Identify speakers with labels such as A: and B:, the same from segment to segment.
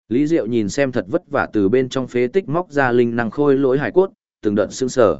A: Lý Diệu nhìn xem thật vất vả từ bên trong phế tích móc ra linh năng khôi lỗi hải cốt, từng đợt sững sờ.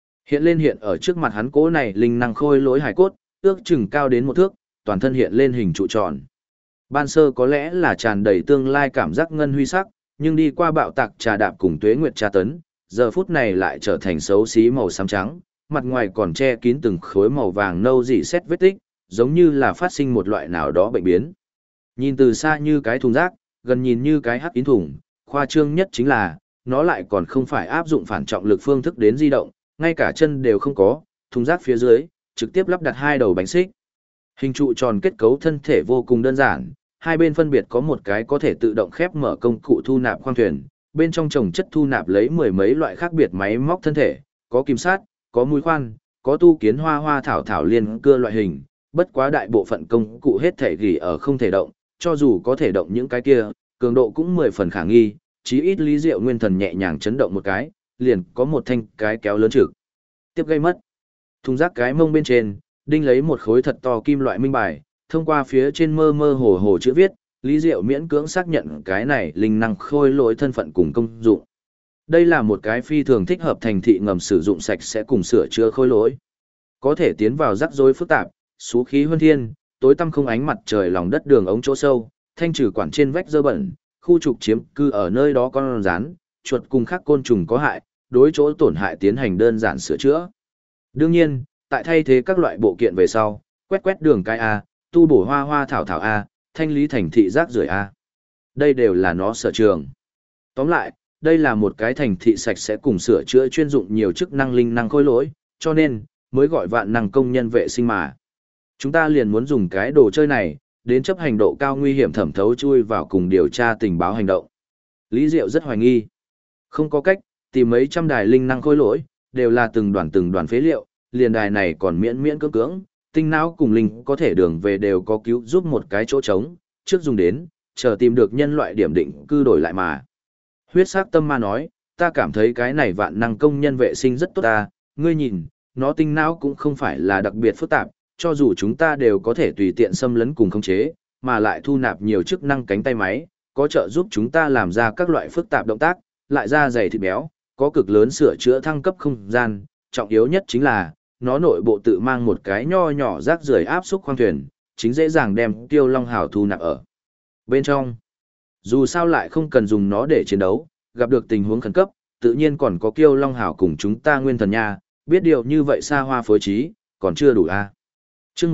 A: Hiện ở trước mặt hắn cố này linh năng khôi lỗi hải cốt, ước chừng cao đến 1 thước, toàn thân hiện lên hình trụ tròn. Ban sơ có lẽ là tràn đầy tương lai cảm giác ngân huy sắc, nhưng đi qua bạo tạc trà đạp cùng tuế nguyệt tra tấn, giờ phút này lại trở thành xấu xí màu xám trắng, mặt ngoài còn che kín từng khối màu vàng nâu rỉ sét vết tích, giống như là phát sinh một loại nào đó bệnh biến. Nhìn từ xa như cái thùng rác, gần nhìn như cái hắc kín thùng, khoa trương nhất chính là, nó lại còn không phải áp dụng phản trọng lực phương thức đến di động, ngay cả chân đều không có, thùng rác phía dưới, trực tiếp lắp đặt 2 đầu bánh xích. Hình trụ tròn kết cấu thân thể vô cùng đơn giản, hai bên phân biệt có một cái có thể tự động khép mở công cụ thu nạp khoang thuyền, bên trong trồng chất thu nạp lấy 10 mấy loại khác biệt máy móc thân thể, có kim sát, có mũi khoan, có tu kiến hoa hoa thảo thảo liên cưa loại hình, bất quá đại bộ phận công cụ hết thể gỉ ở không thể động, cho dù có thể động những cái kia, cường độ cũng 10 phần khả nghi, chí ít Lý Diệu nguyên thần nhẹ nhàng chấn động một cái, liền có một thanh cái kéo lớn trực tiếp gây mất. Thùng rác cái mông bên trên, đinh lấy một khối thật to kim loại minh bài, thông qua phía trên mơ mơ hồ hồ chữ viết, Lý Diệu miễn cưỡng xác nhận cái này linh năng khôi lỗi thân phận cùng công dụng. Đây là một cái phi thường thích hợp thành thị ngầm sử dụng sạch sẽ cùng sửa chữa khôi lỗi. Có thể tiến vào rắc rối phức tạp, xú khí huân thiên, tối tăm không ánh mặt trời lòng đất đường ống chỗ sâu, thanh trừ quản trên vách dơ bẩn, khu trục chiếm cư ở nơi đó con rắn, chuột cùng khác côn trùng có hại, đối chỗ tổn hại tiến hành đơn giản sửa chữa. Đương nhiên, tại thay thế các loại bộ kiện về sau, quét đường cái A, tu bổ hoa hoa thảo thảo A, thanh lý thành thị rác rưởi A. Đây đều là nó sở trường. Tóm lại, đây là một cái thành thị sạch sẽ cùng sửa chữa chuyên dụng nhiều chức năng linh năng khôi lỗi, cho nên, mới gọi vạn năng công nhân vệ sinh mà. Chúng ta liền muốn dùng cái đồ chơi này, đến chấp hành độ cao nguy hiểm thẩm thấu chui vào cùng điều tra tình báo hành động. Lý Diệu rất hoài nghi. Không có cách, tìm mấy trăm đài linh năng khôi lỗi, đều là từng đoàn phế liệu, liền đài này còn miễn cưỡng, tinh não cùng linh có thể đường về đều có cứu giúp một cái chỗ trống, trước dùng đến, chờ tìm được nhân loại điểm định cư đổi lại mà. Huyết sắc tâm ma nói, ta cảm thấy cái này vạn năng công nhân vệ sinh rất tốt ta, ngươi nhìn, nó tinh não cũng không phải là đặc biệt phức tạp, cho dù chúng ta đều có thể tùy tiện xâm lấn cùng khống chế, mà lại thu nạp nhiều chức năng cánh tay máy, có trợ giúp chúng ta làm ra các loại phức tạp động tác, lại da dày thịt béo, có cực lớn sửa chữa thăng cấp không gian, trọng yếu nhất chính là, nó nội bộ tự mang một cái nho nhỏ rác rưởi áp xúc khoang thuyền, chính dễ dàng đem Tiêu Long Hào thu nạp ở bên trong. Dù sao lại không cần dùng nó để chiến đấu, gặp được tình huống khẩn cấp, tự nhiên còn có Kiêu Long Hào cùng chúng ta nguyên thần nha, biết điều như vậy xa hoa phối trí, còn chưa đủ a. Chương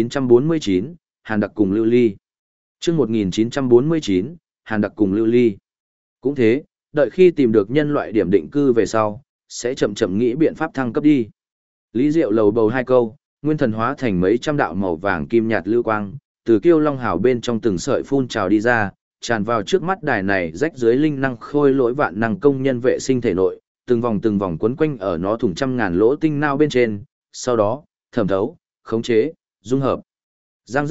A: 1949, Hàn Đặc cùng Lưu Ly. Chương 1949, Hàn Đặc cùng Lưu Ly. Cũng thế, đợi khi tìm được nhân loại điểm định cư về sau, sẽ chậm chậm nghĩ biện pháp thăng cấp đi. Lý Diệu lầu bầu 2 câu, nguyên thần hóa thành mấy trăm đạo màu vàng kim nhạt lưu quang, từ Kiêu Long Hào bên trong từng sợi phun trào đi ra, tràn vào trước mắt đài này rách dưới linh năng khôi lỗi vạn năng công nhân vệ sinh thể nội, từng vòng quấn quanh ở nó thủng trăm ngàn lỗ tinh nao bên trên, sau đó, thẩm thấu, khống chế, dung hợp. Giang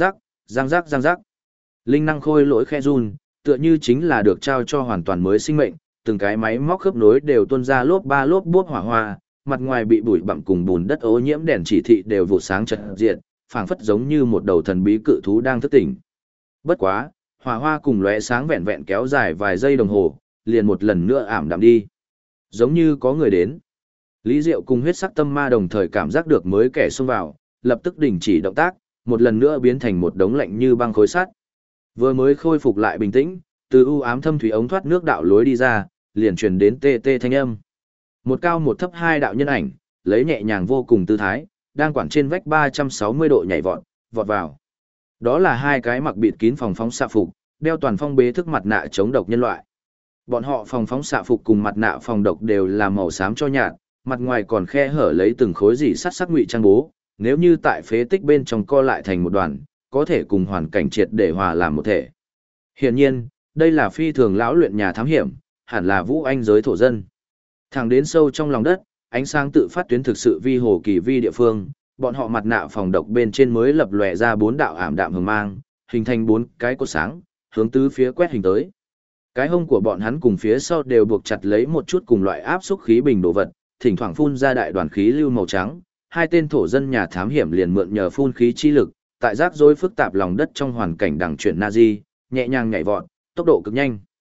A: giác. Linh năng khôi lỗi khe run, tựa như chính là được trao cho hoàn toàn mới sinh mệnh, từng cái máy móc khớp nối đều tuôn ra lốp bốp hỏa hoa, mặt ngoài bị bụi bặm cùng bùn đất ô nhiễm đèn chỉ thị đều vụ sáng chật diện, phảng phất giống như một đầu thần bí cự thú đang thức tỉnh. Bất quá, hỏa hoa cùng lóe sáng vẹn vẹn kéo dài vài giây đồng hồ, liền một lần nữa ảm đạm đi. Giống như có người đến. Lý Diệu cùng huyết sắc tâm ma đồng thời cảm giác được mới kẻ xông vào, lập tức đình chỉ động tác, một lần nữa biến thành một đống lạnh như băng khối sắt. Vừa mới khôi phục lại bình tĩnh, từ u ám thâm thủy ống thoát nước đạo lối đi ra, liền truyền đến tê tê thanh âm. Một cao một thấp 2 đạo nhân ảnh, lấy nhẹ nhàng vô cùng tư thái, đang quảng trên vách 360 độ nhảy vọt vào. Đó là 2 cái mặc bịt kín phòng phóng xạ phục, đeo toàn phong bế thức mặt nạ chống độc nhân loại. Bọn họ phòng phóng xạ phục cùng mặt nạ phòng độc đều là màu xám cho nhạt, mặt ngoài còn khe hở lấy từng khối dỉ sắt sắc ngụy trang bố, nếu như tại phế tích bên trong co lại thành một đoàn, có thể cùng hoàn cảnh triệt để hòa làm một thể. Hiển nhiên, đây là phi thường lão luyện nhà thám hiểm, hẳn là Vũ Anh giới thổ dân. Thẳng đến sâu trong lòng đất, ánh sáng tự phát tuyến thực sự vi hồ kỳ vi địa phương, bọn họ mặt nạ phòng độc bên trên mới lập lòe ra 4 đạo ảm đạm hừng mang, hình thành 4 cái cột sáng, hướng tứ phía quét hình tới. Cái hông của bọn hắn cùng phía sau đều buộc chặt lấy một chút cùng loại áp xúc khí bình đồ vật, thỉnh thoảng phun ra đại đoàn khí lưu màu trắng. 2 tên thổ dân nhà thám hiểm liền mượn nhờ phun khí chi lực, tại rác rối phức tạp lòng đất trong hoàn cảnh đằng chuyển Nazi, nhẹ nhàng nhảy vọt, tốc độ cực nhanh.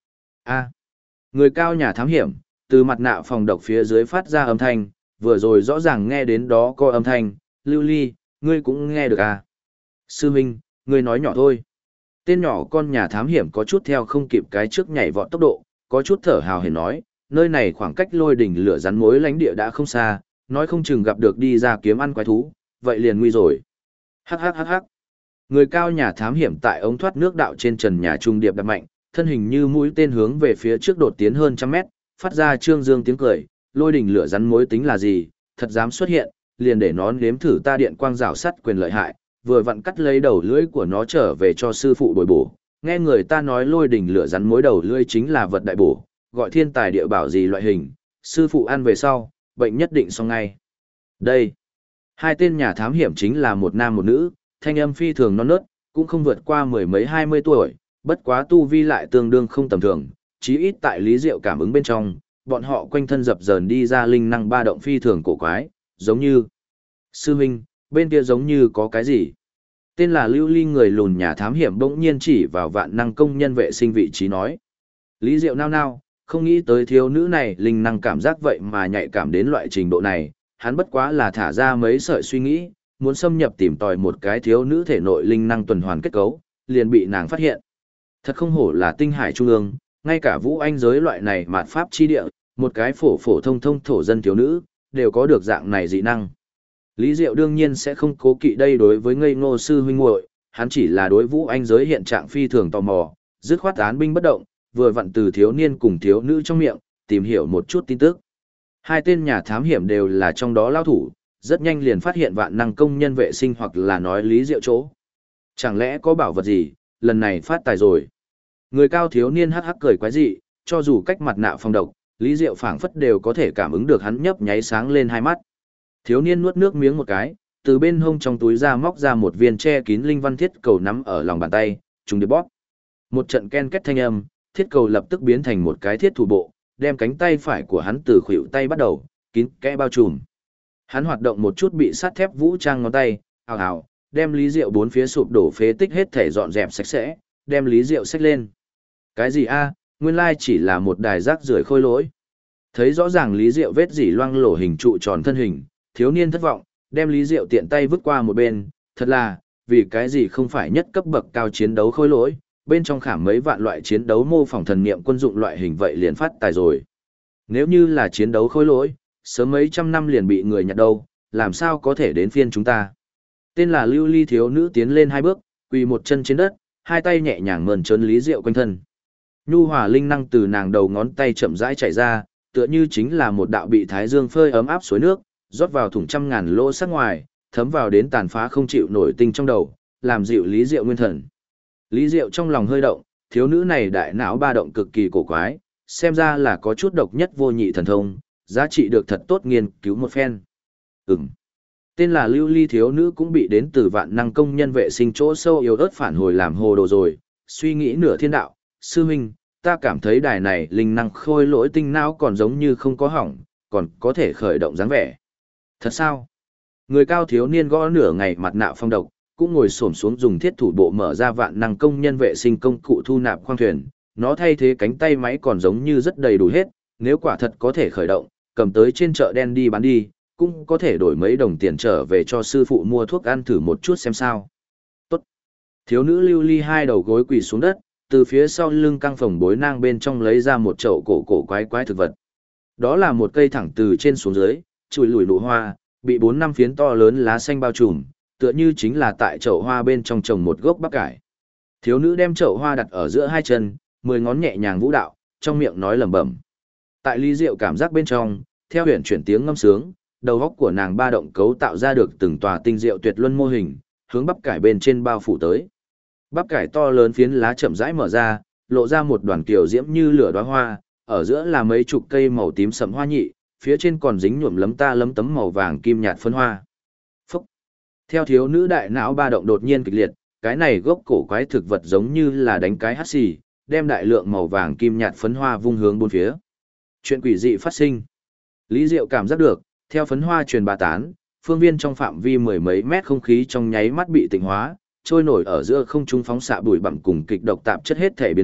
A: A. Người cao nhà thám hiểm, từ mặt nạ phòng độc phía dưới phát ra âm thanh, vừa rồi rõ ràng nghe đến đó có âm thanh, Lưu Ly, ngươi cũng nghe được à? Sư Minh, ngươi nói nhỏ thôi. Tên nhỏ con nhà thám hiểm có chút theo không kịp cái trước nhảy vọt tốc độ, có chút thở hào hển nói, nơi này khoảng cách lôi đỉnh lửa rắn mối lánh địa đã không xa, nói không chừng gặp được đi ra kiếm ăn quái thú, vậy liền nguy rồi. Hắc hắc hắc hắc. Người cao nhà thám hiểm tại ống thoát nước đạo trên trần nhà trung điệp đập mạnh, thân hình như mũi tên hướng về phía trước đột tiến hơn trăm mét, phát ra trương dương tiếng cười, lôi đỉnh lửa rắn mối tính là gì, thật dám xuất hiện, liền để nó nếm thử ta điện quang rào sắt quyền lợi hại, vừa vặn cắt lấy đầu lưỡi của nó trở về cho sư phụ bồi bổ. Nghe người ta nói lôi đỉnh lửa rắn mối đầu lưỡi chính là vật đại bổ, gọi thiên tài địa bảo gì loại hình, sư phụ ăn về sau, bệnh nhất định xong ngay. Đây, hai tên nhà thám hiểm chính là một nam một nữ, thanh âm phi thường non nớt, cũng không vượt qua mười mấy 20 tuổi, bất quá tu vi lại tương đương không tầm thường, chí ít tại lý diệu cảm ứng bên trong, bọn họ quanh thân dập dờn đi ra linh năng ba động phi thường cổ quái, giống như sư huynh, bên kia giống như có cái gì. Tên là Lưu Ly người lùn nhà thám hiểm bỗng nhiên chỉ vào vạn năng công nhân vệ sinh vị trí nói. Lý diệu nao nao, không nghĩ tới thiếu nữ này linh năng cảm giác vậy mà nhạy cảm đến loại trình độ này, hắn bất quá là thả ra mấy sợi suy nghĩ, muốn xâm nhập tìm tòi một cái thiếu nữ thể nội linh năng tuần hoàn kết cấu, liền bị nàng phát hiện. Thật không hổ là tinh hải trung ương, ngay cả vũ anh giới loại này mạt pháp chi địa, một cái phổ phổ thông thông thổ dân thiếu nữ, đều có được dạng này dị năng. Lý Diệu đương nhiên sẽ không cố kỵ đây đối với ngây ngô sư huynh muội, hắn chỉ là đối vũ anh giới hiện trạng phi thường tò mò, dứt khoát án binh bất động, vừa vặn từ thiếu niên cùng thiếu nữ trong miệng, tìm hiểu một chút tin tức. Hai tên nhà thám hiểm đều là trong đó lao thủ, rất nhanh liền phát hiện vạn năng công nhân vệ sinh hoặc là nói Lý Diệu chỗ. Chẳng lẽ có bảo vật gì, lần này phát tài rồi. Người cao thiếu niên hắc hắc cười quái dị, cho dù cách mặt nạ phòng độc, Lý Diệu phảng phất đều có thể cảm ứng được hắn nhấp nháy sáng lên hai mắt. Thiếu niên nuốt nước miếng một cái, từ bên hông trong túi ra móc ra một viên che kín linh văn thiết cầu nắm ở lòng bàn tay, trùng điệp bóp. Một trận ken két thanh âm, thiết cầu lập tức biến thành một cái thiết thủ bộ, đem cánh tay phải của hắn từ khuỷu tay bắt đầu, kín kẽ bao trùm. Hắn hoạt động một chút bị sắt thép vũ trang ngón tay, ào ào, đem Lý Diệu bốn phía sụp đổ phế tích hết thể dọn dẹp sạch sẽ, đem Lý Diệu xách lên. Cái gì a? Nguyên lai chỉ là một đài rác rưởi khôi lỗi. Thấy rõ ràng Lý Diệu vết dỉ loang lổ hình trụ tròn thân hình, thiếu niên thất vọng, đem Lý Diệu tiện tay vứt qua một bên, thật là, vì cái gì không phải nhất cấp bậc cao chiến đấu khôi lỗi, bên trong khảm mấy vạn loại chiến đấu mô phỏng thần niệm quân dụng loại hình vậy liền phát tài rồi. Nếu như là chiến đấu khôi lỗi, sớm mấy trăm năm liền bị người nhặt đâu, làm sao có thể đến phiên chúng ta. Tên là Lưu Ly thiếu nữ tiến lên hai bước, quỳ một chân trên đất, hai tay nhẹ nhàng mơn trớn Lý Diệu quanh thân. Nhu hòa linh năng từ nàng đầu ngón tay chậm rãi chảy ra, tựa như chính là một đạo bị thái dương phơi ấm áp suối nước, rót vào thủng trăm ngàn lỗ sắc ngoài, thấm vào đến tàn phá không chịu nổi tinh trong đầu, làm dịu Lý Diệu nguyên thần. Lý Diệu trong lòng hơi động, thiếu nữ này đại não ba động cực kỳ cổ quái, xem ra là có chút độc nhất vô nhị thần thông, giá trị được thật tốt nghiên cứu một phen. Tên là Lưu Ly thiếu nữ cũng bị đến từ vạn năng công nhân vệ sinh chỗ sâu yếu ớt phản hồi làm hồ đồ rồi, suy nghĩ nửa thiên đạo, sư huynh, ta cảm thấy đài này linh năng khôi lỗi tinh não còn giống như không có hỏng, còn có thể khởi động dáng vẻ. Thật sao? Người cao thiếu niên gõ nửa ngày mặt nạ phong độc, cũng ngồi xổm xuống dùng thiết thủ bộ mở ra vạn năng công nhân vệ sinh công cụ thu nạp khoang thuyền, nó thay thế cánh tay máy còn giống như rất đầy đủ hết, nếu quả thật có thể khởi động, cầm tới trên chợ đen đi bán đi, cũng có thể đổi mấy đồng tiền trở về cho sư phụ mua thuốc ăn thử một chút xem sao. Tốt. Thiếu nữ Lưu Ly hai đầu gối quỳ xuống đất, từ phía sau lưng căng phồng bối nang bên trong lấy ra một chậu cổ quái quái thực vật. Đó là một cây thẳng từ trên xuống dưới, chùi lùi nụ hoa, bị 4-5 phiến to lớn lá xanh bao trùm, tựa như chính là tại chậu hoa bên trong trồng một gốc bắp cải. Thiếu nữ đem chậu hoa đặt ở giữa hai chân, 10 ngón nhẹ nhàng vũ đạo, trong miệng nói lẩm bẩm. Tại Lý Diệu cảm giác bên trong, theo huyền chuyển tiếng ngâm sướng, đầu óc của nàng ba động cấu tạo ra được từng tòa tinh diệu tuyệt luân mô hình, hướng bắp cải bên trên bao phủ tới. Bắp cải to lớn phiến lá chậm rãi mở ra, lộ ra một đoàn kiều diễm như lửa đóa hoa, ở giữa là mấy chục cây màu tím sẫm hoa nhị, phía trên còn dính nhuộm lấm ta lấm tấm màu vàng kim nhạt phân hoa. Phúc! Theo thiếu nữ đại não ba động đột nhiên kịch liệt, cái này gốc cổ quái thực vật giống như là đánh cái hắt xì, đem đại lượng màu vàng kim nhạt phấn hoa vung hướng bốn phía. Chuyện quỷ dị phát sinh. Lý Diệu cảm giác được, theo phấn hoa truyền bá tán, phương viên trong phạm vi mười mấy mét không khí trong nháy mắt bị tịnh hóa, trôi nổi ở giữa không trung phóng xạ bụi bặm cùng kịch độc tạp chất hết thể biến mất,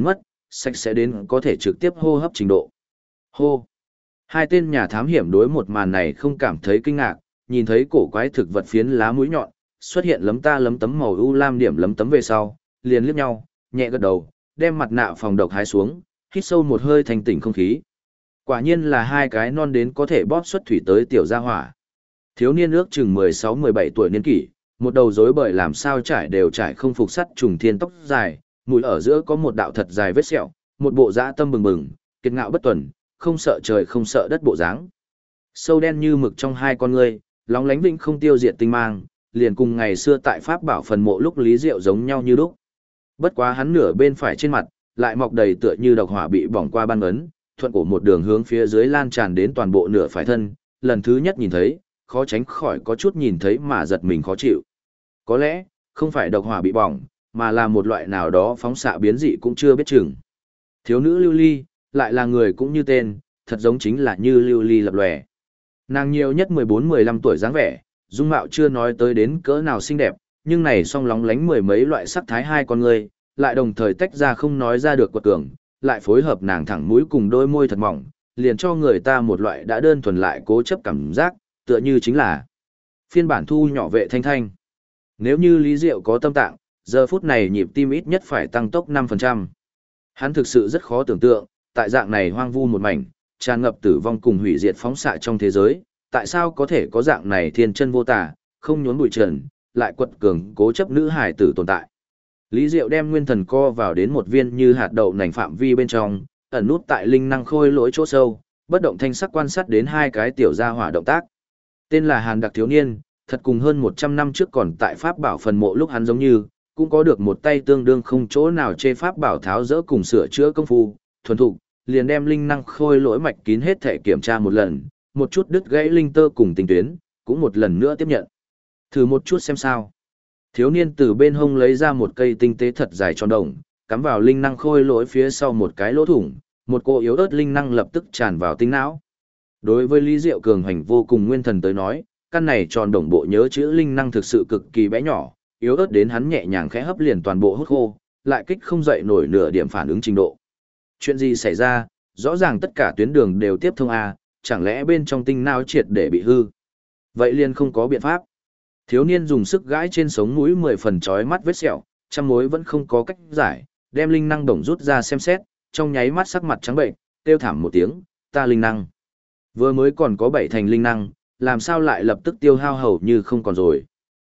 A: sạch sẽ đến có thể trực tiếp hô hấp trình độ. Hô! Hai tên nhà thám hiểm đối một màn này không cảm thấy kinh ngạc, nhìn thấy cổ quái thực vật phiến lá mũi nhọn, xuất hiện lấm ta lấm tấm màu u lam điểm lấm tấm về sau, liền liếc nhau, nhẹ gật đầu, đem mặt nạ phòng độc hái xuống, hít sâu một hơi thanh tỉnh không khí. Quả nhiên là hai cái non đến có thể bóp xuất thủy tới tiểu gia hỏa. Thiếu niên ước chừng 16-17 tuổi niên kỷ, một đầu rối bời làm sao trải đều trải không phục sắt trùng thiên tóc dài, mũi ở giữa có một đạo thật dài vết sẹo, một bộ dã tâm bừng bừng, kiệt ngạo bất tuần, không sợ trời không sợ đất bộ dáng. Sâu đen như mực trong hai con ngươi, lóng lánh vĩnh không tiêu diệt tinh mang, liền cùng ngày xưa tại Pháp Bảo phần mộ lúc Lý Diệu giống nhau như lúc. Bất quá hắn nửa bên phải trên mặt, lại mọc đầy tựa như độc hỏa bị bỏng qua ban ấn, thuận cổ một đường hướng phía dưới lan tràn đến toàn bộ nửa phải thân, lần thứ nhất nhìn thấy, khó tránh khỏi có chút nhìn thấy mà giật mình khó chịu. Có lẽ, không phải độc hỏa bị bỏng, mà là một loại nào đó phóng xạ biến dị cũng chưa biết chừng. Thiếu nữ Lưu Ly, lại là người cũng như tên, thật giống chính là như Lưu Ly lập lòe. Nàng nhiều nhất 14-15 tuổi dáng vẻ, dung mạo chưa nói tới đến cỡ nào xinh đẹp, nhưng này song lóng lánh mười mấy loại sắc thái hai con người, lại đồng thời tách ra không nói ra được quật cường, lại phối hợp nàng thẳng mũi cùng đôi môi thật mỏng, liền cho người ta một loại đã đơn thuần lại cố chấp cảm giác, tựa như chính là phiên bản thu nhỏ vệ thanh thanh. Nếu như Lý Diệu có tâm tạng, giờ phút này nhịp tim ít nhất phải tăng tốc 5%. Hắn thực sự rất khó tưởng tượng, tại dạng này hoang vu một mảnh, tràn ngập tử vong cùng hủy diệt phóng xạ trong thế giới, tại sao có thể có dạng này thiên chân vô tả, không nhốn bụi trần, lại quật cường cố chấp nữ hải tử tồn tại. Lý Diệu đem nguyên thần co vào đến một viên như hạt đậu nành phạm vi bên trong, ẩn nút tại linh năng khôi lỗi chỗ sâu, bất động thanh sắc quan sát đến hai cái tiểu gia hỏa động tác. Tên là Hàn Đặc thiếu niên, thật cùng hơn 100 năm trước còn tại Pháp Bảo phần mộ lúc hắn giống như, cũng có được một tay tương đương không chỗ nào chê Pháp Bảo tháo dỡ cùng sửa chữa công phu, thuần thục, liền đem linh năng khôi lỗi mạch kín hết thể kiểm tra một lần, một chút đứt gãy linh tơ cùng tinh tuyến, cũng một lần nữa tiếp nhận. Thử một chút xem sao. Thiếu niên từ bên hông lấy ra một cây tinh tế thật dài tròn đồng, cắm vào linh năng khôi lỗi phía sau một cái lỗ thủng, một cô yếu ớt linh năng lập tức tràn vào tinh não. Đối với Lý Diệu cường hành vô cùng nguyên thần tới nói, căn này tròn đồng bộ nhớ chữ linh năng thực sự cực kỳ bé nhỏ, yếu ớt đến hắn nhẹ nhàng khẽ hấp liền toàn bộ hút khô, lại kích không dậy nổi nửa điểm phản ứng trình độ. Chuyện gì xảy ra, rõ ràng tất cả tuyến đường đều tiếp thông A, chẳng lẽ bên trong tinh não triệt để bị hư. Vậy liền không có biện pháp. Thiếu niên dùng sức gãi trên sống mũi 10 phần chói mắt vết sẹo, trăm mối vẫn không có cách giải, đem linh năng đồng rút ra xem xét, trong nháy mắt sắc mặt trắng bệnh, kêu thảm một tiếng, ta linh năng. Vừa mới còn có 7 thành linh năng, làm sao lại lập tức tiêu hao hầu như không còn rồi.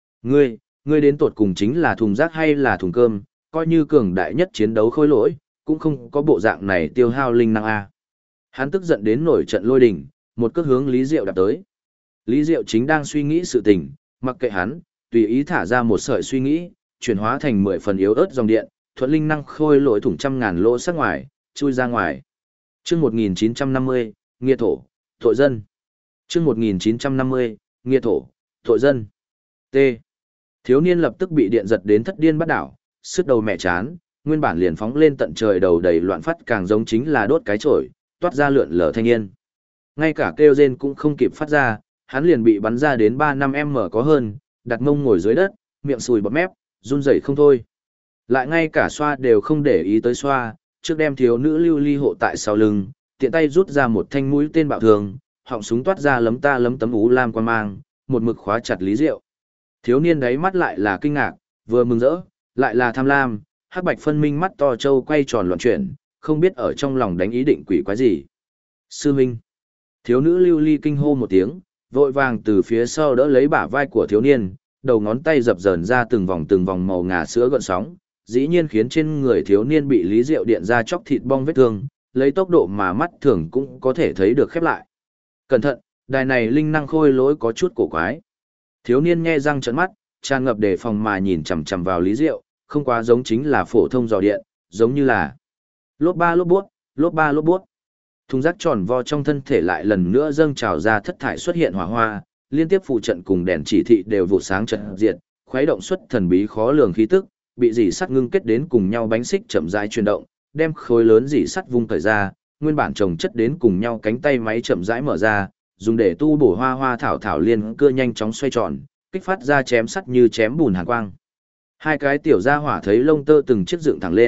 A: Ngươi đến tột cùng chính là thùng rác hay là thùng cơm, coi như cường đại nhất chiến đấu khôi lỗi, cũng không có bộ dạng này tiêu hao linh năng A. Hắn tức giận đến nổi trận lôi đình, một cước hướng Lý Diệu đạp tới. Lý Diệu chính đang suy nghĩ sự tình, mặc kệ hắn, tùy ý thả ra một sợi suy nghĩ, chuyển hóa thành 10 phần yếu ớt dòng điện, thuận linh năng khôi lỗi thủng trăm ngàn lỗ sát ngoài, chui ra ngoài. Chương 1950, Nghiệt thổ, tội dân. Chương 1950, Nghiệt thổ, tội dân. T. Thiếu niên lập tức bị điện giật đến thất điên bắt đảo, sứt đầu mẹ chán, nguyên bản liền phóng lên tận trời đầu đầy loạn phát càng giống chính là đốt cái chổi, toát ra lượn lờ thanh niên. Ngay cả kêu rên cũng không kịp phát ra, hắn liền bị bắn ra đến 3-5m có hơn, đặt mông ngồi dưới đất, miệng sùi bọt mép, run rẩy không thôi. Lại ngay cả xoa đều không để ý tới xoa, trước đem thiếu nữ Lưu Ly hộ tại sau lưng, tiện tay rút ra một thanh mũi tên bạo thường, họng súng toát ra lấm ta lấm tấm ú lam quan mang, một mực khóa chặt Lý Diệu. Thiếu niên đáy mắt lại là kinh ngạc, vừa mừng rỡ, lại là tham lam, hắc bạch phân minh mắt to trâu quay tròn loạn chuyển, không biết ở trong lòng đánh ý định quỷ quái gì. Sư huynh. Thiếu nữ Lưu Ly kinh hô một tiếng, vội vàng từ phía sau đỡ lấy bả vai của thiếu niên, đầu ngón tay dập dờn ra từng vòng màu ngà sữa gợn sóng, dĩ nhiên khiến trên người thiếu niên bị Lý Diệu điện ra chóc thịt bong vết thương, lấy tốc độ mà mắt thường cũng có thể thấy được khép lại. Cẩn thận, đài này linh năng khôi lỗi có chút cổ quái. Thiếu niên nhe răng trợn mắt, tràn ngập đề phòng mà nhìn chằm chằm vào Lý Diệu, không quá giống chính là phổ thông dò điện, giống như là lốp ba lốp buốt, lốp ba lốp buốt. Thùng rác tròn vo trong thân thể lại lần nữa dâng trào ra thất thải xuất hiện hỏa hoa, liên tiếp phụ trận cùng đèn chỉ thị đều vụ sáng trận diệt, khuấy động xuất thần bí khó lường khí tức, bị dỉ sắt ngưng kết đến cùng nhau bánh xích chậm rãi chuyển động, đem khối lớn dỉ sắt vung cởi ra, nguyên bản chồng chất đến cùng nhau cánh tay máy chậm rãi mở ra, dùng để tu bổ hoa hoa thảo thảo liên cưa nhanh chóng xoay tròn, kích phát ra chém sắt như chém bùn hàn quang. Hai cái tiểu gia hỏa thấy lông tơ từng chiếc dựng thẳng lên,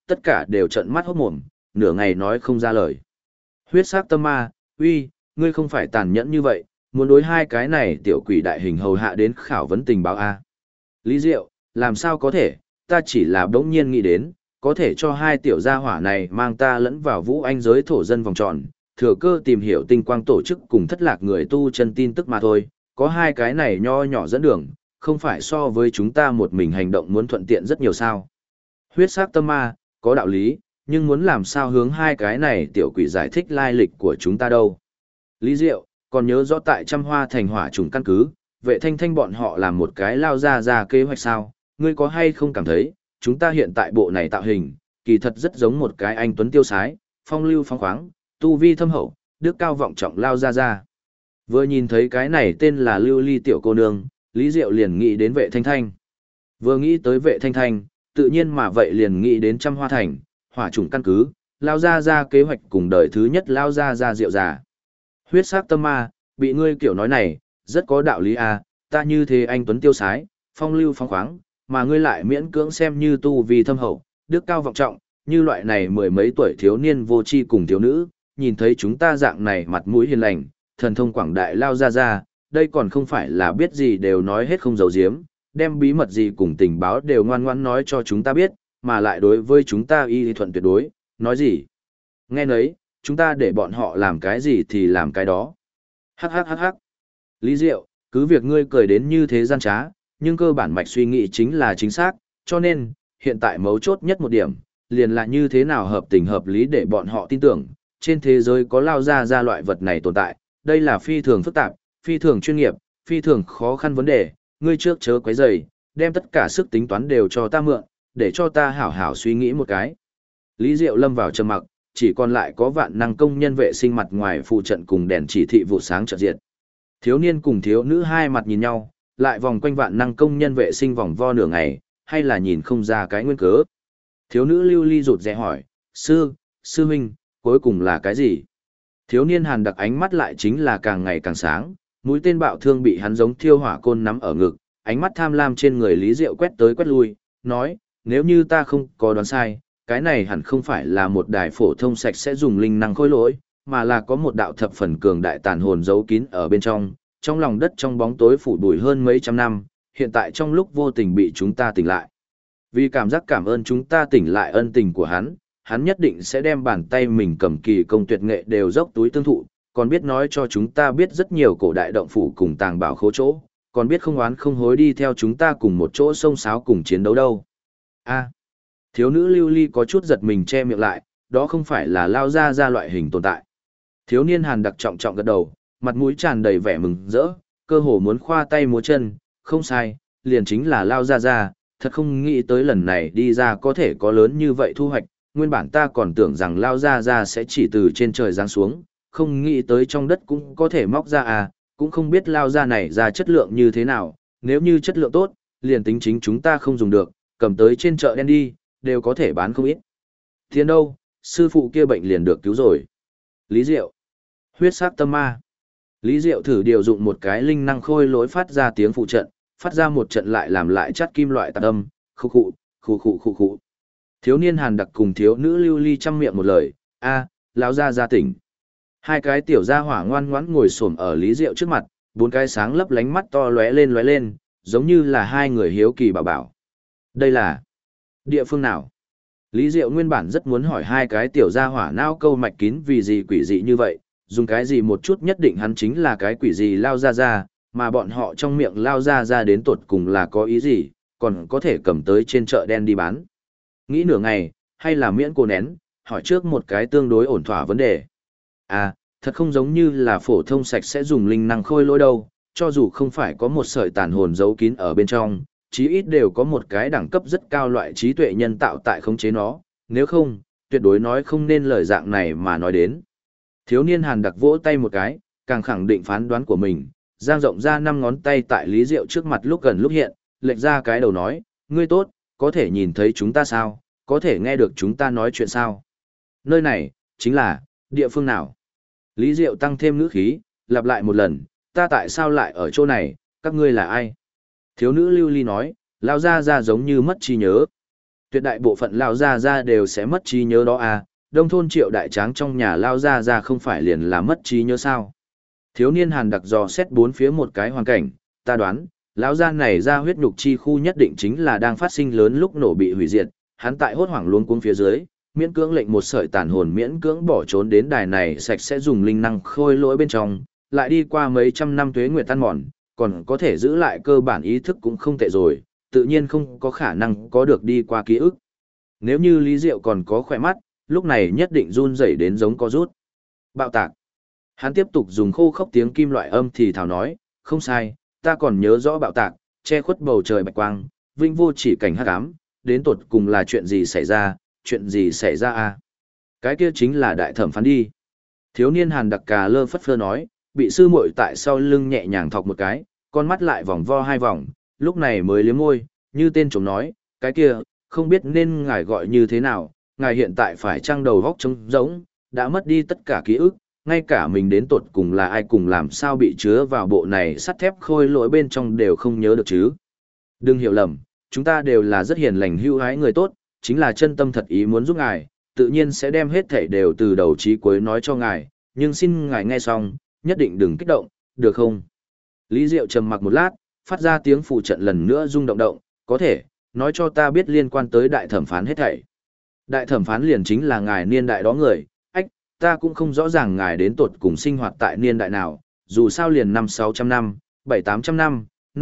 A: tất cả đều trợn mắt hốt mồm, nửa ngày nói không ra lời. Huyết sắc tâm ma, uy, ngươi không phải tàn nhẫn như vậy, muốn đối hai cái này tiểu quỷ đại hình hầu hạ đến khảo vấn tình báo a. Lý Diệu, làm sao có thể, ta chỉ là đống nhiên nghĩ đến, có thể cho hai tiểu gia hỏa này mang ta lẫn vào vũ anh giới thổ dân vòng tròn, thừa cơ tìm hiểu tinh quang tổ chức cùng thất lạc người tu chân tin tức mà thôi, có hai cái này nho nhỏ dẫn đường, không phải so với chúng ta một mình hành động muốn thuận tiện rất nhiều sao. Huyết sắc tâm ma, có đạo lý, nhưng muốn làm sao hướng hai cái này tiểu quỷ giải thích lai lịch của chúng ta đâu. Lý Diệu, còn nhớ rõ tại trăm hoa thành hỏa trùng căn cứ, vệ thanh thanh bọn họ làm một cái lao ra kế hoạch sao, ngươi có hay không cảm thấy, chúng ta hiện tại bộ này tạo hình, kỳ thật rất giống một cái anh tuấn tiêu sái, phong lưu phong khoáng, tu vi thâm hậu, đức cao vọng trọng lao ra. Vừa nhìn thấy cái này tên là Lưu Ly tiểu cô nương, Lý Diệu liền nghĩ đến vệ thanh thanh. Vừa nghĩ tới vệ thanh thanh, tự nhiên mà vậy liền nghĩ đến trăm hoa thành, hỏa trùng căn cứ, lao ra kế hoạch cùng đời thứ nhất lao ra Diệu già. Huyết sắc tâm ma, bị ngươi kiểu nói này, rất có đạo lý à, ta như thế anh tuấn tiêu sái, phong lưu phong khoáng, mà ngươi lại miễn cưỡng xem như tu vi thâm hậu, đức cao vọng trọng, như loại này mười mấy tuổi thiếu niên vô tri cùng thiếu nữ, nhìn thấy chúng ta dạng này mặt mũi hiền lành, thần thông quảng đại lao ra, đây còn không phải là biết gì đều nói hết không giấu giếm, đem bí mật gì cùng tình báo đều ngoan ngoãn nói cho chúng ta biết, mà lại đối với chúng ta y thuận tuyệt đối, nói gì. Nghe nấy, chúng ta để bọn họ làm cái gì thì làm cái đó. Hắc hắc hắc hắc. Lý Diệu, cứ việc ngươi cười đến như thế gian trá, nhưng cơ bản mạch suy nghĩ chính là chính xác, cho nên, hiện tại mấu chốt nhất một điểm, liền là như thế nào hợp tình hợp lý để bọn họ tin tưởng, trên thế giới có lao ra loại vật này tồn tại, đây là phi thường phức tạp, phi thường chuyên nghiệp, phi thường khó khăn vấn đề, ngươi trước chớ quấy rầy, đem tất cả sức tính toán đều cho ta mượn, để cho ta hảo hảo suy nghĩ một cái. Lý Diệu lâm vào trầm mặc, chỉ còn lại có vạn năng công nhân vệ sinh mặt ngoài phụ trận cùng đèn chỉ thị vụ sáng chợt diệt. Thiếu niên cùng thiếu nữ hai mặt nhìn nhau, lại vòng quanh vạn năng công nhân vệ sinh vòng vo nửa ngày, hay là nhìn không ra cái nguyên cớ. Thiếu nữ Lưu Ly rụt rè hỏi, sư huynh, cuối cùng là cái gì? Thiếu niên Hàn Đặc ánh mắt lại chính là càng ngày càng sáng, mũi tên bạo thương bị hắn giống thiêu hỏa côn nắm ở ngực, ánh mắt tham lam trên người Lý Diệu quét tới quét lui, nói, nếu như ta không có đoán sai, cái này hẳn không phải là một đài phổ thông sạch sẽ dùng linh năng khôi lỗi, mà là có một đạo thập phần cường đại tàn hồn giấu kín ở bên trong lòng đất trong bóng tối phủ bụi hơn mấy trăm năm, hiện tại trong lúc vô tình bị chúng ta tỉnh lại. Vì cảm giác cảm ơn chúng ta tỉnh lại ân tình của hắn nhất định sẽ đem bàn tay mình cầm kỳ công tuyệt nghệ đều dốc túi tương thụ, còn biết nói cho chúng ta biết rất nhiều cổ đại động phủ cùng tàng bảo khố chỗ, còn biết không oán không hối đi theo chúng ta cùng một chỗ xông xáo cùng chiến đấu đâu. A. Thiếu nữ Lưu Ly có chút giật mình che miệng lại, đó không phải là lao ra loại hình tồn tại. Thiếu niên Hàn Đặc trọng trọng gật đầu, mặt mũi tràn đầy vẻ mừng rỡ, cơ hồ muốn khoa tay múa chân, không sai, liền chính là lao ra, thật không nghĩ tới lần này đi ra có thể có lớn như vậy thu hoạch, nguyên bản ta còn tưởng rằng lao ra sẽ chỉ từ trên trời giáng xuống, không nghĩ tới trong đất cũng có thể móc ra à, cũng không biết lao ra này ra chất lượng như thế nào, nếu như chất lượng tốt, liền tính chính chúng ta không dùng được, cầm tới trên chợ đen đi, đều có thể bán không ít. Thiên đâu, sư phụ kia bệnh liền được cứu rồi. Lý Diệu. Huyết sắc tâm ma. Lý Diệu thử điều dụng một cái linh năng khôi lỗi phát ra tiếng phụ trận, phát ra một trận lại làm lại chát kim loại tạc âm, khu khụ. Thiếu niên Hàn Đặc cùng thiếu nữ Lưu Ly chăm miệng một lời, lão ra tỉnh. Hai cái tiểu gia hỏa ngoan ngoãn ngồi xổm ở Lý Diệu trước mặt, bốn cái sáng lấp lánh mắt to lóe lên, giống như là hai người hiếu kỳ bảo bảo. Đây là địa phương nào? Lý Diệu nguyên bản rất muốn hỏi hai cái tiểu gia hỏa não câu mạch kín vì gì quỷ dị như vậy, dùng cái gì một chút nhất định hắn chính là cái quỷ gì lao ra, mà bọn họ trong miệng lao ra đến tột cùng là có ý gì, còn có thể cầm tới trên chợ đen đi bán. Nghĩ nửa ngày, hay là miễn cô nén, hỏi trước một cái tương đối ổn thỏa vấn đề. Thật không giống như là phổ thông sạch sẽ dùng linh năng khôi lỗi đâu, cho dù không phải có một sợi tàn hồn giấu kín ở bên trong, chí ít đều có một cái đẳng cấp rất cao loại trí tuệ nhân tạo tại khống chế nó, nếu không, tuyệt đối nói không nên lời dạng này mà nói đến. Thiếu niên Hàn Đặc vỗ tay một cái, càng khẳng định phán đoán của mình, giang rộng ra 5 ngón tay tại Lý Diệu trước mặt lúc gần lúc hiện, lệch ra cái đầu nói, ngươi tốt, có thể nhìn thấy chúng ta sao, có thể nghe được chúng ta nói chuyện sao. Nơi này, chính là, địa phương nào? Lý Diệu tăng thêm ngữ khí, lặp lại một lần, ta tại sao lại ở chỗ này, các ngươi là ai? Thiếu nữ Lưu Ly nói, lao ra giống như mất trí nhớ. Tuyệt đại bộ phận Lao Gia Gia đều sẽ mất trí nhớ đó à, đông thôn Triệu Đại Tráng trong nhà Lao Gia Gia không phải liền là mất trí nhớ sao. Thiếu niên Hàn đặc dò xét bốn phía một cái hoàn cảnh, ta đoán, lão gia này ra huyết nhục chi khu nhất định chính là đang phát sinh lớn lúc nổ bị hủy diệt, hắn tại hốt hoảng luống cuống phía dưới, miễn cưỡng lệnh một sợi tàn hồn miễn cưỡng bỏ trốn đến đài này sạch sẽ dùng linh năng khôi lỗi bên trong, lại đi qua mấy trăm năm tuế nguyệt tan mòn, còn có thể giữ lại cơ bản ý thức cũng không tệ rồi, tự nhiên không có khả năng có được đi qua ký ức. Nếu như Lý Diệu còn có khỏe mắt, lúc này nhất định run rẩy đến giống có rút. Bạo tạc. Hắn tiếp tục dùng khô khốc tiếng kim loại âm thì thào nói, không sai, ta còn nhớ rõ bạo tạc, che khuất bầu trời bạch quang, vinh vô chỉ cảnh hắc ám, đến tột cùng là chuyện gì xảy ra à? Cái kia chính là đại thẩm phán đi. Thiếu niên Hàn đặc cà lơ phất phơ nói, bị sư muội tại sau lưng nhẹ nhàng thọc một cái, con mắt lại vòng vo hai vòng, lúc này mới liếm môi, như tên trống nói, cái kia, không biết nên ngài gọi như thế nào, ngài hiện tại phải trăng đầu góc trống rỗng, đã mất đi tất cả ký ức, ngay cả mình đến tột cùng là ai cùng làm sao bị chứa vào bộ này sắt thép khôi lỗi bên trong đều không nhớ được chứ. Đừng hiểu lầm, chúng ta đều là rất hiền lành hữu hái người tốt, chính là chân tâm thật ý muốn giúp ngài, tự nhiên sẽ đem hết thảy đều từ đầu chí cuối nói cho ngài, nhưng xin ngài nghe xong, nhất định đừng kích động, được không? Lý Diệu trầm mặc một lát, phát ra tiếng phù trận lần nữa rung động động, có thể, nói cho ta biết liên quan tới đại thẩm phán hết thảy. Đại thẩm phán liền chính là ngài niên đại đó người, ta cũng không rõ ràng ngài đến tột cùng sinh hoạt tại niên đại nào, dù sao liền 500-600 năm, 700-800 năm,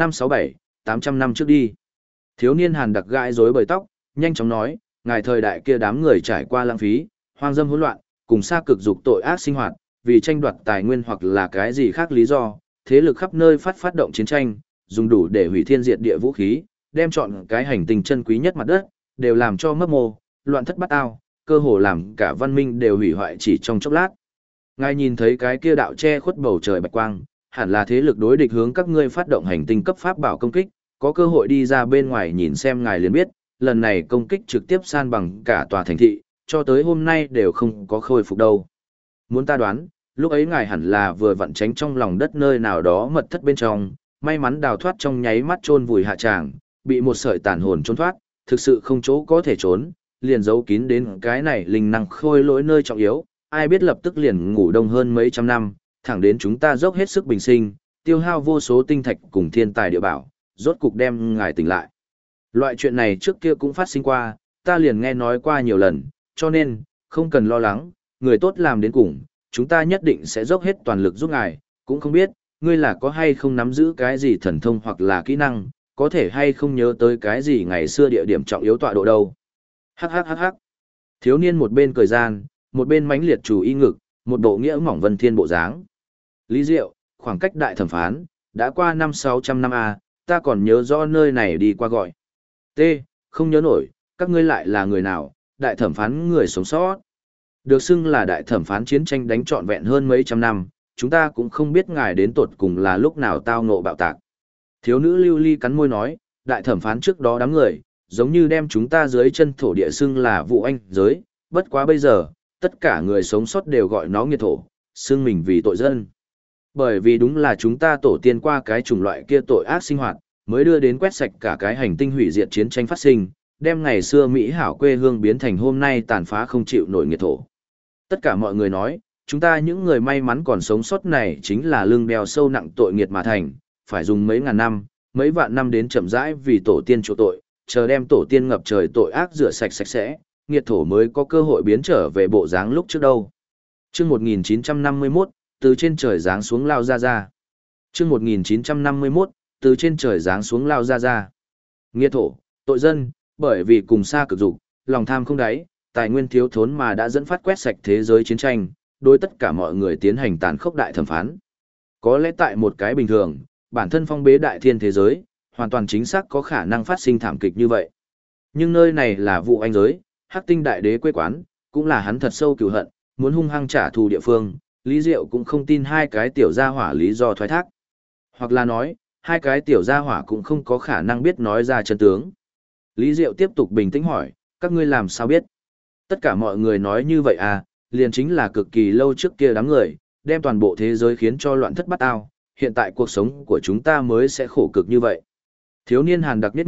A: 567-800 năm trước đi. Thiếu niên Hàn đặc gãi rối bời tóc, nhanh chóng nói, ngài thời đại kia đám người trải qua lãng phí, hoang dâm hỗn loạn, cùng xa cực dục tội ác sinh hoạt, vì tranh đoạt tài nguyên hoặc là cái gì khác lý do, thế lực khắp nơi phát động chiến tranh, dùng đủ để hủy thiên diệt địa vũ khí, đem chọn cái hành tinh chân quý nhất mặt đất, đều làm cho mấp mô, loạn thất bát ao, cơ hồ làm cả văn minh đều hủy hoại chỉ trong chốc lát. Ngài nhìn thấy cái kia đạo che khuất bầu trời bạch quang, hẳn là thế lực đối địch hướng các ngươi phát động hành tinh cấp pháp bảo công kích, có cơ hội đi ra bên ngoài nhìn xem ngài liền biết, lần này công kích trực tiếp san bằng cả tòa thành thị, cho tới hôm nay đều không có khôi phục đâu. Muốn ta đoán, lúc ấy ngài hẳn là vừa vặn tránh trong lòng đất nơi nào đó mật thất bên trong, may mắn đào thoát trong nháy mắt chôn vùi hạ tràng, bị một sợi tàn hồn trốn thoát, thực sự không chỗ có thể trốn, liền giấu kín đến cái này linh năng khôi lỗi nơi trọng yếu, ai biết lập tức liền ngủ đông hơn mấy trăm năm, thẳng đến chúng ta dốc hết sức bình sinh, tiêu hao vô số tinh thạch cùng thiên tài địa bảo, rốt cục đem ngài tỉnh lại. Loại chuyện này trước kia cũng phát sinh qua, ta liền nghe nói qua nhiều lần, cho nên, không cần lo lắng, người tốt làm đến cùng, chúng ta nhất định sẽ dốc hết toàn lực giúp ngài, cũng không biết, ngươi là có hay không nắm giữ cái gì thần thông hoặc là kỹ năng, có thể hay không nhớ tới cái gì ngày xưa địa điểm trọng yếu tọa độ đâu. Hắc hắc hắc hắc. Thiếu niên một bên cười gian, một bên mãnh liệt chủ y ngực, một bộ nghĩa mỏng vân thiên bộ dáng. Lý Diệu, khoảng cách đại thẩm phán, đã qua 500-600 năm A, ta còn nhớ rõ nơi này đi qua gọi. T, không nhớ nổi, các ngươi lại là người nào, đại thẩm phán người sống sót. Được xưng là đại thẩm phán chiến tranh đánh trọn vẹn hơn mấy trăm năm, chúng ta cũng không biết ngài đến tột cùng là lúc nào tao ngộ bạo tạc. Thiếu nữ lưu ly cắn môi nói, đại thẩm phán trước đó đám người, giống như đem chúng ta dưới chân thổ địa xưng là vụ anh giới, bất quá bây giờ, tất cả người sống sót đều gọi nó nghiệt thổ, xưng mình vì tội dân. Bởi vì đúng là chúng ta tổ tiên qua cái chủng loại kia tội ác sinh hoạt, mới đưa đến quét sạch cả cái hành tinh hủy diệt chiến tranh phát sinh, đem ngày xưa Mỹ hảo quê hương biến thành hôm nay tàn phá không chịu nổi nghiệt thổ. Tất cả mọi người nói, chúng ta những người may mắn còn sống sót này chính là lưng đeo sâu nặng tội nghiệt mà thành, phải dùng mấy ngàn năm, mấy vạn năm đến chậm rãi vì tổ tiên chỗ tội, chờ đem tổ tiên ngập trời tội ác rửa sạch sạch sẽ, nghiệt thổ mới có cơ hội biến trở về bộ dáng lúc trước đâu. Chương 1951, từ trên trời giáng xuống lao ra ra. Chương 1951, từ trên trời giáng xuống lao ra ra. Nghiệt thổ, tội dân, bởi vì cùng xa cực dục, lòng tham không đáy, tài nguyên thiếu thốn mà đã dẫn phát quét sạch thế giới chiến tranh, đối tất cả mọi người tiến hành tàn khốc đại thẩm phán. Có lẽ tại một cái bình thường, bản thân phong bế đại thiên thế giới, hoàn toàn chính xác có khả năng phát sinh thảm kịch như vậy. Nhưng nơi này là vụ anh giới, Hắc Tinh đại đế quê quán, cũng là hắn thật sâu cừu hận, muốn hung hăng trả thù địa phương, Lý Diệu cũng không tin hai cái tiểu gia hỏa lý do thoái thác. Hoặc là nói, hai cái tiểu gia hỏa cũng không có khả năng biết nói ra chân tướng. Lý Diệu tiếp tục bình tĩnh hỏi, các ngươi làm sao biết? Tất cả mọi người nói như vậy à, liền chính là cực kỳ lâu trước kia đám người, đem toàn bộ thế giới khiến cho loạn thất bát ao, hiện tại cuộc sống của chúng ta mới sẽ khổ cực như vậy. Thiếu niên Hàn đặc niết miệng,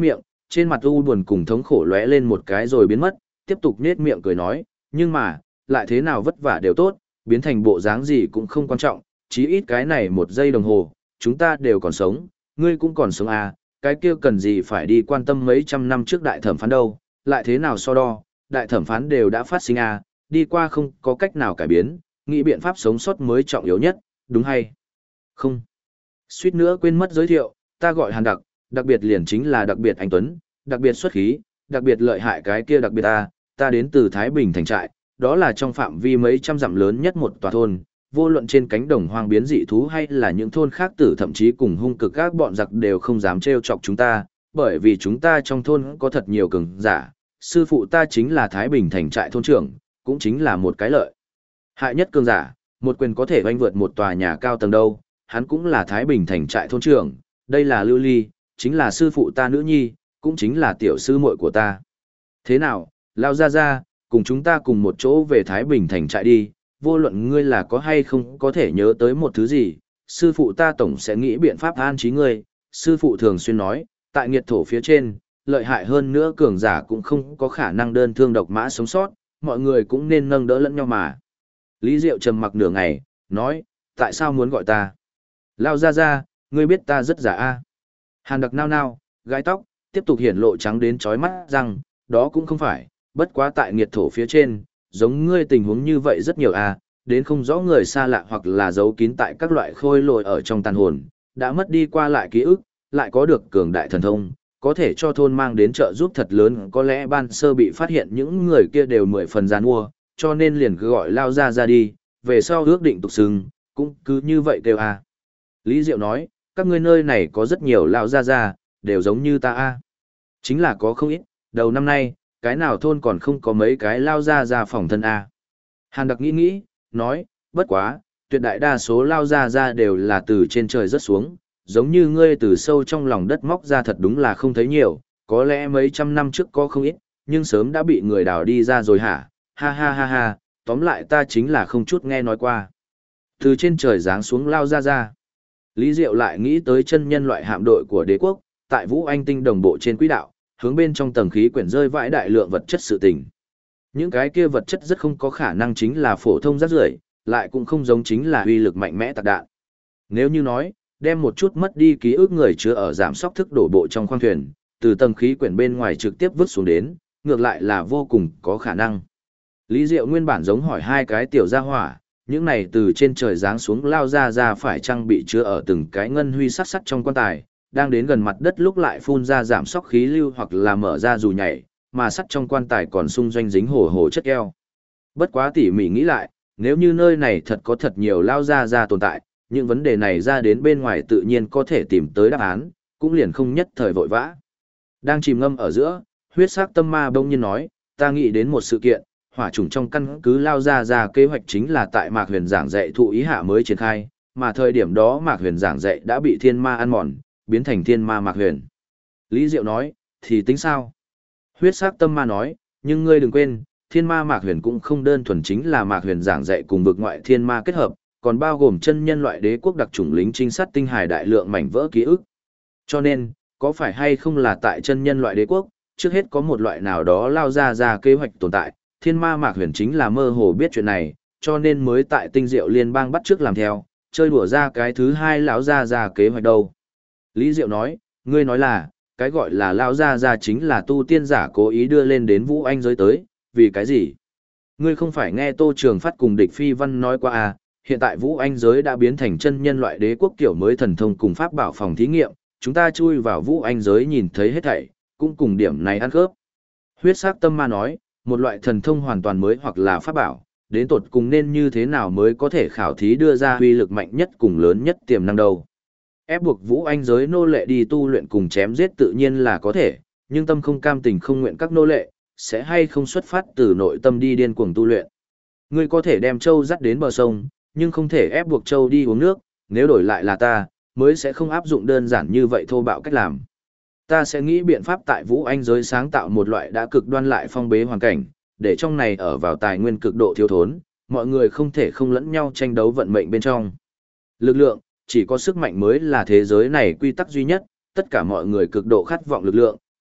A: trên mặt u buồn cùng thống khổ lóe lên một cái rồi biến mất, tiếp tục nhếch miệng cười nói, nhưng mà, lại thế nào vất vả đều tốt, biến thành bộ dáng gì cũng không quan trọng, chí ít cái này 1 giây đồng hồ, chúng ta đều còn sống, ngươi cũng còn sống à, cái kia cần gì phải đi quan tâm mấy trăm năm trước đại thẩm phán đâu, lại thế nào so đo, đại thẩm phán đều đã phát sinh à, đi qua không có cách nào cải biến, nghĩ biện pháp sống sót mới trọng yếu nhất, đúng hay không? Suýt nữa quên mất giới thiệu, ta gọi Hàn Đặc, đặc biệt liền chính là đặc biệt anh Tuấn, đặc biệt xuất khí, đặc biệt lợi hại cái kia đặc biệt ta đến từ Thái Bình thành trại, đó là trong phạm vi mấy trăm dặm lớn nhất một tòa thôn, vô luận trên cánh đồng hoang biến dị thú hay là những thôn khác tử thậm chí cùng hung cực các bọn giặc đều không dám trêu chọc chúng ta, bởi vì chúng ta trong thôn có thật nhiều cường giả, sư phụ ta chính là Thái Bình thành trại thôn trưởng, cũng chính là một cái lợi hại nhất cường giả, một quyền có thể oanh vượt một tòa nhà cao tầng đâu, hắn cũng là Thái Bình thành trại thôn trưởng, đây là Lưu Ly, chính là sư phụ ta nữ nhi, cũng chính là tiểu sư muội của ta. Thế nào, lao ra, cùng chúng ta cùng một chỗ về Thái Bình thành trại đi, vô luận ngươi là có hay không có thể nhớ tới một thứ gì, sư phụ ta tổng sẽ nghĩ biện pháp an trí ngươi, sư phụ thường xuyên nói, tại nghiệt thổ phía trên, lợi hại hơn nữa cường giả cũng không có khả năng đơn thương độc mã sống sót, mọi người cũng nên nâng đỡ lẫn nhau mà. Lý Diệu trầm mặc nửa ngày, nói, tại sao muốn gọi ta? Lao ra, ngươi biết ta rất giả a. Hàn Đặc nao, gãi tóc, tiếp tục hiển lộ trắng đến chói mắt rằng, đó cũng không phải, bất quá tại nghiệt thổ phía trên, giống ngươi tình huống như vậy rất nhiều a, đến không rõ người xa lạ hoặc là giấu kín tại các loại khôi lỗi ở trong tàn hồn, đã mất đi qua lại ký ức, lại có được cường đại thần thông, có thể cho thôn mang đến trợ giúp thật lớn, có lẽ ban sơ bị phát hiện những người kia đều 10 phần gian mua, cho nên liền cứ gọi Lao ra đi, về sau ước định tục xưng, cũng cứ như vậy kêu a. Lý Diệu nói, các ngươi nơi này có rất nhiều Lao ra, đều giống như ta a. Chính là có không ít, đầu năm nay, cái nào thôn còn không có mấy cái Lao ra phòng thân a. Hàn Đặc nghĩ, nói, bất quá, tuyệt đại đa số Lao ra đều là từ trên trời rớt xuống, giống như ngươi từ sâu trong lòng đất móc ra thật đúng là không thấy nhiều, có lẽ mấy trăm năm trước có không ít, nhưng sớm đã bị người đào đi ra rồi hả, ha, tóm lại ta chính là không chút nghe nói qua. Từ trên trời giáng xuống Lao ra. Lý Diệu lại nghĩ tới chân nhân loại hạm đội của đế quốc, tại Vũ Anh Tinh đồng bộ trên quỹ đạo, hướng bên trong tầng khí quyển rơi vãi đại lượng vật chất sự tình. Những cái kia vật chất rất không có khả năng chính là phổ thông rác rưởi, lại cũng không giống chính là uy lực mạnh mẽ tạc đạn. Nếu như nói, đem một chút mất đi ký ức người chứa ở giảm sóc thức đổ bộ trong khoang thuyền, từ tầng khí quyển bên ngoài trực tiếp vứt xuống đến, ngược lại là vô cùng có khả năng. Lý Diệu nguyên bản giống hỏi hai cái tiểu gia hỏa, những này từ trên trời giáng xuống Lao ra phải chăng bị chứa ở từng cái ngân huy sắt trong quan tài, đang đến gần mặt đất lúc lại phun ra giảm sóc khí lưu hoặc là mở ra dù nhảy, mà sắt trong quan tài còn xung doanh dính hồ chất keo. Bất quá tỉ mỉ nghĩ lại, nếu như nơi này thật có thật nhiều Lao ra tồn tại, những vấn đề này ra đến bên ngoài tự nhiên có thể tìm tới đáp án, cũng liền không nhất thời vội vã. Đang chìm ngâm ở giữa, huyết sắc tâm ma bỗng nhiên nói, ta nghĩ đến một sự kiện, hỏa chủng trong căn cứ Lao ra kế hoạch chính là tại Mạc Huyền giảng dạy thụ ý hạ mới triển khai, mà thời điểm đó Mạc Huyền giảng dạy đã bị thiên ma ăn mòn, biến thành thiên ma Mạc Huyền. Lý Diệu nói, thì tính sao? Huyết sắc tâm ma nói, nhưng ngươi đừng quên, thiên ma Mạc Huyền cũng không đơn thuần chính là Mạc Huyền giảng dạy cùng vực ngoại thiên ma kết hợp, còn bao gồm chân nhân loại đế quốc đặc chủng lính trinh sát tinh hải đại lượng mảnh vỡ ký ức. Cho nên, có phải hay không là tại chân nhân loại đế quốc, trước hết có một loại nào đó Lao ra kế hoạch tồn tại, thiên ma Mạc Huyền chính là mơ hồ biết chuyện này, cho nên mới tại tinh diệu liên bang bắt trước làm theo, chơi đùa ra cái thứ hai lão ra kế hoạch đâu. Lý Diệu nói, ngươi nói là, cái gọi là lão ra chính là tu tiên giả cố ý đưa lên đến Vũ Anh giới tới, vì cái gì? Ngươi không phải nghe Tô Trường Phát cùng Địch Phi Văn nói qua à, hiện tại Vũ Anh giới đã biến thành chân nhân loại đế quốc kiểu mới thần thông cùng pháp bảo phòng thí nghiệm, chúng ta chui vào Vũ Anh giới nhìn thấy hết thảy, cũng cùng điểm này ăn khớp. Huyết sắc tâm ma nói, một loại thần thông hoàn toàn mới hoặc là pháp bảo, đến tột cùng nên như thế nào mới có thể khảo thí đưa ra uy lực mạnh nhất cùng lớn nhất tiềm năng đâu. Ép buộc Vũ Anh giới nô lệ đi tu luyện cùng chém giết tự nhiên là có thể, nhưng tâm không cam tình không nguyện các nô lệ, sẽ hay không xuất phát từ nội tâm đi điên cuồng tu luyện. Ngươi có thể đem châu dắt đến bờ sông, nhưng không thể ép buộc châu đi uống nước, nếu đổi lại là ta, mới sẽ không áp dụng đơn giản như vậy thô bạo cách làm. Ta sẽ nghĩ biện pháp tại Vũ Anh giới sáng tạo một loại đã cực đoan lại phong bế hoàn cảnh, để trong này ở vào tài nguyên cực độ thiếu thốn, mọi người không thể không lẫn nhau tranh đấu vận mệnh bên trong. Lực lượng, chỉ có sức mạnh mới là thế giới này quy tắc duy nhất, tất cả mọi người cực độ khát vọng lực lượng,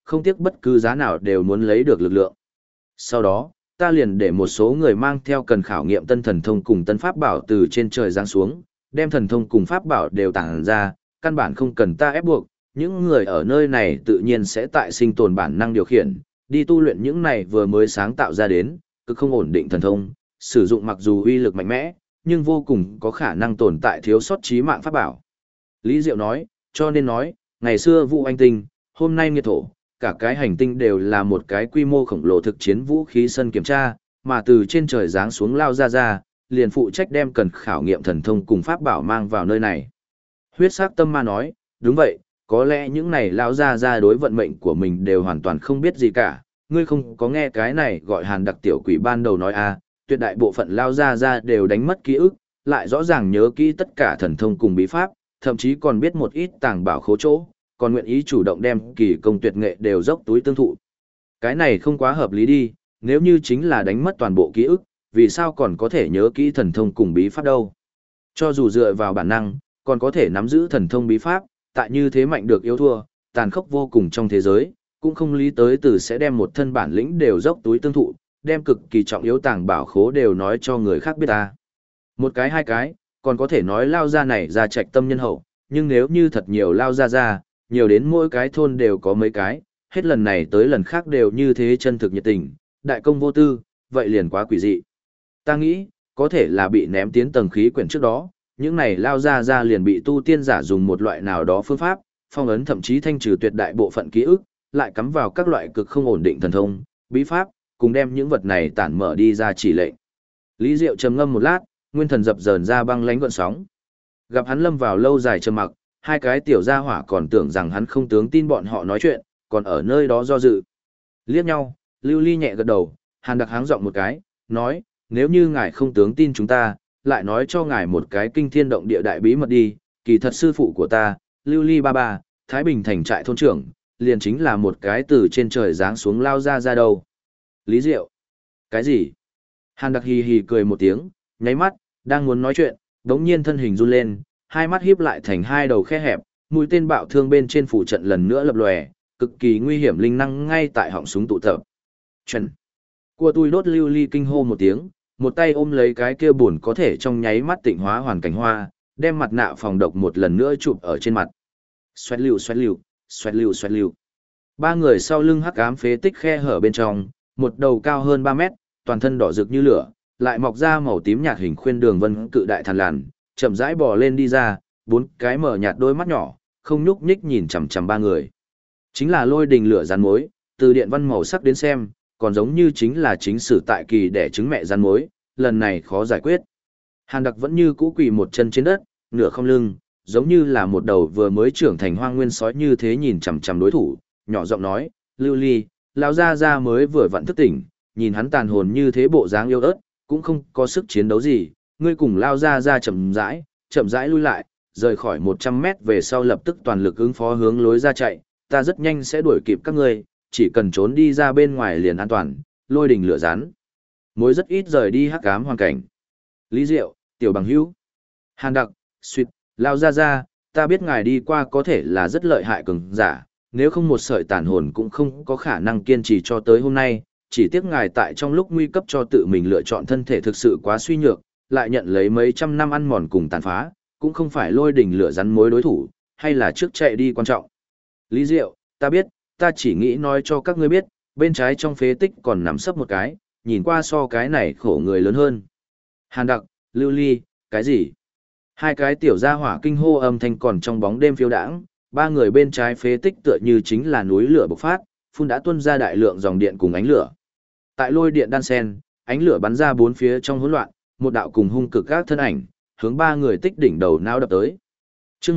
A: không tiếc bất cứ giá nào đều muốn lấy được lực lượng. Sau đó, ta liền để một số người mang theo cần khảo nghiệm tân thần thông cùng tân pháp bảo từ trên trời giáng xuống, đem thần thông cùng pháp bảo đều tàng ra, căn bản không cần ta ép buộc, những người ở nơi này tự nhiên sẽ tại sinh tồn bản năng điều khiển, đi tu luyện những này vừa mới sáng tạo ra đến, cực không ổn định thần thông, sử dụng mặc dù uy lực mạnh mẽ, nhưng vô cùng có khả năng tồn tại thiếu sót chí mạng pháp bảo. Lý Diệu nói, cho nên nói, ngày xưa Vũ Anh Tinh, hôm nay Nghiệt Thổ, cả cái hành tinh đều là một cái quy mô khổng lồ thực chiến vũ khí sân kiểm tra, mà từ trên trời giáng xuống lao ra, liền phụ trách đem cần khảo nghiệm thần thông cùng pháp bảo mang vào nơi này. Huyết sắc tâm ma nói, đúng vậy, có lẽ những này lao ra đối vận mệnh của mình đều hoàn toàn không biết gì cả, ngươi không có nghe cái này gọi Hàn Đặc tiểu quỷ ban đầu nói à, tuyệt đại bộ phận lao ra đều đánh mất ký ức, lại rõ ràng nhớ kỹ tất cả thần thông cùng bí pháp, thậm chí còn biết một ít tàng bảo khố chỗ, còn nguyện ý chủ động đem kỳ công tuyệt nghệ đều dốc túi tương thụ. Cái này không quá hợp lý đi, nếu như chính là đánh mất toàn bộ ký ức, vì sao còn có thể nhớ kỹ thần thông cùng bí pháp đâu? Cho dù dựa vào bản năng, còn có thể nắm giữ thần thông bí pháp, tại như thế mạnh được yếu thua, tàn khốc vô cùng trong thế giới, cũng không lý tới từ sẽ đem một thân bản lĩnh đều dốc túi tương thụ, đem cực kỳ trọng yếu tàng bảo khố đều nói cho người khác biết ta. Một cái hai cái, còn có thể nói lao ra này ra trạch tâm nhân hậu, nhưng nếu như thật nhiều lao ra, nhiều đến mỗi cái thôn đều có mấy cái, hết lần này tới lần khác đều như thế chân thực nhiệt tình, đại công vô tư, vậy liền quá quỷ dị. Ta nghĩ, có thể là bị ném tiến tầng khí quyển trước đó, những này lao ra liền bị tu tiên giả dùng một loại nào đó phương pháp, phong ấn thậm chí thanh trừ tuyệt đại bộ phận ký ức, lại cắm vào các loại cực không ổn định thần thông, bí pháp, cùng đem những vật này tản mở đi ra chỉ lệnh. Lý Diệu trầm ngâm một lát, nguyên thần dập dờn ra băng lánh gợn sóng. Gặp hắn lâm vào lâu dài trầm mặc, hai cái tiểu gia hỏa còn tưởng rằng hắn không tướng tin bọn họ nói chuyện, còn ở nơi đó do dự. Liếc nhau, Lưu Ly nhẹ gật đầu, Hàn Đặc háng giọng một cái, nói, nếu như ngài không tướng tin chúng ta, lại nói cho ngài một cái kinh thiên động địa đại bí mật đi, kỳ thật sư phụ của ta, Lưu Ly ba ba, Thái Bình thành trại thôn trưởng, liền chính là một cái từ trên trời giáng xuống lao ra đâu. Lý Diệu. Cái gì? Hàn Đặc hì hì cười một tiếng, nháy mắt, đang muốn nói chuyện, đống nhiên thân hình run lên, hai mắt híp lại thành hai đầu khe hẹp, mũi tên bạo thương bên trên phủ trận lần nữa lập lòe, cực kỳ nguy hiểm linh năng ngay tại họng súng tụ tập. Chuẩn. Cua tôi đốt Lưu Ly kinh hô một tiếng, một tay ôm lấy cái kia buồn có thể trong nháy mắt tịnh hóa hoàn cảnh hoa, đem mặt nạ phòng độc một lần nữa chụp ở trên mặt. Xoẹt lưu, xoẹt lưu, xoẹt lưu, xoẹt lưu. Ba người sau lưng hắc ám phế tích khe hở bên trong, một đầu cao hơn 3 mét, toàn thân đỏ rực như lửa, lại mọc ra màu tím nhạt hình khuyên đường vân cự đại thằn lằn, chậm rãi bò lên đi ra, bốn cái mở nhạt đôi mắt nhỏ, không nhúc nhích nhìn chằm chằm ba người. Chính là lôi đình lửa rắn mối, từ điện văn màu sắc đến xem, còn giống như chính là chính sử tại kỳ đẻ trứng mẹ rắn mối, lần này khó giải quyết. Hàn Đặc vẫn như cũ quỳ một chân trên đất, nửa không lưng, giống như là một đầu vừa mới trưởng thành hoang nguyên sói như thế nhìn chằm chằm đối thủ, nhỏ giọng nói, Lưu Ly, lão gia mới vừa vặn thức tỉnh, nhìn hắn tàn hồn như thế bộ dáng yêu ớt, cũng không có sức chiến đấu gì, ngươi cùng lao gia chậm rãi lui lại, rời khỏi 100 mét về sau lập tức toàn lực ứng phó hướng lối ra chạy, ta rất nhanh sẽ đuổi kịp các ngươi, chỉ cần trốn đi ra bên ngoài liền an toàn, lôi đình lửa rắn. Mối rất ít rời đi hắc ám hoàn cảnh. Lý Diệu, tiểu bằng hữu. Hàn Đặc, suýt, lao ra, ta biết ngài đi qua có thể là rất lợi hại cường giả, nếu không một sợi tàn hồn cũng không có khả năng kiên trì cho tới hôm nay, chỉ tiếc ngài tại trong lúc nguy cấp cho tự mình lựa chọn thân thể thực sự quá suy nhược, lại nhận lấy mấy trăm năm ăn mòn cùng tàn phá, cũng không phải lôi đỉnh lửa rắn mối đối thủ, hay là trước chạy đi quan trọng. Lý Diệu, ta biết, ta chỉ nghĩ nói cho các ngươi biết, bên trái trong phế tích còn nằm sấp một cái, nhìn qua so cái này khổ người lớn hơn. Hàn Đặc, Lưu Ly, cái gì? Hai cái tiểu gia hỏa kinh hô âm thanh còn trong bóng đêm phiêu đãng, ba người bên trái phế tích tựa như chính là núi lửa bộc phát, phun đã tuôn ra đại lượng dòng điện cùng ánh lửa. Tại lôi điện đan sen, ánh lửa bắn ra bốn phía trong hỗn loạn, một đạo cùng hung cực các thân ảnh, hướng ba người tích đỉnh đầu não đập tới. Chương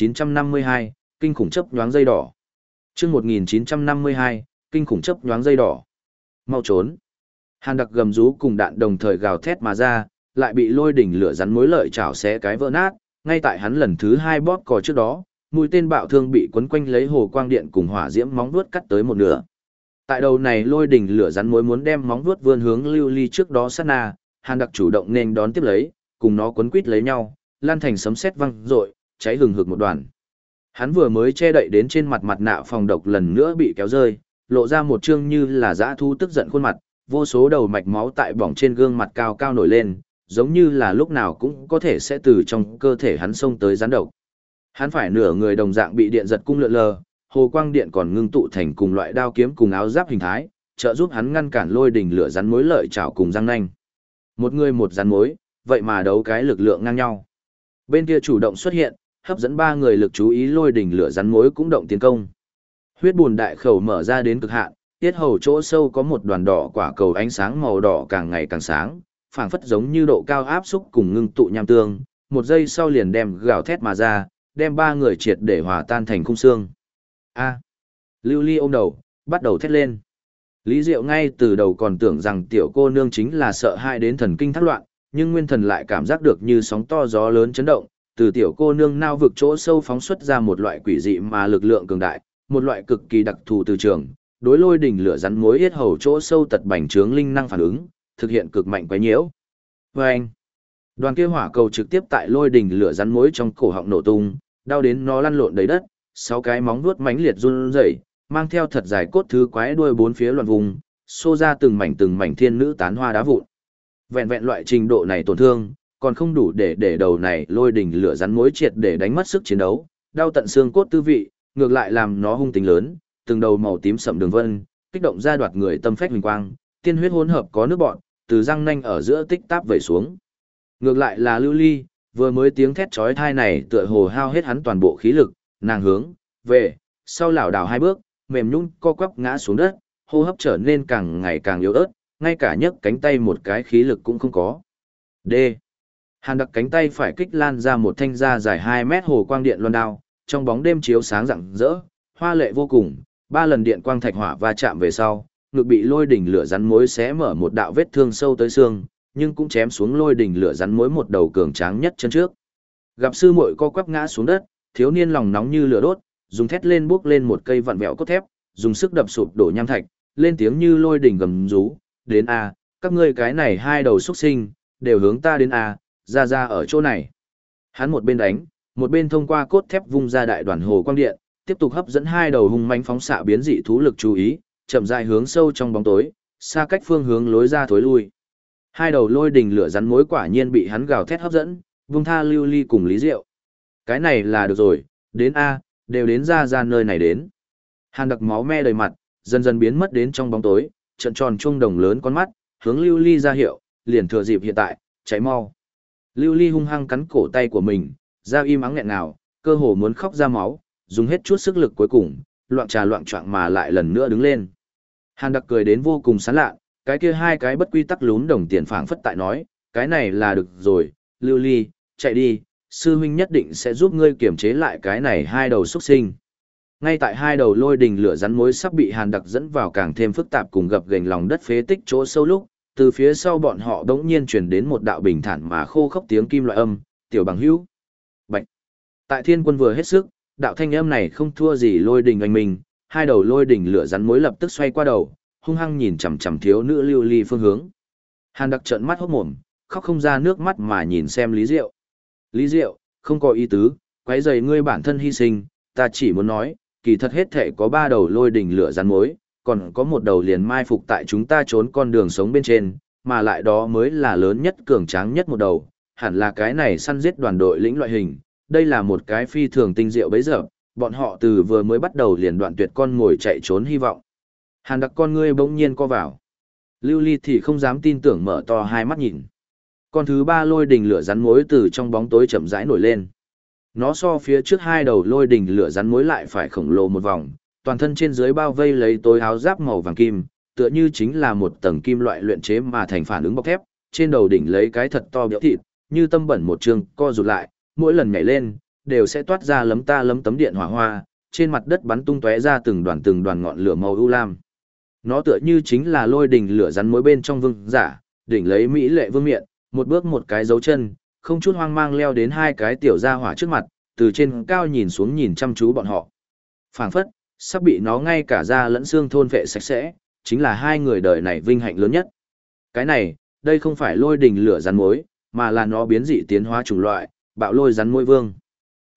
A: 1952, kinh khủng chấp nhoáng dây đỏ. Chương 1952, kinh khủng chấp nhoáng dây đỏ. Mau trốn. Hàn Đặc gầm rú cùng đạn đồng thời gào thét mà ra, lại bị lôi đỉnh lửa rắn mối lợi chảo xé cái vỡ nát, ngay tại hắn lần thứ hai bóp cò trước đó, mũi tên bạo thương bị quấn quanh lấy hồ quang điện cùng hỏa diễm móng vuốt cắt tới một nửa. Tại đầu này lôi đỉnh lửa rắn mối muốn đem móng vuốt vươn hướng Lưu Ly trước đó sát na, Hàn Đặc chủ động nên đón tiếp lấy, cùng nó quấn quít lấy nhau, lan thành sấm sét vang rội, cháy hừng hực một đoàn. Hắn vừa mới che đậy đến trên mặt mặt nạ phòng độc lần nữa bị kéo rơi, lộ ra một trương như là dã thú tức giận khuôn mặt, vô số đầu mạch máu tại bỏng trên gương mặt cao cao nổi lên, giống như là lúc nào cũng có thể sẽ từ trong cơ thể hắn xông tới rắn độc. Hắn phải nửa người đồng dạng bị điện giật cung lượn lờ, hồ quang điện còn ngưng tụ thành cùng loại đao kiếm cùng áo giáp hình thái, trợ giúp hắn ngăn cản lôi đỉnh lửa rắn mối lợi chảo cùng răng nanh. Một người một rắn mối, vậy mà đấu cái lực lượng ngang nhau. Bên kia chủ động xuất hiện, hấp dẫn ba người lực chú ý lôi đỉnh lửa rắn mối cũng động tiến công. Huyết bùn đại khẩu mở ra đến cực hạn, tiết hầu chỗ sâu có một đoàn đỏ quả cầu ánh sáng màu đỏ càng ngày càng sáng, phảng phất giống như độ cao áp xúc cùng ngưng tụ nham tương, một giây sau liền đem gào thét mà ra, đem ba người triệt để hòa tan thành khung xương. A. Lưu Ly ôm đầu, bắt đầu thét lên. Lý Diệu ngay từ đầu còn tưởng rằng tiểu cô nương chính là sợ hãi đến thần kinh thác loạn, nhưng nguyên thần lại cảm giác được như sóng to gió lớn chấn động, từ tiểu cô nương nao vực chỗ sâu phóng xuất ra một loại quỷ dị mà lực lượng cường đại, một loại cực kỳ đặc thù từ trường, đối lôi đỉnh lửa rắn mối yết hầu chỗ sâu tật bành trướng linh năng phản ứng, thực hiện cực mạnh quấy nhiễu. Vâng! Đoàn kia hỏa cầu trực tiếp tại lôi đỉnh lửa rắn mối trong cổ họng nổ tung, đau đến nó lăn lộn đầy đất, sáu cái móng vuốt mãnh liệt run rẩy, mang theo thật dài cốt thứ quái đuôi bốn phía loạn vùng, xô ra từng mảnh thiên nữ tán hoa đá vụn. Vẹn vẹn loại trình độ này tổn thương, còn không đủ để đầu này lôi đỉnh lửa rắn mối triệt để đánh mất sức chiến đấu, đau tận xương cốt tư vị, ngược lại làm nó hung tính lớn, từng đầu màu tím sậm đường vân, kích động ra đoạt người tâm phách huỳnh quang, tiên huyết hỗn hợp có nước bọt, từ răng nanh ở giữa tích táp vẩy xuống. Ngược lại là Lưu Ly, vừa mới tiếng thét chói tai này tựa hồ hao hết hắn toàn bộ khí lực, nàng hướng về sau lảo đảo hai bước, mềm nhũn co quắp ngã xuống đất, hô hấp trở nên càng ngày càng yếu ớt, ngay cả nhấc cánh tay một cái khí lực cũng không có. D. Hàn Đặc cánh tay phải kích lan ra một thanh da dài 2 mét hồ quang điện loan đao, trong bóng đêm chiếu sáng rạng rỡ, hoa lệ vô cùng, 3 lần điện quang thạch hỏa va chạm về sau, ngực bị lôi đỉnh lửa rắn mối xé mở một đạo vết thương sâu tới xương, nhưng cũng chém xuống lôi đỉnh lửa rắn mối một đầu cường tráng nhất chân trước. Gặp sư muội co quắp ngã xuống đất, thiếu niên lòng nóng như lửa đốt, dùng thét lên bước lên một cây vặn vẹo cốt thép, dùng sức đập sụp đổ nham thạch, lên tiếng như lôi đỉnh gầm rú, "Đến a, các ngươi cái này hai đầu xuất sinh, đều hướng ta đến a, ra ở chỗ này." Hắn một bên đánh, một bên thông qua cốt thép vung ra đại đoàn hồ quang điện, tiếp tục hấp dẫn hai đầu hung mãnh phóng xạ biến dị thú lực chú ý, chậm rãi hướng sâu trong bóng tối, xa cách phương hướng lối ra thối lui. Hai đầu lôi đỉnh lửa rắn mối quả nhiên bị hắn gào thét hấp dẫn, vung tha Lưu Ly cùng Lý Diệu. Cái này là được rồi, đến a, đều đến ra nơi này đến. Hàn Đặc máu me đầy mặt, dần dần biến mất đến trong bóng tối, trận tròn chuông đồng lớn con mắt, hướng Lưu Ly ra hiệu, liền thừa dịp hiện tại, cháy mau. Lưu Ly hung hăng cắn cổ tay của mình, da im ắng nghẹn nào, cơ hồ muốn khóc ra máu, dùng hết chút sức lực cuối cùng, loạn trà loạn choạng mà lại lần nữa đứng lên. Hàn Đặc cười đến vô cùng sán lạ, cái kia hai cái bất quy tắc lún đồng tiền phảng phất tại nói, cái này là được rồi, Lưu Ly, chạy đi, sư huynh nhất định sẽ giúp ngươi kiểm chế lại cái này hai đầu xuất sinh. Ngay tại hai đầu lôi đình lửa rắn mối sắp bị Hàn Đặc dẫn vào càng thêm phức tạp cùng gập ghềnh lòng đất phế tích chỗ sâu lúc, từ phía sau bọn họ đống nhiên truyền đến một đạo bình thản mà khô khốc tiếng kim loại âm, "Tiểu bằng hữu." Bạch. Tại Thiên Quân vừa hết sức, đạo thanh âm này không thua gì lôi đình oanh minh, hai đầu lôi đình lửa rắn mối lập tức xoay qua đầu, hung hăng nhìn chằm chằm thiếu nữ Lưu Ly phương hướng. Hàn Đặc trợn mắt hốt mồm, khóc không ra nước mắt mà nhìn xem Lý Diệu. "Lý Diệu, không có ý tứ, quấy rầy ngươi bản thân hy sinh, ta chỉ muốn nói, kỳ thật hết thể có 3 đầu lôi đỉnh lửa rắn mối, còn có một đầu liền mai phục tại chúng ta trốn con đường sống bên trên, mà lại đó mới là lớn nhất cường tráng nhất một đầu, hẳn là cái này săn giết đoàn đội lĩnh loại hình, đây là một cái phi thường tinh diệu bấy giờ, bọn họ từ vừa mới bắt đầu liền đoạn tuyệt con ngồi chạy trốn hy vọng." Hàn Đặc con ngươi bỗng nhiên co vào. Lưu Ly thì không dám tin tưởng mở to hai mắt nhìn. Con thứ 3 lôi đỉnh lửa rắn mối từ trong bóng tối chậm rãi nổi lên. Nó so phía trước hai đầu lôi đỉnh lửa rắn mối lại phải khổng lồ một vòng, toàn thân trên dưới bao vây lấy tối áo giáp màu vàng kim, tựa như chính là một tầng kim loại luyện chế mà thành phản ứng bọc thép, trên đầu đỉnh lấy cái thật to béo thịt, như tâm bẩn một trường co rụt lại, mỗi lần nhảy lên, đều sẽ toát ra lấm ta lấm tấm điện hỏa hoa, trên mặt đất bắn tung tóe ra từng đoàn ngọn lửa màu u lam. Nó tựa như chính là lôi đỉnh lửa rắn mối bên trong vương giả, đỉnh lấy mỹ lệ vương miện, một bước một cái dấu chân, không chút hoang mang leo đến hai cái tiểu gia hỏa trước mặt, từ trên cao nhìn xuống nhìn chăm chú bọn họ. Phảng phất, sắp bị nó ngay cả da lẫn xương thôn vệ sạch sẽ, chính là hai người đời này vinh hạnh lớn nhất. Cái này, đây không phải lôi đỉnh lửa rắn mối, mà là nó biến dị tiến hóa chủng loại, bạo lôi rắn mối vương.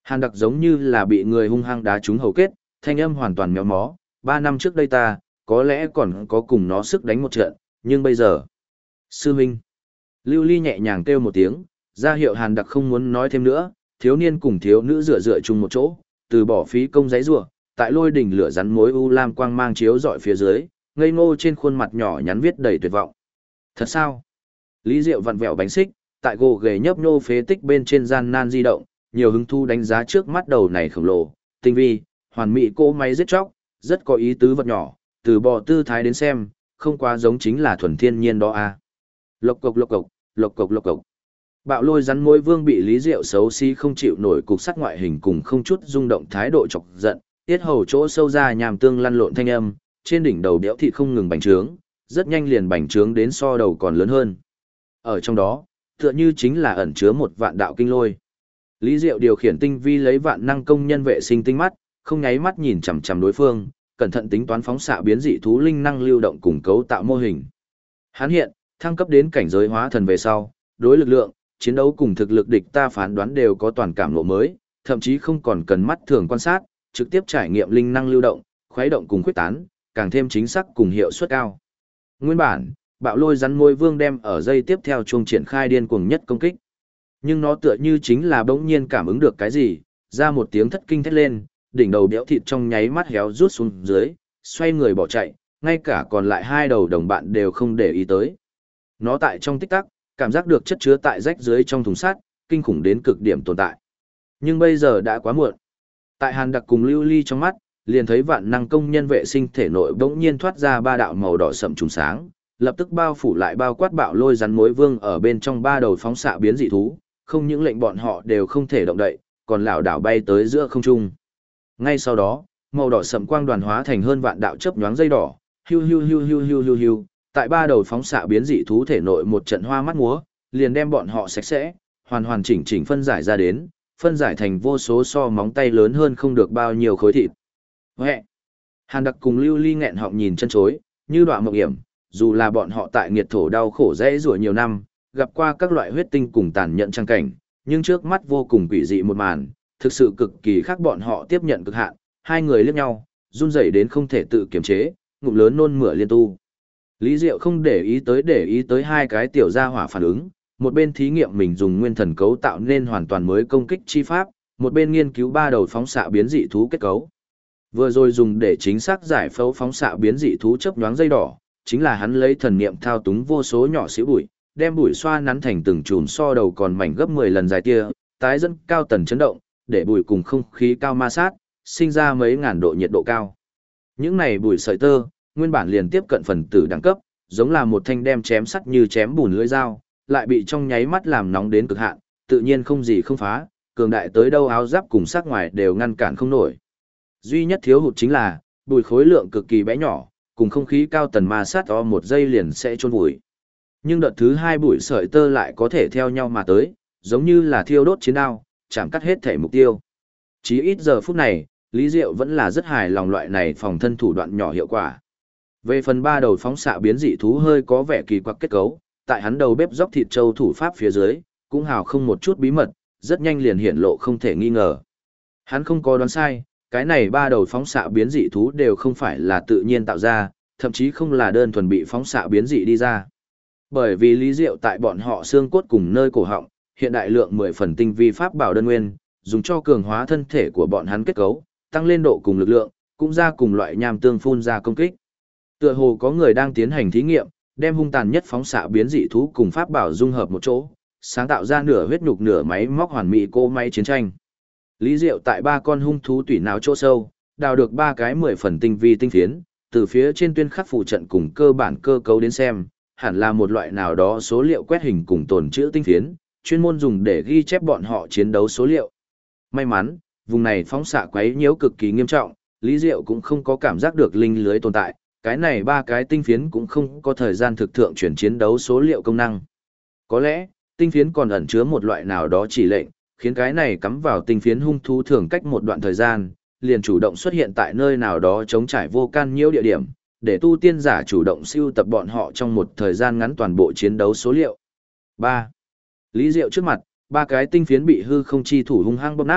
A: Hàn Đặc giống như là bị người hung hăng đá trúng hầu kết, thanh âm hoàn toàn méo mó, 3 năm trước đây ta, có lẽ còn có cùng nó sức đánh một trận, nhưng bây giờ... Sư huynh. Lưu Ly nhẹ nhàng kêu một tiếng, ra hiệu Hàn Đặc không muốn nói thêm nữa, thiếu niên cùng thiếu nữ dựa chung một chỗ, từ bỏ phí công giấy rủa, tại lôi đỉnh lửa rắn mối u lam quang mang chiếu rọi phía dưới, ngây ngô trên khuôn mặt nhỏ nhắn viết đầy tuyệt vọng. Thật sao? Lý Diệu vặn vẹo bánh xích, tại gồ ghề nhấp nhô phế tích bên trên gian nan di động, nhiều hứng thu đánh giá trước mắt đầu này khổng lồ, tinh vi, hoàn mỹ cỗ máy giết chóc, rất có ý tứ vật nhỏ, từ bò tư thái đến xem, không quá giống chính là thuần thiên nhiên đó à. Lộc cộc lộc cộc, lộc cộc lộc cộc. Bạo lôi rắn mối vương bị Lý Diệu xấu xí không chịu nổi cục sắt ngoại hình cùng không chút rung động thái độ chọc giận, tiết hầu chỗ sâu ra nhàm tương lăn lộn thanh âm, trên đỉnh đầu đẽo thịt không ngừng bành trướng, rất nhanh liền bành trướng đến so đầu còn lớn hơn. Ở trong đó, tựa như chính là ẩn chứa một vạn đạo kinh lôi. Lý Diệu điều khiển tinh vi lấy vạn năng công nhân vệ sinh tinh mắt, không nháy mắt nhìn chằm chằm đối phương, cẩn thận tính toán phóng xạ biến dị thú linh năng lưu động cùng cấu tạo mô hình. Hắn hiện, thăng cấp đến cảnh giới hóa thần về sau, đối lực lượng, chiến đấu cùng thực lực địch ta phán đoán đều có toàn cảm lộ mới, thậm chí không còn cần mắt thường quan sát, trực tiếp trải nghiệm linh năng lưu động, khuấy động cùng quyết tán, càng thêm chính xác cùng hiệu suất cao. Nguyên bản, bạo lôi rắn môi vương đem ở dây tiếp theo chuông triển khai điên cuồng nhất công kích. Nhưng nó tựa như chính là bỗng nhiên cảm ứng được cái gì, ra một tiếng thất kinh thét lên, đỉnh đầu béo thịt trong nháy mắt héo rút xuống dưới, xoay người bỏ chạy, ngay cả còn lại hai đầu đồng bạn đều không để ý tới. Nó tại trong tích tắc, cảm giác được chất chứa tại rách dưới trong thùng sắt, kinh khủng đến cực điểm tồn tại. Nhưng bây giờ đã quá muộn. Tại Hàn Đặc cùng Lưu Ly trong mắt, liền thấy vạn năng công nhân vệ sinh thể nội bỗng nhiên thoát ra ba đạo màu đỏ sậm trùng sáng, lập tức bao phủ lại bao quát bạo lôi rắn mối vương ở bên trong ba đầu phóng xạ biến dị thú, không những lệnh bọn họ đều không thể động đậy, còn lảo đảo bay tới giữa không trung. Ngay sau đó, màu đỏ sậm quang đoàn hóa thành hơn vạn đạo chớp nhoáng dây đỏ, hiu hiu hiu hiu hiu hiu hiu, tại ba đầu phóng xạ biến dị thú thể nội một trận hoa mắt múa, liền đem bọn họ sạch sẽ, hoàn hoàn chỉnh chỉnh phân giải ra đến, phân giải thành vô số so móng tay lớn hơn không được bao nhiêu khối thịt. Huệ! Hàn Đặc cùng Lưu Ly nghẹn họng nhìn chân chối, như đoạn mộng hiểm, dù là bọn họ tại nghiệt thổ đau khổ dễ rủa nhiều năm, gặp qua các loại huyết tinh cùng tàn nhẫn trang cảnh, nhưng trước mắt vô cùng quỷ dị một màn, thực sự cực kỳ khác bọn họ tiếp nhận cực hạn, hai người liếc nhau, run rẩy đến không thể tự kiềm chế, ngụm lớn nôn mửa liên tu. Lý Diệu không để ý tới hai cái tiểu gia hỏa phản ứng, một bên thí nghiệm mình dùng nguyên thần cấu tạo nên hoàn toàn mới công kích chi pháp, một bên nghiên cứu ba đầu phóng xạ biến dị thú kết cấu. Vừa rồi dùng để chính xác giải phẫu phóng xạ biến dị thú chớp nhoáng dây đỏ, chính là hắn lấy thần niệm thao túng vô số nhỏ xíu bụi, đem bụi xoa nắn thành từng chùm so đầu còn mảnh gấp 10 lần dài tia, tái dẫn cao tần chấn động, để bụi cùng không khí cao ma sát, sinh ra mấy ngàn độ nhiệt độ cao. Những này bụi sợi tơ, nguyên bản liền tiếp cận phần tử đẳng cấp, giống là một thanh đem chém sắt như chém bùn lưỡi dao, lại bị trong nháy mắt làm nóng đến cực hạn, tự nhiên không gì không phá, cường đại tới đâu áo giáp cùng sắc ngoài đều ngăn cản không nổi. Duy nhất thiếu hụt chính là, bụi khối lượng cực kỳ bé nhỏ, cùng không khí cao tần ma sát o một giây liền sẽ chôn vùi. Nhưng đợt thứ hai bụi sợi tơ lại có thể theo nhau mà tới, giống như là thiêu đốt chiến đao, chạm cắt hết thể mục tiêu. Chỉ ít giờ phút này, Lý Diệu vẫn là rất hài lòng loại này phòng thân thủ đoạn nhỏ hiệu quả. Về phần ba đầu phóng xạ biến dị thú hơi có vẻ kỳ quặc kết cấu, tại hắn đầu bếp dốc thịt trâu thủ pháp phía dưới, cũng hào không một chút bí mật, rất nhanh liền hiển lộ không thể nghi ngờ. Hắn không có đoán sai, cái này ba đầu phóng xạ biến dị thú đều không phải là tự nhiên tạo ra, thậm chí không là đơn thuần bị phóng xạ biến dị đi ra. Bởi vì Lý Diệu tại bọn họ xương cốt cùng nơi cổ họng, hiện đại lượng 10 phần tinh vi pháp bảo đơn nguyên, dùng cho cường hóa thân thể của bọn hắn kết cấu, tăng lên độ cùng lực lượng, cũng ra cùng loại nham tương phun ra công kích. Tựa hồ có người đang tiến hành thí nghiệm, đem hung tàn nhất phóng xạ biến dị thú cùng pháp bảo dung hợp một chỗ, sáng tạo ra nửa huyết nhục nửa máy móc hoàn mỹ cỗ máy chiến tranh. Lý Diệu tại ba con hung thú tủy não chỗ sâu, đào được ba cái 10 phần tinh vi tinh phiến, từ phía trên tuyên khắc phụ trận cùng cơ bản cơ cấu đến xem, hẳn là một loại nào đó số liệu quét hình cùng tồn trữ tinh phiến, chuyên môn dùng để ghi chép bọn họ chiến đấu số liệu. May mắn, vùng này phóng xạ quấy nhiễu cực kỳ nghiêm trọng, Lý Diệu cũng không có cảm giác được linh lưới tồn tại, cái này ba cái tinh phiến cũng không có thời gian thực thượng chuyển chiến đấu số liệu công năng. Có lẽ, tinh phiến còn ẩn chứa một loại nào đó chỉ lệnh, khiến cái này cắm vào tinh phiến hung thú thường cách một đoạn thời gian, liền chủ động xuất hiện tại nơi nào đó chống trải vô can nhiễu địa điểm, để tu tiên giả chủ động siêu tập bọn họ trong một thời gian ngắn toàn bộ chiến đấu số liệu. 3. Lý Diệu trước mặt, ba cái tinh phiến bị hư không chi thủ hung hăng bóp nát,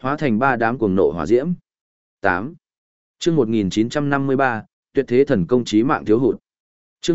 A: hóa thành ba đám cuồng nộ hỏa diễm. 8. Chương 1953, tuyệt thế thần công chí mạng thiếu hụt. Chương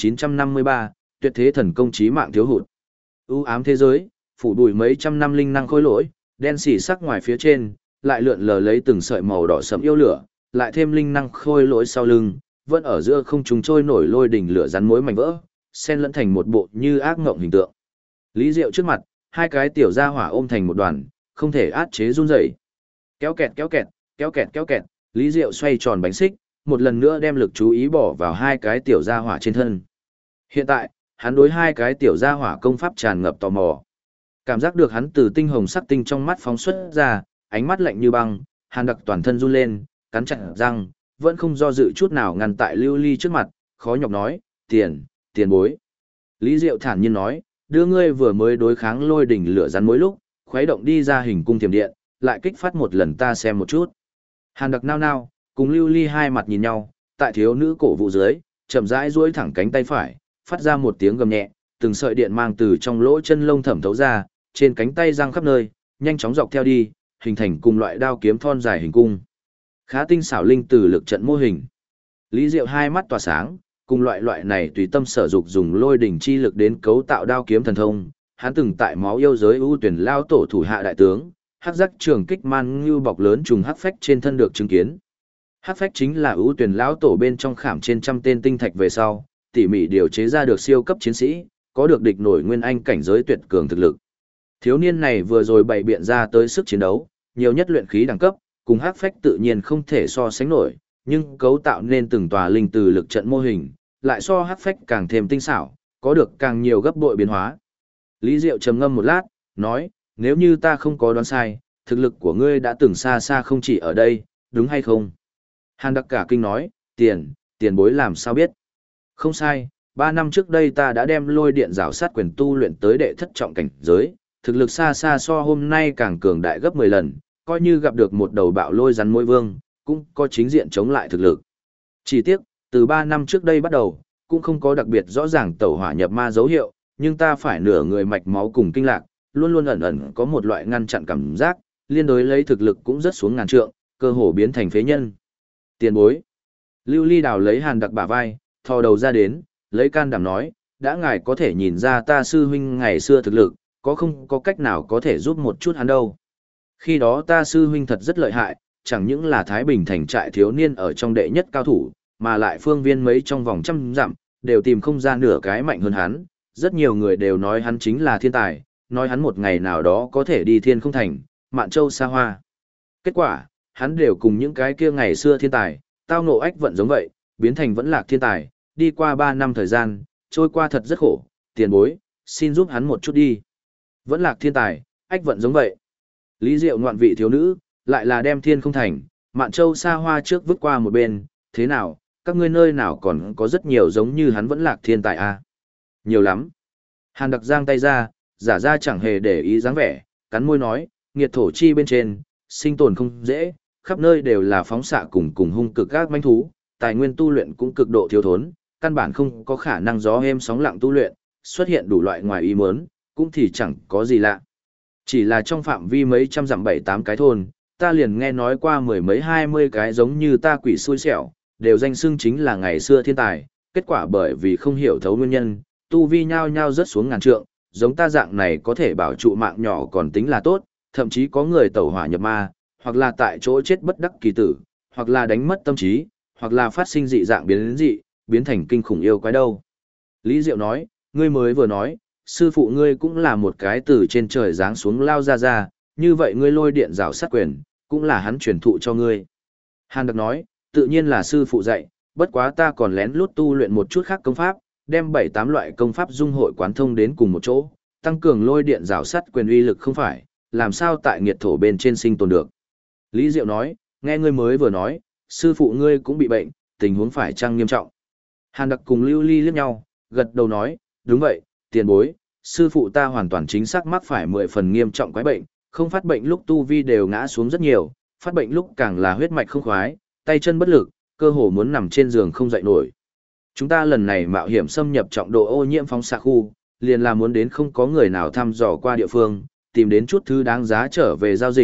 A: 1953, tuyệt thế thần công chí mạng thiếu hụt. U ám thế giới, phủ bụi mấy trăm năm linh năng khôi lỗi, đen xỉ sắc ngoài phía trên, lại lượn lờ lấy từng sợi màu đỏ sẫm yêu lửa, lại thêm linh năng khôi lỗi sau lưng, vẫn ở giữa không trung trôi nổi lôi đỉnh lửa rắn mối mảnh vỡ, xen lẫn thành một bộ như ác ngộng hình tượng. Lý Diệu trước mặt, hai cái tiểu gia hỏa ôm thành một đoàn, không thể át chế run rẩy. Kéo kẹt kéo kẹt, kéo kẹt kéo kẹt, Lý Diệu xoay tròn bánh xích, một lần nữa đem lực chú ý bỏ vào hai cái tiểu gia hỏa trên thân. Hiện tại, hắn đối hai cái tiểu gia hỏa công pháp tràn ngập tò mò. Cảm giác được hắn từ tinh hồng sắc tinh trong mắt phóng xuất ra, ánh mắt lạnh như băng, Hàn Đặc toàn thân run lên, cắn chặt răng, vẫn không do dự chút nào ngăn tại Lưu Ly trước mặt, khó nhọc nói, tiền bối. Lý Diệu thản nhiên nói, đưa ngươi vừa mới đối kháng lôi đỉnh lửa rắn mỗi lúc, khuấy động đi ra hình cung thiểm điện, lại kích phát một lần ta xem một chút. Hàn Đặc nao nao, cùng Lưu Ly hai mặt nhìn nhau, tại thiếu nữ cổ vụ dưới, chậm rãi duỗi thẳng cánh tay phải, phát ra một tiếng gầm nhẹ, từng sợi điện mang từ trong lỗ chân lông thẩm thấu ra, trên cánh tay giăng khắp nơi, nhanh chóng dọc theo đi, hình thành cùng loại đao kiếm thon dài hình cung. Khá tinh xảo linh từ lực trận mô hình. Lý Diệu hai mắt tỏa sáng, cùng loại này tùy tâm sở dục dùng lôi đỉnh chi lực đến cấu tạo đao kiếm thần thông, hắn từng tại máu yêu giới ưu tuyển lao tổ thủ hạ đại tướng, hắc giác trường kích man như bọc lớn trùng hắc phách trên thân được chứng kiến. Hắc phách chính là ưu tuyển lão tổ bên trong khảm trên trăm tên tinh thạch về sau, tỉ mỉ điều chế ra được siêu cấp chiến sĩ, có được địch nổi nguyên anh cảnh giới tuyệt cường thực lực. Thiếu niên này vừa rồi bày biện ra tới sức chiến đấu, nhiều nhất luyện khí đẳng cấp, cùng hắc phách tự nhiên không thể so sánh nổi, nhưng cấu tạo nên từng tòa linh từ lực trận mô hình, lại so hắc phách càng thêm tinh xảo, có được càng nhiều gấp bội biến hóa. Lý Diệu trầm ngâm một lát, nói, nếu như ta không có đoán sai, thực lực của ngươi đã từng xa xa không chỉ ở đây, đúng hay không? Hàn Đặc cả kinh nói, tiền bối làm sao biết? Không sai, 3 năm trước đây ta đã đem lôi điện rào sát quyền tu luyện tới đệ thất trọng cảnh giới, thực lực xa xa so hôm nay càng cường đại gấp 10 lần, coi như gặp được một đầu bạo lôi rắn môi vương, cũng có chính diện chống lại thực lực. Chỉ tiếc, từ 3 năm trước đây bắt đầu, cũng không có đặc biệt rõ ràng tẩu hỏa nhập ma dấu hiệu, nhưng ta phải nửa người mạch máu cùng kinh lạc, luôn luôn ẩn ẩn có một loại ngăn chặn cảm giác, liên đối lấy thực lực cũng rất xuống ngàn trượng, cơ hồ biến thành phế nhân. Tiền bối. Lưu Ly đào lấy Hàn Đặc bả vai, thò đầu ra đến, lấy can đảm nói, đã ngài có thể nhìn ra ta sư huynh ngày xưa thực lực, có không có cách nào có thể giúp một chút hắn đâu. Khi đó ta sư huynh thật rất lợi hại, chẳng những là Thái Bình thành trại thiếu niên ở trong đệ nhất cao thủ, mà lại phương viên mấy trong vòng trăm dặm, đều tìm không ra nửa cái mạnh hơn hắn. Rất nhiều người đều nói hắn chính là thiên tài, nói hắn một ngày nào đó có thể đi thiên không thành, Mạn Châu xa hoa. Kết quả, hắn đều cùng những cái kia ngày xưa thiên tài, tao ngộ ách vận giống vậy, biến thành vẫn lạc thiên tài, đi qua 3 năm thời gian, trôi qua thật rất khổ, tiền bối, xin giúp hắn một chút đi. Vẫn lạc thiên tài, ách vận giống vậy. Lý Diệu ngoạn vị thiếu nữ, lại là đem thiên không thành, Mạn Châu xa hoa trước vứt qua một bên, thế nào, các ngươi nơi nào còn có rất nhiều giống như hắn vẫn lạc thiên tài à? Nhiều lắm. Hàn Đặc giang tay ra, giả ra chẳng hề để ý dáng vẻ, cắn môi nói, nghiệt thổ chi bên trên, sinh tồn không dễ, khắp nơi đều là phóng xạ cùng hung cực các manh thú, tài nguyên tu luyện cũng cực độ thiếu thốn, căn bản không có khả năng gió êm sóng lặng tu luyện, xuất hiện đủ loại ngoài ý muốn, cũng thì chẳng có gì lạ. Chỉ là trong phạm vi mấy trăm dặm 7-8 cái thôn, ta liền nghe nói qua 10 mấy 20 cái giống như ta quỷ xui xẻo, đều danh xưng chính là ngày xưa thiên tài, kết quả bởi vì không hiểu thấu nguyên nhân, tu vi nhao nhao rớt xuống ngàn trượng, giống ta dạng này có thể bảo trụ mạng nhỏ còn tính là tốt, thậm chí có người tẩu hỏa nhập ma, hoặc là tại chỗ chết bất đắc kỳ tử, hoặc là đánh mất tâm trí, hoặc là phát sinh dị dạng biến thành kinh khủng yêu quái đâu. Lý Diệu nói, ngươi mới vừa nói, sư phụ ngươi cũng là một cái từ trên trời giáng xuống lao ra, như vậy ngươi lôi điện rào sát quyền, cũng là hắn truyền thụ cho ngươi. Hàn Đặc nói, tự nhiên là sư phụ dạy, bất quá ta còn lén lút tu luyện một chút khác công pháp, đem 7-8 loại công pháp dung hội quán thông đến cùng một chỗ, tăng cường lôi điện rào sát quyền uy lực không phải, làm sao tại nghiệt thổ bên trên sinh tồn được. Lý Diệu nói, nghe ngươi mới vừa nói, sư phụ ngươi cũng bị bệnh, tình huống phải chăng nghiêm trọng. Hàn Đặc cùng Lưu Ly liếc nhau, gật đầu nói, đúng vậy, tiền bối, sư phụ ta hoàn toàn chính xác mắc phải 10 phần nghiêm trọng quái bệnh, không phát bệnh lúc tu vi đều ngã xuống rất nhiều, phát bệnh lúc càng là huyết mạch không khoái, tay chân bất lực, cơ hồ muốn nằm trên giường không dậy nổi. Chúng ta lần này mạo hiểm xâm nhập trọng độ ô nhiễm phóng xạ khu, liền là muốn đến không có người nào thăm dò qua địa phương, tìm đến chút thứ đáng giá trở về giao dịch,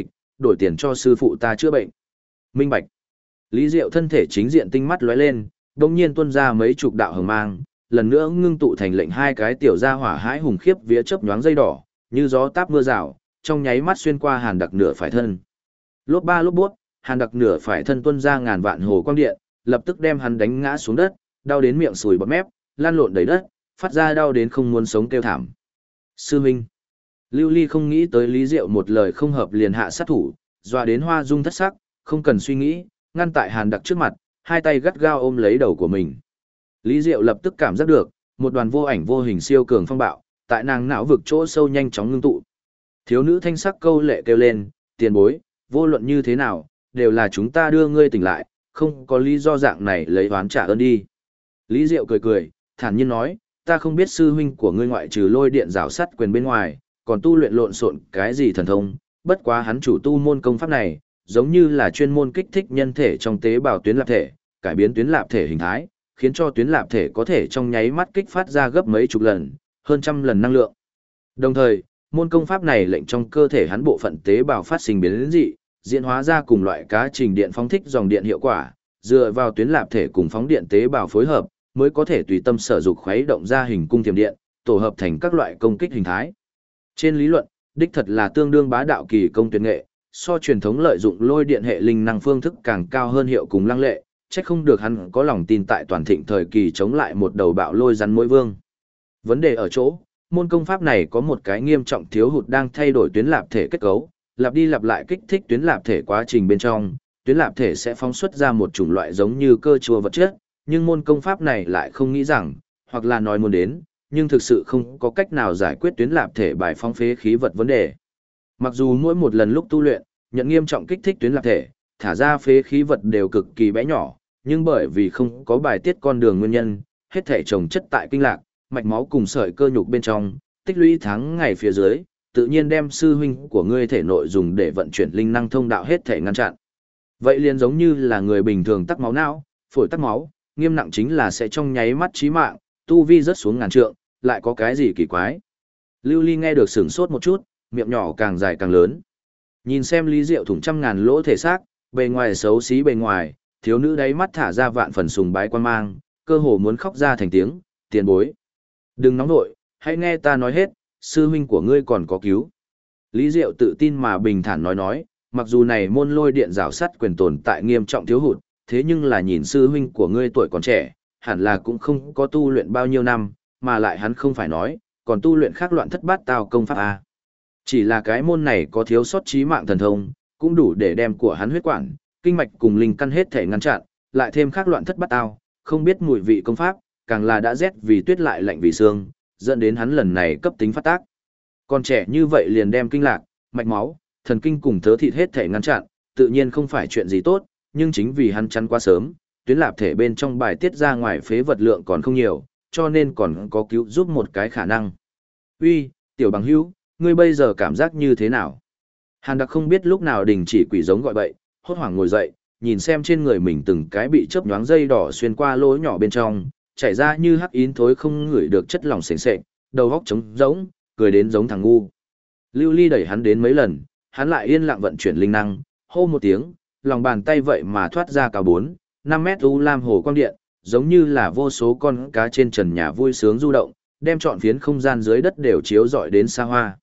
A: đổi tiền cho sư phụ ta chữa bệnh. Minh bạch. Lý Diệu thân thể chính diện tinh mắt lóe lên, đồng nhiên tuôn ra mấy chục đạo hồng mang, lần nữa ngưng tụ thành lệnh hai cái tiểu gia hỏa hãi hùng khiếp vía chớp nhoáng dây đỏ, như gió táp mưa rào, trong nháy mắt xuyên qua Hàn Đặc nửa phải thân. Lốp ba lốp bút, Hàn Đặc nửa phải thân tuôn ra ngàn vạn hồ quang điện, lập tức đem hắn đánh ngã xuống đất, đau đến miệng sùi bọt mép, lan lộn đầy đất, phát ra đau đến không muốn sống kêu thảm. Sư huynh. Lưu Ly không nghĩ tới Lý Diệu một lời không hợp liền hạ sát thủ, dọa đến hoa dung thất sắc, không cần suy nghĩ, ngăn tại Hàn Đặc trước mặt, hai tay gắt gao ôm lấy đầu của mình. Lý Diệu lập tức cảm giác được, một đoàn vô ảnh vô hình siêu cường phong bạo, tại nàng não vực chỗ sâu nhanh chóng ngưng tụ. Thiếu nữ thanh sắc câu lệ kêu lên, tiền bối, vô luận như thế nào, đều là chúng ta đưa ngươi tỉnh lại, không có lý do dạng này lấy oán trả ơn đi. Lý Diệu cười cười, thản nhiên nói, ta không biết sư huynh của ngươi ngoại trừ lôi điện rào sắt quyền bên ngoài, còn tu luyện lộn xộn cái gì thần thông, bất quá hắn chủ tu môn công pháp này, giống như là chuyên môn kích thích nhân thể trong tế bào tuyến lạp thể, cải biến tuyến lạp thể hình thái, khiến cho tuyến lạp thể có thể trong nháy mắt kích phát ra gấp mấy chục lần, hơn trăm lần năng lượng. Đồng thời, môn công pháp này lệnh trong cơ thể hắn bộ phận tế bào phát sinh biến dị, diễn hóa ra cùng loại cá trình điện phóng thích dòng điện hiệu quả, dựa vào tuyến lạp thể cùng phóng điện tế bào phối hợp, mới có thể tùy tâm sở dục khuấy động ra hình cung thiểm điện, tổ hợp thành các loại công kích hình thái. Trên lý luận, đích thật là tương đương bá đạo kỳ công tuyệt nghệ, so truyền thống lợi dụng lôi điện hệ linh năng phương thức càng cao hơn hiệu cùng lăng lệ, chắc không được hắn có lòng tin tại toàn thịnh thời kỳ chống lại một đầu bạo lôi rắn mỗi vương. Vấn đề ở chỗ, môn công pháp này có một cái nghiêm trọng thiếu hụt đang thay đổi tuyến lạp thể kết cấu, lặp đi lặp lại kích thích tuyến lạp thể quá trình bên trong, tuyến lạp thể sẽ phóng xuất ra một chủng loại giống như cơ chua vật chất, nhưng môn công pháp này lại không nghĩ rằng, hoặc là nói muốn đến, nhưng thực sự không có cách nào giải quyết tuyến lạp thể bài phóng phế khí vật vấn đề. Mặc dù mỗi một lần lúc tu luyện, nhận nghiêm trọng kích thích tuyến lạp thể, thả ra phế khí vật đều cực kỳ bé nhỏ, nhưng bởi vì không có bài tiết con đường nguyên nhân, hết thể trồng chất tại kinh lạc, mạch máu cùng sợi cơ nhục bên trong, tích lũy tháng ngày phía dưới, tự nhiên đem sư huynh của ngươi thể nội dùng để vận chuyển linh năng thông đạo hết thể ngăn chặn. Vậy liền giống như là người bình thường tắc máu não, phổi tắc máu, nghiêm nặng chính là sẽ trong nháy mắt chí mạng, tu vi rớt xuống ngàn trượng, lại có cái gì kỳ quái. Lưu Ly nghe được sửng sốt một chút, miệng nhỏ càng dài càng lớn. Nhìn xem Lý Diệu thủng trăm ngàn lỗ thể xác, bề ngoài xấu xí bề ngoài, thiếu nữ đáy mắt thả ra vạn phần sùng bái quan mang, cơ hồ muốn khóc ra thành tiếng, tiền bối. Đừng nóng nội, hãy nghe ta nói hết, sư huynh của ngươi còn có cứu. Lý Diệu tự tin mà bình thản nói, mặc dù này môn lôi điện rào sắt quyền tồn tại nghiêm trọng thiếu hụt, thế nhưng là nhìn sư huynh của ngươi tuổi còn trẻ, hẳn là cũng không có tu luyện bao nhiêu năm, mà lại hắn không phải nói, còn tu luyện khác loạn thất bát tao công pháp A. Chỉ là cái môn này có thiếu sót chí mạng thần thông, cũng đủ để đem của hắn huyết quản, kinh mạch cùng linh căn hết thể ngăn chặn, lại thêm khác loạn thất bát tao, không biết mùi vị công pháp, càng là đã rét vì tuyết lại lạnh vì xương, dẫn đến hắn lần này cấp tính phát tác. Còn trẻ như vậy liền đem kinh lạc, mạch máu, thần kinh cùng thớ thịt hết thể ngăn chặn, tự nhiên không phải chuyện gì tốt, nhưng chính vì hắn chăn quá sớm, tuyến lạp thể bên trong bài tiết ra ngoài phế vật lượng còn không nhiều, cho nên còn có cứu giúp một cái khả năng. Uy, tiểu bằng hữu, ngươi bây giờ cảm giác như thế nào? Hàn Đặc không biết lúc nào đình chỉ quỷ giống gọi bậy, hốt hoảng ngồi dậy, nhìn xem trên người mình từng cái bị chớp nhoáng dây đỏ xuyên qua lỗ nhỏ bên trong, chảy ra như hắc yến thối không ngửi được chất lỏng sền sệt, đầu óc trống rỗng, cười đến giống thằng ngu. Lưu Ly đẩy hắn đến mấy lần, hắn lại yên lặng vận chuyển linh năng, hô một tiếng, lòng bàn tay vậy mà thoát ra cả 4-5 mét u lam hồ quang điện, giống như là vô số con cá trên trần nhà vui sướng du động, đem trọn phiến không gian dưới đất đều chiếu rọi đến xa hoa.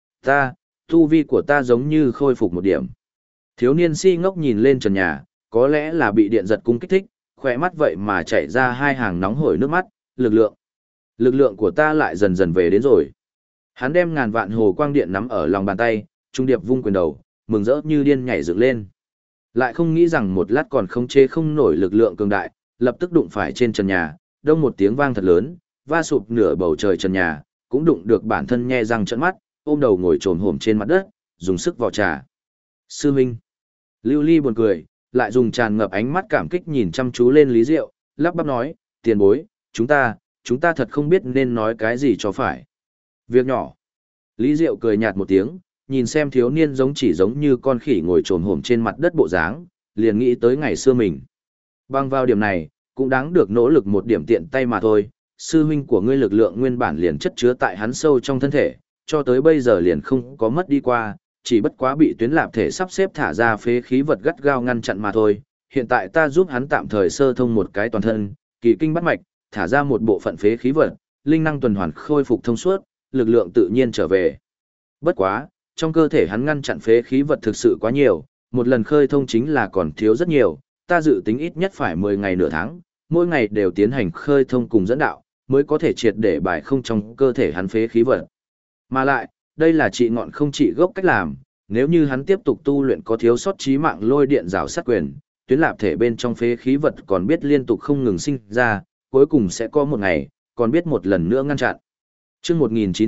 A: Tu vi của ta giống như khôi phục một điểm. Thiếu niên si ngốc nhìn lên trần nhà, có lẽ là bị điện giật cung kích thích, khỏe mắt vậy mà chảy ra hai hàng nóng hổi nước mắt, lực lượng của ta lại dần dần về đến rồi. Hắn đem ngàn vạn hồ quang điện nắm ở lòng bàn tay, trung điệp vung quyền đầu, mừng rỡ như điên nhảy dựng lên. Lại không nghĩ rằng một lát còn không chế không nổi lực lượng cường đại, lập tức đụng phải trên trần nhà, đông một tiếng vang thật lớn, va sụp nửa bầu trời trần nhà, cũng đụng được bản thân nhe răng trợn mắt, ôm đầu ngồi trồm hổm trên mặt đất, dùng sức vò trà. Sư huynh. Lưu Ly buồn cười, lại dùng tràn ngập ánh mắt cảm kích nhìn chăm chú lên Lý Diệu, lắp bắp nói, tiền bối, chúng ta thật không biết nên nói cái gì cho phải. Việc nhỏ. Lý Diệu cười nhạt một tiếng, nhìn xem thiếu niên giống như con khỉ ngồi trồm hổm trên mặt đất bộ dáng, liền nghĩ tới ngày xưa mình. Bằng vào điểm này, cũng đáng được nỗ lực một điểm tiện tay mà thôi, sư huynh của ngươi lực lượng nguyên bản liền chất chứa tại hắn sâu trong thân thể, cho tới bây giờ liền không có mất đi qua, chỉ bất quá bị tuyến lạp thể sắp xếp thả ra phế khí vật gắt gao ngăn chặn mà thôi. Hiện tại ta giúp hắn tạm thời sơ thông một cái toàn thân, kỳ kinh bắt mạch, thả ra một bộ phận phế khí vật, linh năng tuần hoàn khôi phục thông suốt, lực lượng tự nhiên trở về. Bất quá, trong cơ thể hắn ngăn chặn phế khí vật thực sự quá nhiều, một lần khơi thông chính là còn thiếu rất nhiều, ta dự tính ít nhất phải 10 ngày nửa tháng, mỗi ngày đều tiến hành khơi thông cùng dẫn đạo, mới có thể triệt để bài không trong cơ thể hắn phế khí vật. Mà lại, đây là trị ngọn không trị gốc cách làm, nếu như hắn tiếp tục tu luyện có thiếu sót chí mạng lôi điện rào sát quyền, tuyến lạp thể bên trong phế khí vật còn biết liên tục không ngừng sinh ra, cuối cùng sẽ có một ngày, còn biết một lần nữa ngăn chặn. Chương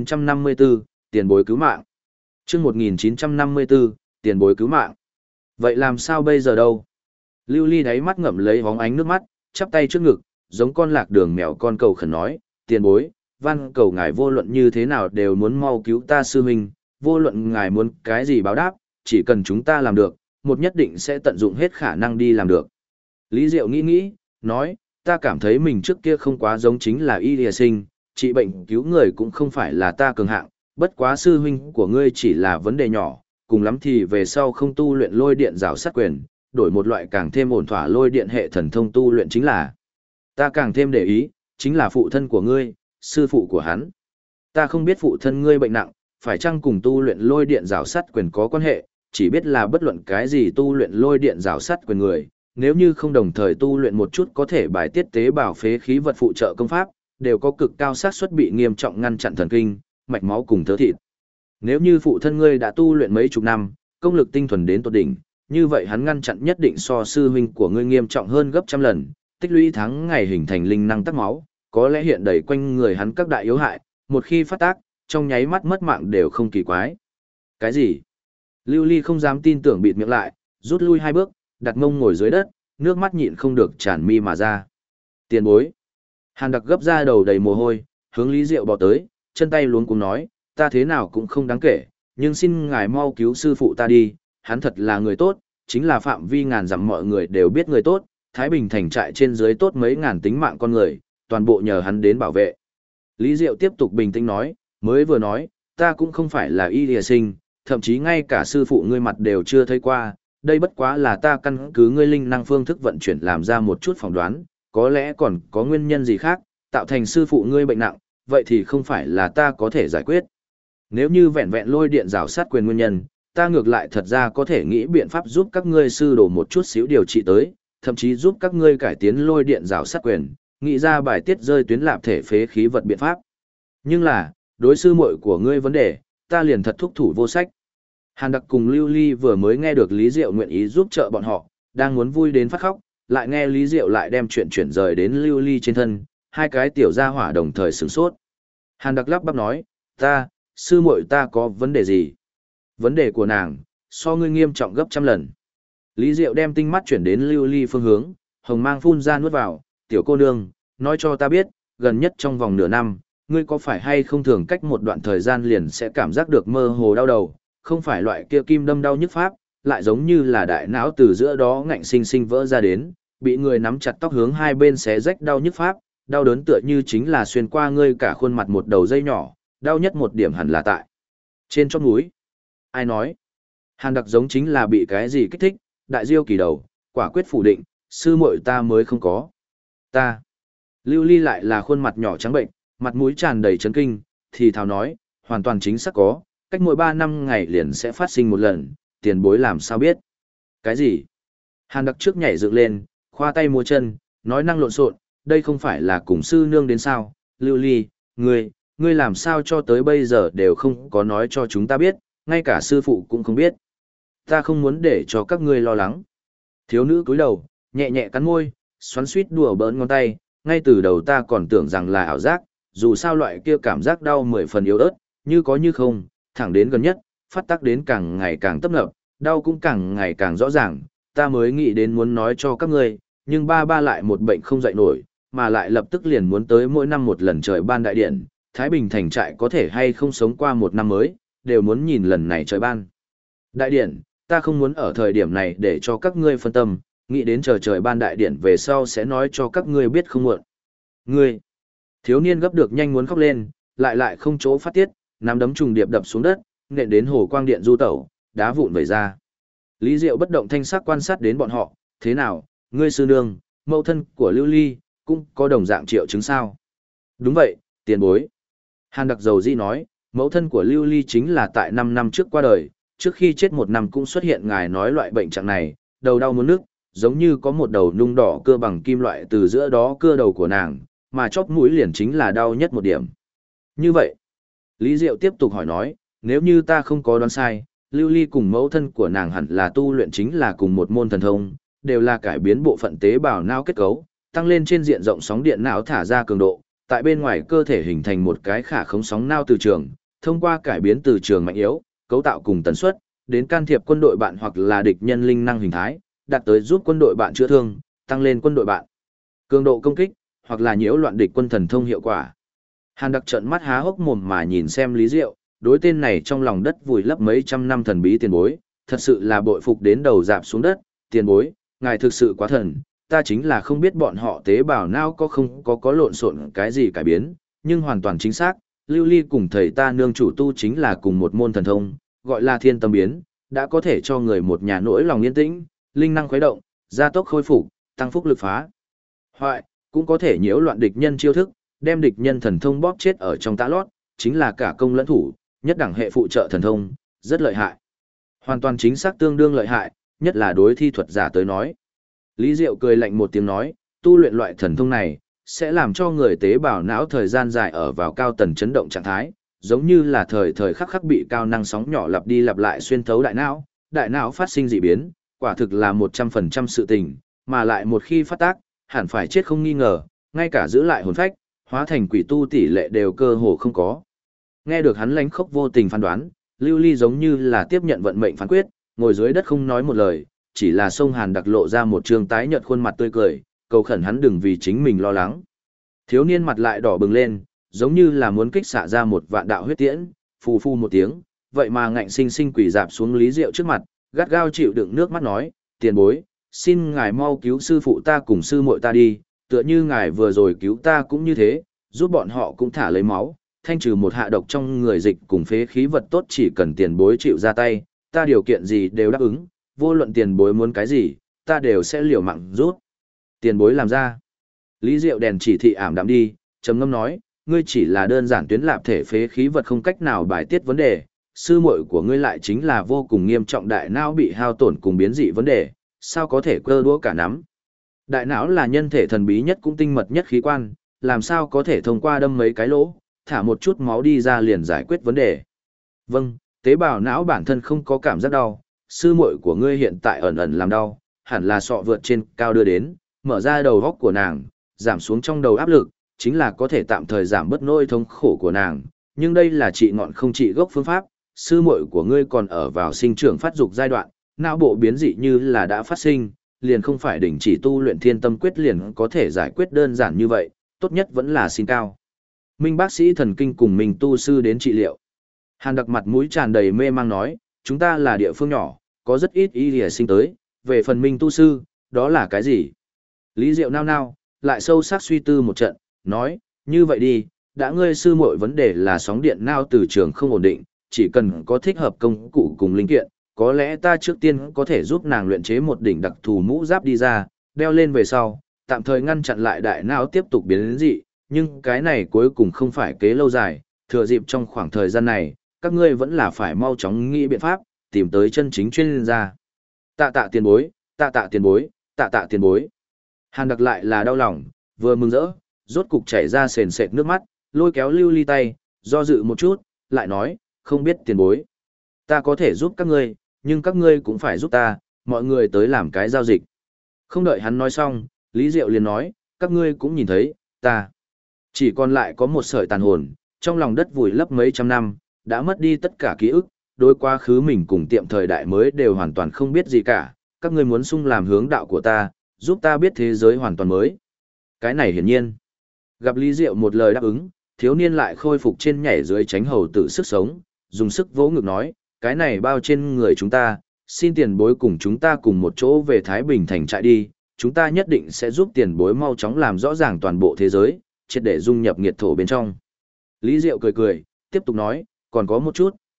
A: 1954, tiền bối cứu mạng. Chương 1954, tiền bối cứu mạng. Vậy làm sao bây giờ đâu? Lưu Ly đáy mắt ngậm lấy hóng ánh nước mắt, chắp tay trước ngực, giống con lạc đường mèo con cầu khẩn nói, tiền bối, van cầu ngài vô luận như thế nào đều muốn mau cứu ta sư huynh, vô luận ngài muốn cái gì báo đáp, chỉ cần chúng ta làm được, một nhất định sẽ tận dụng hết khả năng đi làm được. Lý Diệu nghĩ, nói, ta cảm thấy mình trước kia không quá giống chính là y lìa sinh, trị bệnh cứu người cũng không phải là ta cường hạng, bất quá sư huynh của ngươi chỉ là vấn đề nhỏ, cùng lắm thì về sau không tu luyện lôi điện rào sát quyền, đổi một loại càng thêm ổn thỏa lôi điện hệ thần thông tu luyện chính là. Ta càng thêm để ý, chính là phụ thân của ngươi, sư phụ của hắn. Ta không biết phụ thân ngươi bệnh nặng, phải chăng cùng tu luyện lôi điện rào sát quyền có quan hệ, chỉ biết là bất luận cái gì tu luyện lôi điện rào sát quyền người, nếu như không đồng thời tu luyện một chút có thể bài tiết tế bào phế khí vật phụ trợ công pháp, đều có cực cao xác suất bị nghiêm trọng ngăn chặn thần kinh, mạch máu cùng thớ thịt. Nếu như phụ thân ngươi đã tu luyện mấy chục năm, công lực tinh thuần đến tột đỉnh, như vậy hắn ngăn chặn nhất định so sư huynh của ngươi nghiêm trọng hơn gấp trăm lần, tích lũy tháng ngày hình thành linh năng tắc máu, có lẽ hiện đầy quanh người hắn các đại yếu hại, một khi phát tác, trong nháy mắt mất mạng đều không kỳ quái. Cái gì? Lưu Ly không dám tin tưởng bịt miệng lại, rút lui hai bước, đặt mông ngồi dưới đất, nước mắt nhịn không được tràn mi mà ra. Tiền bối. Hàn Đặc gấp ra đầu đầy mồ hôi, hướng Lý Diệu bỏ tới, chân tay luống cuống nói, ta thế nào cũng không đáng kể, nhưng xin ngài mau cứu sư phụ ta đi, hắn thật là người tốt, chính là phạm vi ngàn dặm mọi người đều biết người tốt, Thái Bình thành trại trên dưới tốt mấy ngàn tính mạng con người, toàn bộ nhờ hắn đến bảo vệ. Lý Diệu tiếp tục bình tĩnh nói, mới vừa nói, ta cũng không phải là y lìa sinh, thậm chí ngay cả sư phụ ngươi mặt đều chưa thấy qua, đây bất quá là ta căn cứ ngươi linh năng phương thức vận chuyển làm ra một chút phỏng đoán, có lẽ còn có nguyên nhân gì khác, tạo thành sư phụ ngươi bệnh nặng, vậy thì không phải là ta có thể giải quyết. Nếu như vẹn vẹn lôi điện rào sát quyền nguyên nhân, ta ngược lại thật ra có thể nghĩ biện pháp giúp các ngươi sư đồ một chút xíu điều trị tới, thậm chí giúp các ngươi cải tiến lôi điện rào sát quyền, nghĩ ra bài tiết rơi tuyến lạp thể phế khí vật biện pháp. Nhưng là, đối sư muội của ngươi vấn đề, ta liền thật thúc thủ vô sách. Hàn Đặc cùng Lưu Ly vừa mới nghe được Lý Diệu nguyện ý giúp trợ bọn họ, đang muốn vui đến phát khóc, lại nghe Lý Diệu lại đem chuyện chuyển rời đến Lưu Ly trên thân, hai cái tiểu gia hỏa đồng thời sửng sốt. Hàn Đặc lắp bắp nói, sư muội ta có vấn đề gì? Vấn đề của nàng, so ngươi nghiêm trọng gấp trăm lần. Lý Diệu đem tinh mắt chuyển đến Lưu Ly phương hướng, hồng mang phun ra nuốt vào, tiểu cô nương, nói cho ta biết, gần nhất trong vòng nửa năm, ngươi có phải hay không thường cách một đoạn thời gian liền sẽ cảm giác được mơ hồ đau đầu, không phải loại kia kim đâm đau nhức pháp, lại giống như là đại não từ giữa đó ngạnh sinh sinh vỡ ra đến, bị người nắm chặt tóc hướng hai bên xé rách đau nhức pháp, đau đớn tựa như chính là xuyên qua ngươi cả khuôn mặt một đầu dây nhỏ, đau nhất một điểm hẳn là tại trên chót mũi. Ai nói? Hàn Đặc giống chính là bị cái gì kích thích, đại diêu kỳ đầu, quả quyết phủ định, sư muội ta mới không có. Ta. Lưu Ly lại là khuôn mặt nhỏ trắng bệnh, mặt mũi tràn đầy chấn kinh, thì thào nói, hoàn toàn chính xác có, cách mỗi 3 năm ngày liền sẽ phát sinh một lần, tiền bối làm sao biết. Cái gì? Hàn Đặc trước nhảy dựng lên, khoa tay múa chân, nói năng lộn xộn, đây không phải là cùng sư nương đến sao, Lưu Ly, ngươi làm sao cho tới bây giờ đều không có nói cho chúng ta biết, ngay cả sư phụ cũng không biết. Ta không muốn để cho các ngươi lo lắng. Thiếu nữ cúi đầu, nhẹ nhẹ cắn môi, xoắn suýt đùa bỡn ngón tay, ngay từ đầu ta còn tưởng rằng là ảo giác, dù sao loại kia cảm giác đau 10 phần yếu ớt, như có như không, thẳng đến gần nhất, phát tác đến càng ngày càng tấp nập, đau cũng càng ngày càng rõ ràng, ta mới nghĩ đến muốn nói cho các ngươi, nhưng ba lại một bệnh không dậy nổi, mà lại lập tức liền muốn tới mỗi năm một lần trời ban đại điện, Thái Bình thành trại có thể hay không sống qua một năm mới, đều muốn nhìn lần này trời ban. Đại điện, ta không muốn ở thời điểm này để cho các ngươi phân tâm, nghĩ đến trời ban đại điện về sau sẽ nói cho các ngươi biết không muộn. Ngươi, thiếu niên gấp được nhanh muốn khóc lên, lại không chỗ phát tiết, nắm đấm trùng điệp đập xuống đất, nện đến hồ quang điện du tẩu, đá vụn vẩy ra. Lý Diệu bất động thanh sắc quan sát đến bọn họ, thế nào, ngươi sư nương, mẫu thân của Lưu Ly, cũng có đồng dạng triệu chứng sao? Đúng vậy, tiền bối. Hàn Đặc dầu di nói, mẫu thân của Lưu Ly chính là tại 5 năm trước qua đời, trước khi chết 1 năm cũng xuất hiện ngài nói loại bệnh trạng này, đầu đau muốn nức, giống như có một đầu nung đỏ cưa bằng kim loại từ giữa đó cưa đầu của nàng, mà chóp mũi liền chính là đau nhất một điểm. Như vậy, Lý Diệu tiếp tục hỏi nói, nếu như ta không có đoán sai, Lưu Ly cùng mẫu thân của nàng hẳn là tu luyện chính là cùng một môn thần thông, đều là cải biến bộ phận tế bào não kết cấu, tăng lên trên diện rộng sóng điện não thả ra cường độ, tại bên ngoài cơ thể hình thành một cái khả khống sóng não từ trường, thông qua cải biến từ trường mạnh yếu, cấu tạo cùng tần suất, đến can thiệp quân đội bạn hoặc là địch nhân linh năng hình thái, đạt tới giúp quân đội bạn chữa thương, tăng lên quân đội bạn cường độ công kích, hoặc là nhiễu loạn địch quân thần thông hiệu quả. Hàn Đặc trợn mắt há hốc mồm mà nhìn xem Lý Diệu, đối tên này trong lòng đất vùi lấp mấy trăm năm thần bí tiền bối, thật sự là bội phục đến đầu dạp xuống đất, tiền bối, ngài thực sự quá thần, ta chính là không biết bọn họ tế bào não có không có lộn xộn cái gì cải biến, nhưng hoàn toàn chính xác, Lưu Ly cùng thầy ta nương chủ tu chính là cùng một môn thần thông, gọi là thiên tâm biến, đã có thể cho người một nhà nỗi lòng yên tĩnh, linh năng khuấy động, gia tốc khôi phục, tăng phúc lực phá hoại, cũng có thể nhiễu loạn địch nhân chiêu thức, đem địch nhân thần thông bóp chết ở trong tã lót, chính là cả công lẫn thủ, nhất đẳng hệ phụ trợ thần thông, rất lợi hại. Hoàn toàn chính xác tương đương lợi hại, nhất là đối thi thuật giả tới nói. Lý Diệu cười lạnh một tiếng nói, tu luyện loại thần thông này, sẽ làm cho người tế bào não thời gian dài ở vào cao tần chấn động trạng thái, giống như là thời thời khắc khắc bị cao năng sóng nhỏ lặp đi lặp lại xuyên thấu đại não phát sinh dị biến, quả thực là 100% sự tình, mà lại một khi phát tác, hẳn phải chết không nghi ngờ, ngay cả giữ lại hồn phách, hóa thành quỷ tu tỷ lệ đều cơ hồ không có. Nghe được hắn lánh khốc vô tình phán đoán, Lưu Ly giống như là tiếp nhận vận mệnh phán quyết, ngồi dưới đất không nói một lời, chỉ là sông Hàn Đặc lộ ra một trương tái nhợt khuôn mặt tươi cười, cầu khẩn hắn đừng vì chính mình lo lắng. Thiếu niên mặt lại đỏ bừng lên, giống như là muốn kích xạ ra một vạn đạo huyết tiễn, phù phù một tiếng, vậy mà ngạnh sinh sinh quỳ dạp xuống Lý Diệu trước mặt, gắt gao chịu đựng nước mắt nói, tiền bối, xin ngài mau cứu sư phụ ta cùng sư muội ta đi, tựa như ngài vừa rồi cứu ta cũng như thế, giúp bọn họ cũng thả lấy máu, thanh trừ một hạ độc trong người dịch cùng phế khí vật tốt, chỉ cần tiền bối chịu ra tay, ta điều kiện gì đều đáp ứng, vô luận tiền bối muốn cái gì, ta đều sẽ liều mạng rút. Tiền bối làm ra. Lý Diệu đèn chỉ thị ảm đạm đi, trầm ngâm nói, ngươi chỉ là đơn giản tuyến lạp thể phế khí vật không cách nào bài tiết vấn đề, sư muội của ngươi lại chính là vô cùng nghiêm trọng đại não bị hao tổn cùng biến dị vấn đề, sao có thể cơ đũa cả nắm. Đại não là nhân thể thần bí nhất cũng tinh mật nhất khí quan, làm sao có thể thông qua đâm mấy cái lỗ, thả một chút máu đi ra liền giải quyết vấn đề. Vâng, tế bào não bản thân không có cảm giác đau, sư muội của ngươi hiện tại ẩn ẩn làm đau, hẳn là sọ vượt trên cao đưa đến, mở ra đầu góc của nàng, giảm xuống trong đầu áp lực, chính là có thể tạm thời giảm bớt nỗi thống khổ của nàng, nhưng đây là trị ngọn không trị gốc phương pháp, sư muội của ngươi còn ở vào sinh trưởng phát dục giai đoạn, não bộ biến dị như là đã phát sinh, liền không phải đình chỉ tu luyện thiên tâm quyết liền có thể giải quyết đơn giản như vậy, tốt nhất vẫn là xin cao minh bác sĩ thần kinh cùng mình tu sư đến trị liệu. Hàn Đặc mặt mũi tràn đầy mê mang nói, chúng ta là địa phương nhỏ, có rất ít y lìa sinh tới, về phần minh tu sư, đó là cái gì? Lý Diệu nao nao, lại sâu sắc suy tư một trận, nói, như vậy đi, đã ngươi sư muội vấn đề là sóng điện não từ trường không ổn định, chỉ cần có thích hợp công cụ cùng linh kiện, có lẽ ta trước tiên có thể giúp nàng luyện chế một đỉnh đặc thù mũ giáp đi ra, đeo lên về sau, tạm thời ngăn chặn lại đại não tiếp tục biến đến dị, nhưng cái này cuối cùng không phải kế lâu dài, thừa dịp trong khoảng thời gian này, các ngươi vẫn là phải mau chóng nghĩ biện pháp, tìm tới chân chính chuyên gia. Tạ tạ tiền bối, tạ tạ tiền bối, tạ tạ tiền bối. Hàn Đặc lại là đau lòng, vừa mừng rỡ, rốt cục chảy ra sền sệt nước mắt, lôi kéo Lưu Ly tay, do dự một chút, lại nói, không biết tiền bối. Ta có thể giúp các ngươi, nhưng các ngươi cũng phải giúp ta, mọi người tới làm cái giao dịch. Không đợi hắn nói xong, Lý Diệu liền nói, các ngươi cũng nhìn thấy, ta chỉ còn lại có một sợi tàn hồn, trong lòng đất vùi lấp mấy trăm năm, đã mất đi tất cả ký ức, đối quá khứ mình cùng tiệm thời đại mới đều hoàn toàn không biết gì cả, các ngươi muốn sung làm hướng đạo của ta, giúp ta biết thế giới hoàn toàn mới. Cái này hiển nhiên. Gặp Lý Diệu một lời đáp ứng, thiếu niên lại khôi phục trên nhảy dưới tránh hầu tự sức sống, dùng sức vỗ ngực nói, cái này bao trên người chúng ta, xin tiền bối cùng chúng ta cùng một chỗ về Thái Bình thành trại đi, chúng ta nhất định sẽ giúp tiền bối mau chóng làm rõ ràng toàn bộ thế giới, triệt để dung nhập nghiệt thổ bên trong. Lý Diệu cười cười, tiếp tục nói, còn có một chút,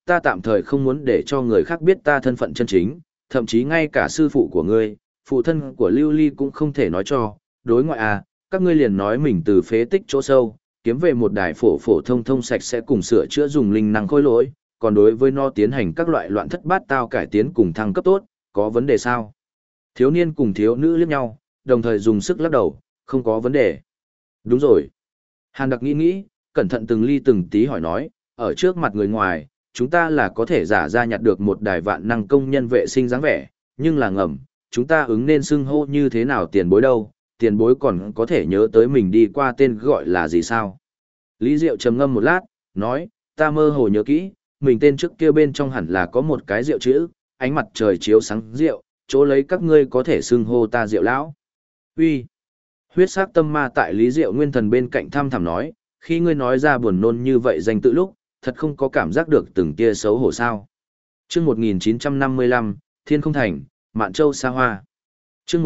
A: ta tạm thời không muốn để cho người khác biết ta thân phận chân chính, thậm chí ngay cả sư phụ của ngươi, phụ thân của Lưu Ly cũng không thể nói cho, đối ngoại à, các ngươi liền nói mình từ phế tích chỗ sâu, kiếm về một đài phổ phổ thông thông sạch sẽ cùng sửa chữa dùng linh năng khôi lỗi, còn đối với nó tiến hành các loại loạn thất bát tao cải tiến cùng thăng cấp tốt, có vấn đề sao? Thiếu niên cùng thiếu nữ liếc nhau, đồng thời dùng sức lắc đầu, không có vấn đề. Đúng rồi. Hàn Đặc nghĩ nghĩ, cẩn thận từng ly từng tí hỏi nói, ở trước mặt người ngoài, chúng ta là có thể giả ra nhặt được một đài vạn năng công nhân vệ sinh dáng vẻ, nhưng là ngầm, chúng ta ứng nên xưng hô như thế nào tiền bối đâu, tiền bối còn có thể nhớ tới mình đi qua tên gọi là gì sao? Lý Diệu trầm ngâm một lát, nói, ta mơ hồ nhớ kỹ, mình tên trước kia bên trong hẳn là có một cái rượu chữ, ánh mặt trời chiếu sáng rượu, chỗ lấy các ngươi có thể xưng hô ta Diệu lão. Uy. Huyết sắc tâm ma tại Lý Diệu Nguyên Thần bên cạnh thăm thẳm nói, khi ngươi nói ra buồn nôn như vậy danh tự lúc, thật không có cảm giác được từng tia xấu hổ sao. Chương 1955, Thiên Không Thành, Mạn Châu Sa Hoa. Chương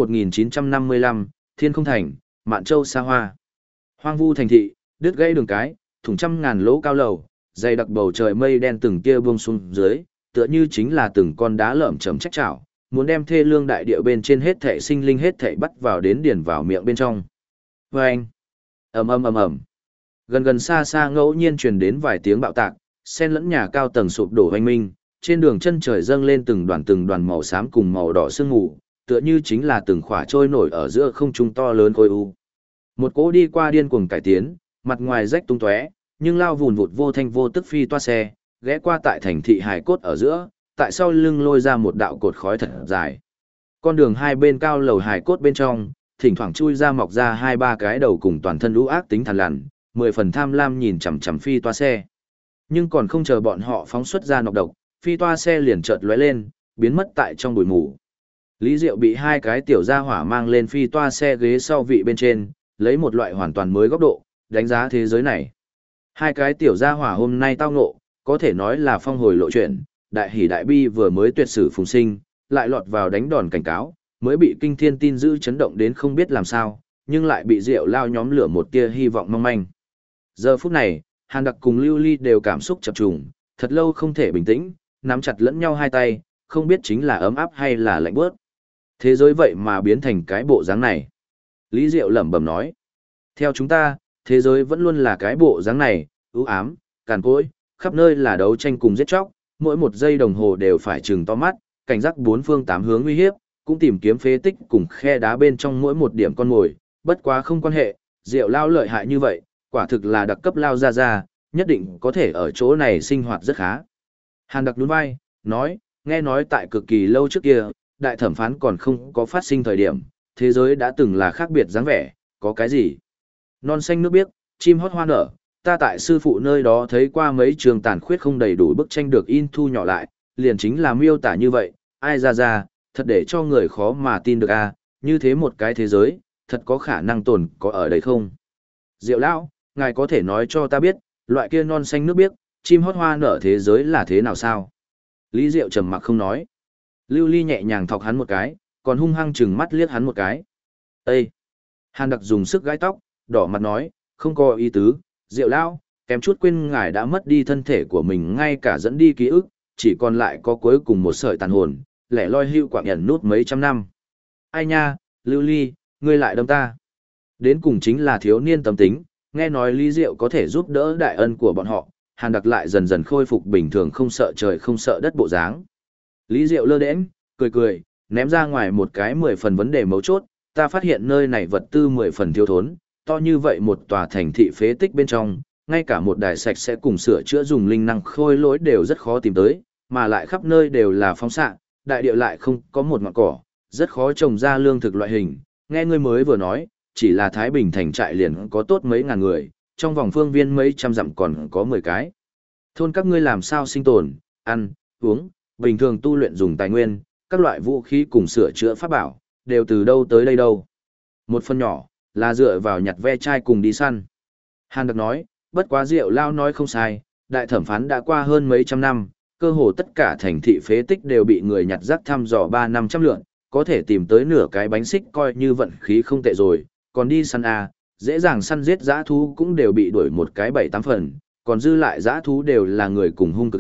A: 1955, Thiên Không Thành, Mạn Châu Sa Hoa. Hoang vu thành thị, đứt gãy đường cái, thủng trăm ngàn lỗ cao lầu, dày đặc bầu trời mây đen từng tia buông xuống dưới, tựa như chính là từng con đá lởm chởm trách chảo, muốn đem thê lương đại địa bên trên hết thảy sinh linh hết thảy bắt vào đến điền vào miệng bên trong. Vâng! Ầm ầm ầm ầm. Gần gần xa xa ngẫu nhiên truyền đến vài tiếng bạo tạc, xen lẫn nhà cao tầng sụp đổ hoành minh, trên đường chân trời dâng lên từng đoàn màu xám cùng màu đỏ sương mù, tựa như chính là từng khỏa trôi nổi ở giữa không trung to lớn khối u. Một cỗ đi qua điên cuồng cải tiến, mặt ngoài rách tung tóe, nhưng lao vùn vụt vô thanh vô tức phi toa xe, ghé qua tại thành thị hải cốt ở giữa, tại sau lưng lôi ra một đạo cột khói thật dài. Con đường hai bên cao lầu hải cốt bên trong, thỉnh thoảng chui ra mọc ra hai ba cái đầu cùng toàn thân lũ ác tính thằn lằn, 10 phần tham lam nhìn chằm chằm phi toa xe. Nhưng còn không chờ bọn họ phóng xuất ra nọc độc, phi toa xe liền chợt lóe lên, biến mất tại trong bụi mù. Lý Diệu bị hai cái tiểu gia hỏa mang lên phi toa xe ghế sau vị bên trên, lấy một loại hoàn toàn mới góc độ, đánh giá thế giới này. Hai cái tiểu gia hỏa hôm nay tao ngộ, có thể nói là phong hồi lộ chuyện, đại hỷ đại bi vừa mới tuyệt sử phùng sinh, lại lọt vào đánh đòn cảnh cáo, mới bị kinh thiên tin dữ chấn động đến không biết làm sao, nhưng lại bị Diệu lao nhóm lửa một tia hy vọng mong manh. Giờ phút này, Hàn Đặc cùng Lưu Ly đều cảm xúc chập trùng, thật lâu không thể bình tĩnh, nắm chặt lẫn nhau hai tay, không biết chính là ấm áp hay là lạnh bớt. Thế giới vậy mà biến thành cái bộ dáng này. Lý Diệu lẩm bẩm nói. Theo chúng ta, thế giới vẫn luôn là cái bộ dáng này, ưu ám, càn cỗi, khắp nơi là đấu tranh cùng giết chóc, mỗi một giây đồng hồ đều phải trừng to mắt, cảnh giác bốn phương tám hướng uy hiếp, cũng tìm kiếm phế tích cùng khe đá bên trong mỗi một điểm con mồi, bất quá không quan hệ, Diệu lao lợi hại như vậy, quả thực là đặc cấp lao ra, nhất định có thể ở chỗ này sinh hoạt rất khá. Hàn Đặc nhún vai, nói, nghe nói tại cực kỳ lâu trước kia, đại thẩm phán còn không có phát sinh thời điểm, thế giới đã từng là khác biệt dáng vẻ, có cái gì? Non xanh nước biếc, chim hót hoa nở, ta tại sư phụ nơi đó thấy qua mấy trường tàn khuyết không đầy đủ bức tranh được in thu nhỏ lại, liền chính là miêu tả như vậy, ai ra, thật để cho người khó mà tin được à, như thế một cái thế giới, thật có khả năng tồn có ở đây không? Diệu lão, ngài có thể nói cho ta biết, loại kia non xanh nước biếc, chim hót hoa nở thế giới là thế nào sao? Lý Diệu trầm mặc không nói. Lưu Ly nhẹ nhàng thọc hắn một cái, còn hung hăng chừng mắt liếc hắn một cái. Ê! Hàn Đặc dùng sức gãi tóc, đỏ mặt nói, không có ý tứ, Diệu lão, kém chút quên ngài đã mất đi thân thể của mình ngay cả dẫn đi ký ức, chỉ còn lại có cuối cùng một sợi tàn hồn, lẻ loi hưu quạng ẩn nút mấy trăm năm. Ai nha, Lưu Ly, ngươi lại đâm ta. Đến cùng chính là thiếu niên tâm tính, nghe nói Lý Diệu có thể giúp đỡ đại ân của bọn họ, Hàn Đặc lại dần dần khôi phục bình thường không sợ trời không sợ đất bộ dáng. Lý Diệu lơ đễnh, cười, ném ra ngoài một cái 10 phần vấn đề mấu chốt, ta phát hiện nơi này vật tư 10 phần thiếu thốn, to như vậy một tòa thành thị phế tích bên trong, ngay cả một đài sạch sẽ cùng sửa chữa dùng linh năng khôi lỗi đều rất khó tìm tới, mà lại khắp nơi đều là phóng xạ, đại địa lại không có một ngọn cỏ, rất khó trồng ra lương thực loại hình. Nghe ngươi mới vừa nói, chỉ là Thái Bình thành trại liền có tốt mấy ngàn người, trong vòng phương viên mấy trăm dặm còn có 10 cái. Thôn các ngươi làm sao sinh tồn, ăn, uống, bình thường tu luyện dùng tài nguyên, các loại vũ khí cùng sửa chữa pháp bảo, đều từ đâu tới đây đâu. Một phần nhỏ, là dựa vào nhặt ve chai cùng đi săn. Hàn Đặc nói, bất quá Diệu lao nói không sai, đại thẩm phán đã qua hơn mấy trăm năm, cơ hồ tất cả thành thị phế tích đều bị người nhặt rác thăm dò 3-500 lượn, có thể tìm tới nửa cái bánh xích coi như vận khí không tệ rồi, còn đi săn à, dễ dàng săn giết dã thú cũng đều bị đuổi một cái 7-8 phần, còn dư lại dã thú đều là người cùng hung cực ác,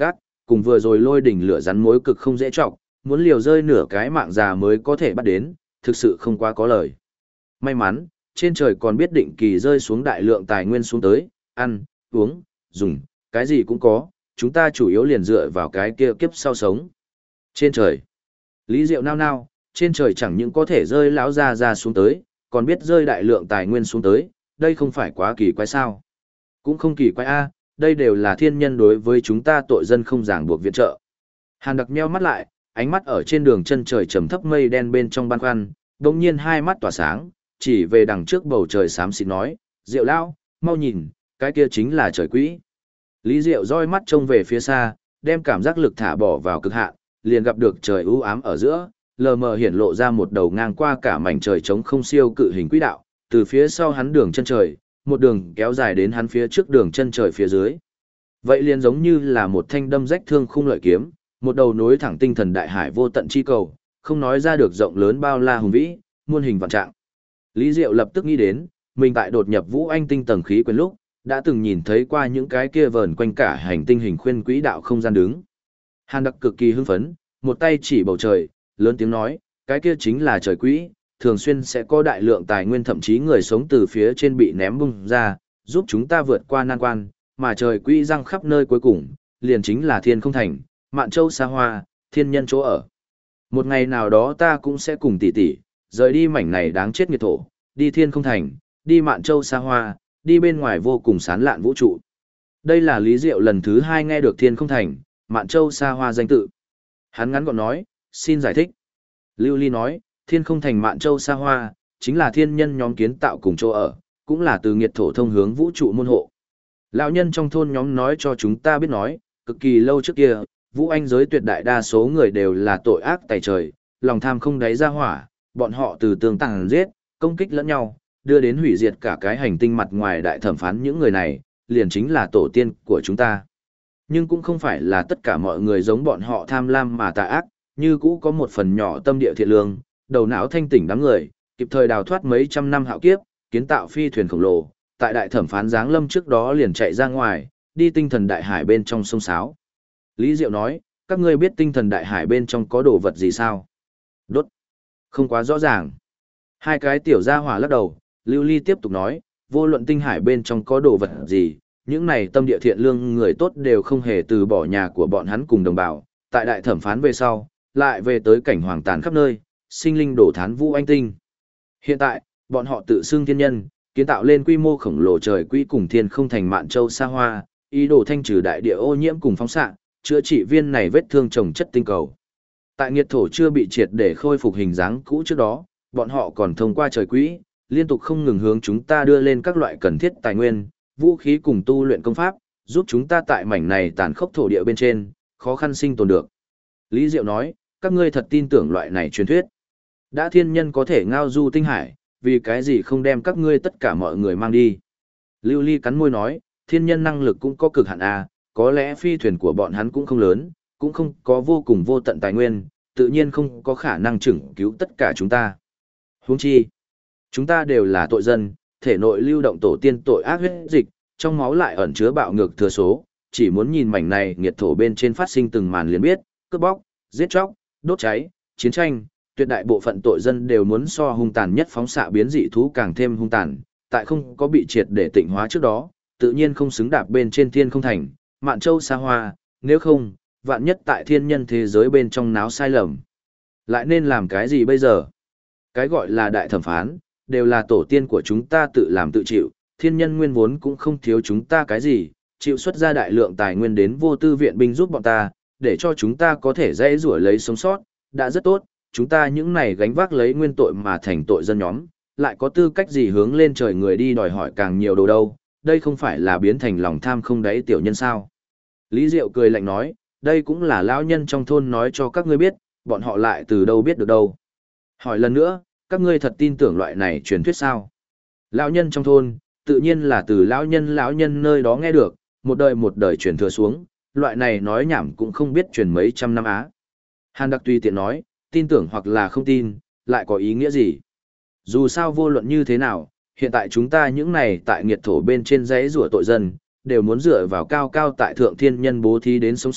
A: cùng vừa rồi lôi đỉnh lửa rắn mối cực không dễ trọng, muốn liều rơi nửa cái mạng già mới có thể bắt đến, thực sự không quá có lời. May mắn, trên trời còn biết định kỳ rơi xuống đại lượng tài nguyên xuống tới, ăn, uống, dùng, cái gì cũng có, chúng ta chủ yếu liền dựa vào cái kia kiếp sau sống. Trên trời, Lý Diệu nao nao, trên trời chẳng những có thể rơi lão ra xuống tới, còn biết rơi đại lượng tài nguyên xuống tới, đây không phải quá kỳ quái sao. Cũng không kỳ quái a, đây đều là thiên nhân đối với chúng ta tội dân không ràng buộc viện trợ. Hàn Đặc nheo mắt lại, ánh mắt ở trên đường chân trời trầm thấp mây đen bên trong ban khoăn, đồng nhiên hai mắt tỏa sáng, chỉ về đằng trước bầu trời xám xịt nói, Diệu Lao, mau nhìn, cái kia chính là trời quỹ. Lý Diệu roi mắt trông về phía xa, đem cảm giác lực thả bỏ vào cực hạn, liền gặp được trời u ám ở giữa, lờ mờ hiển lộ ra một đầu ngang qua cả mảnh trời trống không siêu cự hình quỹ đạo, từ phía sau hắn đường chân trời, một đường kéo dài đến hắn phía trước đường chân trời phía dưới. Vậy liền giống như là một thanh đâm rách thương khung lợi kiếm, một đầu nối thẳng tinh thần đại hải vô tận chi cầu, không nói ra được rộng lớn bao la hùng vĩ, muôn hình vạn trạng. Lý Diệu lập tức nghĩ đến, mình tại đột nhập Vũ Anh tinh tầng khí quyển lúc, đã từng nhìn thấy qua những cái kia vờn quanh cả hành tinh hình khuyên quỹ đạo không gian đứng. Hàn Đặc cực kỳ hưng phấn, một tay chỉ bầu trời, lớn tiếng nói, cái kia chính là trời quỹ, thường xuyên sẽ có đại lượng tài nguyên thậm chí người sống từ phía trên bị ném bung ra, giúp chúng ta vượt qua nan quan, mà trời quỹ răng khắp nơi cuối cùng, liền chính là Thiên Không Thành, Mạn Châu Sa Hoa, thiên nhân chỗ ở. Một ngày nào đó ta cũng sẽ cùng tỷ tỷ rời đi mảnh này đáng chết nghiệt thổ, đi Thiên Không Thành, đi Mạn Châu Sa Hoa, đi bên ngoài vô cùng sán lạn vũ trụ. Đây là Lý Diệu lần thứ 2 nghe được Thiên Không Thành, Mạn Châu Sa Hoa danh tự. Hắn ngắn gọn nói, xin giải thích. Lưu Ly nói, Thiên Không Thành Mạn Châu Sa Hoa, chính là thiên nhân nhóm kiến tạo cùng chỗ ở, cũng là từ nghiệt thổ thông hướng vũ trụ môn hộ. Lão nhân trong thôn nhóm nói cho chúng ta biết nói, cực kỳ lâu trước kia, Vũ Anh giới tuyệt đại đa số người đều là tội ác tày trời, lòng tham không đáy ra hỏa, bọn họ từ tương tàng giết, công kích lẫn nhau, đưa đến hủy diệt cả cái hành tinh mặt ngoài đại thẩm phán những người này, liền chính là tổ tiên của chúng ta. Nhưng cũng không phải là tất cả mọi người giống bọn họ tham lam mà tà ác, như cũ có một phần nhỏ tâm địa thiện lương, đầu não thanh tỉnh đám người, kịp thời đào thoát mấy trăm năm hạo kiếp, kiến tạo phi thuyền khổng lồ, tại đại thẩm phán giáng lâm trước đó liền chạy ra ngoài, đi tinh thần đại hải bên trong sông Sáo. Lý Diệu nói, các ngươi biết tinh thần đại hải bên trong có đồ vật gì sao? Đốt. Không quá rõ ràng. Hai cái tiểu gia hỏa lắc đầu, Lưu Ly tiếp tục nói, vô luận tinh hải bên trong có đồ vật gì, những này tâm địa thiện lương người tốt đều không hề từ bỏ nhà của bọn hắn cùng đồng bào, tại đại thẩm phán về sau, lại về tới cảnh hoàng tàn khắp nơi, sinh linh đổ thán Vũ Anh tinh. Hiện tại, bọn họ tự xưng thiên nhân, kiến tạo lên quy mô khổng lồ trời quỹ cùng Thiên Không Thành Mạn Châu Sa Hoa, ý đồ thanh trừ đại địa ô nhiễm cùng phóng xạ, chữa trị viên này vết thương trồng chất tinh cầu. Tại nghiệt thổ chưa bị triệt để khôi phục hình dáng cũ trước đó, bọn họ còn thông qua trời quỹ, liên tục không ngừng hướng chúng ta đưa lên các loại cần thiết tài nguyên, vũ khí cùng tu luyện công pháp, giúp chúng ta tại mảnh này tàn khốc thổ địa bên trên, khó khăn sinh tồn được. Lý Diệu nói, các ngươi thật tin tưởng loại này truyền thuyết. Đã thiên nhân có thể ngao du tinh hải, vì cái gì không đem các ngươi tất cả mọi người mang đi. Lưu Ly cắn môi nói, thiên nhân năng lực cũng có cực hạn A, có lẽ phi thuyền của bọn hắn cũng không lớn, cũng không có vô cùng vô tận tài nguyên, tự nhiên không có khả năng chừng cứu tất cả chúng ta. Huống chi, chúng ta đều là tội dân, thể nội lưu động tổ tiên tội ác huyết dịch, trong máu lại ẩn chứa bạo ngược thừa số, chỉ muốn nhìn mảnh này nghiệt thổ bên trên phát sinh từng màn liền biết, cướp bóc, giết chóc, đốt cháy, chiến tranh, tuyệt đại bộ phận tội dân đều muốn so hung tàn nhất phóng xạ biến dị thú càng thêm hung tàn, tại không có bị triệt để tịnh hóa trước đó, tự nhiên không xứng đạp bên trên Thiên Không Thành, Mạn Châu Sa Hoa, nếu không, vạn nhất tại thiên nhân thế giới bên trong náo sai lầm. Lại nên làm cái gì bây giờ? Cái gọi là đại thẩm phán, đều là tổ tiên của chúng ta tự làm tự chịu, thiên nhân nguyên vốn cũng không thiếu chúng ta cái gì, chịu xuất ra đại lượng tài nguyên đến vô tư viện binh giúp bọn ta, để cho chúng ta có thể dễ rủa lấy sống sót, đã rất tốt, chúng ta những này gánh vác lấy nguyên tội mà thành tội dân nhóm, lại có tư cách gì hướng lên trời người đi đòi hỏi càng nhiều đồ đâu, đây không phải là biến thành lòng tham không đáy tiểu nhân sao. Lý Diệu cười lạnh nói, đây cũng là lão nhân trong thôn nói cho các ngươi biết, bọn họ lại từ đâu biết được đâu. Hỏi lần nữa, các ngươi thật tin tưởng loại này truyền thuyết sao? Lão nhân trong thôn, tự nhiên là từ lão nhân nơi đó nghe được, một đời truyền thừa xuống, loại này nói nhảm cũng không biết truyền mấy trăm năm á. Hàn Đặc tùy tiện nói, tin tưởng hoặc là không tin, lại có ý nghĩa gì? Dù sao vô luận như thế nào, hiện tại chúng ta những này tại nghiệt thổ bên trên dãy rủa tội dân, đều muốn dựa vào cao cao tại thượng thiên nhân bố thí đến sống sót,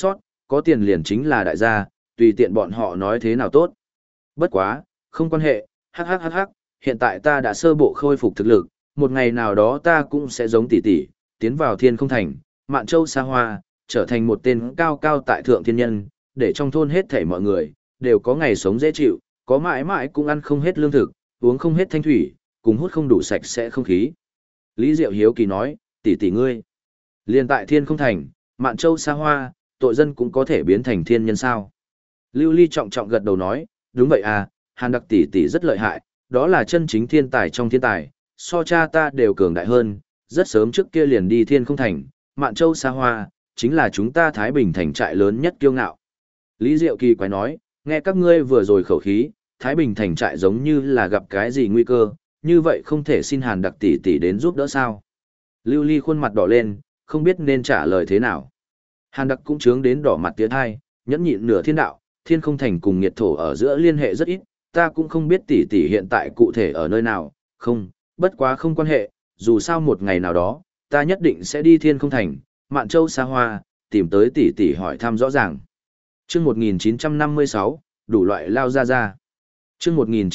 A: có tiền liền chính là đại gia, tùy tiện bọn họ nói thế nào tốt. Bất quá, không quan hệ, hắc, hiện tại ta đã sơ bộ khôi phục thực lực, một ngày nào đó ta cũng sẽ giống tỷ tỷ, tiến vào thiên không thành, Mạn Châu xa hoa, trở thành một tên cao cao tại thượng thiên nhân, để trong thôn hết thảy mọi người, đều có ngày sống dễ chịu, có mãi mãi cũng ăn không hết lương thực, uống không hết thanh thủy, cùng hút không đủ sạch sẽ không khí. Lý Diệu hiếu kỳ nói, tỷ tỷ ngươi, liền tại thiên không thành, Mạn Châu xa hoa, tội dân cũng có thể biến thành thiên nhân sao. Lưu Ly trọng trọng gật đầu nói, đúng vậy à, Hàn Đặc tỷ tỷ rất lợi hại, đó là chân chính thiên tài trong thiên tài, so cha ta đều cường đại hơn, rất sớm trước kia liền đi thiên không thành, Mạn Châu xa hoa, chính là chúng ta Thái Bình thành trại lớn nhất kiêu ngạo. Lý Diệu kỳ quái nói, nghe các ngươi vừa rồi khẩu khí, Thái Bình thành trại giống như là gặp cái gì nguy cơ, như vậy không thể xin Hàn Đặc tỷ tỷ đến giúp đỡ sao? Lưu Ly khuôn mặt đỏ lên, không biết nên trả lời thế nào. Hàn Đặc cũng trướng đến đỏ mặt tiến hai, nhẫn nhịn nửa thiên đạo, thiên không thành cùng nghiệt thổ ở giữa liên hệ rất ít, ta cũng không biết tỷ tỷ hiện tại cụ thể ở nơi nào, không, bất quá không quan hệ, dù sao một ngày nào đó, ta nhất định sẽ đi thiên không thành, Mạn Châu xa hoa, tìm tới tỷ tỷ hỏi thăm rõ ràng. Chương 1956, đủ loại lao ra. Chương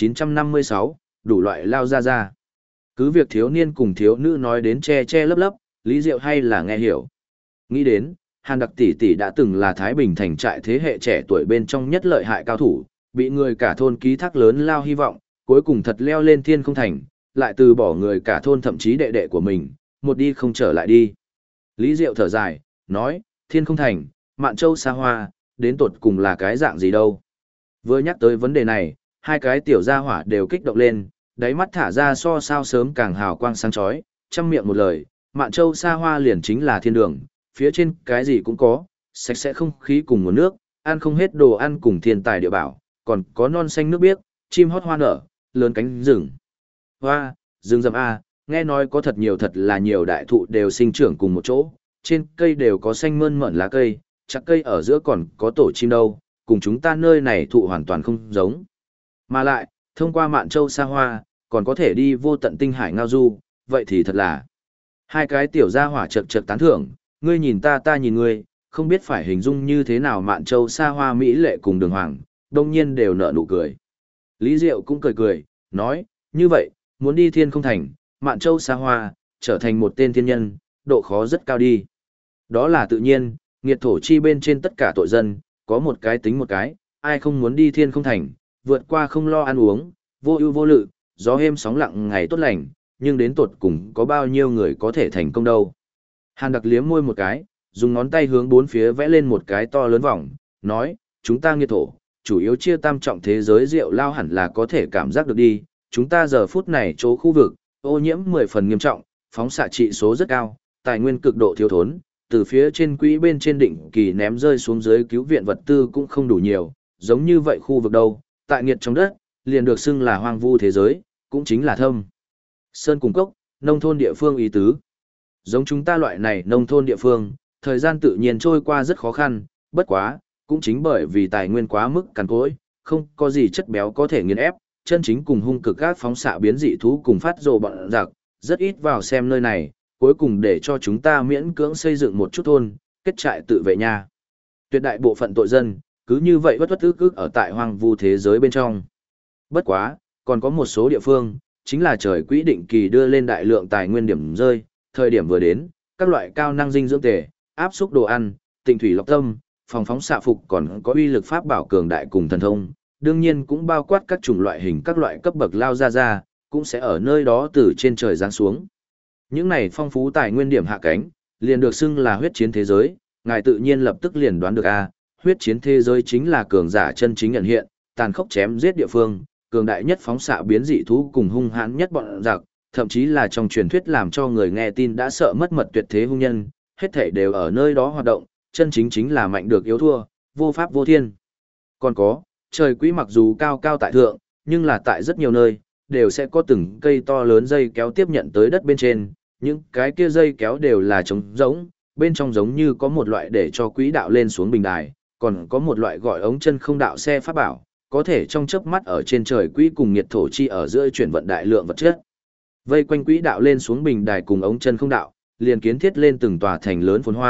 A: 1956, đủ loại lao ra. Cứ việc thiếu niên cùng thiếu nữ nói đến che lấp lấp, Lý Diệu hay là nghe hiểu. Nghĩ đến, Hàn Đặc tỷ tỷ đã từng là Thái Bình thành trại thế hệ trẻ tuổi bên trong nhất lợi hại cao thủ, bị người cả thôn ký thác lớn lao hy vọng, cuối cùng thật leo lên thiên không thành, lại từ bỏ người cả thôn thậm chí đệ đệ của mình, một đi không trở lại đi. Lý Diệu thở dài, nói, thiên không thành, Mạn Châu xa hoa, đến tột cùng là cái dạng gì đâu. Vừa nhắc tới vấn đề này, hai cái tiểu gia hỏa đều kích động lên, đáy mắt thả ra so sao sớm càng hào quang sáng chói, trăm miệng một lời, Mạn Châu xa hoa liền chính là thiên đường, phía trên cái gì cũng có, sạch sẽ không khí cùng nguồn nước, ăn không hết đồ ăn cùng thiên tài địa bảo, còn có non xanh nước biếc, chim hót hoa nở, lớn cánh rừng. Hoa, rừng rậm A, nghe nói có thật là nhiều đại thụ đều sinh trưởng cùng một chỗ, trên cây đều có xanh mơn mởn lá cây, chắc cây ở giữa còn có tổ chim đâu, cùng chúng ta nơi này thụ hoàn toàn không giống. Mà lại, thông qua Mạn Châu xa hoa, còn có thể đi vô tận tinh hải ngao du, vậy thì thật là. Hai cái tiểu gia hỏa chật tán thưởng, ngươi nhìn ta ta nhìn ngươi, không biết phải hình dung như thế nào Mạn Châu xa hoa mỹ lệ cùng đường hoàng, đông nhiên đều nở nụ cười. Lý Diệu cũng cười, nói, như vậy, muốn đi thiên không thành, Mạn Châu xa hoa, trở thành một tên thiên nhân, độ khó rất cao đi. Đó là tự nhiên, nghiệt thổ chi bên trên tất cả tội dân, có một cái tính một cái, ai không muốn đi thiên không thành, vượt qua không lo ăn uống, vô ưu vô lự, gió êm sóng lặng ngày tốt lành, nhưng đến tột cùng có bao nhiêu người có thể thành công đâu. Hàn Đặc liếm môi một cái, dùng ngón tay hướng bốn phía vẽ lên một cái to lớn vòng, nói, chúng ta nghiệt thổ, chủ yếu chia tam trọng thế giới rượu lao hẳn là có thể cảm giác được đi, chúng ta giờ phút này chỗ khu vực, ô nhiễm 10 phần nghiêm trọng, phóng xạ trị số rất cao, tài nguyên cực độ thiếu thốn, từ phía trên quỹ bên trên định kỳ ném rơi xuống dưới cứu viện vật tư cũng không đủ nhiều, giống như vậy khu vực đâu, tại nghiệt trong đất, liền được xưng là hoang vu thế giới, cũng chính là thâm. Sơn cùng cốc, nông thôn địa phương ý tứ. Giống chúng ta loại này nông thôn địa phương, thời gian tự nhiên trôi qua rất khó khăn, bất quá, cũng chính bởi vì tài nguyên quá mức cằn cỗi, không có gì chất béo có thể nghiền ép, chân chính cùng hung cực các phóng xạ biến dị thú cùng phát rồ bọn giặc, rất ít vào xem nơi này, cuối cùng để cho chúng ta miễn cưỡng xây dựng một chút thôn, kết trại tự vệ nha. Tuyệt đại bộ phận tội dân, cứ như vậy vất ức ở tại hoang vu thế giới bên trong. Bất quá, còn có một số địa phương, chính là trời quỹ định kỳ đưa lên đại lượng tài nguyên điểm rơi, thời điểm vừa đến, các loại cao năng dinh dưỡng tề, áp xúc đồ ăn, tịnh thủy lọc tâm, phòng phóng xạ phục còn có uy lực pháp bảo cường đại cùng thần thông, đương nhiên cũng bao quát các chủng loại hình các loại cấp bậc lao ra, cũng sẽ ở nơi đó từ trên trời giáng xuống. Những này phong phú tài nguyên điểm hạ cánh, liền được xưng là huyết chiến thế giới, ngài tự nhiên lập tức liền đoán được huyết chiến thế giới chính là cường giả chân chính nhận hiện, tàn khốc chém giết địa phương, cường đại nhất phóng xạ biến dị thú cùng hung hãn nhất bọn giặc, thậm chí là trong truyền thuyết làm cho người nghe tin đã sợ mất mật tuyệt thế hung nhân, hết thảy đều ở nơi đó hoạt động, chân chính là mạnh được yếu thua, vô pháp vô thiên. Còn có, trời quỹ mặc dù cao cao tại thượng, nhưng là tại rất nhiều nơi, đều sẽ có từng cây to lớn dây kéo tiếp nhận tới đất bên trên, những cái kia dây kéo đều là trống rỗng, bên trong giống như có một loại để cho quỹ đạo lên xuống bình đài, còn có một loại gọi ống chân không đạo xe pháp bảo, có thể trong chớp mắt ở trên trời quỹ cùng nhiệt thổ chi ở giữa chuyển vận đại lượng vật chất. Vây quanh quỹ đạo lên xuống bình đài cùng ống chân không đạo, liền kiến thiết lên từng tòa thành lớn phồn hoa,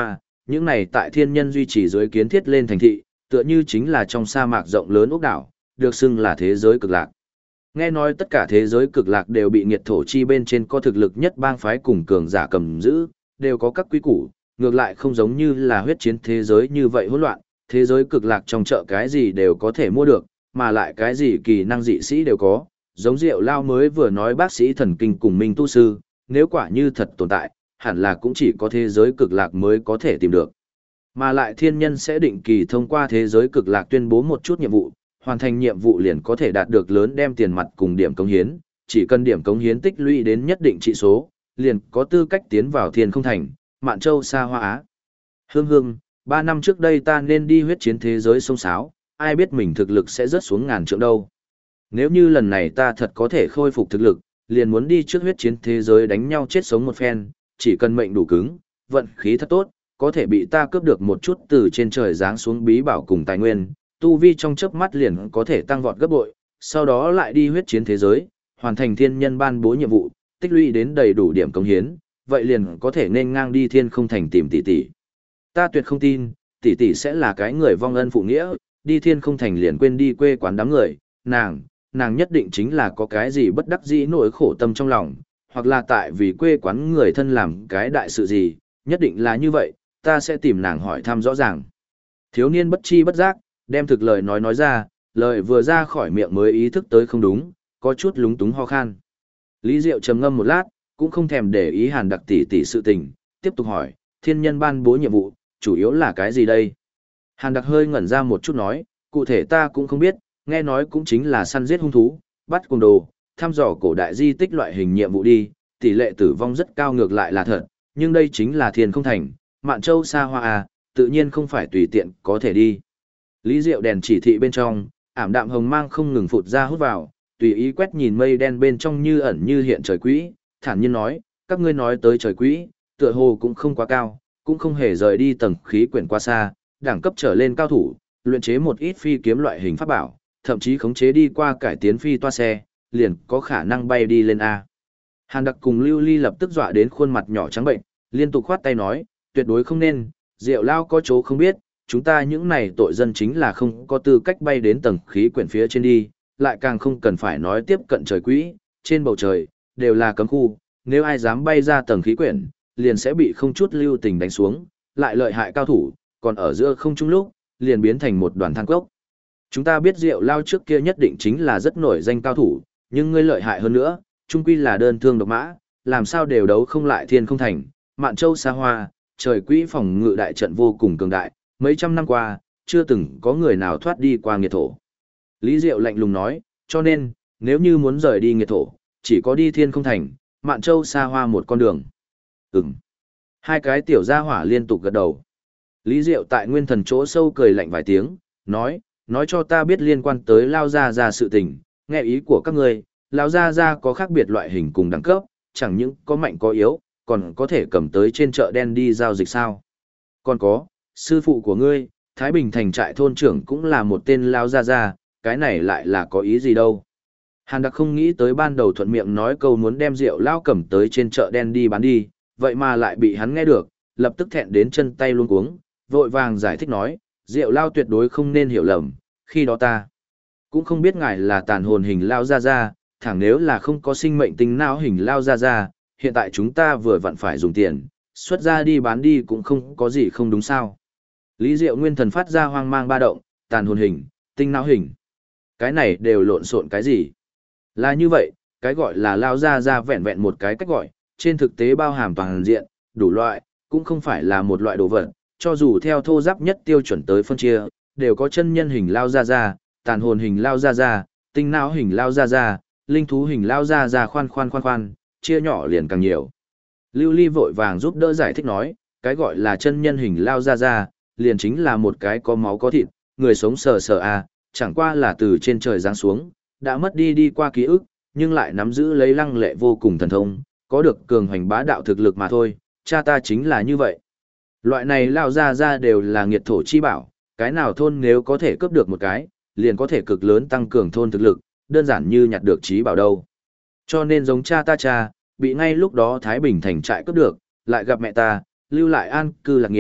A: những này tại thiên nhân duy trì dưới kiến thiết lên thành thị, tựa như chính là trong sa mạc rộng lớn ốc đảo, được xưng là thế giới cực lạc. Nghe nói tất cả thế giới cực lạc đều bị nghiệt thổ chi bên trên có thực lực nhất bang phái cùng cường giả cầm giữ, đều có các quy củ, ngược lại không giống như là huyết chiến thế giới như vậy hỗn loạn, thế giới cực lạc trong chợ cái gì đều có thể mua được, mà lại cái gì kỳ năng dị sĩ đều có, giống Diệu Lao mới vừa nói bác sĩ thần kinh cùng Minh tu sư, nếu quả như thật tồn tại, hẳn là cũng chỉ có thế giới cực lạc mới có thể tìm được. Mà lại thiên nhân sẽ định kỳ thông qua thế giới cực lạc tuyên bố một chút nhiệm vụ, hoàn thành nhiệm vụ liền có thể đạt được lớn đem tiền mặt cùng điểm cống hiến, chỉ cần điểm cống hiến tích lũy đến nhất định trị số, liền có tư cách tiến vào thiên không thành, Mạn Châu xa Hoa Á. Hương hương, 3 năm trước đây ta nên đi huyết chiến thế giới sông sáo, ai biết mình thực lực sẽ rớt xuống ngàn trượng đâu. Nếu như lần này ta thật có thể khôi phục thực lực, liền muốn đi trước huyết chiến thế giới đánh nhau chết sống một phen, chỉ cần mệnh đủ cứng, vận khí thật tốt, có thể bị ta cướp được một chút từ trên trời giáng xuống bí bảo cùng tài nguyên, tu vi trong chớp mắt liền có thể tăng vọt gấp bội, sau đó lại đi huyết chiến thế giới, hoàn thành thiên nhân ban bố nhiệm vụ, tích lũy đến đầy đủ điểm công hiến, vậy liền có thể nên ngang đi thiên không thành tìm tỷ tỷ. Ta tuyệt không tin, tỷ tỷ sẽ là cái người vong ân phụ nghĩa, đi thiên không thành liền quên đi quê quán đám người, nàng nhất định chính là có cái gì bất đắc dĩ nỗi khổ tâm trong lòng, hoặc là tại vì quê quán người thân làm cái đại sự gì, nhất định là như vậy, ta sẽ tìm nàng hỏi thăm rõ ràng. Thiếu niên bất chi bất giác, đem thực lời nói ra, lời vừa ra khỏi miệng mới ý thức tới không đúng, có chút lúng túng ho khan. Lý Diệu trầm ngâm một lát, cũng không thèm để ý Hàn Đặc tỷ tỷ sự tình, tiếp tục hỏi, thiên nhân ban bố nhiệm vụ, chủ yếu là cái gì đây? Hàn Đặc hơi ngẩn ra một chút nói, cụ thể ta cũng không biết, nghe nói cũng chính là săn giết hung thú, bắt cuồng đồ, thăm dò cổ đại di tích loại hình nhiệm vụ đi, tỷ lệ tử vong rất cao ngược lại là thật, nhưng đây chính là thiên không thành, Mạn Châu xa hoa à, tự nhiên không phải tùy tiện có thể đi. Lý Diệu đèn chỉ thị bên trong, ảm đạm hồng mang không ngừng phụt ra hút vào, tùy ý quét nhìn mây đen bên trong như ẩn như hiện trời quỹ, thản nhiên nói, các ngươi nói tới trời quỹ, tựa hồ cũng không quá cao, cũng không hề rời đi tầng khí quyển quá xa, đẳng cấp trở lên cao thủ, luyện chế một ít phi kiếm loại hình pháp bảo, thậm chí khống chế đi qua cải tiến phi toa xe, liền có khả năng bay đi lên A. Hàn Đặc cùng Lưu Ly lập tức dọa đến khuôn mặt nhỏ trắng bệnh, liên tục khoát tay nói, tuyệt đối không nên, Diệu Lao có chỗ không biết, chúng ta những này tội dân chính là không có tư cách bay đến tầng khí quyển phía trên đi, lại càng không cần phải nói tiếp cận trời quỹ, trên bầu trời, đều là cấm khu, nếu ai dám bay ra tầng khí quyển, liền sẽ bị không chút lưu tình đánh xuống, lại lợi hại cao thủ, còn ở giữa không trung lúc, liền biến thành một đoàn than cốc. Chúng ta biết Diệu Lao trước kia nhất định chính là rất nổi danh cao thủ, nhưng ngươi lợi hại hơn nữa, chung quy là đơn thương độc mã, làm sao đều đấu không lại thiên không thành, Mạn Châu xa hoa, trời quỹ phòng ngự đại trận vô cùng cường đại, mấy trăm năm qua, chưa từng có người nào thoát đi qua nghiệt thổ. Lý Diệu lạnh lùng nói, cho nên, nếu như muốn rời đi nghiệt thổ, chỉ có đi thiên không thành, Mạn Châu xa hoa một con đường. Hai cái tiểu gia hỏa liên tục gật đầu. Lý Diệu tại nguyên thần chỗ sâu cười lạnh vài tiếng, nói cho ta biết liên quan tới Lao Gia Gia sự tình, nghe ý của các ngươi, Lao Gia Gia có khác biệt loại hình cùng đẳng cấp, chẳng những có mạnh có yếu, còn có thể cầm tới trên chợ đen đi giao dịch sao. Còn có, sư phụ của ngươi, Thái Bình thành trại thôn trưởng cũng là một tên Lao Gia Gia, cái này lại là có ý gì đâu. Hàn Đặc không nghĩ tới ban đầu thuận miệng nói câu muốn đem rượu Lao cầm tới trên chợ đen đi bán đi, vậy mà lại bị hắn nghe được, lập tức thẹn đến chân tay luống cuống, vội vàng giải thích nói, Diệu Lao tuyệt đối không nên hiểu lầm, khi đó ta cũng không biết ngài là tàn hồn hình Lao Gia Gia, thẳng nếu là không có sinh mệnh tính não hình Lao Gia Gia, hiện tại chúng ta vừa vặn phải dùng tiền, xuất ra đi bán đi cũng không có gì không đúng sao. Lý Diệu nguyên thần phát ra hoang mang ba động, tàn hồn hình, tinh não hình. Cái này đều lộn xộn cái gì? Là như vậy, cái gọi là Lao Gia Gia vẹn vẹn một cái cách gọi, trên thực tế bao hàm toàn diện, đủ loại, cũng không phải là một loại đồ vật, cho dù theo thô giáp nhất tiêu chuẩn tới phân chia, đều có chân nhân hình Lao Gia Gia, tàn hồn hình Lao Gia Gia, tinh não hình Lao Gia Gia, linh thú hình Lao Gia Gia khoan, chia nhỏ liền càng nhiều. Lưu Ly vội vàng giúp đỡ giải thích nói, cái gọi là chân nhân hình Lao Gia Gia, liền chính là một cái có máu có thịt, người sống sờ sờ à, chẳng qua là từ trên trời giáng xuống, đã mất đi qua ký ức, nhưng lại nắm giữ lấy lăng lệ vô cùng thần thông, có được cường hoành bá đạo thực lực mà thôi, cha ta chính là như vậy. Loại này Lao Gia Gia đều là nghiệt thổ chi bảo, cái nào thôn nếu có thể cướp được một cái, liền có thể cực lớn tăng cường thôn thực lực, đơn giản như nhặt được trí bảo đâu. Cho nên giống cha ta bị ngay lúc đó Thái Bình thành trại cướp được, lại gặp mẹ ta, lưu lại an cư lạc nghiệp,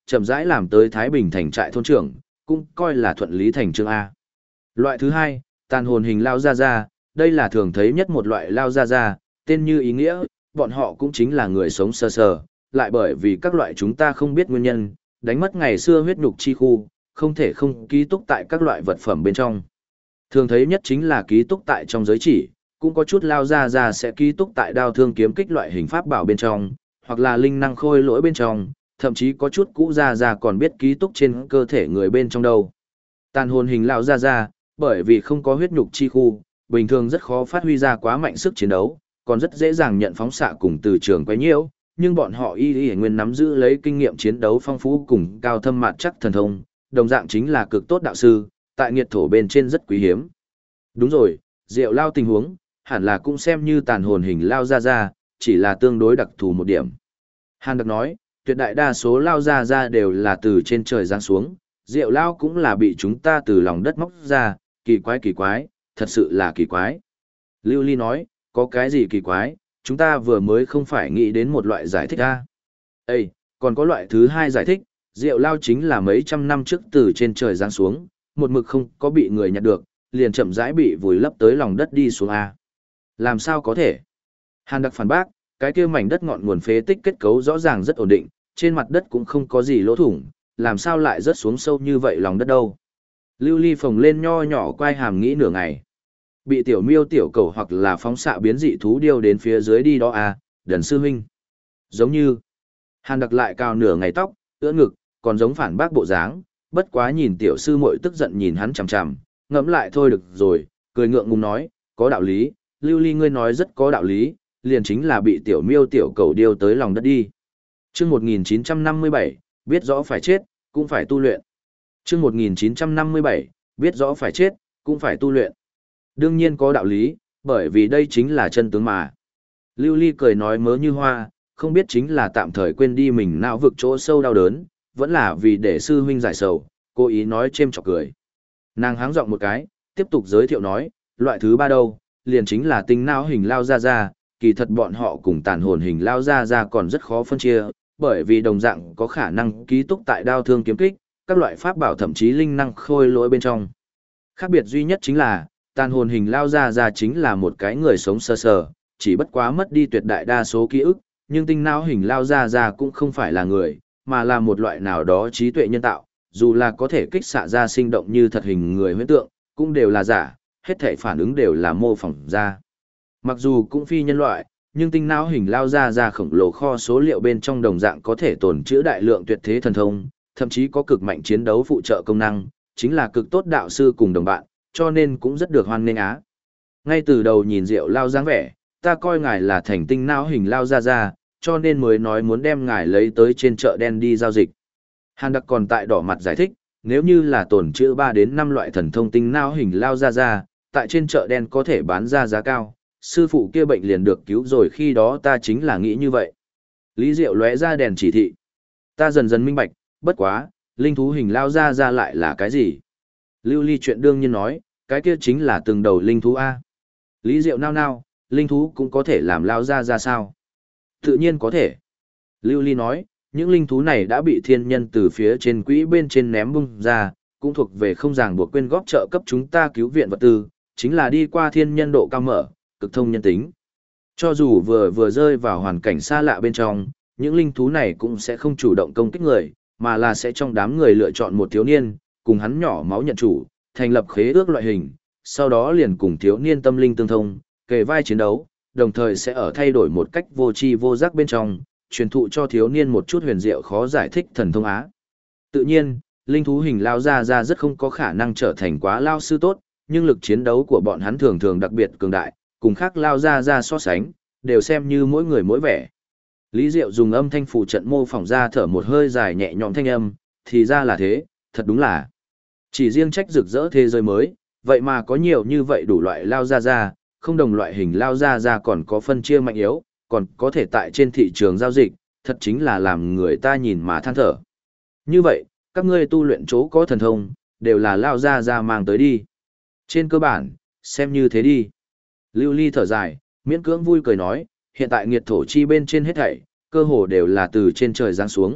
A: chậm rãi làm tới Thái Bình thành trại thôn trưởng, cũng coi là thuận lý thành chương A. Loại thứ hai, tàn hồn hình lao ra ra, đây là thường thấy nhất một loại lao ra ra, tên như ý nghĩa, bọn họ cũng chính là người sống sờ sờ, lại bởi vì các loại chúng ta không biết nguyên nhân, đánh mất ngày xưa huyết nhục chi khu, không thể không ký túc tại các loại vật phẩm bên trong. Thường thấy nhất chính là ký túc tại trong giới chỉ, cũng có chút lao ra ra sẽ ký túc tại đao thương kiếm kích loại hình pháp bảo bên trong, hoặc là linh năng khôi lỗi bên trong, thậm chí có chút cũ ra ra còn biết ký túc trên cơ thể người bên trong đâu. Tàn hồn hình lao ra, bởi vì không có huyết nhục chi khu, bình thường rất khó phát huy ra quá mạnh sức chiến đấu, còn rất dễ dàng nhận phóng xạ cùng từ trường quấy nhiễu, nhưng bọn họ y nguyên nắm giữ lấy kinh nghiệm chiến đấu phong phú cùng cao thâm mạt chắc thần thông, đồng dạng chính là cực tốt đạo sư, tại nghiệt thổ bên trên rất quý hiếm. Đúng rồi, Diệu Lao tình huống, hẳn là cũng xem như tàn hồn hình lao ra, chỉ là tương đối đặc thù một điểm. Hàn Đặc nói, tuyệt đại đa số lao ra đều là từ trên trời giáng xuống, Diệu Lao cũng là bị chúng ta từ lòng đất móc ra, kỳ quái, thật sự là kỳ quái. Lưu Ly nói, có cái gì kỳ quái, chúng ta vừa mới không phải nghĩ đến một loại giải thích à? Ê, còn có loại thứ hai giải thích, Diệu Lao chính là mấy trăm năm trước từ trên trời giáng xuống, một mực không có bị người nhặt được, liền chậm rãi bị vùi lấp tới lòng đất đi xuống à? Làm sao có thể? Hàn Đặc phản bác, cái kia mảnh đất ngọn nguồn phế tích kết cấu rõ ràng rất ổn định, trên mặt đất cũng không có gì lỗ thủng, làm sao lại rớt xuống sâu như vậy lòng đất đâu? Lưu Ly phồng lên nho nhỏ quay hàm nghĩ nửa ngày. Bị tiểu miêu tiểu cầu hoặc là phóng xạ biến dị thú điêu đến phía dưới đi đó à, Đần sư huynh. Giống như, Hàn Đặc lại cao nửa ngày tóc, ưỡn ngực, còn giống phản bác bộ dáng, bất quá nhìn tiểu sư muội tức giận nhìn hắn chằm chằm, ngẫm lại thôi được rồi, cười ngượng ngùng nói, có đạo lý, Lưu Ly ngươi nói rất có đạo lý, liền chính là bị tiểu miêu tiểu cầu điêu tới lòng đất đi. Chương 1957, biết rõ phải chết, cũng phải tu luyện. Chương 1957, biết rõ phải chết, cũng phải tu luyện. Đương nhiên có đạo lý, bởi vì đây chính là chân tướng mà. Lưu Ly cười nói mớ như hoa, không biết chính là tạm thời quên đi mình não vực chỗ sâu đau đớn, vẫn là vì để sư huynh giải sầu, cố ý nói chêm chọc cười. Nàng háng giọng một cái, tiếp tục giới thiệu nói, loại thứ ba đâu, liền chính là tinh não hình lao ra, kỳ thật bọn họ cùng tàn hồn hình lao ra còn rất khó phân chia, bởi vì đồng dạng có khả năng ký túc tại đao thương kiếm kích, các loại pháp bảo thậm chí linh năng khôi lỗi bên trong. Khác biệt duy nhất chính là, tàn hồn hình lao ra chính là một cái người sống sơ sờ, chỉ bất quá mất đi tuyệt đại đa số ký ức, nhưng tinh não hình lao ra cũng không phải là người, mà là một loại nào đó trí tuệ nhân tạo, dù là có thể kích xạ ra sinh động như thật hình người huyễn tượng, cũng đều là giả, hết thể phản ứng đều là mô phỏng ra. Mặc dù cũng phi nhân loại, nhưng tinh não hình lao ra khổng lồ kho số liệu bên trong đồng dạng có thể tồn trữ đại lượng tuyệt thế thần thông, thậm chí có cực mạnh chiến đấu phụ trợ công năng, chính là cực tốt đạo sư cùng đồng bạn, cho nên cũng rất được hoan nghênh á. Ngay từ đầu nhìn Diệu Lao dáng vẻ, ta coi ngài là thành tinh não hình lao ra, cho nên mới nói muốn đem ngài lấy tới trên chợ đen đi giao dịch. Hàn Đặc còn tại đỏ mặt giải thích, nếu như là tồn trữ 3 đến 5 loại thần thông tinh não hình lao ra, tại trên chợ đen có thể bán ra giá cao, sư phụ kia bệnh liền được cứu rồi, khi đó ta chính là nghĩ như vậy. Lý Diệu lóe ra đèn chỉ thị. Ta dần dần minh bạch, bất quá, linh thú hình lao ra lại là cái gì? Lưu Ly chuyện đương nhiên nói, cái kia chính là từng đầu linh thú A. Lý Diệu nao nao, linh thú cũng có thể làm lao ra sao? Tự nhiên có thể. Lưu Ly nói, những linh thú này đã bị thiên nhân từ phía trên quỹ bên trên ném bung ra, cũng thuộc về không ràng buộc quyên góp trợ cấp chúng ta cứu viện vật tư, chính là đi qua thiên nhân độ cao mở, cực thông nhân tính. Cho dù vừa rơi vào hoàn cảnh xa lạ bên trong, những linh thú này cũng sẽ không chủ động công kích người, mà là sẽ trong đám người lựa chọn một thiếu niên, cùng hắn nhỏ máu nhận chủ, thành lập khế ước loại hình, sau đó liền cùng thiếu niên tâm linh tương thông, kề vai chiến đấu, đồng thời sẽ ở thay đổi một cách vô tri vô giác bên trong, truyền thụ cho thiếu niên một chút huyền diệu khó giải thích thần thông á. Tự nhiên, linh thú hình lao ra rất không có khả năng trở thành quá lao sư tốt, nhưng lực chiến đấu của bọn hắn thường thường đặc biệt cường đại, cùng khác lao ra so sánh, đều xem như mỗi người mỗi vẻ. Lý Diệu dùng âm thanh phụ trận mô phỏng ra thở một hơi dài nhẹ nhõm thanh âm, thì ra là thế, thật đúng là. Chỉ riêng trách rực rỡ thế giới mới, vậy mà có nhiều như vậy đủ loại lao ra, không đồng loại hình lao ra còn có phân chia mạnh yếu, còn có thể tại trên thị trường giao dịch, thật chính là làm người ta nhìn mà than thở. Như vậy, các ngươi tu luyện chỗ có thần thông, đều là lao ra mang tới đi. Trên cơ bản, xem như thế đi. Lưu Ly thở dài, miễn cưỡng vui cười nói, hiện tại nghiệt thổ chi bên trên hết thảy, cơ hồ đều là từ trên trời giáng xuống,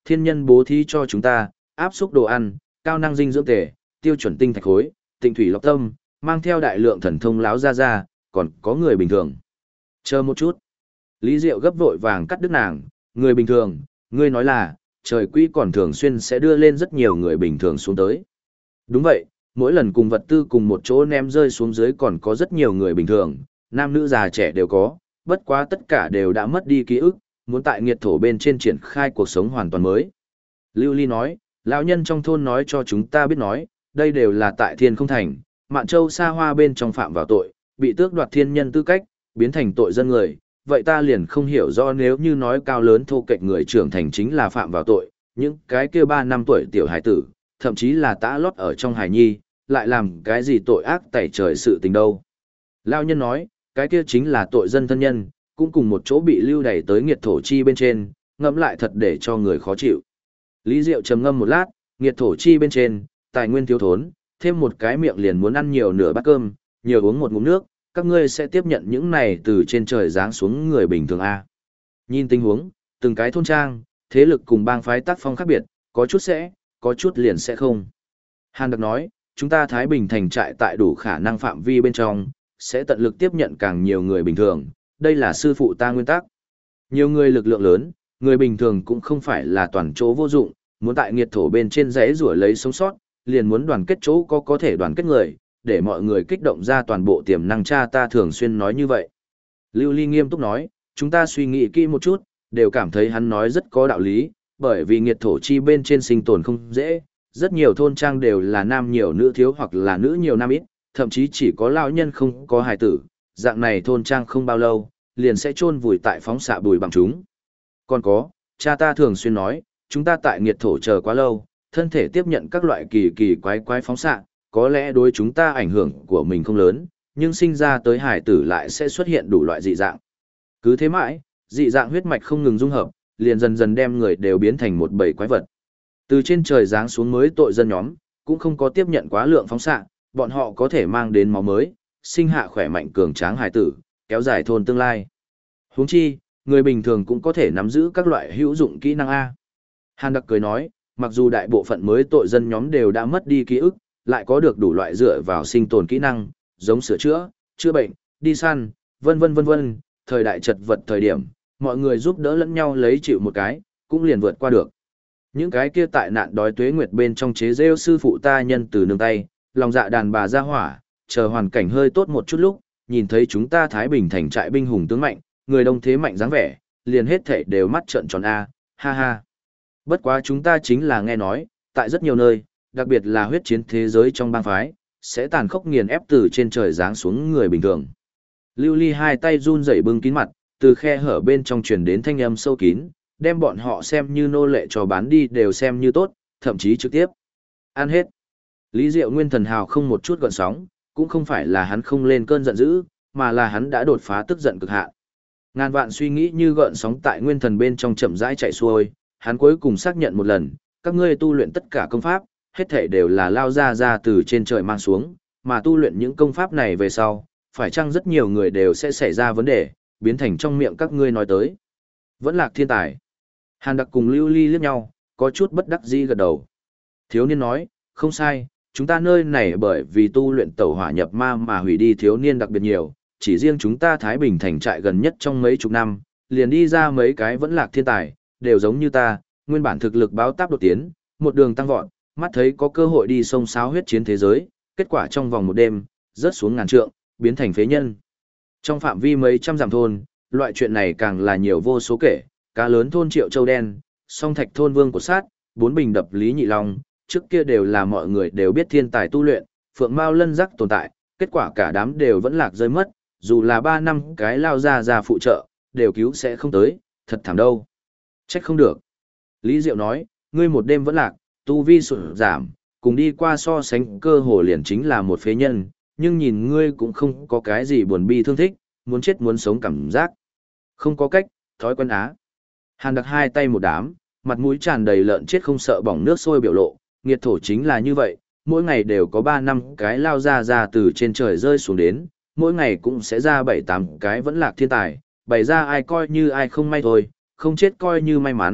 A: thiên nhân bố thí cho chúng ta, áp xúc đồ ăn, cao năng dinh dưỡng tề, tiêu chuẩn tinh thạch khối, tịnh thủy lọc tâm, mang theo đại lượng thần thông láo ra, còn có người bình thường. Chờ một chút. Lý Diệu gấp vội vàng cắt đứt nàng, người bình thường, ngươi nói là, trời quỹ còn thường xuyên sẽ đưa lên rất nhiều người bình thường xuống tới. Đúng vậy, mỗi lần cùng vật tư cùng một chỗ ném rơi xuống dưới còn có rất nhiều người bình thường, nam nữ già trẻ đều có, bất quá tất cả đều đã mất đi ký ức, muốn tại nghiệt thổ bên trên triển khai cuộc sống hoàn toàn mới. Lưu Ly nói, lão nhân trong thôn nói cho chúng ta biết nói, đây đều là tại Thiên Không Thành, Mạn Châu xa hoa bên trong phạm vào tội, bị tước đoạt thiên nhân tư cách, biến thành tội dân người. Vậy ta liền không hiểu rõ nếu như nói cao lớn thô kệch người trưởng thành chính là phạm vào tội, những cái kia 3 năm tuổi tiểu hải tử, thậm chí là tã lót ở trong hải nhi, lại làm cái gì tội ác tẩy trời sự tình đâu. Lão nhân nói, cái kia chính là tội dân thân nhân, cũng cùng một chỗ bị lưu đày tới nghiệt thổ chi bên trên, ngẫm lại thật để cho người khó chịu. Lý Diệu trầm ngâm một lát, nghiệt thổ chi bên trên, tài nguyên thiếu thốn, thêm một cái miệng liền muốn ăn nhiều nửa bát cơm, nhiều uống một ngụm nước, các ngươi sẽ tiếp nhận những này từ trên trời giáng xuống người bình thường a. Nhìn tình huống, từng cái thôn trang, thế lực cùng bang phái tác phong khác biệt, có chút sẽ, có chút liền sẽ không. Hàn Đặc nói, chúng ta Thái Bình thành trại tại đủ khả năng phạm vi bên trong, sẽ tận lực tiếp nhận càng nhiều người bình thường, đây là sư phụ ta nguyên tắc. Nhiều người lực lượng lớn, người bình thường cũng không phải là toàn chỗ vô dụng, muốn tại nghiệt thổ bên trên rẽ rủa lấy sống sót, liền muốn đoàn kết chỗ có thể đoàn kết người, để mọi người kích động ra toàn bộ tiềm năng, cha ta thường xuyên nói như vậy. Lưu Ly nghiêm túc nói, chúng ta suy nghĩ kỹ một chút, đều cảm thấy hắn nói rất có đạo lý, bởi vì nghiệt thổ chi bên trên sinh tồn không dễ, rất nhiều thôn trang đều là nam nhiều nữ thiếu hoặc là nữ nhiều nam ít, thậm chí chỉ có lão nhân không có hài tử, dạng này thôn trang không bao lâu, liền sẽ chôn vùi tại phóng xạ bùi bằng chúng. Còn có, cha ta thường xuyên nói, chúng ta tại nghiệt thổ chờ quá lâu, thân thể tiếp nhận các loại kỳ kỳ quái phóng xạ, có lẽ đối chúng ta ảnh hưởng của mình không lớn, nhưng sinh ra tới hải tử lại sẽ xuất hiện đủ loại dị dạng. Cứ thế mãi, dị dạng huyết mạch không ngừng dung hợp, liền dần dần đem người đều biến thành một bầy quái vật. Từ trên trời giáng xuống mới tội dân nhóm, cũng không có tiếp nhận quá lượng phóng xạ, bọn họ có thể mang đến máu mới, sinh hạ khỏe mạnh cường tráng hải tử, kéo dài thôn tương lai. Huống chi, người bình thường cũng có thể nắm giữ các loại hữu dụng kỹ năng A. Hàn Đặc cười nói, mặc dù đại bộ phận mới tội dân nhóm đều đã mất đi ký ức, lại có được đủ loại dựa vào sinh tồn kỹ năng, giống sửa chữa, chữa bệnh, đi săn, vân vân, thời đại chật vật thời điểm, mọi người giúp đỡ lẫn nhau lấy chịu một cái, cũng liền vượt qua được. Những cái kia tại nạn đói tuế nguyệt bên trong chế rêu sư phụ ta nhân từ nương tay, lòng dạ đàn bà ra hỏa, chờ hoàn cảnh hơi tốt một chút lúc, nhìn thấy chúng ta Thái Bình thành trại binh hùng tướng mạnh, người đông thế mạnh dáng vẻ, liền hết thảy đều mắt trợn tròn a, ha ha. Bất quá chúng ta chính là nghe nói, tại rất nhiều nơi, đặc biệt là huyết chiến thế giới trong bang phái, sẽ tàn khốc nghiền ép từ trên trời giáng xuống người bình thường. Lưu Ly hai tay run rẩy bưng kín mặt, từ khe hở bên trong truyền đến thanh âm sâu kín, đem bọn họ xem như nô lệ cho bán đi đều xem như tốt, thậm chí trực tiếp ăn hết. Lý Diệu Nguyên thần hào không một chút gợn sóng, cũng không phải là hắn không lên cơn giận dữ, mà là hắn đã đột phá tức giận cực hạn. Ngàn vạn suy nghĩ như gợn sóng tại nguyên thần bên trong chậm rãi chạy xuôi, hắn cuối cùng xác nhận một lần, các ngươi tu luyện tất cả công pháp, hết thảy đều là lao ra từ trên trời mang xuống, mà tu luyện những công pháp này về sau, phải chăng rất nhiều người đều sẽ xảy ra vấn đề, biến thành trong miệng các ngươi nói tới. Vẫn lạc thiên tài. Hàn Đặc cùng Lưu Ly liếc nhau, có chút bất đắc dĩ gật đầu. Thiếu niên nói, không sai, chúng ta nơi này bởi vì tu luyện tẩu hỏa nhập ma mà hủy đi thiếu niên đặc biệt nhiều, chỉ riêng chúng ta Thái Bình thành trại gần nhất trong mấy chục năm, liền đi ra mấy cái vẫn lạc thiên tài, đều giống như ta, nguyên bản thực lực báo táp đột tiến, một đường tăng vọt, mắt thấy có cơ hội đi sông sáo huyết chiến thế giới, kết quả trong vòng một đêm, rớt xuống ngàn trượng, biến thành phế nhân. Trong phạm vi mấy trăm dặm thôn, loại chuyện này càng là nhiều vô số kể, cá lớn thôn Triệu Châu Đen, song thạch thôn Vương của sát, bốn bình đập Lý Nhị Long, trước kia đều là mọi người đều biết thiên tài tu luyện, phượng mao lân rắc tồn tại, kết quả cả đám đều vẫn lạc rơi mất, dù là 3 năm cái lao ra phụ trợ, đều cứu sẽ không tới, thật thảm đâu. Trách không được. Lý Diệu nói, ngươi một đêm vẫn lạc, tu vi sụt giảm, cùng đi qua so sánh cơ hồ liền chính là một phế nhân, nhưng nhìn ngươi cũng không có cái gì buồn bi thương thích, muốn chết muốn sống cảm giác. Không có cách, thói quen á. Hàn Đặc hai tay một đám, mặt mũi tràn đầy lợn chết không sợ bỏng nước sôi biểu lộ, nghiệt thổ chính là như vậy, mỗi ngày đều có 3 năm cái lao ra từ trên trời rơi xuống đến, mỗi ngày cũng sẽ ra 7-8 cái vẫn lạc thiên tài, bày ra ai coi như ai không may thôi, không chết coi như may mắn,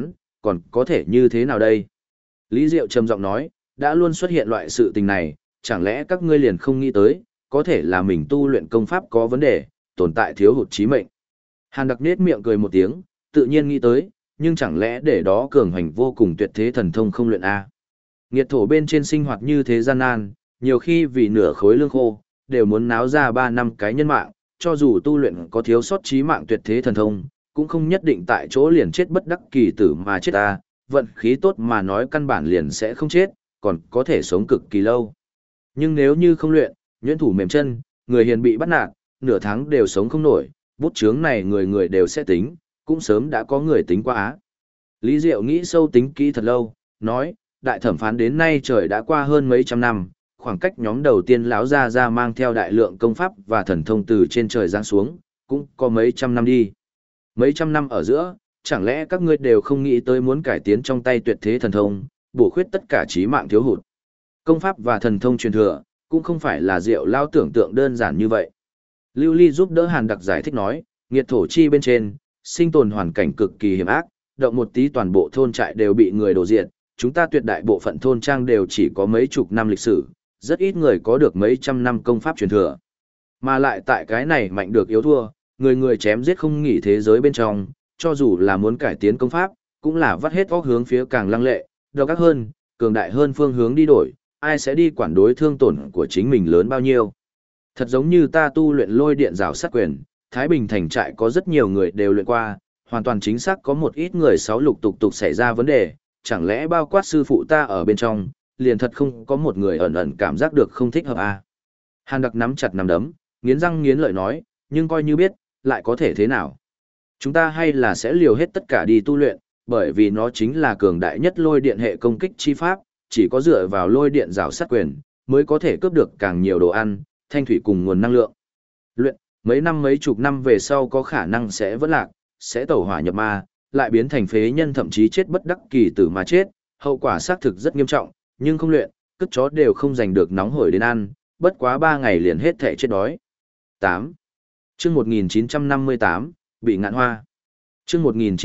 A: còn có thể như thế nào đây? Lý Diệu trầm giọng nói, đã luôn xuất hiện loại sự tình này, chẳng lẽ các ngươi liền không nghĩ tới, có thể là mình tu luyện công pháp có vấn đề, tồn tại thiếu hụt chí mệnh. Hàn Đặc nết miệng cười một tiếng, tự nhiên nghĩ tới, nhưng chẳng lẽ để đó cường hành vô cùng tuyệt thế thần thông không luyện a? Nghiệt thổ bên trên sinh hoạt như thế gian nan, nhiều khi vì nửa khối lương khô, đều muốn náo ra 3 năm cái nhân mạng, cho dù tu luyện có thiếu sót chí mạng tuyệt thế thần thông, cũng không nhất định tại chỗ liền chết bất đắc kỳ tử mà chết ta, vận khí tốt mà nói căn bản liền sẽ không chết, còn có thể sống cực kỳ lâu. Nhưng nếu như không luyện, nhuyễn thủ mềm chân, người hiền bị bắt nạt, nửa tháng đều sống không nổi, bút chướng này người người đều sẽ tính, cũng sớm đã có người tính qua á. Lý Diệu nghĩ sâu tính kỹ thật lâu, nói, đại thẩm phán đến nay trời đã qua hơn mấy trăm năm, khoảng cách nhóm đầu tiên lão ra mang theo đại lượng công pháp và thần thông từ trên trời giáng xuống, cũng có mấy trăm năm đi. Mấy trăm năm ở giữa, chẳng lẽ các ngươi đều không nghĩ tới muốn cải tiến trong tay tuyệt thế thần thông, bổ khuyết tất cả chí mạng thiếu hụt. Công pháp và thần thông truyền thừa, cũng không phải là Diệu lao tưởng tượng đơn giản như vậy. Lưu Ly giúp đỡ Hàn Đặc giải thích nói, nghiệt thổ chi bên trên, sinh tồn hoàn cảnh cực kỳ hiểm ác, động một tí toàn bộ thôn trại đều bị người đổ diệt, chúng ta tuyệt đại bộ phận thôn trang đều chỉ có mấy chục năm lịch sử, rất ít người có được mấy trăm năm công pháp truyền thừa. Mà lại tại cái này mạnh được yếu thua, người người chém giết không nghỉ thế giới bên trong, cho dù là muốn cải tiến công pháp, cũng là vắt hết óc hướng phía càng lăng lệ, độc ác hơn, cường đại hơn phương hướng đi đổi, ai sẽ đi quản đối thương tổn của chính mình lớn bao nhiêu. Thật giống như ta tu luyện lôi điện rào sát quyền, Thái Bình thành trại có rất nhiều người đều luyện qua, hoàn toàn chính xác có một ít người sáu lục tục tục xảy ra vấn đề, chẳng lẽ bao quát sư phụ ta ở bên trong, liền thật không có một người ẩn ẩn cảm giác được không thích hợp à. Hàn Đặc nắm chặt nắm đấm, nghiến răng nghiến lợi nói, nhưng coi như biết, lại có thể thế nào. Chúng ta hay là sẽ liều hết tất cả đi tu luyện, bởi vì nó chính là cường đại nhất lôi điện hệ công kích chi pháp, chỉ có dựa vào lôi điện rào sát quyền, mới có thể cướp được càng nhiều đồ ăn, thanh thủy cùng nguồn năng lượng. Luyện, mấy năm mấy chục năm về sau có khả năng sẽ vẫn lạc, sẽ tẩu hỏa nhập ma, lại biến thành phế nhân thậm chí chết bất đắc kỳ tử mà chết, hậu quả xác thực rất nghiêm trọng, nhưng không luyện, cất chó đều không giành được nóng hổi đến ăn, bất quá 3 ngày liền hết thể chết đói. 8. Chương 1958, bị ngạn hoa. Chương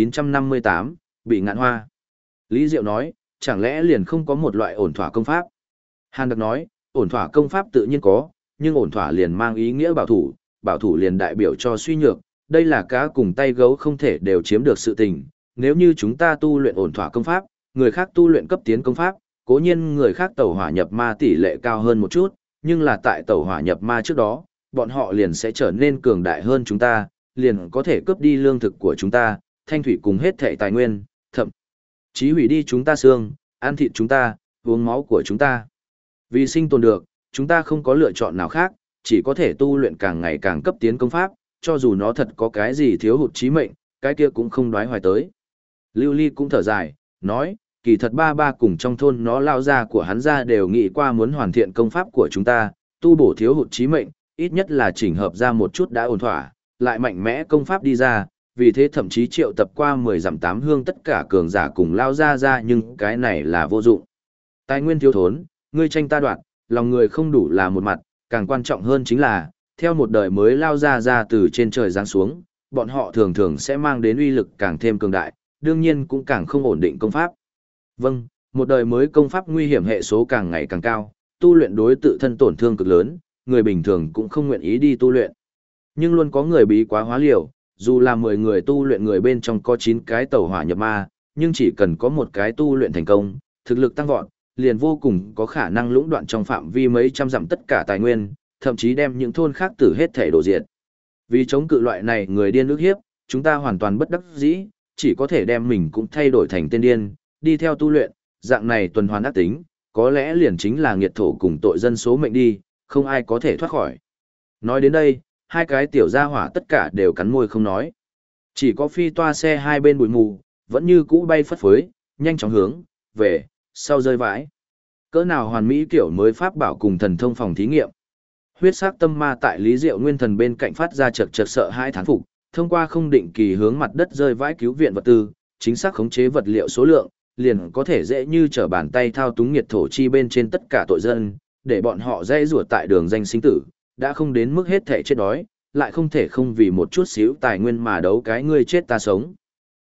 A: 1958, bị ngạn hoa. Lý Diệu nói, chẳng lẽ liền không có một loại ổn thỏa công pháp? Hàn Đặc nói, ổn thỏa công pháp tự nhiên có, nhưng ổn thỏa liền mang ý nghĩa bảo thủ liền đại biểu cho suy nhược, đây là cá cùng tay gấu không thể đều chiếm được sự tình. Nếu như chúng ta tu luyện ổn thỏa công pháp, người khác tu luyện cấp tiến công pháp, cố nhiên người khác tẩu hỏa nhập ma tỷ lệ cao hơn một chút, nhưng là tại tẩu hỏa nhập ma trước đó, bọn họ liền sẽ trở nên cường đại hơn chúng ta, liền có thể cướp đi lương thực của chúng ta, thanh thủy cùng hết thảy tài nguyên, thậm chí hủy đi chúng ta xương, ăn thịt chúng ta, uống máu của chúng ta. Vì sinh tồn được, chúng ta không có lựa chọn nào khác, chỉ có thể tu luyện càng ngày càng cấp tiến công pháp, cho dù nó thật có cái gì thiếu hụt chí mệnh, cái kia cũng không đoái hoài tới. Lưu Ly cũng thở dài, nói, kỳ thật ba cùng trong thôn nó lao ra của hắn ra đều nghĩ qua muốn hoàn thiện công pháp của chúng ta, tu bổ thiếu hụt chí mệnh, ít nhất là chỉnh hợp ra một chút đã ổn thỏa, lại mạnh mẽ công pháp đi ra, vì thế thậm chí triệu tập qua 10 dặm 8 hương tất cả cường giả cùng lao ra nhưng cái này là vô dụng. Tài nguyên thiếu thốn, ngươi tranh ta đoạt, lòng người không đủ là một mặt, càng quan trọng hơn chính là, theo một đời mới lao ra từ trên trời giáng xuống, bọn họ thường thường sẽ mang đến uy lực càng thêm cường đại, đương nhiên cũng càng không ổn định công pháp. Vâng, một đời mới công pháp nguy hiểm hệ số càng ngày càng cao, tu luyện đối tự thân tổn thương cực lớn, người bình thường cũng không nguyện ý đi tu luyện. Nhưng luôn có người bí quá hóa liều, dù là 10 người tu luyện người bên trong có 9 cái tẩu hỏa nhập ma, nhưng chỉ cần có một cái tu luyện thành công, thực lực tăng vọt, liền vô cùng có khả năng lũng đoạn trong phạm vi mấy trăm dặm tất cả tài nguyên, thậm chí đem những thôn khác tử hết thể đổ diệt. Vì chống cự loại này người điên ức hiếp, chúng ta hoàn toàn bất đắc dĩ, chỉ có thể đem mình cũng thay đổi thành tên điên, đi theo tu luyện, dạng này tuần hoàn ác tính, có lẽ liền chính là nghiệt thổ cùng tội dân số mệnh đi, không ai có thể thoát khỏi. Nói đến đây, hai cái tiểu gia hỏa tất cả đều cắn môi không nói. Chỉ có phi toa xe hai bên bụi mù, vẫn như cũ bay phất phới, nhanh chóng hướng, về, sau rơi vãi. Cỡ nào hoàn mỹ kiểu mới pháp bảo cùng thần thông phòng thí nghiệm. Huyết sắc tâm ma tại Lý Diệu Nguyên Thần bên cạnh phát ra chật chật sợ hai thán phục, thông qua không định kỳ hướng mặt đất rơi vãi cứu viện vật tư, chính xác khống chế vật liệu số lượng, liền có thể dễ như trở bàn tay thao túng nghiệt thổ chi bên trên tất cả tội dân, để bọn họ dễ rủa tại đường danh sinh tử, đã không đến mức hết thể chết đói, lại không thể không vì một chút xíu tài nguyên mà đấu cái ngươi chết ta sống.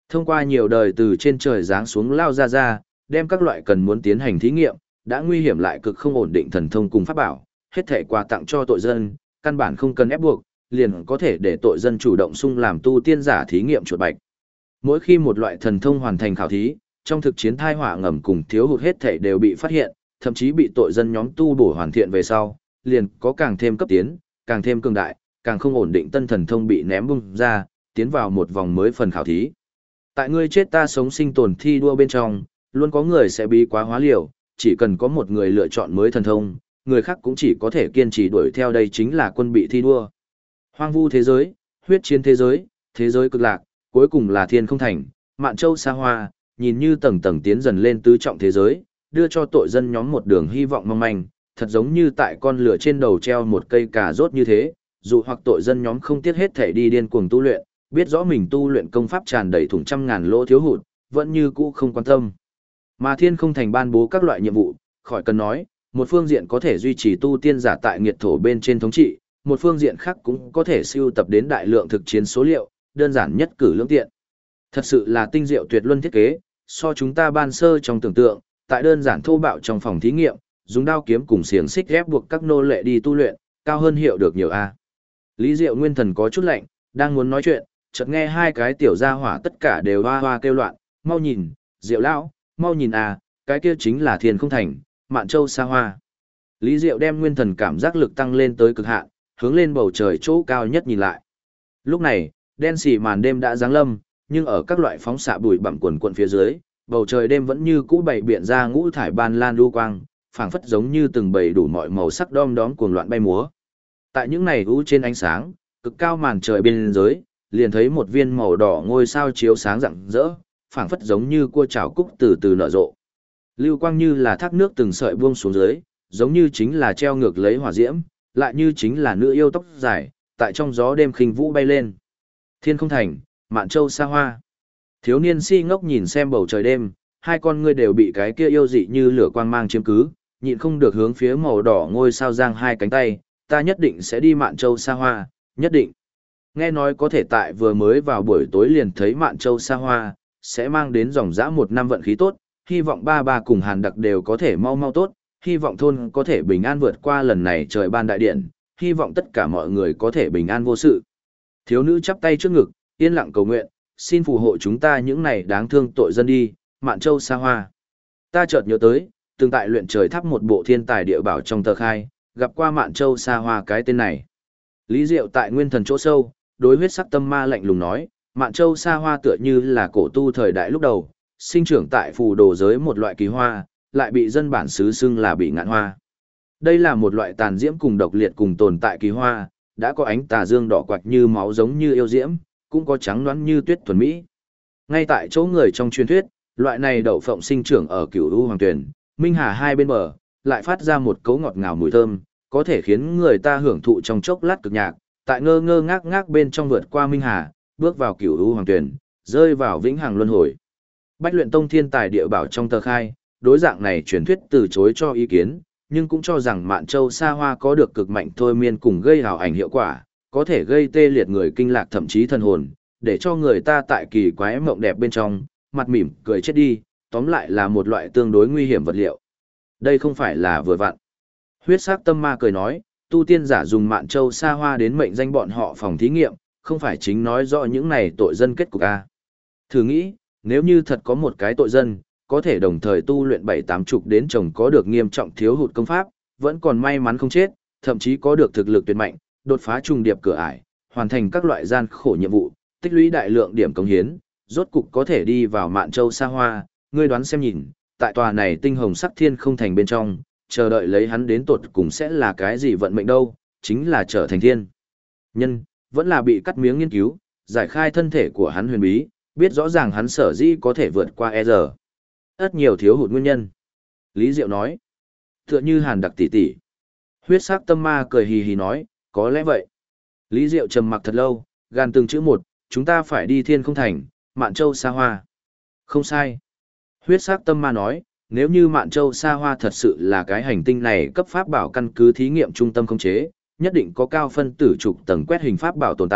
A: Thông qua nhiều đời từ trên trời giáng xuống lao ra, đem các loại cần muốn tiến hành thí nghiệm, đã nguy hiểm lại cực không ổn định thần thông cùng pháp bảo, hết thể quà tặng cho tội dân, căn bản không cần ép buộc, liền có thể để tội dân chủ động sung làm tu tiên giả thí nghiệm chuột bạch. Mỗi khi một loại thần thông hoàn thành khảo thí, trong thực chiến thai họa ngầm cùng thiếu hụt hết thể đều bị phát hiện, thậm chí bị tội dân nhóm tu bổ hoàn thiện về sau, liền có càng thêm cấp tiến, càng thêm cường đại, càng không ổn định tân thần thông bị ném bung ra, tiến vào một vòng mới phần khảo thí. Tại ngươi chết ta sống sinh tồn thi đua bên trong, luôn có người sẽ bí quá hóa liều, chỉ cần có một người lựa chọn mới thần thông, người khác cũng chỉ có thể kiên trì đuổi theo, đây chính là quân bị thi đua. Hoang vu thế giới, huyết chiến thế giới cực lạc, cuối cùng là thiên không thành, Mạn Châu xa hoa, nhìn như tầng tầng tiến dần lên tứ trọng thế giới, đưa cho tội dân nhóm một đường hy vọng mong manh, thật giống như tại con lửa trên đầu treo một cây cà rốt như thế, dù hoặc tội dân nhóm không tiếc hết thể đi điên cuồng tu luyện, biết rõ mình tu luyện công pháp tràn đầy thủng trăm ngàn lỗ thiếu hụt, vẫn như cũ không quan tâm. Mà thiên không thành ban bố các loại nhiệm vụ, khỏi cần nói, một phương diện có thể duy trì tu tiên giả tại nghiệt thổ bên trên thống trị, một phương diện khác cũng có thể siêu tập đến đại lượng thực chiến số liệu, đơn giản nhất cử lưỡng tiện. Thật sự là tinh diệu tuyệt luân thiết kế, so chúng ta ban sơ trong tưởng tượng, tại đơn giản thô bạo trong phòng thí nghiệm, dùng đao kiếm cùng xiềng xích ép buộc các nô lệ đi tu luyện, cao hơn hiệu được nhiều a. Lý Diệu Nguyên Thần có chút lạnh, đang muốn nói chuyện, chợt nghe hai cái tiểu gia hỏa tất cả đều hoa hoa kêu loạn, mau nhìn, Diệu lão, mau nhìn à, cái kia chính là Thiên Không Thành, Mạn Châu xa hoa. Lý Diệu đem nguyên thần cảm giác lực tăng lên tới cực hạn, hướng lên bầu trời chỗ cao nhất nhìn lại. Lúc này, đen xì màn đêm đã giáng lâm, nhưng ở các loại phóng xạ bụi bặm quần quần phía dưới, bầu trời đêm vẫn như cũ bày biện ra ngũ thải ban lan lưu quang, phảng phất giống như từng bầy đủ mọi màu sắc đom đóm cuồng loạn bay múa. Tại những này u trên ánh sáng, cực cao màn trời bên dưới, liền thấy một viên màu đỏ ngôi sao chiếu sáng rạng rỡ, phảng phất giống như cua chảo cúc từ từ nở rộ. Lưu quang như là thác nước từng sợi buông xuống dưới, giống như chính là treo ngược lấy hỏa diễm, lại như chính là nữ yêu tóc dài, tại trong gió đêm khinh vũ bay lên. Thiên Không Thành, Mạn Châu xa hoa. Thiếu niên si ngốc nhìn xem bầu trời đêm, hai con ngươi đều bị cái kia yêu dị như lửa quang mang chiếm cứ, nhịn không được hướng phía màu đỏ ngôi sao giang hai cánh tay, ta nhất định sẽ đi Mạn Châu xa hoa, nhất định. Nghe nói có thể tại vừa mới vào buổi tối liền thấy Mạn Châu xa hoa, sẽ mang đến dòng dã một năm vận khí tốt, hy vọng ba ba cùng Hàn Đặc đều có thể mau mau tốt, hy vọng thôn có thể bình an vượt qua lần này trời ban đại điện, hy vọng tất cả mọi người có thể bình an vô sự. Thiếu nữ chắp tay trước ngực, yên lặng cầu nguyện, xin phù hộ chúng ta những này đáng thương tội dân đi, Mạn Châu xa hoa. Ta chợt nhớ tới, từng tại luyện trời tháp một bộ thiên tài địa bảo trong tờ khai, gặp qua Mạn Châu xa hoa cái tên này. Lý Diệu tại nguyên thần chỗ sâu, đối huyết sắc tâm ma lạnh lùng nói, Mạn Châu xa hoa tựa như là cổ tu thời đại lúc đầu, sinh trưởng tại phù đồ giới một loại kỳ hoa, lại bị dân bản xứ xưng là bị ngạn hoa. Đây là một loại tàn diễm cùng độc liệt cùng tồn tại kỳ hoa, đã có ánh tà dương đỏ quạch như máu giống như yêu diễm, cũng có trắng nõn như tuyết thuần mỹ. Ngay tại chỗ người trong truyền thuyết, loại này đậu phộng sinh trưởng ở Cửu U Hoàng Tuyền, Minh Hà hai bên bờ, lại phát ra một cấu ngọt ngào mùi thơm, có thể khiến người ta hưởng thụ trong chốc lát cực nhạc, tại ngơ ngơ ngác ngác bên trong vượt qua Minh Hà, bước vào Cửu U Hoàng Tuyền, rơi vào vĩnh hằng luân hồi. Bách Luyện Tông thiên tài địa bảo trong tờ khai, đối dạng này truyền thuyết từ chối cho ý kiến, nhưng cũng cho rằng Mạn Châu xa hoa có được cực mạnh thôi miên cùng gây hào ảnh hiệu quả, có thể gây tê liệt người kinh lạc thậm chí thần hồn, để cho người ta tại kỳ quái mộng đẹp bên trong, mặt mỉm cười chết đi, tóm lại là một loại tương đối nguy hiểm vật liệu. Đây không phải là vừa vặn. Huyết sắc tâm ma cười nói, tu tiên giả dùng Mạn Châu xa hoa đến mệnh danh bọn họ phòng thí nghiệm, không phải chính nói rõ những này tội dân kết cục a. Thử nghĩ, nếu như thật có một cái tội dân, có thể đồng thời tu luyện 7-80 đến chồng có được nghiêm trọng thiếu hụt công pháp, vẫn còn may mắn không chết, thậm chí có được thực lực tuyệt mạnh, đột phá trùng điệp cửa ải, hoàn thành các loại gian khổ nhiệm vụ, tích lũy đại lượng điểm công hiến, rốt cục có thể đi vào Mạn Châu xa hoa, ngươi đoán xem nhìn, tại tòa này tinh hồng sắc thiên không thành bên trong, chờ đợi lấy hắn đến tột cùng sẽ là cái gì vận mệnh đâu, chính là trở thành thiên nhân, vẫn là bị cắt miếng nghiên cứu, giải khai thân thể của hắn huyền bí, biết rõ ràng hắn sở dĩ có thể vượt qua e giờ. Rất nhiều thiếu hụt nguyên nhân. Lý Diệu nói, tựa như Hàn Đặc tỷ tỷ. Huyết sắc tâm ma cười hì hì nói, có lẽ vậy. Lý Diệu trầm mặc thật lâu, gàn từng chữ một, chúng ta phải đi thiên không thành, Mạn Châu xa hoa. Không sai. Huyết sắc tâm ma nói, nếu như Mạn Châu xa hoa thật sự là cái hành tinh này cấp pháp bảo căn cứ thí nghiệm trung tâm khống chế, nhất định có cao phân tử trục tầng quét hình pháp bảo tồn tại,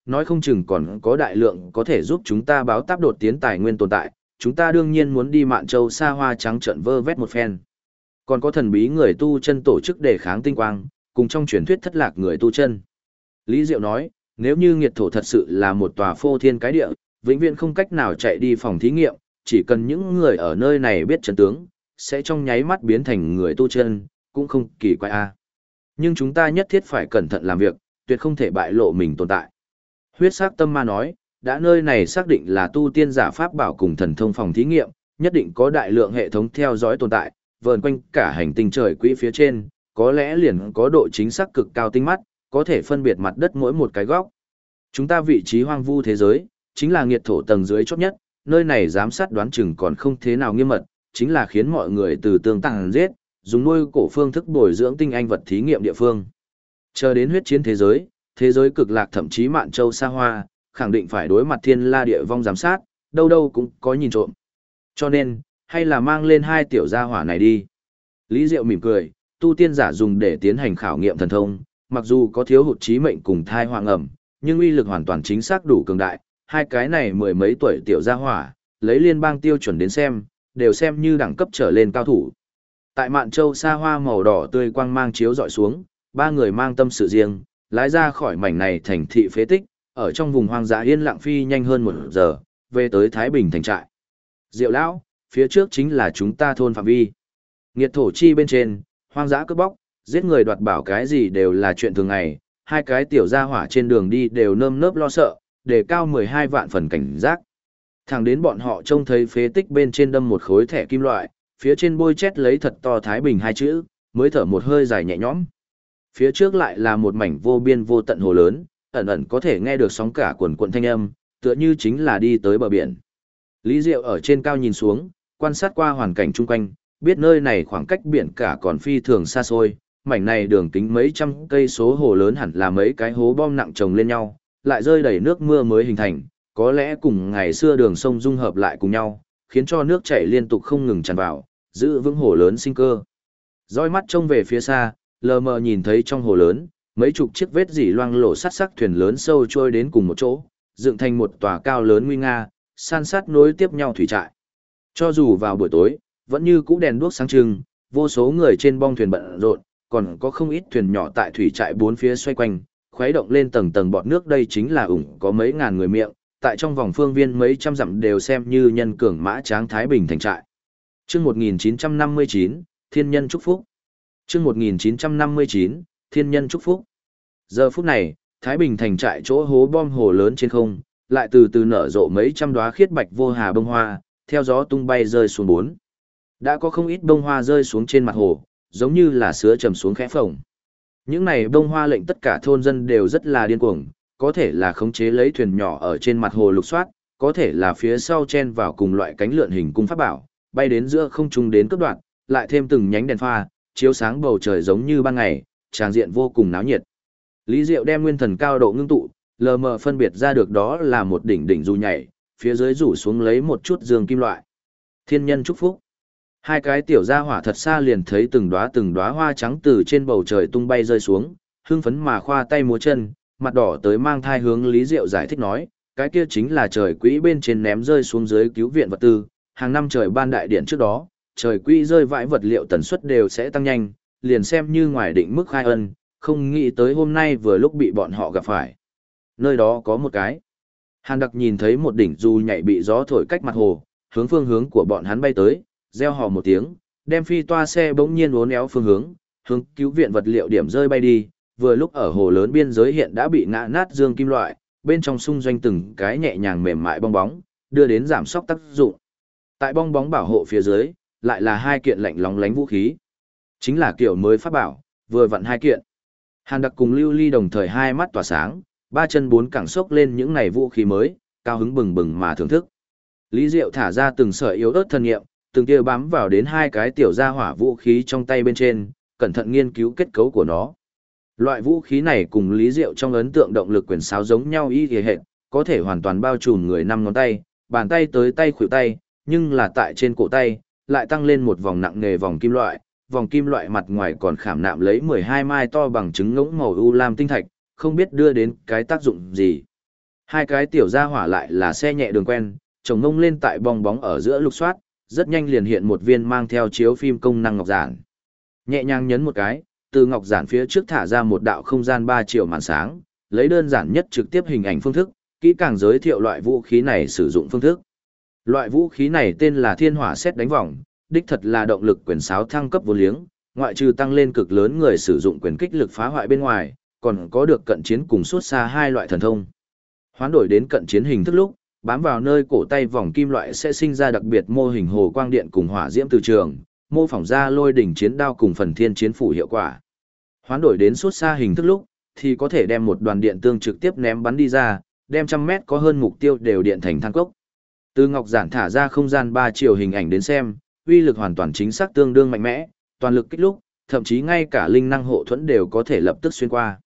A: nói không chừng còn có đại lượng có thể giúp chúng ta báo táp đột tiến tài nguyên tồn tại, chúng ta đương nhiên muốn đi Mạn Châu xa hoa trắng trận vơ vét một phen. Còn có thần bí người tu chân tổ chức đề kháng tinh quang, cùng trong truyền thuyết thất lạc người tu chân. Lý Diệu nói, nếu như nghiệt thổ thật sự là một tòa phô thiên cái địa, vĩnh viễn không cách nào chạy đi phòng thí nghiệm, chỉ cần những người ở nơi này biết chân tướng, sẽ trong nháy mắt biến thành người tu chân, cũng không kỳ quái a. Nhưng chúng ta nhất thiết phải cẩn thận làm việc, tuyệt không thể bại lộ mình tồn tại. Huyết sắc tâm ma nói, đã nơi này xác định là tu tiên giả pháp bảo cùng thần thông phòng thí nghiệm, nhất định có đại lượng hệ thống theo dõi tồn tại, vờn quanh cả hành tinh trời quỹ phía trên, có lẽ liền có độ chính xác cực cao tinh mắt, có thể phân biệt mặt đất mỗi một cái góc. Chúng ta vị trí hoang vu thế giới, chính là nghiệt thổ tầng dưới chót nhất, nơi này giám sát đoán chừng còn không thế nào nghiêm mật, chính là khiến mọi người từ tương tàng giết, dùng nuôi cổ phương thức bồi dưỡng tinh anh vật thí nghiệm địa phương. Chờ đến huyết chiến thế giới cực lạc thậm chí Mạn Châu xa hoa, khẳng định phải đối mặt thiên la địa vong giám sát, đâu đâu cũng có nhìn trộm. Cho nên, hay là mang lên hai tiểu gia hỏa này đi. Lý Diệu mỉm cười, tu tiên giả dùng để tiến hành khảo nghiệm thần thông, mặc dù có thiếu hụt trí mệnh cùng thai hoang ẩm, nhưng uy lực hoàn toàn chính xác đủ cường đại, hai cái này mười mấy tuổi tiểu gia hỏa, lấy liên bang tiêu chuẩn đến xem, đều xem như đẳng cấp trở lên cao thủ. Tại Mạn Châu xa hoa màu đỏ tươi quang mang chiếu dọi xuống, ba người mang tâm sự riêng, lái ra khỏi mảnh này thành thị phế tích, ở trong vùng hoang dã yên lặng phi nhanh hơn 1 giờ, về tới Thái Bình thành trại. Diệu lão, phía trước chính là chúng ta thôn phạm vi. Nghiệt thổ chi bên trên, hoang dã cướp bóc, giết người đoạt bảo cái gì đều là chuyện thường ngày, hai cái tiểu gia hỏa trên đường đi đều nơm nớp lo sợ, đề cao 12 vạn phần cảnh giác. Thẳng đến bọn họ trông thấy phế tích bên trên đâm một khối thẻ kim loại, phía trên bôi chét lấy thật to Thái Bình hai chữ, mới thở một hơi dài nhẹ nhõm. Phía trước lại là một mảnh vô biên vô tận hồ lớn, ẩn ẩn có thể nghe được sóng cả quần quần thanh âm, tựa như chính là đi tới bờ biển. Lý Diệu ở trên cao nhìn xuống, quan sát qua hoàn cảnh chung quanh, biết nơi này khoảng cách biển cả còn phi thường xa xôi, mảnh này đường kính mấy trăm cây số hồ lớn hẳn là mấy cái hố bom nặng chồng lên nhau, lại rơi đầy nước mưa mới hình thành, có lẽ cùng ngày xưa đường sông dung hợp lại cùng nhau, khiến cho nước chảy liên tục không ngừng tràn vào, giữ vững hồ lớn sinh cơ. Dõi mắt trông về phía xa, lờ mờ nhìn thấy trong hồ lớn, mấy chục chiếc vết dỉ loang lổ sắt sắc thuyền lớn sâu trôi đến cùng một chỗ, dựng thành một tòa cao lớn nguy nga, san sát nối tiếp nhau thủy trại. Cho dù vào buổi tối, vẫn như cũ đèn đuốc sáng trưng, vô số người trên bong thuyền bận rộn, còn có không ít thuyền nhỏ tại thủy trại bốn phía xoay quanh, khuấy động lên tầng tầng bọt nước. Đây chính là ủng có mấy ngàn người miệng, tại trong vòng phương viên mấy trăm dặm đều xem như nhân cường mã tráng Thái Bình thành trại. Chương 1959, Thiên nhân chúc phúc. Chương 1959, Thiên nhân chúc phúc. Giờ phút này, Thái Bình thành trại chỗ hố bom hồ lớn trên không, lại từ từ nở rộ mấy trăm đóa khiết bạch vô hà bông hoa, theo gió tung bay rơi xuống bốn. Đã có không ít bông hoa rơi xuống trên mặt hồ, giống như là sứa trầm xuống khẽ phồng. Những này bông hoa lệnh tất cả thôn dân đều rất là điên cuồng, có thể là khống chế lấy thuyền nhỏ ở trên mặt hồ lục soát, có thể là phía sau chen vào cùng loại cánh lượn hình cung pháp bảo, bay đến giữa không trung đến cướp đoạt, lại thêm từng nhánh đèn pha, chiếu sáng bầu trời giống như ban ngày, tràng diện vô cùng náo nhiệt. Lý Diệu đem nguyên thần cao độ ngưng tụ, lờ mờ phân biệt ra được đó là một đỉnh đỉnh dù nhảy, phía dưới rủ xuống lấy một chút dương kim loại. Thiên nhân chúc phúc. Hai cái tiểu gia hỏa thật xa liền thấy từng đóa hoa trắng từ trên bầu trời tung bay rơi xuống, hưng phấn mà khoa tay múa chân, mặt đỏ tới mang thai hướng Lý Diệu giải thích nói, cái kia chính là trời quỹ bên trên ném rơi xuống dưới cứu viện vật tư, hàng năm trời ban đại điện trước đó, trời quỹ rơi vãi vật liệu tần suất đều sẽ tăng nhanh, liền xem như ngoài định mức khai ân, không nghĩ tới hôm nay vừa lúc bị bọn họ gặp phải. Nơi đó có một cái. Hàn Đặc nhìn thấy một đỉnh dù nhảy bị gió thổi cách mặt hồ, hướng phương hướng của bọn hắn bay tới, reo hò một tiếng, đem phi toa xe bỗng nhiên uốn éo phương hướng, hướng cứu viện vật liệu điểm rơi bay đi, vừa lúc ở hồ lớn biên giới hiện đã bị ngã nát dương kim loại, bên trong xung doanh từng cái nhẹ nhàng mềm mại bong bóng, đưa đến giảm sóc tác dụng. Tại bong bóng bảo hộ phía dưới, lại là hai kiện lạnh lóng lánh vũ khí. Chính là kiểu mới pháp bảo, vừa vặn hai kiện. Hàn Đặc cùng Lưu Ly đồng thời hai mắt tỏa sáng, ba chân bốn cẳng sốc lên những này vũ khí mới, cao hứng bừng bừng mà thưởng thức. Lý Diệu thả ra từng sợi yếu ớt thần nghiệm, từng tia bám vào đến hai cái tiểu gia hỏa vũ khí trong tay bên trên, cẩn thận nghiên cứu kết cấu của nó. Loại vũ khí này cùng Lý Diệu trong ấn tượng động lực quyền sáo giống nhau y hệt, có thể hoàn toàn bao trùm người năm ngón tay, bàn tay tới tay khuỷu tay, nhưng là tại trên cổ tay, lại tăng lên một vòng nặng nghề vòng kim loại mặt ngoài còn khảm nạm lấy 12 mai to bằng trứng ngỗng màu u lam tinh thạch, không biết đưa đến cái tác dụng gì. Hai cái tiểu gia hỏa lại là xe nhẹ đường quen, chồng ngông lên tại bong bóng ở giữa lục soát, rất nhanh liền hiện một viên mang theo chiếu phim công năng ngọc giản. Nhẹ nhàng nhấn một cái, từ ngọc giản phía trước thả ra một đạo không gian 3 triệu màn sáng, lấy đơn giản nhất trực tiếp hình ảnh phương thức, kỹ càng giới thiệu loại vũ khí này sử dụng phương thức. Loại vũ khí này tên là Thiên Hỏa Sét đánh vòng, đích thật là động lực quyền sáo thăng cấp vô liếng, ngoại trừ tăng lên cực lớn người sử dụng quyền kích lực phá hoại bên ngoài, còn có được cận chiến cùng suốt xa hai loại thần thông. Hoán đổi đến cận chiến hình thức lúc, bám vào nơi cổ tay vòng kim loại sẽ sinh ra đặc biệt mô hình hồ quang điện cùng hỏa diễm từ trường, mô phỏng ra lôi đỉnh chiến đao cùng phần thiên chiến phủ hiệu quả. Hoán đổi đến suốt xa hình thức lúc, thì có thể đem một đoàn điện tương trực tiếp ném bắn đi ra, đem trăm mét có hơn mục tiêu đều điện thành than cốc. Từ ngọc giản thả ra không gian 3 chiều hình ảnh đến xem, uy lực hoàn toàn chính xác tương đương mạnh mẽ, toàn lực kích lúc, thậm chí ngay cả linh năng hộ thuẫn đều có thể lập tức xuyên qua.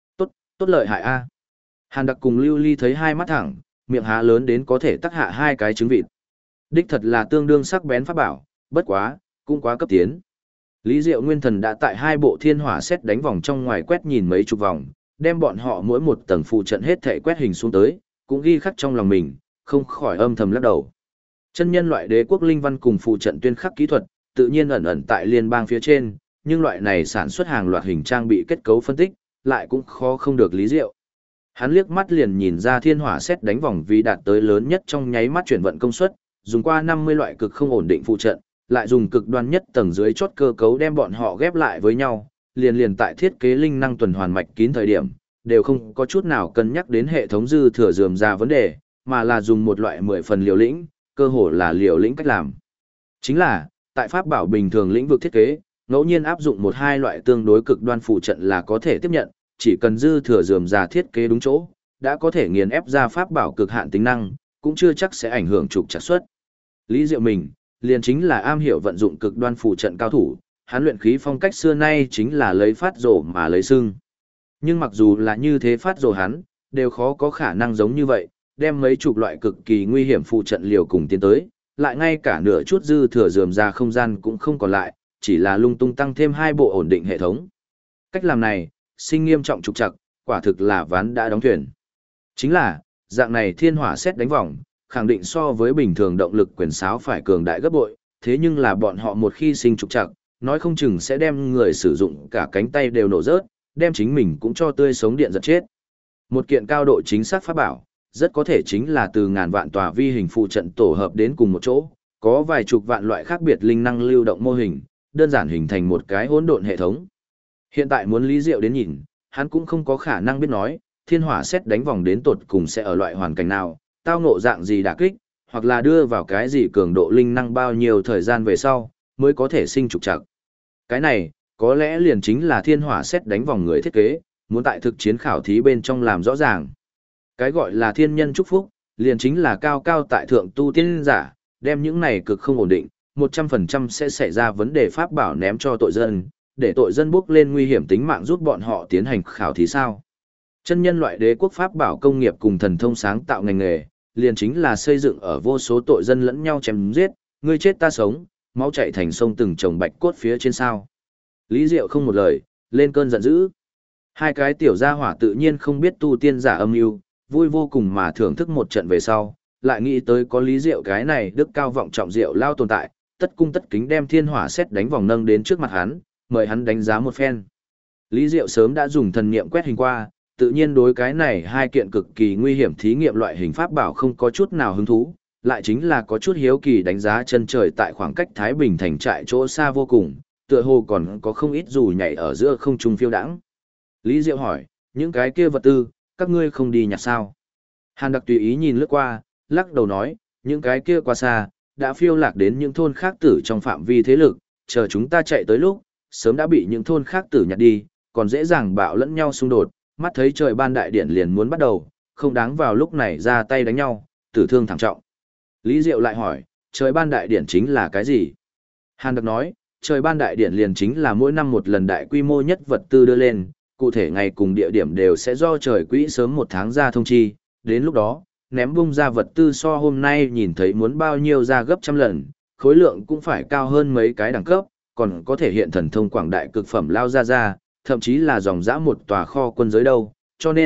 A: Tốt lợi hại a. Hàn Đặc cùng Lưu Ly thấy hai mắt thẳng, miệng há lớn đến có thể tắc hạ hai cái trứng vịt. Đích thật là tương đương sắc bén pháp bảo, bất quá, cũng quá cấp tiến. Lý Diệu Nguyên Thần đã tại hai bộ Thiên Hỏa Sét đánh vòng trong ngoài quét nhìn mấy chục vòng, đem bọn họ mỗi một tầng phụ trận hết thể quét hình xuống tới, cũng ghi khắc trong lòng mình, không khỏi âm thầm lắc đầu. Chân nhân loại đế quốc linh văn cùng phụ trận tuyên khắc kỹ thuật, tự nhiên ẩn ẩn tại liên bang phía trên, nhưng loại này sản xuất hàng loạt hình trang bị kết cấu phân tích, lại cũng khó không được lý diệu. Hắn liếc mắt liền nhìn ra Thiên Hỏa Sét đánh vòng vì đạt tới lớn nhất trong nháy mắt chuyển vận công suất, dùng qua 50 loại cực không ổn định phụ trận, lại dùng cực đoan nhất tầng dưới chốt cơ cấu đem bọn họ ghép lại với nhau, liền tại thiết kế linh năng tuần hoàn mạch kín thời điểm, đều không có chút nào cân nhắc đến hệ thống dư thừa rườm ra vấn đề, mà là dùng một loại 10 phần liều lĩnh, cơ hồ là liều lĩnh cách làm. Chính là, tại pháp bảo bình thường lĩnh vực thiết kế, ngẫu nhiên áp dụng một hai loại tương đối cực đoan phụ trận là có thể tiếp nhận, chỉ cần dư thừa rườm rà thiết kế đúng chỗ, đã có thể nghiền ép ra pháp bảo cực hạn tính năng, cũng chưa chắc sẽ ảnh hưởng trục trặc suất. Lý Diệu mình, liền chính là am hiểu vận dụng cực đoan phụ trận cao thủ, hắn luyện khí phong cách xưa nay chính là lấy phát rồ mà lấy sưng. Nhưng mặc dù là như thế phát rồ hắn, đều khó có khả năng giống như vậy, đem mấy chục loại cực kỳ nguy hiểm phụ trận liều cùng tiến tới, lại ngay cả nửa chút dư thừa rườm rà không gian cũng không còn lại, chỉ là lung tung tăng thêm hai bộ ổn định hệ thống. Cách làm này, sinh nghiêm trọng trục trặc, quả thực là ván đã đóng thuyền. Chính là, dạng này Thiên Hỏa Sét đánh vòng, khẳng định so với bình thường động lực quyền sáo phải cường đại gấp bội, thế nhưng là bọn họ một khi sinh trục trặc, nói không chừng sẽ đem người sử dụng cả cánh tay đều nổ rớt, đem chính mình cũng cho tươi sống điện giật chết. Một kiện cao độ chính xác pháp bảo, rất có thể chính là từ ngàn vạn tòa vi hình phụ trận tổ hợp đến cùng một chỗ, có vài chục vạn loại khác biệt linh năng lưu động mô hình, đơn giản hình thành một cái hỗn độn hệ thống. Hiện tại muốn Lý Diệu đến nhìn, hắn cũng không có khả năng biết nói, Thiên Hỏa Sét đánh vòng đến tột cùng sẽ ở loại hoàn cảnh nào, tao ngộ dạng gì đả kích, hoặc là đưa vào cái gì cường độ linh năng bao nhiêu thời gian về sau, mới có thể sinh trục trặc. Cái này, có lẽ liền chính là Thiên Hỏa Sét đánh vòng người thiết kế, muốn tại thực chiến khảo thí bên trong làm rõ ràng. Cái gọi là thiên nhân chúc phúc, liền chính là cao cao tại thượng tu tiên giả, đem những này cực không ổn định, 100% sẽ xảy ra vấn đề pháp bảo ném cho tội dân, để tội dân bước lên nguy hiểm tính mạng giúp bọn họ tiến hành khảo thí sao. Chân nhân loại đế quốc pháp bảo công nghiệp cùng thần thông sáng tạo ngành nghề, liền chính là xây dựng ở vô số tội dân lẫn nhau chém giết, ngươi chết ta sống, máu chảy thành sông từng chồng bạch cốt phía trên sao. Lý Diệu không một lời, lên cơn giận dữ. Hai cái tiểu gia hỏa tự nhiên không biết tu tiên giả âm mưu, vui vô cùng mà thưởng thức một trận về sau, lại nghĩ tới có Lý Diệu cái này đức cao vọng trọng Diệu lao tồn tại, tất cung tất kính đem Thiên Hỏa Sét đánh vòng nâng đến trước mặt hắn, mời hắn đánh giá một phen. Lý Diệu sớm đã dùng thần niệm quét hình qua, tự nhiên đối cái này hai kiện cực kỳ nguy hiểm thí nghiệm loại hình pháp bảo không có chút nào hứng thú, lại chính là có chút hiếu kỳ đánh giá chân trời tại khoảng cách Thái Bình thành trại chỗ xa vô cùng, tựa hồ còn có không ít dù nhảy ở giữa không trung phiêu đãng. Lý Diệu hỏi, những cái kia vật tư, các ngươi không đi nhặt sao? Hàn Đặc tùy ý nhìn lướt qua, lắc đầu nói, những cái kia quá xa, đã phiêu lạc đến những thôn khác tử trong phạm vi thế lực, chờ chúng ta chạy tới lúc, sớm đã bị những thôn khác tử nhặt đi, còn dễ dàng bạo lẫn nhau xung đột, mắt thấy trời ban đại điện liền muốn bắt đầu, không đáng vào lúc này ra tay đánh nhau, tử thương thảm trọng. Lý Diệu lại hỏi, trời ban đại điện chính là cái gì? Hàn Đặc nói, trời ban đại điện liền chính là mỗi năm một lần đại quy mô nhất vật tư đưa lên, cụ thể ngày cùng địa điểm đều sẽ do trời quỹ sớm một tháng ra thông chi, đến lúc đó, ném bung ra vật tư so hôm nay nhìn thấy muốn bao nhiêu ra gấp trăm lần, khối lượng cũng phải cao hơn mấy cái đẳng cấp, còn có thể hiện thần thông quảng đại cực phẩm lao ra, thậm chí là dòng dã một tòa kho quân giới đâu, cho nên,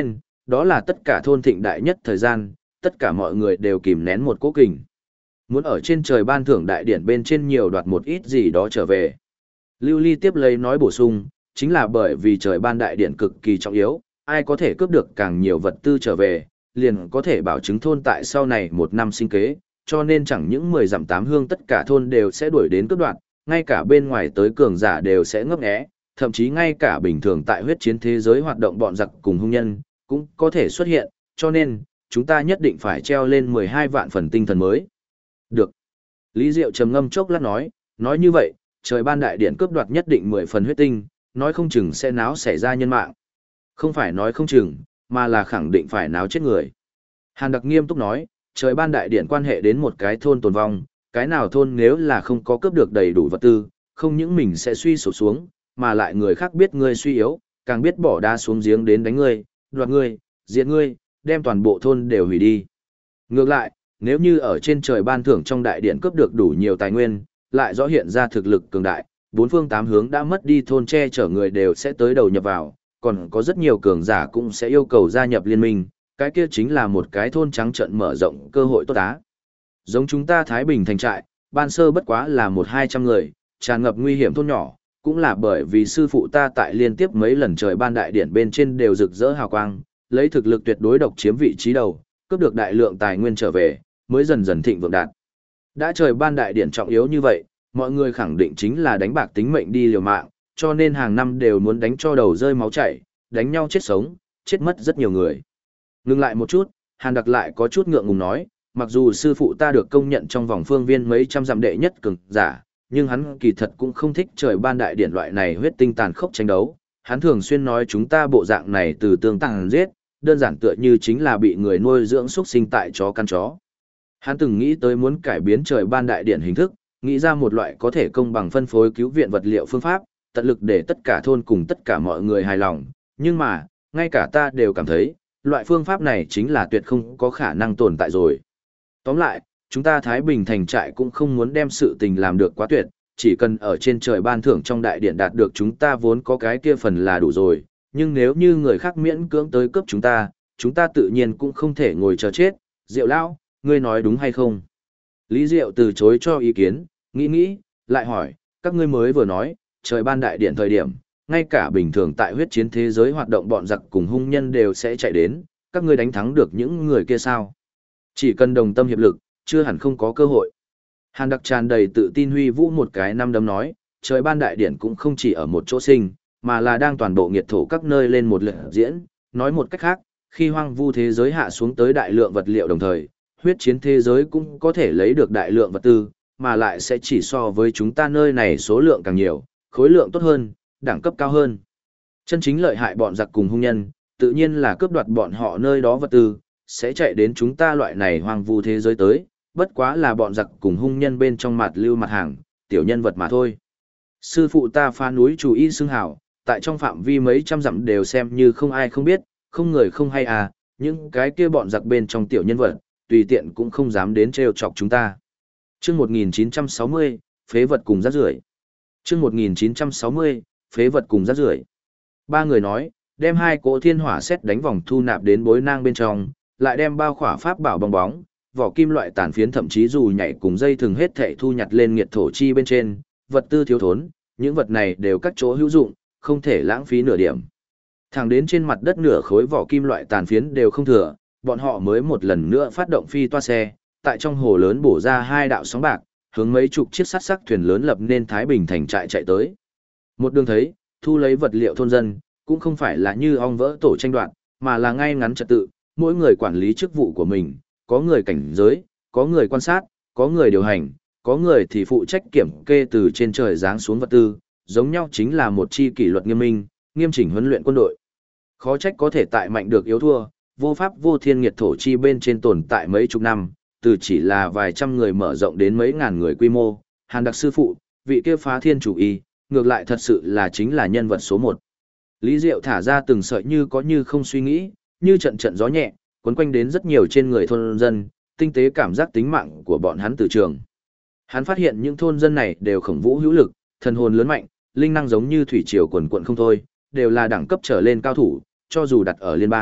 A: Đó là tất cả thôn thịnh đại nhất thời gian, tất cả mọi người đều kìm nén một cố kình. Muốn ở trên trời ban thưởng đại điển bên trên nhiều đoạt một ít gì đó trở về. Lưu Ly tiếp lấy nói bổ sung, chính là bởi vì trời ban đại điển cực kỳ trọng yếu, ai có thể cướp được càng nhiều vật tư trở về, liền có thể bảo chứng thôn tại sau này một năm sinh kế, cho nên chẳng những 10 dặm 8 hương tất cả thôn đều sẽ đuổi đến cướp đoạt, ngay cả bên ngoài tới cường giả đều sẽ ngấp nghé, thậm chí ngay cả bình thường tại huyết chiến thế giới hoạt động bọn giặc cùng hung nhân, cũng có thể xuất hiện, cho nên, chúng ta nhất định phải treo lên 12 vạn phần tinh thần mới. Được. Lý Diệu trầm ngâm chốc lát nói như vậy, trời ban đại điển cướp đoạt nhất định 10 phần huyết tinh, nói không chừng sẽ náo xảy ra nhân mạng. Không phải nói không chừng, mà là khẳng định phải náo chết người. Hàn Đặc nghiêm túc nói, trời ban đại điển quan hệ đến một cái thôn tồn vong, cái nào thôn nếu là không có cướp được đầy đủ vật tư, không những mình sẽ suy sụp xuống, mà lại người khác biết ngươi suy yếu, càng biết bỏ đá xuống giếng đến đánh ngươi, đoạt ngươi, diệt ngươi, đem toàn bộ thôn đều hủy đi. Ngược lại, nếu như ở trên trời ban thưởng trong đại điện cướp được đủ nhiều tài nguyên, lại rõ hiện ra thực lực cường đại, bốn phương tám hướng đã mất đi thôn che chở người đều sẽ tới đầu nhập vào, còn có rất nhiều cường giả cũng sẽ yêu cầu gia nhập liên minh, cái kia chính là một cái thôn trắng trợn mở rộng cơ hội tốt á. Giống chúng ta Thái Bình thành trại, ban sơ bất quá là 100-200 người, tràn ngập nguy hiểm thôn nhỏ, cũng là bởi vì sư phụ ta tại liên tiếp mấy lần trời ban đại điển bên trên đều rực rỡ hào quang, lấy thực lực tuyệt đối độc chiếm vị trí đầu, cướp được đại lượng tài nguyên trở về, mới dần dần thịnh vượng đạt. Đã trời ban đại điển trọng yếu như vậy, mọi người khẳng định chính là đánh bạc tính mệnh đi liều mạng, cho nên hàng năm đều muốn đánh cho đầu rơi máu chảy, đánh nhau chết sống, chết mất rất nhiều người. Ngừng lại một chút, Hàn Đặc lại có chút ngượng ngùng nói, mặc dù sư phụ ta được công nhận trong vòng phương viên mấy trăm dặm đệ nhất cường giả, nhưng hắn kỳ thật cũng không thích trời ban đại điển loại này huyết tinh tàn khốc tranh đấu. Hắn thường xuyên nói chúng ta bộ dạng này từ tương tàn giết, đơn giản tựa như chính là bị người nuôi dưỡng xuất sinh tại chó căn chó. Hắn từng nghĩ tới muốn cải biến trời ban đại điển hình thức, nghĩ ra một loại có thể công bằng phân phối cứu viện vật liệu phương pháp, tận lực để tất cả thôn cùng tất cả mọi người hài lòng, nhưng mà, ngay cả ta đều cảm thấy, loại phương pháp này chính là tuyệt không có khả năng tồn tại rồi. Tóm lại, chúng ta Thái Bình thành trại cũng không muốn đem sự tình làm được quá tuyệt, chỉ cần ở trên trời ban thưởng trong đại điện đạt được chúng ta vốn có cái kia phần là đủ rồi, nhưng nếu như người khác miễn cưỡng tới cướp chúng ta tự nhiên cũng không thể ngồi chờ chết. Diệu lão, ngươi nói đúng hay không? Lý Diệu từ chối cho ý kiến, nghĩ, lại hỏi, các ngươi mới vừa nói, trời ban đại điện thời điểm, ngay cả bình thường tại huyết chiến thế giới hoạt động bọn giặc cùng hung nhân đều sẽ chạy đến, các ngươi đánh thắng được những người kia sao? Chỉ cần đồng tâm hiệp lực, chưa hẳn không có cơ hội. Hàn Đặc tràn đầy tự tin huy vũ một cái năm đấm nói, trời ban đại điển cũng không chỉ ở một chỗ sinh, mà là đang toàn bộ nghiệt thổ các nơi lên một lượt diễn. Nói một cách khác, khi hoang vu thế giới hạ xuống tới đại lượng vật liệu đồng thời, huyết chiến thế giới cũng có thể lấy được đại lượng vật tư, mà lại sẽ chỉ so với chúng ta nơi này số lượng càng nhiều, khối lượng tốt hơn, đẳng cấp cao hơn. Chân chính lợi hại bọn giặc cùng hung nhân, tự nhiên là cướp đoạt bọn họ nơi đó vật tư, sẽ chạy đến chúng ta loại này hoang vu thế giới tới, bất quá là bọn giặc cùng hung nhân bên trong mặt lưu mặt hàng, tiểu nhân vật mà thôi. Sư phụ ta phá núi chủ y xưng hảo, tại trong phạm vi mấy trăm dặm đều xem như không ai không biết, không người không hay à, những cái kia bọn giặc bên trong tiểu nhân vật, tùy tiện cũng không dám đến trêu chọc chúng ta. Chương 1960, phế vật cùng rác rưởi. Chương 1960, phế vật cùng rác rưởi. Ba người nói, đem hai cỗ thiên hỏa xét đánh vòng thu nạp đến bối nang bên trong, lại đem bao khỏa pháp bảo bong bóng, vỏ kim loại tàn phiến thậm chí dù nhảy cùng dây thường hết thảy thu nhặt lên nghiệt thổ chi bên trên, vật tư thiếu thốn, những vật này đều các chỗ hữu dụng, không thể lãng phí nửa điểm. Thẳng đến trên mặt đất nửa khối vỏ kim loại tàn phiến đều không thừa, bọn họ mới một lần nữa phát động phi toa xe, tại trong hồ lớn bổ ra hai đạo sóng bạc, hướng mấy chục chiếc sắt sắc thuyền lớn lập nên Thái Bình thành trại chạy tới. Một đường thấy, thu lấy vật liệu thôn dân, cũng không phải là như ong vỡ tổ tranh đoạt, mà là ngay ngắn trật tự, mỗi người quản lý chức vụ của mình, có người cảnh giới, có người quan sát, có người điều hành, có người thì phụ trách kiểm kê từ trên trời giáng xuống vật tư, giống nhau chính là một chi kỷ luật nghiêm minh, nghiêm chỉnh huấn luyện quân đội. Khó trách có thể tại mạnh được yếu thua, vô pháp vô thiên nghiệt thổ chi bên trên tồn tại mấy chục năm, từ chỉ là vài trăm người mở rộng đến mấy ngàn người quy mô. Hàn Đặc sư phụ, vị kia phá thiên chủ y, ngược lại thật sự là chính là nhân vật số một. Lý Diệu thả ra từng sợi như có như không suy nghĩ, như trận trận gió nhẹ, quấn quanh đến rất nhiều trên người thôn dân, tinh tế cảm giác tính mạng của bọn hắn từ trường. Hắn phát hiện những thôn dân này đều khổng vũ hữu lực, thần hồn lớn mạnh, linh năng giống như thủy triều quần quận không thôi, đều là đẳng cấp trở lên cao thủ, cho dù đặt ở liên bang,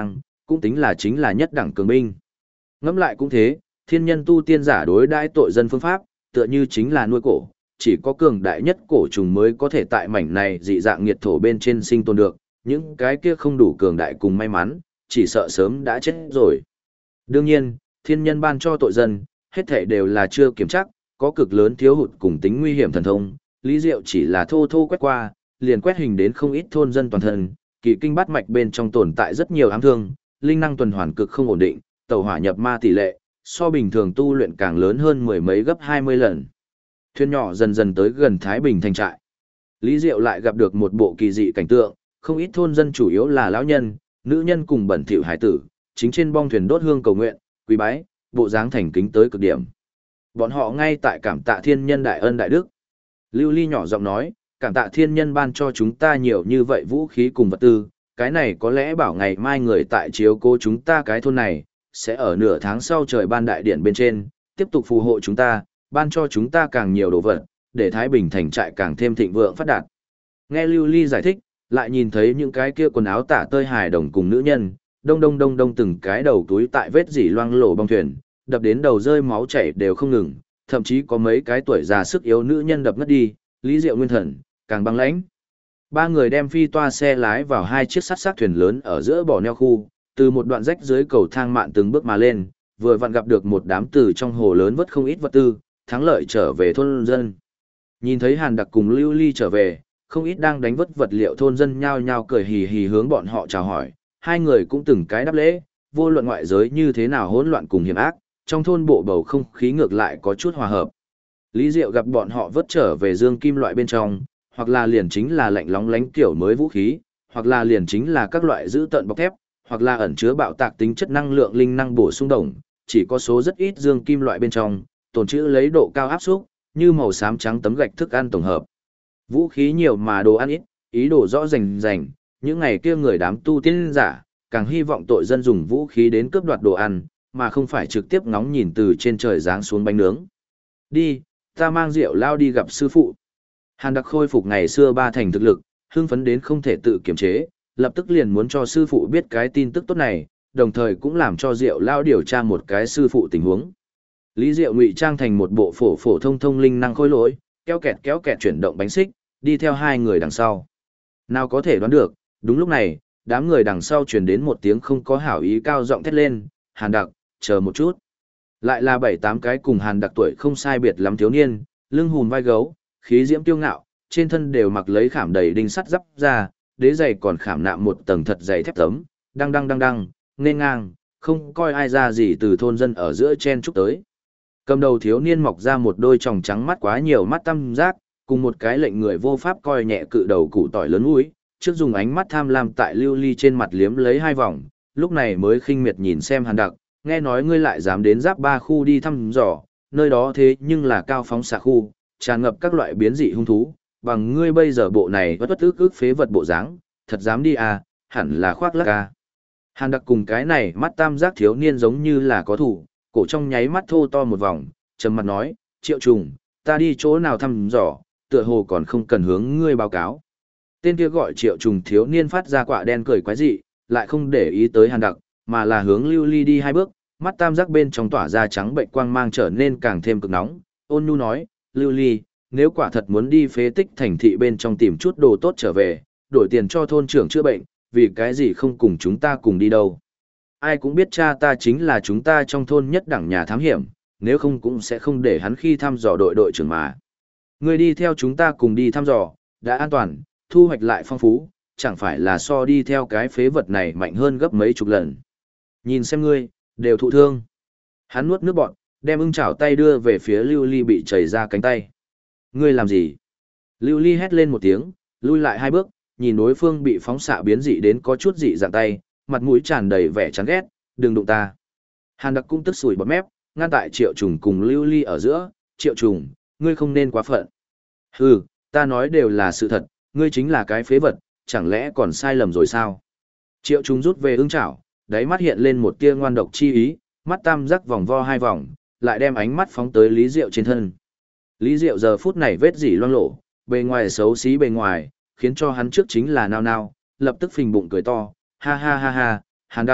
A: cũng tính là chính là nhất đẳng cường binh. Ngẫm lại cũng thế, thiên nhân tu tiên giả đối đãi tội dân phương pháp, tựa như chính là nuôi cổ, chỉ có cường đại nhất cổ trùng mới có thể tại mảnh này dị dạng nghiệt thổ bên trên sinh tồn được, những cái kia không đủ cường đại cùng may mắn, chỉ sợ sớm đã chết rồi. Đương nhiên, thiên nhân ban cho tội dân, hết thảy đều là chưa kiểm chắc, có cực lớn thiếu hụt cùng tính nguy hiểm thần thông, Lý Diệu chỉ là thô thô quét qua, liền quét hình đến không ít thôn dân toàn thân, kỳ kinh bát mạch bên trong tồn tại rất nhiều ám thương, linh năng tuần hoàn cực không ổn định, tẩu hỏa nhập ma tỷ lệ, so bình thường tu luyện càng lớn hơn mười mấy gấp 20 lần. Thuyền nhỏ dần dần tới gần Thái Bình thành trại. Lý Diệu lại gặp được một bộ kỳ dị cảnh tượng, không ít thôn dân chủ yếu là lão nhân, nữ nhân cùng bẩn thỉu hải tử, chính trên bong thuyền đốt hương cầu nguyện, quý bái, bộ dáng thành kính tới cực điểm. Bọn họ ngay tại cảm tạ thiên nhân đại ân đại đức. Lưu Ly nhỏ giọng nói, cảm tạ thiên nhân ban cho chúng ta nhiều như vậy vũ khí cùng vật tư, cái này có lẽ bảo ngày mai người tại chiếu cố chúng ta cái thôn này, sẽ ở nửa tháng sau trời ban đại điện bên trên, tiếp tục phù hộ chúng ta, ban cho chúng ta càng nhiều đồ vật, để Thái Bình thành trại càng thêm thịnh vượng phát đạt. Nghe Lưu Ly giải thích, lại nhìn thấy những cái kia quần áo tả tơi hài đồng cùng nữ nhân, đông đông đông đông từng cái đầu túi tại vết dỉ loang lổ bong thuyền, đập đến đầu rơi máu chảy đều không ngừng, thậm chí có mấy cái tuổi già sức yếu nữ nhân đập ngất đi, Lý Diệu nguyên thần, càng băng lãnh. Ba người đem phi toa xe lái vào hai chiếc sắt xác thuyền lớn ở giữa bỏ neo khu, từ một đoạn rách dưới cầu thang mạn từng bước mà lên, vừa vặn gặp được một đám từ trong hồ lớn vớt không ít vật tư, thắng lợi trở về thôn dân. Nhìn thấy Hàn Đặc cùng Lưu Ly trở về, không ít đang đánh vớt vật liệu thôn dân nhao nhao cười hì hì hướng bọn họ chào hỏi, hai người cũng từng cái đáp lễ, vô luận ngoại giới như thế nào hỗn loạn cùng hiểm ác, trong thôn bộ bầu không khí ngược lại có chút hòa hợp. Lý Diệu gặp bọn họ vớt trở về dương kim loại bên trong, hoặc là liền chính là lạnh lóng lánh kiểu mới vũ khí, hoặc là liền chính là các loại giữ tận bọc thép, hoặc là ẩn chứa bạo tạc tính chất năng lượng linh năng bổ sung đồng, chỉ có số rất ít dương kim loại bên trong, tồn trữ lấy độ cao áp suất, như màu xám trắng tấm gạch thức ăn tổng hợp. Vũ khí nhiều mà đồ ăn ít, ý đồ rõ rành rành, những ngày kia người đám tu tiên giả, càng hy vọng tội dân dùng vũ khí đến cướp đoạt đồ ăn, mà không phải trực tiếp ngóng nhìn từ trên trời giáng xuống bánh nướng. Đi, ta mang rượu lao đi gặp sư phụ. Hàn Đặc khôi phục ngày xưa ba thành thực lực, hưng phấn đến không thể tự kiềm chế, lập tức liền muốn cho sư phụ biết cái tin tức tốt này, đồng thời cũng làm cho Diệu Lao điều tra một cái sư phụ tình huống. Lý Diệu ngụy trang thành một bộ phổ thông thông linh năng khôi lỗi, kéo kẹt chuyển động bánh xích, đi theo hai người đằng sau. Nào có thể đoán được, đúng lúc này, đám người đằng sau truyền đến một tiếng không có hảo ý cao giọng thét lên, Hàn Đặc, chờ một chút. Lại là 7-8 cái cùng Hàn Đặc tuổi không sai biệt lắm thiếu niên, lưng hùn vai gấu, khí diễm tiêu ngạo, trên thân đều mặc lấy khảm đầy đinh sắt giáp ra, đế giày còn khảm nạm một tầng thật dày thép tấm, đăng, nên ngang, không coi ai ra gì từ thôn dân ở giữa chen chúc tới. Cầm đầu thiếu niên mọc ra một đôi tròng trắng mắt quá nhiều mắt tăm giác, cùng một cái lệnh người vô pháp coi nhẹ cự đầu củ tỏi lớn mũi, trước dùng ánh mắt tham lam tại Lưu Ly trên mặt liếm lấy hai vòng, lúc này mới khinh miệt nhìn xem Hàn Đặc, nghe nói ngươi lại dám đến giáp ba khu đi thăm dò, nơi đó thế nhưng là cao phóng xạ khu, tràn ngập các loại biến dị hung thú, bằng ngươi bây giờ bộ này bất ức phế vật bộ dáng, thật dám đi à, hẳn là khoác lác à. Hàn Đặc cùng cái này mắt tam giác thiếu niên giống như là có thủ, cổ trong nháy mắt thô to một vòng, trầm mặt nói, Triệu Trùng, ta đi chỗ nào thăm dò, tựa hồ còn không cần hướng ngươi báo cáo. Tên kia gọi Triệu Trùng thiếu niên phát ra quả đen cười quái dị, lại không để ý tới Hàn Đặc, mà là hướng Lưu Ly đi hai bước, mắt tam giác bên trong tỏa ra trắng bệnh quang mang trở nên càng thêm cực nóng, ôn nhu nói, Lưu Ly, nếu quả thật muốn đi phế tích thành thị bên trong tìm chút đồ tốt trở về, đổi tiền cho thôn trưởng chữa bệnh, vì cái gì không cùng chúng ta cùng đi đâu. Ai cũng biết cha ta chính là chúng ta trong thôn nhất đẳng nhà thám hiểm, nếu không cũng sẽ không để hắn khi thăm dò đội trưởng mà. Ngươi đi theo chúng ta cùng đi thăm dò, đã an toàn, thu hoạch lại phong phú, chẳng phải là so đi theo cái phế vật này mạnh hơn gấp mấy chục lần. Nhìn xem ngươi, đều thụ thương. Hắn nuốt nước bọt, đem ưng chảo tay đưa về phía Lưu Ly bị chảy ra cánh tay. Ngươi làm gì? Lưu Ly hét lên một tiếng, lui lại hai bước, nhìn đối phương bị phóng xạ biến dị đến có chút dị dạng tay, mặt mũi tràn đầy vẻ chán ghét, đừng đụng ta. Hàn Đặc cũng tức sủi bọt mép, ngăn tại Triệu Trùng cùng Lưu Ly ở giữa, Triệu Trùng, ngươi không nên quá phận. Hừ, ta nói đều là sự thật, ngươi chính là cái phế vật, chẳng lẽ còn sai lầm rồi sao? Triệu Trùng rút về ưng chảo, đáy mắt hiện lên một tia ngoan độc chi ý, mắt tam giác vòng vo hai vòng, lại đem ánh mắt phóng tới Lý Diệu trên thân. Lý Diệu giờ phút này vết dỉ loang lổ, bề ngoài xấu xí bề ngoài, khiến cho hắn trước chính là nao nao, lập tức phình bụng cười to, ha ha ha ha, Hàn Đặc,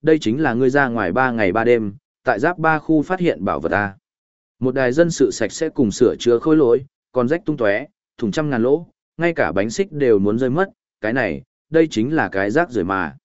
A: đây chính là ngươi ra ngoài 3 ngày 3 đêm, tại giáp 3 khu phát hiện bảo vật A. Một đài dân sự sạch sẽ cùng sửa chữa khối lỗi, còn rách tung tóe, thùng trăm ngàn lỗ, ngay cả bánh xích đều muốn rơi mất, cái này, đây chính là cái rác rưởi mà.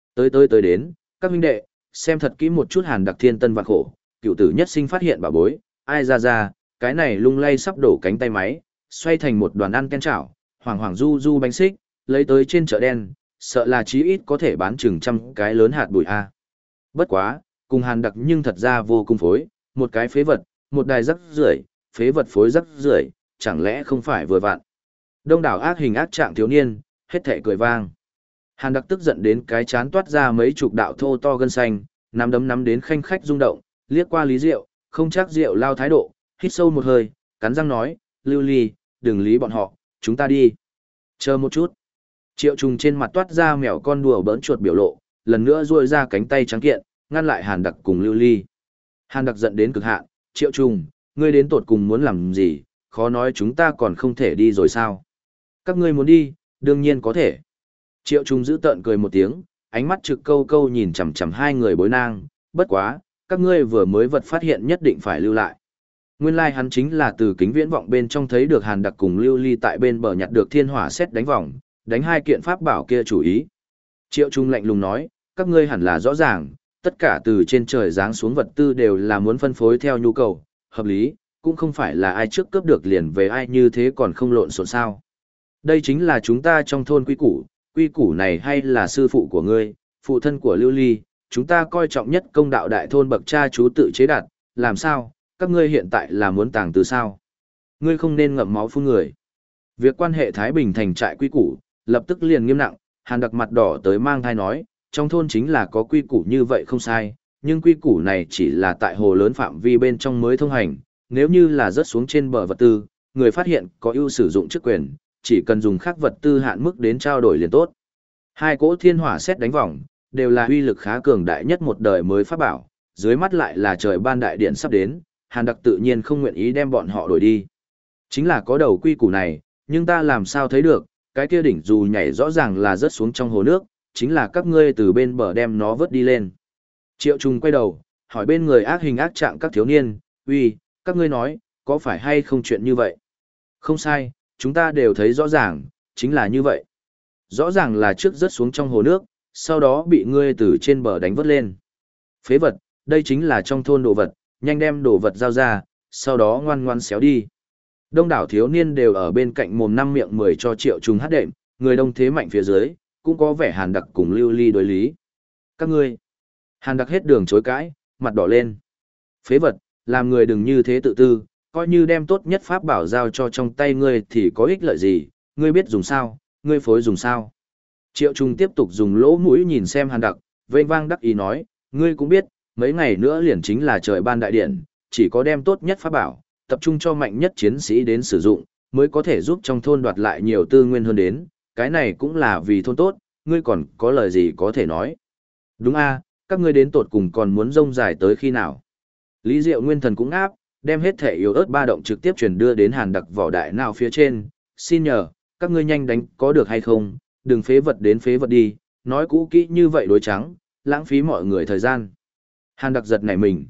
A: Tới đến, các huynh đệ, xem thật kỹ một chút Hàn Đặc thiên tân vạn khổ, cựu tử nhất sinh phát hiện bảo bối, ai ra, cái này lung lay sắp đổ cánh tay máy, xoay thành một đoàn ăn ken chảo, hoàng hoàng du bánh xích, lấy tới trên chợ đen, sợ là chí ít có thể bán chừng trăm cái lớn hạt bụi a. Bất quá, cùng Hàn Đặc nhưng thật ra vô cùng phối, một cái phế vật, một đài rác rưởi, phế vật phối rác rưởi, chẳng lẽ không phải vừa vặn. Đông đảo ác hình ác trạng thiếu niên, hết thảy cười vang. Hàn Đặc tức giận đến cái chán toát ra mấy chục đạo thô to gân xanh, nắm đấm nắm đến khanh khách rung động, liếc qua Lý Diệu, không chắc Diệu lao thái độ, hít sâu một hơi, cắn răng nói, Lưu Ly, đừng lý bọn họ, chúng ta đi. Chờ một chút. Triệu Trùng trên mặt toát ra mèo con đùa bỡn chuột biểu lộ, lần nữa duỗi ra cánh tay trắng kiện, ngăn lại Hàn Đặc cùng Lưu Ly. Hàn Đặc giận đến cực hạn, Triệu Trùng, ngươi đến tột cùng muốn làm gì, khó nói chúng ta còn không thể đi rồi sao. Các ngươi muốn đi, đương nhiên có thể. Triệu Trùng giữ tợn cười một tiếng, ánh mắt trực câu câu nhìn chằm chằm hai người bối nang, bất quá, các ngươi vừa mới vật phát hiện nhất định phải lưu lại. Nguyên lai hắn chính là từ kính viễn vọng bên trong thấy được Hàn Đặc cùng Lưu Ly tại bên bờ nhặt được thiên hỏa xét đánh vòng, đánh hai kiện pháp bảo kia chủ ý. Triệu Trung lạnh lùng nói, các ngươi hẳn là rõ ràng, tất cả từ trên trời giáng xuống vật tư đều là muốn phân phối theo nhu cầu, hợp lý, cũng không phải là ai trước cướp được liền về ai như thế còn không lộn xộn sao. Đây chính là chúng ta trong thôn quy củ này hay là sư phụ của ngươi, phụ thân của Lưu Ly, chúng ta coi trọng nhất công đạo đại thôn bậc cha chú tự chế đặt, làm sao, các ngươi hiện tại là muốn tàng từ sao? Ngươi không nên ngậm máu phun người. Việc quan hệ Thái Bình thành trại quy củ, lập tức liền nghiêm nặng, Hàn Đặc mặt đỏ tới mang thai nói, trong thôn chính là có quy củ như vậy không sai, nhưng quy củ này chỉ là tại hồ lớn phạm vi bên trong mới thông hành, nếu như là rớt xuống trên bờ vật tư, người phát hiện có ưu sử dụng chức quyền, chỉ cần dùng khác vật tư hạn mức đến trao đổi liền tốt. Hai cỗ thiên hỏa xét đánh vòng, đều là uy lực khá cường đại nhất một đời mới pháp bảo, dưới mắt lại là trời ban đại điện sắp đến, Hàn Đặc tự nhiên không nguyện ý đem bọn họ đổi đi. Chính là có đầu quy củ này, nhưng ta làm sao thấy được, cái kia đỉnh dù nhảy rõ ràng là rớt xuống trong hồ nước, chính là các ngươi từ bên bờ đem nó vớt đi lên. Triệu Trung quay đầu, hỏi bên người ác hình ác trạng các thiếu niên, uy, các ngươi nói, có phải hay không chuyện như vậy? Không sai, chúng ta đều thấy rõ ràng, chính là như vậy. Rõ ràng là trước rớt xuống trong hồ nước, sau đó bị ngươi từ trên bờ đánh vớt lên. Phế vật, đây chính là trong thôn đồ vật, nhanh đem đồ vật giao ra, sau đó ngoan ngoan xéo đi. Đông đảo thiếu niên đều ở bên cạnh mồm năm miệng 10 cho Triệu Trung hát đệm, người đông thế mạnh phía dưới, cũng có vẻ Hàn Đặc cùng Lưu Ly đối lý. Các ngươi, Hàn Đặc hết đường chối cãi, mặt đỏ lên. Phế vật, làm người đừng như thế tự tư, coi như đem tốt nhất pháp bảo giao cho trong tay ngươi thì có ích lợi gì, ngươi biết dùng sao, ngươi phối dùng sao. Triệu Trung tiếp tục dùng lỗ mũi nhìn xem Hàn Đặc, vênh vang đắc ý nói, ngươi cũng biết, mấy ngày nữa liền chính là trời ban đại điện, chỉ có đem tốt nhất pháp bảo, tập trung cho mạnh nhất chiến sĩ đến sử dụng, mới có thể giúp trong thôn đoạt lại nhiều tư nguyên hơn đến, cái này cũng là vì thôn tốt, ngươi còn có lời gì có thể nói. Đúng a, các ngươi đến tột cùng còn muốn rông dài tới khi nào. Lý Diệu Nguyên Thần cũng áp, đem hết thể yếu ớt ba động trực tiếp truyền đưa đến Hàn Đặc vỏ đại nào phía trên, xin nhờ, các ngươi nhanh đánh có được hay không, đừng phế vật đến phế vật đi, nói cũ kỹ như vậy đối trắng, lãng phí mọi người thời gian. Hàn Đặc giật nảy mình,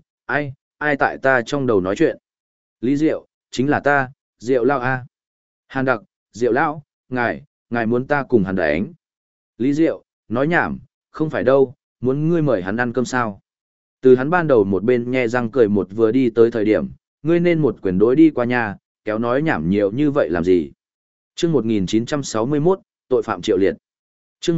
A: ai tại ta trong đầu nói chuyện. Lý Diệu, chính là ta, Diệu Lao A. Hàn Đặc, Diệu Lão, ngài muốn ta cùng hắn đánh. Lý Diệu, nói nhảm, không phải đâu, muốn ngươi mời hắn ăn cơm sao. Từ hắn ban đầu một bên nhe răng cười một vừa đi tới thời điểm, ngươi nên một quyền đối đi qua nhà, kéo nói nhảm nhiều như vậy làm gì. Chương 1961, tội phạm Triệu Liệt. Chương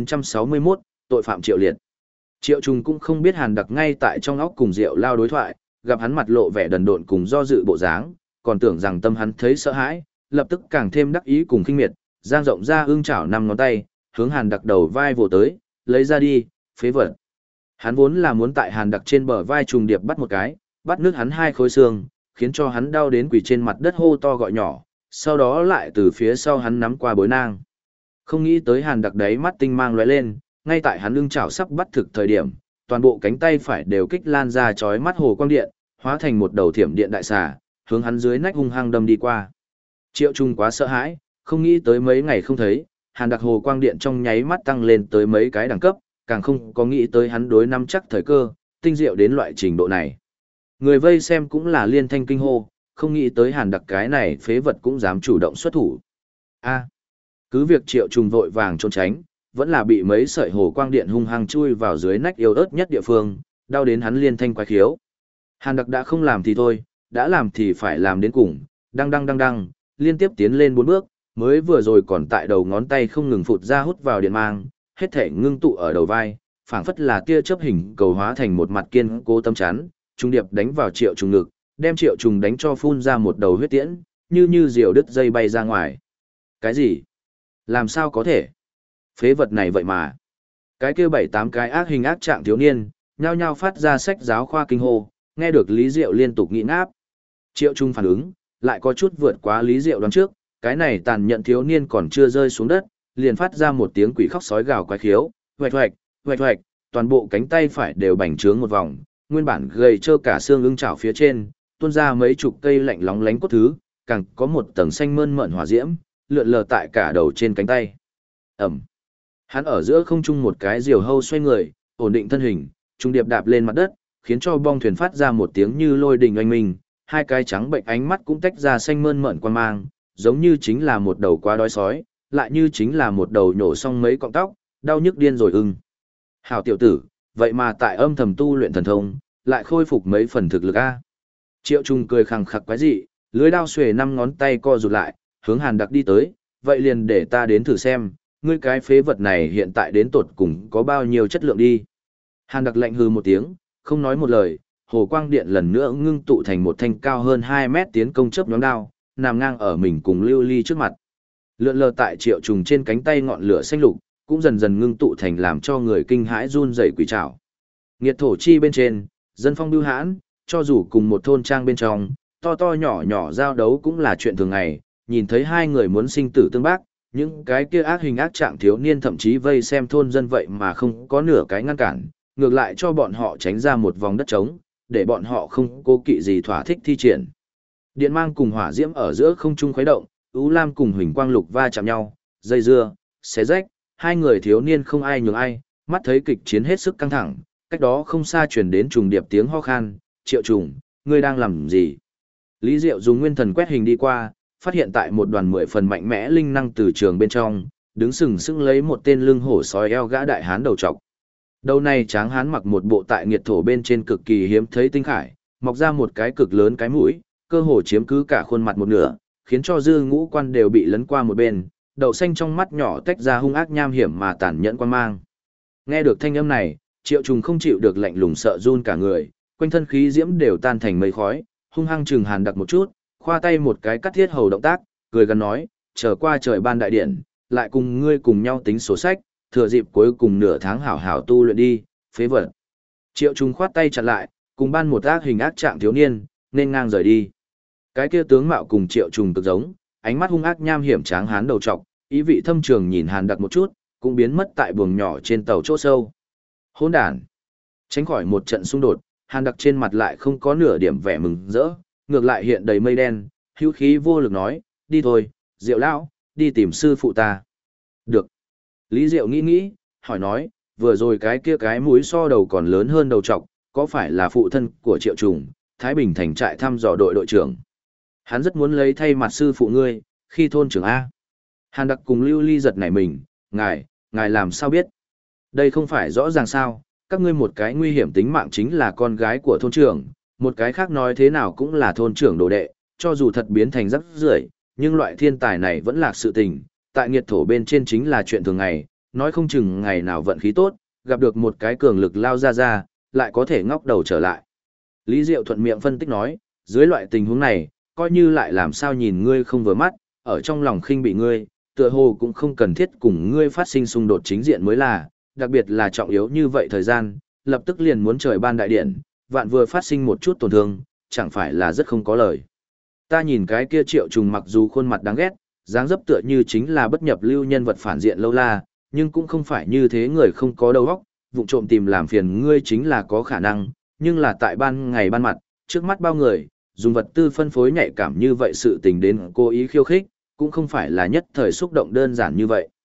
A: 1961, tội phạm Triệu Liệt. Triệu Trung cũng không biết Hàn Đặc ngay tại trong óc cùng Diệu Lao đối thoại, gặp hắn mặt lộ vẻ đần độn cùng do dự bộ dáng, còn tưởng rằng tâm hắn thấy sợ hãi, lập tức càng thêm đắc ý cùng khinh miệt, giang rộng ra ương chảo 5 ngón tay, hướng Hàn Đặc đầu vai vồ tới, lấy ra đi, phế vật. Hắn vốn là muốn tại Hàn Đặc trên bờ vai trùng điệp bắt một cái, bắt nước hắn 2 khối xương, khiến cho hắn đau đến quỳ trên mặt đất hô to gọi nhỏ, sau đó lại từ phía sau hắn nắm qua bối nang. Không nghĩ tới Hàn Đặc đấy mắt tinh mang lóe lên, ngay tại hắn ương chảo sắp bắt thực thời điểm, toàn bộ cánh tay phải đều kích lan ra chói mắt hồ quang điện, hóa thành một đầu thiểm điện đại xà, hướng hắn dưới nách hung hăng đâm đi qua. Triệu Trung quá sợ hãi, không nghĩ tới mấy ngày không thấy, Hàn Đặc hồ quang điện trong nháy mắt tăng lên tới mấy cái đẳng cấp, càng không có nghĩ tới hắn đối nắm chắc thời cơ, tinh diệu đến loại trình độ này. Người vây xem cũng là liên thanh kinh hô, không nghĩ tới Hàn Đặc cái này phế vật cũng dám chủ động xuất thủ. A, cứ việc Triệu Trùng vội vàng trốn tránh, vẫn là bị mấy sợi hồ quang điện hung hăng chui vào dưới nách yếu ớt nhất địa phương, đau đến hắn liên thanh quái khiếu. Hàn Đặc đã không làm thì thôi, đã làm thì phải làm đến cùng, đăng, liên tiếp tiến lên 4 bước, mới vừa rồi còn tại đầu ngón tay không ngừng phụt ra hút vào điện mang, hết thể ngưng tụ ở đầu vai, phảng phất là tia chớp hình cầu hóa thành một mặt kiên cố tâm chắn, trung điệp đánh vào Triệu Trùng ngực, đem Triệu Trùng đánh cho phun ra một đầu huyết tiễn, như diều đứt dây bay ra ngoài. Cái gì? Làm sao có thể? Phế vật này vậy mà. Cái kia 7-8 cái ác hình ác trạng thiếu niên, nhao nhao phát ra sách giáo khoa kinh hô, nghe được Lý Diệu liên tục nghĩ ngáp. Triệu Trung phản ứng, lại có chút vượt quá Lý Diệu đoán trước, cái này tàn nhẫn thiếu niên còn chưa rơi xuống đất, liền phát ra một tiếng quỷ khóc sói gào quái khiếu, hoạch, toàn bộ cánh tay phải đều bành trướng một vòng, nguyên bản gầy trơ cả xương ưng chảo phía trên, tuôn ra mấy chục cây lạnh lóng lánh cốt thứ, càng có một tầng xanh mơn mởn hỏa diễm, lượn lờ tại cả đầu trên cánh tay. Ẩm. Hắn ở giữa không trung một cái diều hâu xoay người, ổn định thân hình, trung điệp đạp lên mặt đất, khiến cho bong thuyền phát ra một tiếng như lôi đình oanh minh, hai cái trắng bệnh ánh mắt cũng tách ra xanh mơn mởn quan mang, giống như chính là một đầu quá đói sói, lại như chính là một đầu nhổ xong mấy cọng tóc, đau nhức điên rồi ưng. Hảo tiểu tử, vậy mà tại âm thầm tu luyện thần thông, lại khôi phục mấy phần thực lực a. Triệu Trung cười khằng khặc quái dị, lưới đao xuề 5 ngón tay co rụt lại, hướng Hàn Đặc đi tới, vậy liền để ta đến thử xem, ngươi cái phế vật này hiện tại đến tột cùng có bao nhiêu chất lượng đi. Hàn Đặc lạnh hừ một tiếng, không nói một lời, hồ quang điện lần nữa ngưng tụ thành một thanh cao hơn 2 mét tiến công chớp nhóm đao, nằm ngang ở mình cùng Lưu Ly trước mặt. Lượn lờ tại Triệu Trùng trên cánh tay ngọn lửa xanh lục, cũng dần dần ngưng tụ thành làm cho người kinh hãi run rẩy quỷ trảo. Nghiệt thổ chi bên trên, dân phong bưu hãn, cho dù cùng một thôn trang bên trong, to nhỏ giao đấu cũng là chuyện thường ngày, nhìn thấy hai người muốn sinh tử tương bác, những cái kia ác hình ác trạng thiếu niên thậm chí vây xem thôn dân vậy mà không có nửa cái ngăn cản, ngược lại cho bọn họ tránh ra một vòng đất trống, để bọn họ không cố kỵ gì thỏa thích thi triển. Điện mang cùng hỏa diễm ở giữa không trung khuấy động, ưu lam cùng huỳnh quang lục va chạm nhau, dây dưa, xé rách, hai người thiếu niên không ai nhường ai, mắt thấy kịch chiến hết sức căng thẳng, cách đó không xa truyền đến trùng điệp tiếng ho khan, Triệu Trùng, ngươi đang làm gì? Lý Diệu dùng nguyên thần quét hình đi qua, phát hiện tại một đoàn 10 phần mạnh mẽ linh năng từ trường bên trong, đứng sừng sững lấy một tên lưng hổ sói eo gã đại hán đầu trọc. Đầu này tráng hán mặc một bộ tại nghiệt thổ bên trên cực kỳ hiếm thấy tinh khải, mọc ra một cái cực lớn cái mũi, cơ hồ chiếm cứ cả khuôn mặt một nửa, khiến cho dư ngũ quan đều bị lấn qua một bên, đậu xanh trong mắt nhỏ tách ra hung ác nham hiểm mà tàn nhẫn quan mang. Nghe được thanh âm này, Triệu Trùng không chịu được lạnh lùng sợ run cả người, quanh thân khí diễm đều tan thành mây khói, hung hăng chừng Hàn Đặc một chút, khoa tay một cái cắt thiết hầu động tác, cười gần nói, chờ qua trời ban đại điện, lại cùng ngươi cùng nhau tính sổ sách, thừa dịp cuối cùng nửa tháng hảo hảo tu luyện đi, phế vật. Triệu Trùng khoát tay chặn lại, cùng ban một ác hình ác trạng thiếu niên, nên ngang rời đi. Cái kia tướng mạo cùng Triệu Trùng cực giống, ánh mắt hung ác nham hiểm tráng hán đầu trọc, ý vị thâm trường nhìn Hàn Đặc một chút, cũng biến mất tại buồng nhỏ trên tàu chỗ sâu. Hỗn đản. Tránh khỏi một trận xung đột, Hàn Đặc trên mặt lại không có nửa điểm vẻ mừng rỡ, ngược lại hiện đầy mây đen, hữu khí vô lực nói, đi thôi, Diệu lão, đi tìm sư phụ ta. Được. Lý Diệu nghĩ, hỏi nói, vừa rồi cái kia cái mũi so đầu còn lớn hơn đầu trọc, có phải là phụ thân của Triệu Trùng, Thái Bình thành trại thăm dò đội đội trưởng. Hắn rất muốn lấy thay mặt sư phụ ngươi, khi thôn trưởng A. Hàn Đặc cùng Lưu Ly giật nảy mình, ngài làm sao biết? Đây không phải rõ ràng sao, các ngươi một cái nguy hiểm tính mạng chính là con gái của thôn trưởng, một cái khác nói thế nào cũng là thôn trưởng đồ đệ, cho dù thật biến thành rắc rưởi, nhưng loại thiên tài này vẫn là sự tình, tại nghiệt thổ bên trên chính là chuyện thường ngày, nói không chừng ngày nào vận khí tốt, gặp được một cái cường lực lao ra, lại có thể ngóc đầu trở lại. Lý Diệu thuận miệng phân tích nói, dưới loại tình huống này, coi như lại làm sao nhìn ngươi không vừa mắt, ở trong lòng khinh bị ngươi, tựa hồ cũng không cần thiết cùng ngươi phát sinh xung đột chính diện mới là, đặc biệt là trọng yếu như vậy thời gian, lập tức liền muốn trời ban đại điện, vạn vừa phát sinh một chút tổn thương, chẳng phải là rất không có lời. Ta nhìn cái kia Triệu Trùng mặc dù khuôn mặt đáng ghét, dáng dấp tựa như chính là bất nhập lưu nhân vật phản diện lâu la, nhưng cũng không phải như thế người không có đầu óc, vụng trộm tìm làm phiền ngươi chính là có khả năng, nhưng là tại ban ngày ban mặt, trước mắt bao người, dùng vật tư phân phối nhạy cảm như vậy sự tình đến cố ý khiêu khích, cũng không phải là nhất thời xúc động đơn giản như vậy.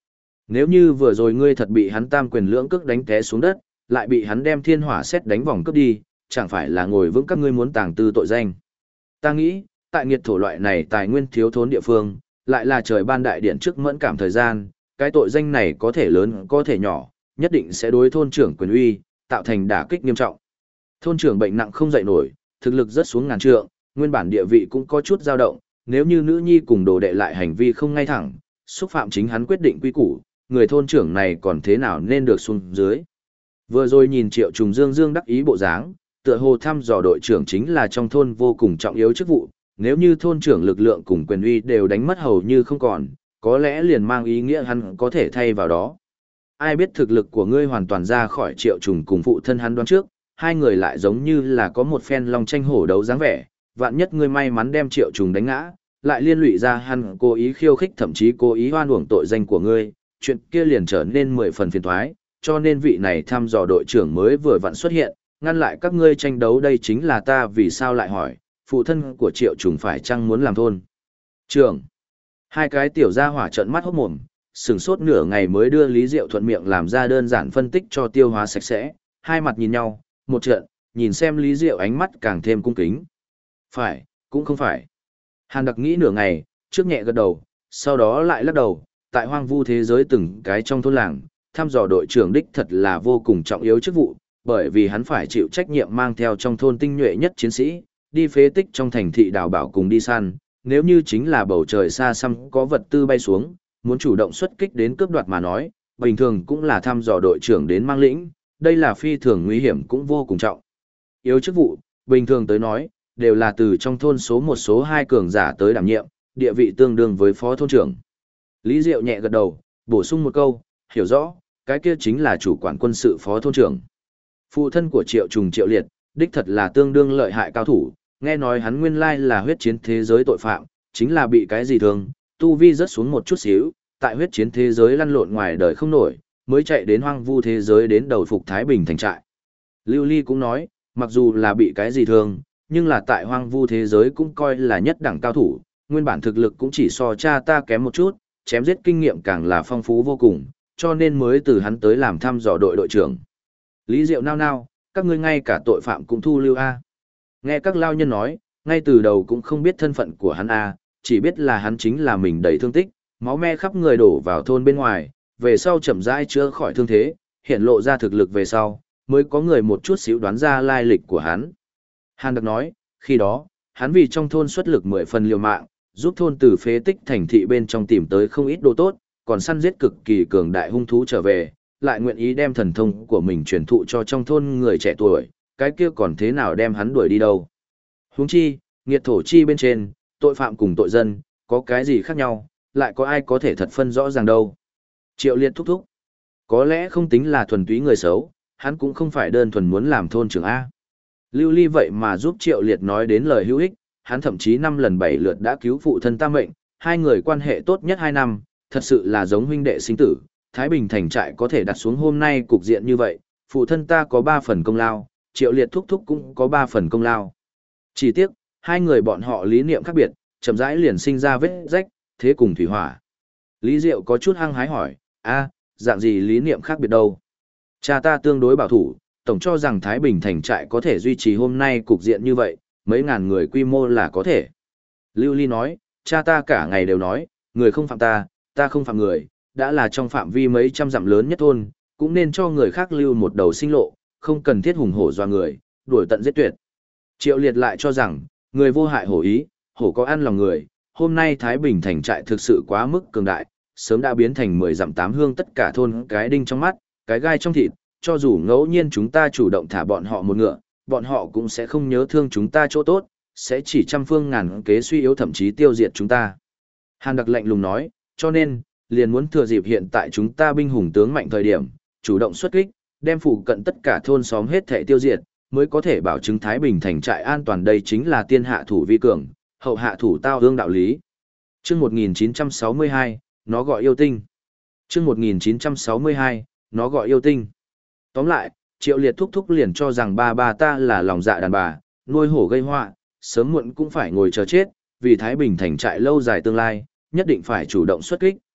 A: Nếu như vừa rồi ngươi thật bị hắn tam quyền lưỡng cước đánh té xuống đất, lại bị hắn đem thiên hỏa xét đánh vòng cướp đi, chẳng phải là ngồi vững các ngươi muốn tàng tư tội danh. Ta nghĩ, tại nghiệt thổ loại này tài nguyên thiếu thốn địa phương, lại là trời ban đại điện trước mẫn cảm thời gian, cái tội danh này có thể lớn có thể nhỏ, nhất định sẽ đối thôn trưởng quyền uy, tạo thành đả kích nghiêm trọng. Thôn trưởng bệnh nặng không dậy nổi, thực lực rất xuống ngàn trượng, nguyên bản địa vị cũng có chút dao động, nếu như nữ nhi cùng đồ đệ lại hành vi không ngay thẳng, xúc phạm chính hắn quyết định quy củ, người thôn trưởng này còn thế nào nên được xuống dưới. Vừa rồi nhìn Triệu Trùng Dương Dương đắc ý bộ dáng, tựa hồ thăm dò đội trưởng chính là trong thôn vô cùng trọng yếu chức vụ, nếu như thôn trưởng lực lượng cùng quyền uy đều đánh mất hầu như không còn, có lẽ liền mang ý nghĩa hắn có thể thay vào đó. Ai biết thực lực của ngươi hoàn toàn ra khỏi Triệu Trùng cùng phụ thân hắn đoán trước, hai người lại giống như là có một phen long tranh hổ đấu dáng vẻ, vạn nhất ngươi may mắn đem Triệu Trùng đánh ngã, lại liên lụy ra hắn cố ý khiêu khích thậm chí cố ý hoan uổng tội danh của ngươi, chuyện kia liền trở nên 10 phần phiền toái, cho nên vị này thăm dò đội trưởng mới vừa vặn xuất hiện, ngăn lại các ngươi tranh đấu. Đây chính là ta vì sao lại hỏi, phụ thân của Triệu Trùng phải chăng muốn làm thôn trưởng. Hai cái tiểu gia hỏa trợn mắt hốt mồm, sửng sốt nửa ngày mới đưa Lý Diệu thuận miệng làm ra đơn giản phân tích cho tiêu hóa sạch sẽ, hai mặt nhìn nhau, một trận, nhìn xem Lý Diệu ánh mắt càng thêm cung kính. Phải, cũng không phải. Hàn Đặc nghĩ nửa ngày, trước nhẹ gật đầu, sau đó lại lắc đầu, tại hoang vu thế giới từng cái trong thôn làng, thăm dò đội trưởng đích thật là vô cùng trọng yếu chức vụ, bởi vì hắn phải chịu trách nhiệm mang theo trong thôn tinh nhuệ nhất chiến sĩ, đi phế tích trong thành thị đào bảo cùng đi săn, nếu như chính là bầu trời xa xăm có vật tư bay xuống, muốn chủ động xuất kích đến cướp đoạt mà nói, bình thường cũng là thăm dò đội trưởng đến mang lĩnh, đây là phi thường nguy hiểm cũng vô cùng trọng yếu chức vụ, bình thường tới nói, đều là từ trong thôn số 1 số 2 cường giả tới đảm nhiệm, địa vị tương đương với phó thôn trưởng. Lý Diệu nhẹ gật đầu, bổ sung một câu, hiểu rõ, cái kia chính là chủ quản quân sự phó thôn trưởng. Phụ thân của Triệu Trùng Triệu Liệt, đích thật là tương đương lợi hại cao thủ, nghe nói hắn nguyên lai là huyết chiến thế giới tội phạm, chính là bị cái gì thương, tu vi rớt xuống một chút xíu, tại huyết chiến thế giới lăn lộn ngoài đời không nổi, mới chạy đến hoang vu thế giới đến đầu phục Thái Bình thành trại. Lưu Ly cũng nói, mặc dù là bị cái gì thương, nhưng là tại hoang vu thế giới cũng coi là nhất đẳng cao thủ, nguyên bản thực lực cũng chỉ so cha ta kém một chút, chém giết kinh nghiệm càng là phong phú vô cùng, cho nên mới từ hắn tới làm thăm dò đội đội trưởng. Lý Diệu nao nao, các ngươi ngay cả tội phạm cũng thu lưu a. Nghe các lao nhân nói, ngay từ đầu cũng không biết thân phận của hắn a, chỉ biết là hắn chính là mình đầy thương tích, máu me khắp người đổ vào thôn bên ngoài, về sau chậm rãi chữa khỏi thương thế, hiện lộ ra thực lực về sau, mới có người một chút xíu đoán ra lai lịch của hắn. Hàn Đặc nói, khi đó, hắn vì trong thôn xuất lực 10 phần liều mạng, giúp thôn từ phế tích thành thị bên trong tìm tới không ít đồ tốt, còn săn giết cực kỳ cường đại hung thú trở về, lại nguyện ý đem thần thông của mình truyền thụ cho trong thôn người trẻ tuổi, cái kia còn thế nào đem hắn đuổi đi đâu. Huống chi, nghiệt thổ chi bên trên, tội phạm cùng tội dân, có cái gì khác nhau, lại có ai có thể thật phân rõ ràng đâu. Triệu Liệt thúc thúc, có lẽ không tính là thuần túy người xấu, hắn cũng không phải đơn thuần muốn làm thôn trưởng A. Lưu Ly vậy mà giúp Triệu Liệt nói đến lời hữu ích, hắn thậm chí 5 lần 7 lượt đã cứu phụ thân ta mệnh, hai người quan hệ tốt nhất 2 năm, thật sự là giống huynh đệ sinh tử. Thái Bình thành trại có thể đặt xuống hôm nay cục diện như vậy, phụ thân ta có 3 phần công lao, Triệu Liệt thúc thúc cũng có 3 phần công lao. Chỉ tiếc, hai người bọn họ lý niệm khác biệt, chậm rãi liền sinh ra vết rách, thế cùng thủy hỏa. Lý Diệu có chút hăng hái hỏi, dạng gì lý niệm khác biệt đâu? Cha ta tương đối bảo thủ, tổng cho rằng Thái Bình thành trại có thể duy trì hôm nay cục diện như vậy, mấy ngàn người quy mô là có thể. Lưu Ly nói, cha ta cả ngày đều nói, người không phạm ta, ta không phạm người, đã là trong phạm vi mấy trăm dặm lớn nhất thôn, cũng nên cho người khác lưu một đầu sinh lộ, không cần thiết hùng hổ doa người, đuổi tận giết tuyệt. Triệu Liệt lại cho rằng, người vô hại hổ ý, hổ có ăn lòng người, hôm nay Thái Bình thành trại thực sự quá mức cường đại, sớm đã biến thành 10 dặm 8 hương tất cả thôn cái đinh trong mắt, cái gai trong thịt, cho dù ngẫu nhiên chúng ta chủ động thả bọn họ một ngựa, bọn họ cũng sẽ không nhớ thương chúng ta chỗ tốt, sẽ chỉ trăm phương ngàn kế suy yếu thậm chí tiêu diệt chúng ta. Hàn Đặc lạnh lùng nói, cho nên, liền muốn thừa dịp hiện tại chúng ta binh hùng tướng mạnh thời điểm, chủ động xuất kích, đem phụ cận tất cả thôn xóm hết thảy tiêu diệt, mới có thể bảo chứng Thái Bình thành trại an toàn. Đây chính là tiên hạ thủ vi cường, hậu hạ thủ tao ương đạo lý. Chương 1962, nó gọi yêu tinh. Chương 1962, nó gọi yêu tinh. Tóm lại, Triệu Liệt thúc thúc liền cho rằng ba ta là lòng dạ đàn bà, nuôi hổ gây họa, sớm muộn cũng phải ngồi chờ chết, vì Thái Bình thành trại lâu dài tương lai, nhất định phải chủ động xuất kích,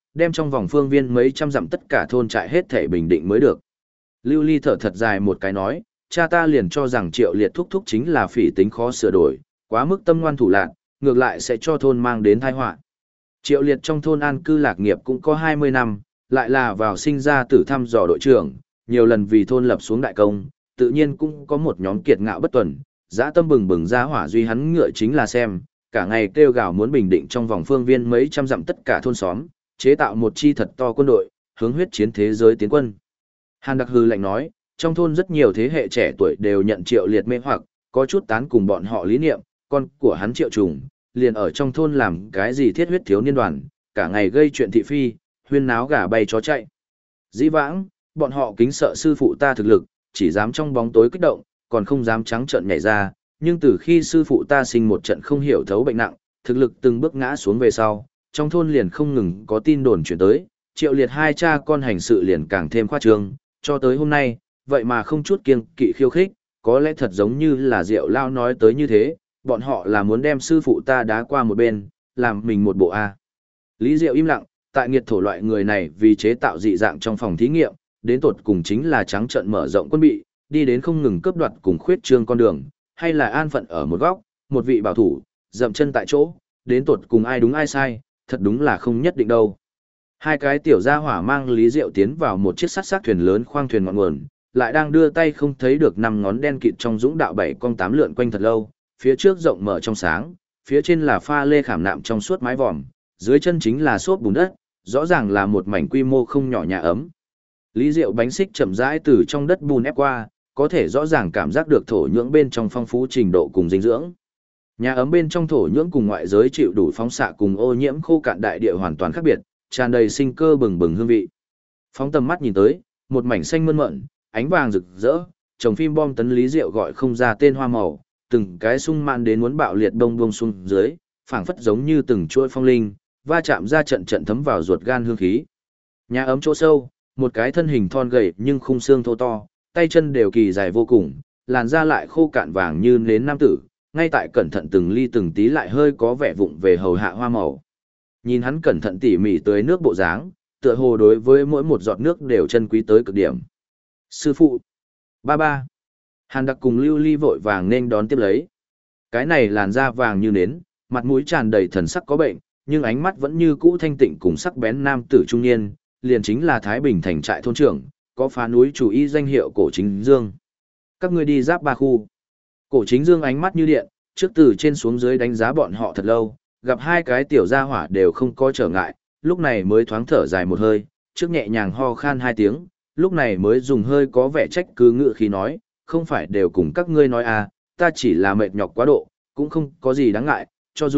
A: đem trong vòng phương viên mấy trăm dặm tất cả thôn trại hết thể bình định mới được. Lưu Ly thở thật dài một cái nói, cha ta liền cho rằng Triệu Liệt thúc thúc chính là phỉ tính khó sửa đổi, quá mức tâm ngoan thủ lạn, ngược lại sẽ cho thôn mang đến tai họa. Triệu Liệt trong thôn an cư lạc nghiệp cũng có 20 năm, lại là vào sinh ra tử thăm dò đội trưởng, nhiều lần vì thôn lập xuống đại công, tự nhiên cũng có một nhóm kiệt ngạo bất tuần, dã tâm bừng bừng ra hỏa duy hắn ngựa chính là xem, cả ngày kêu gào muốn bình định trong vòng phương viên mấy trăm dặm tất cả thôn xóm, chế tạo một chi thật to quân đội, hướng huyết chiến thế giới tiến quân. Hàn Đặc hư lạnh nói, trong thôn rất nhiều thế hệ trẻ tuổi đều nhận Triệu Liệt mê hoặc, có chút tán cùng bọn họ lý niệm, con của hắn Triệu Trùng, liền ở trong thôn làm cái gì thiết huyết thiếu niên đoàn, cả ngày gây chuyện thị phi, huyên náo gà bay chó chạy. Dĩ vãng, bọn họ kính sợ sư phụ ta thực lực, chỉ dám trong bóng tối kích động, còn không dám trắng trợn nhảy ra, nhưng từ khi sư phụ ta sinh một trận không hiểu thấu bệnh nặng, thực lực từng bước ngã xuống về sau, trong thôn liền không ngừng có tin đồn chuyển tới, Triệu Liệt hai cha con hành sự liền càng thêm khoa trương, cho tới hôm nay, vậy mà không chút kiêng kỵ khiêu khích, có lẽ thật giống như là Diệu Lao nói tới như thế, bọn họ là muốn đem sư phụ ta đá qua một bên, làm mình một bộ A. Lý Diệu im lặng, tại nghiệt thổ loại người này vì chế tạo dị dạng trong phòng thí nghiệm, đến tột cùng chính là trắng trợn mở rộng quân bị, đi đến không ngừng cướp đoạt cùng khuyết trương con đường, hay là an phận ở một góc, một vị bảo thủ, dậm chân tại chỗ, đến tột cùng ai đúng ai sai, thật đúng là không nhất định đâu. Hai cái tiểu gia hỏa mang Lý Diệu tiến vào một chiếc sắt thuyền lớn khoang thuyền ngọn nguồn, lại đang đưa tay không thấy được năm ngón đen kịt trong dũng đạo bảy con tám lượn quanh thật lâu, phía trước rộng mở trong sáng, phía trên là pha lê khảm nạm trong suốt mái vòm, dưới chân chính là xốp bùn đất, rõ ràng là một mảnh quy mô không nhỏ nhà ấm. Lý Diệu bánh xích chậm rãi từ trong đất bùn ép qua, có thể rõ ràng cảm giác được thổ nhưỡng bên trong phong phú trình độ cùng dinh dưỡng. Nhà ấm bên trong thổ nhưỡng cùng ngoại giới chịu đủ phóng xạ cùng ô nhiễm khô cạn đại địa hoàn toàn khác biệt, tràn đầy sinh cơ bừng bừng hương vị. Phóng tầm mắt nhìn tới, một mảnh xanh mơn mởn, ánh vàng rực rỡ, trồng phim bom tấn Lý Diệu gọi không ra tên hoa màu, từng cái sung mãn đến muốn bạo liệt bông bông xuống dưới, phảng phất giống như từng chuỗi phong linh, va chạm ra trận trận thấm vào ruột gan hương khí. Nhà ấm chỗ sâu, một cái thân hình thon gầy nhưng khung xương thô to, tay chân đều kỳ dài vô cùng, làn da lại khô cạn vàng như nến nam tử, ngay tại cẩn thận từng ly từng tí lại hơi có vẻ vụng về hầu hạ hoa màu. Nhìn hắn cẩn thận tỉ mỉ tưới nước bộ dáng, tựa hồ đối với mỗi một giọt nước đều chân quý tới cực điểm. Sư phụ, ba ba. Hàn Đặc cùng Lưu Ly vội vàng nên đón tiếp lấy. Cái này làn da vàng như nến, mặt mũi tràn đầy thần sắc có bệnh, nhưng ánh mắt vẫn như cũ thanh tịnh cùng sắc bén nam tử trung niên, liền chính là Thái Bình thành trại thôn trưởng, có phá núi chủ y danh hiệu Cổ Chính Dương. Các ngươi đi giáp ba khu. Cổ Chính Dương ánh mắt như điện, trước từ trên xuống dưới đánh giá bọn họ thật lâu, gặp hai cái tiểu gia hỏa đều không có trở ngại, lúc này mới thoáng thở dài một hơi, trước nhẹ nhàng ho khan hai tiếng, lúc này mới dùng hơi có vẻ trách cứ ngự khí nói, không phải đều cùng các ngươi nói à, ta chỉ là mệt nhọc quá độ, cũng không có gì đáng ngại,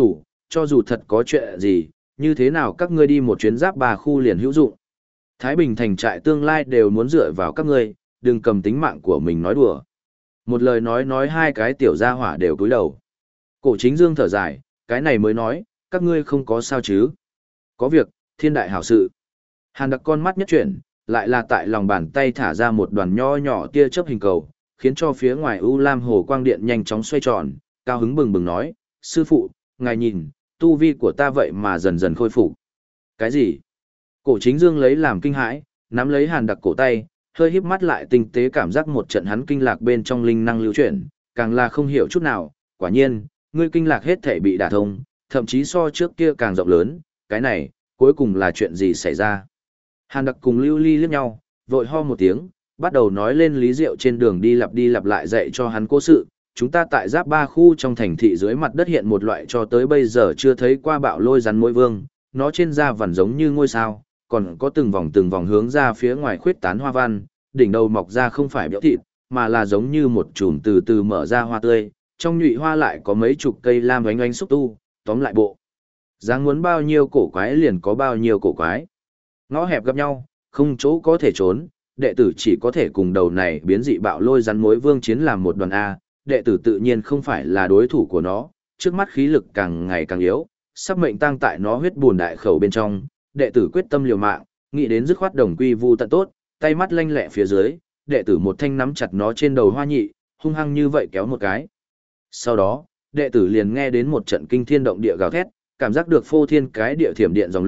A: cho dù thật có chuyện gì, như thế nào các ngươi đi một chuyến giáp ba khu liền hữu dụng. Thái Bình thành trại tương lai đều muốn dựa vào các ngươi, đừng cầm tính mạng của mình nói đùa. Một lời nói hai cái tiểu gia hỏa đều cúi đầu. Cổ Chính Dương thở dài, cái này mới nói, các ngươi không có sao chứ. Có việc, thiên đại hảo sự. Hàn Đặc con mắt nhất chuyển, lại là tại lòng bàn tay thả ra một đoàn nho nhỏ tia chớp hình cầu, khiến cho phía ngoài U Lam Hồ Quang Điện nhanh chóng xoay tròn, cao hứng bừng bừng nói, sư phụ, ngài nhìn, tu vi của ta vậy mà dần dần khôi phục. Cái gì? Cổ Chính Dương lấy làm kinh hãi, nắm lấy Hàn Đặc cổ tay, hơi híp mắt lại tinh tế cảm giác một trận hắn kinh lạc bên trong linh năng lưu chuyển, càng là không hiểu chút nào, quả nhiên, ngươi kinh lạc hết thể bị đả thông, thậm chí so trước kia càng rộng lớn, cái này, cuối cùng là chuyện gì xảy ra? Hàn Đặc cùng Lưu Ly liếc nhau, vội ho một tiếng, bắt đầu nói lên Lý Diệu trên đường đi lặp lại dạy cho hắn cố sự. Chúng ta tại giáp ba khu trong thành thị dưới mặt đất hiện một loại cho tới bây giờ chưa thấy qua bạo lôi rắn môi vương, nó trên da vằn giống như ngôi sao, còn có từng vòng hướng ra phía ngoài khuyết tán hoa văn, đỉnh đầu mọc ra không phải béo thịt, mà là giống như một chùm từ từ mở ra hoa tươi, trong nhụy hoa lại có mấy chục cây lam oánh oánh xúc tu, tóm lại bộ. Dáng muốn bao nhiêu cổ quái liền có bao nhiêu cổ quái. Ngõ hẹp gặp nhau, không chỗ có thể trốn, đệ tử chỉ có thể cùng đầu này biến dị bạo lôi rắn mối vương chiến làm một đoàn A, đệ tử tự nhiên không phải là đối thủ của nó, trước mắt khí lực càng ngày càng yếu, sắp mệnh tăng tại nó huyết buồn đại khẩu bên trong, đệ tử quyết tâm liều mạng, nghĩ đến dứt khoát đồng quy vu tận tốt, tay mắt lanh lẹ phía dưới, đệ tử một thanh nắm chặt nó trên đầu hoa nhị, hung hăng như vậy kéo một cái. Sau đó, đệ tử liền nghe đến một trận kinh thiên động địa gào thét, cảm giác được phô thiên cái địa thiểm điện dòng lũ,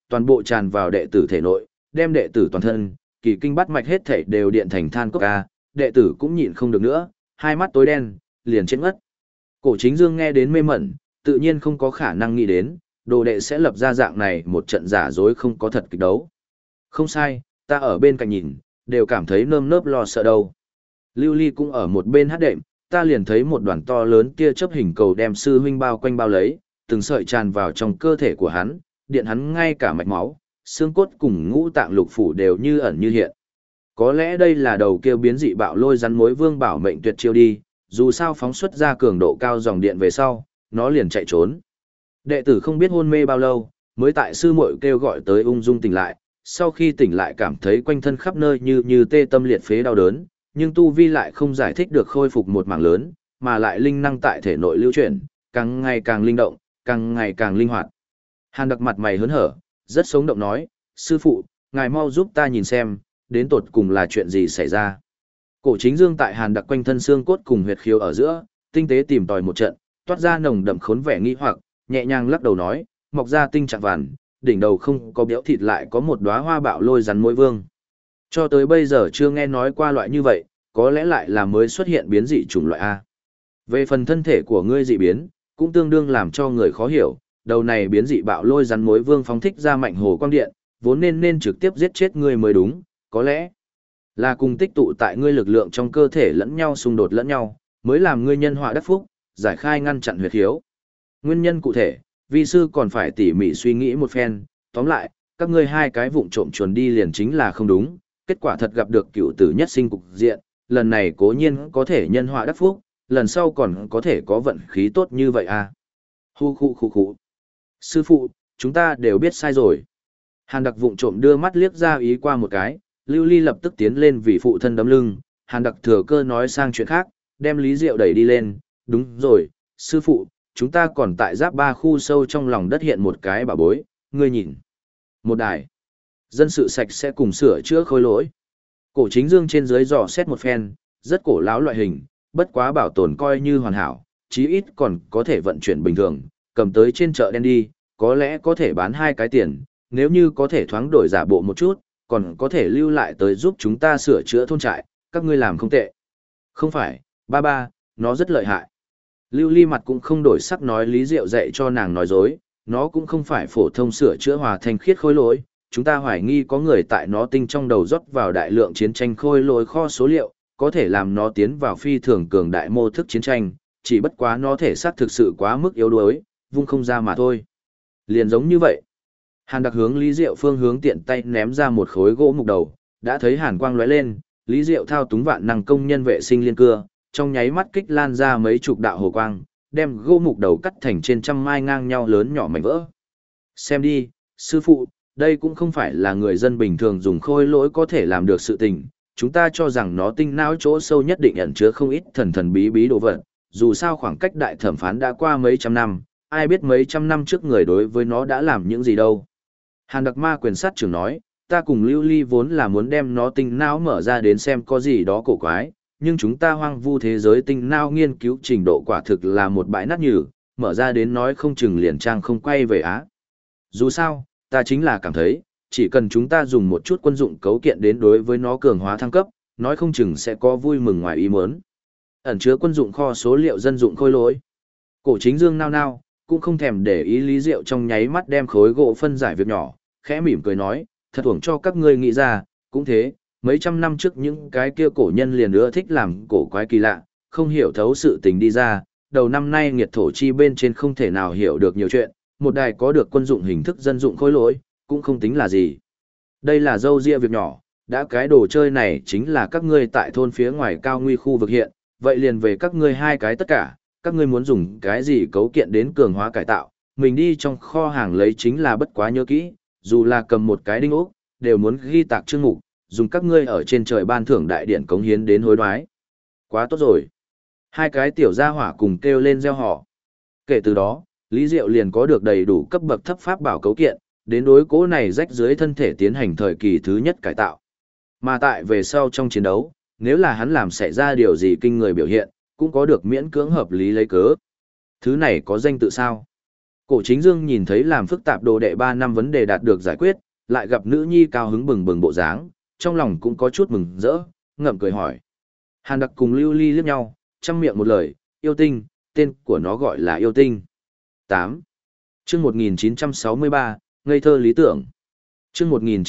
A: toàn bộ tràn vào đệ tử thể nội, đem đệ tử toàn thân, kỳ kinh bắt mạch hết thảy đều điện thành than cốc ca, đệ tử cũng nhịn không được nữa, hai mắt tối đen, liền chết ngất. Cổ Chính Dương nghe đến mê mẩn, tự nhiên không có khả năng nghĩ đến, đồ đệ sẽ lập ra dạng này một trận giả dối không có thật kịch đấu. Không sai, ta ở bên cạnh nhìn, đều cảm thấy nơm nớp lo sợ đâu. Lưu Ly cũng ở một bên hát đệm, ta liền thấy một đoàn to lớn tia chớp hình cầu đem sư huynh bao quanh bao lấy, từng sợi tràn vào trong cơ thể của hắn, điện hắn ngay cả mạch máu, xương cốt cùng ngũ tạng lục phủ đều như ẩn như hiện. Có lẽ đây là đầu kia biến dị bạo lôi rắn mối vương bảo mệnh tuyệt chiêu đi, dù sao phóng xuất ra cường độ cao dòng điện về sau, nó liền chạy trốn. Đệ tử không biết hôn mê bao lâu, mới tại sư muội kêu gọi tới ung dung tỉnh lại, sau khi tỉnh lại cảm thấy quanh thân khắp nơi như tê tâm liệt phế đau đớn, nhưng tu vi lại không giải thích được khôi phục một mảng lớn, mà lại linh năng tại thể nội lưu chuyển, càng ngày càng linh động, càng ngày càng linh hoạt. Hàn Đặc mặt mày hớn hở, rất sống động nói, sư phụ, ngài mau giúp ta nhìn xem, đến tột cùng là chuyện gì xảy ra. Cổ Chính Dương tại Hàn Đặc quanh thân xương cốt cùng huyệt khiếu ở giữa, tinh tế tìm tòi một trận, toát ra nồng đậm khốn vẻ nghi hoặc, nhẹ nhàng lắc đầu nói, mọc ra tinh trạng vằn, đỉnh đầu không có béo thịt lại có một đóa hoa bạo lôi rắn mối vương. Cho tới bây giờ chưa nghe nói qua loại như vậy, có lẽ lại là mới xuất hiện biến dị chủng loại A. Về phần thân thể của ngươi dị biến, cũng tương đương làm cho người khó hiểu, đầu này biến dị bạo lôi rắn mối vương phóng thích ra mạnh hồ quang điện, vốn nên trực tiếp giết chết ngươi mới đúng, có lẽ là cùng tích tụ tại ngươi lực lượng trong cơ thể lẫn nhau xung đột lẫn nhau, mới làm ngươi nhân họa đắc phúc, giải khai ngăn chặn huyệt khiếu. Nguyên nhân cụ thể, vi sư còn phải tỉ mỉ suy nghĩ một phen, tóm lại, các ngươi hai cái vụng trộm chuồn đi liền chính là không đúng, kết quả thật gặp được cựu tử nhất sinh cục diện, lần này cố nhiên có thể nhân họa đắc phúc, lần sau còn có thể có vận khí tốt như vậy à. Hu khu khu khu. Sư phụ, chúng ta đều biết sai rồi. Hàn Đặc vụng trộm đưa mắt liếc ra ý qua một cái, Lưu Ly lập tức tiến lên vì phụ thân đấm lưng, Hàn Đặc thừa cơ nói sang chuyện khác, đem Lý Diệu đẩy đi lên, đúng rồi, sư phụ, chúng ta còn tại giáp ba khu sâu trong lòng đất hiện một cái bảo bối, ngươi nhìn. Một đài. Dân sự sạch sẽ cùng sửa chữa khối lỗi. Cổ Chính Dương trên dưới dò xét một phen, rất cổ lão loại hình, bất quá bảo tồn coi như hoàn hảo, chí ít còn có thể vận chuyển bình thường, cầm tới trên chợ đen đi, có lẽ có thể bán 2 cái tiền, nếu như có thể thoáng đổi giả bộ một chút, còn có thể lưu lại tới giúp chúng ta sửa chữa thôn trại, các ngươi làm không tệ. Không phải, ba, nó rất lợi hại. Lưu Ly mặt cũng không đổi sắc nói Lý Diệu dạy cho nàng nói dối, nó cũng không phải phổ thông sửa chữa hòa thành khiết khối lỗi, chúng ta hoài nghi có người tại nó tinh trong đầu rót vào đại lượng chiến tranh khối lỗi kho số liệu, có thể làm nó tiến vào phi thường cường đại mô thức chiến tranh, chỉ bất quá nó thể xác thực sự quá mức yếu đuối, vung không ra mà thôi. Liền giống như vậy. Hàn Đặc hướng Lý Diệu phương hướng tiện tay ném ra một khối gỗ mục đầu, đã thấy hàn quang lóe lên, Lý Diệu thao túng vạn năng công nhân vệ sinh liên cưa, trong nháy mắt kích lan ra mấy chục đạo hồ quang, đem gỗ mục đầu cắt thành trên trăm mai ngang nhau lớn nhỏ mảnh vỡ. Xem đi, sư phụ, đây cũng không phải là người dân bình thường dùng khôi lỗi có thể làm được sự tình, chúng ta cho rằng nó tinh não chỗ sâu nhất định ẩn chứa không ít thần thần bí bí đồ vật, dù sao khoảng cách đại thẩm phán đã qua mấy trăm năm, ai biết mấy trăm năm trước người đối với nó đã làm những gì đâu. Hàn Đặc Ma quyền sát trưởng nói, ta cùng Lưu Ly vốn là muốn đem nó tinh não mở ra đến xem có gì đó cổ quái, nhưng chúng ta hoang vu thế giới tinh não nghiên cứu trình độ quả thực là một bãi nát nhừ, mở ra đến nói không chừng liền trang không quay về Á. Dù sao, ta chính là cảm thấy, chỉ cần chúng ta dùng một chút quân dụng cấu kiện đến đối với nó cường hóa thăng cấp, nói không chừng sẽ có vui mừng ngoài ý muốn. Ẩn chứa quân dụng kho số liệu dân dụng khôi lỗi. Cổ Chính Dương nao nao, cũng không thèm để ý Lý Diệu trong nháy mắt đem khối gỗ phân giải việc nhỏ, khẽ mỉm cười nói, thật uổng cho các ngươi nghĩ ra, cũng thế, mấy trăm năm trước những cái kia cổ nhân liền ưa thích làm cổ quái kỳ lạ, không hiểu thấu sự tình đi ra, đầu năm nay nghiệt thổ chi bên trên không thể nào hiểu được nhiều chuyện, một đài có được quân dụng hình thức dân dụng khối lỗi, cũng không tính là gì. Đây là dâu ria việc nhỏ, đã cái đồ chơi này chính là các ngươi tại thôn phía ngoài cao nguy khu vực hiện, vậy liền về các ngươi hai cái tất cả, các ngươi muốn dùng cái gì cấu kiện đến cường hóa cải tạo, mình đi trong kho hàng lấy chính là bất quá nhớ kỹ, dù là cầm một cái đinh ốc, đều muốn ghi tạc chương mục, dùng các ngươi ở trên trời ban thưởng đại điện cống hiến đến hối đoái. Quá tốt rồi. Hai cái tiểu gia hỏa cùng kêu lên reo hò. Kể từ đó, Lý Diệu liền có được đầy đủ cấp bậc thấp pháp bảo cấu kiện, đến đối cố này rách dưới thân thể tiến hành thời kỳ thứ nhất cải tạo. Mà tại về sau trong chiến đấu, nếu là hắn làm xảy ra điều gì kinh người biểu hiện, cũng có được miễn cưỡng hợp lý lấy cớ. Thứ này có danh tự sao? Cổ Chính Dương nhìn thấy làm phức tạp đồ đệ 3 năm vấn đề đạt được giải quyết, lại gặp nữ nhi cao hứng bừng bừng bộ dáng, trong lòng cũng có chút mừng rỡ, ngậm cười hỏi. Hàn Đặc cùng Lưu Ly liếc nhau, chăm miệng một lời, yêu tinh, tên của nó gọi là yêu tinh. 8. Chương 1963, ngây thơ lý tưởng. Chương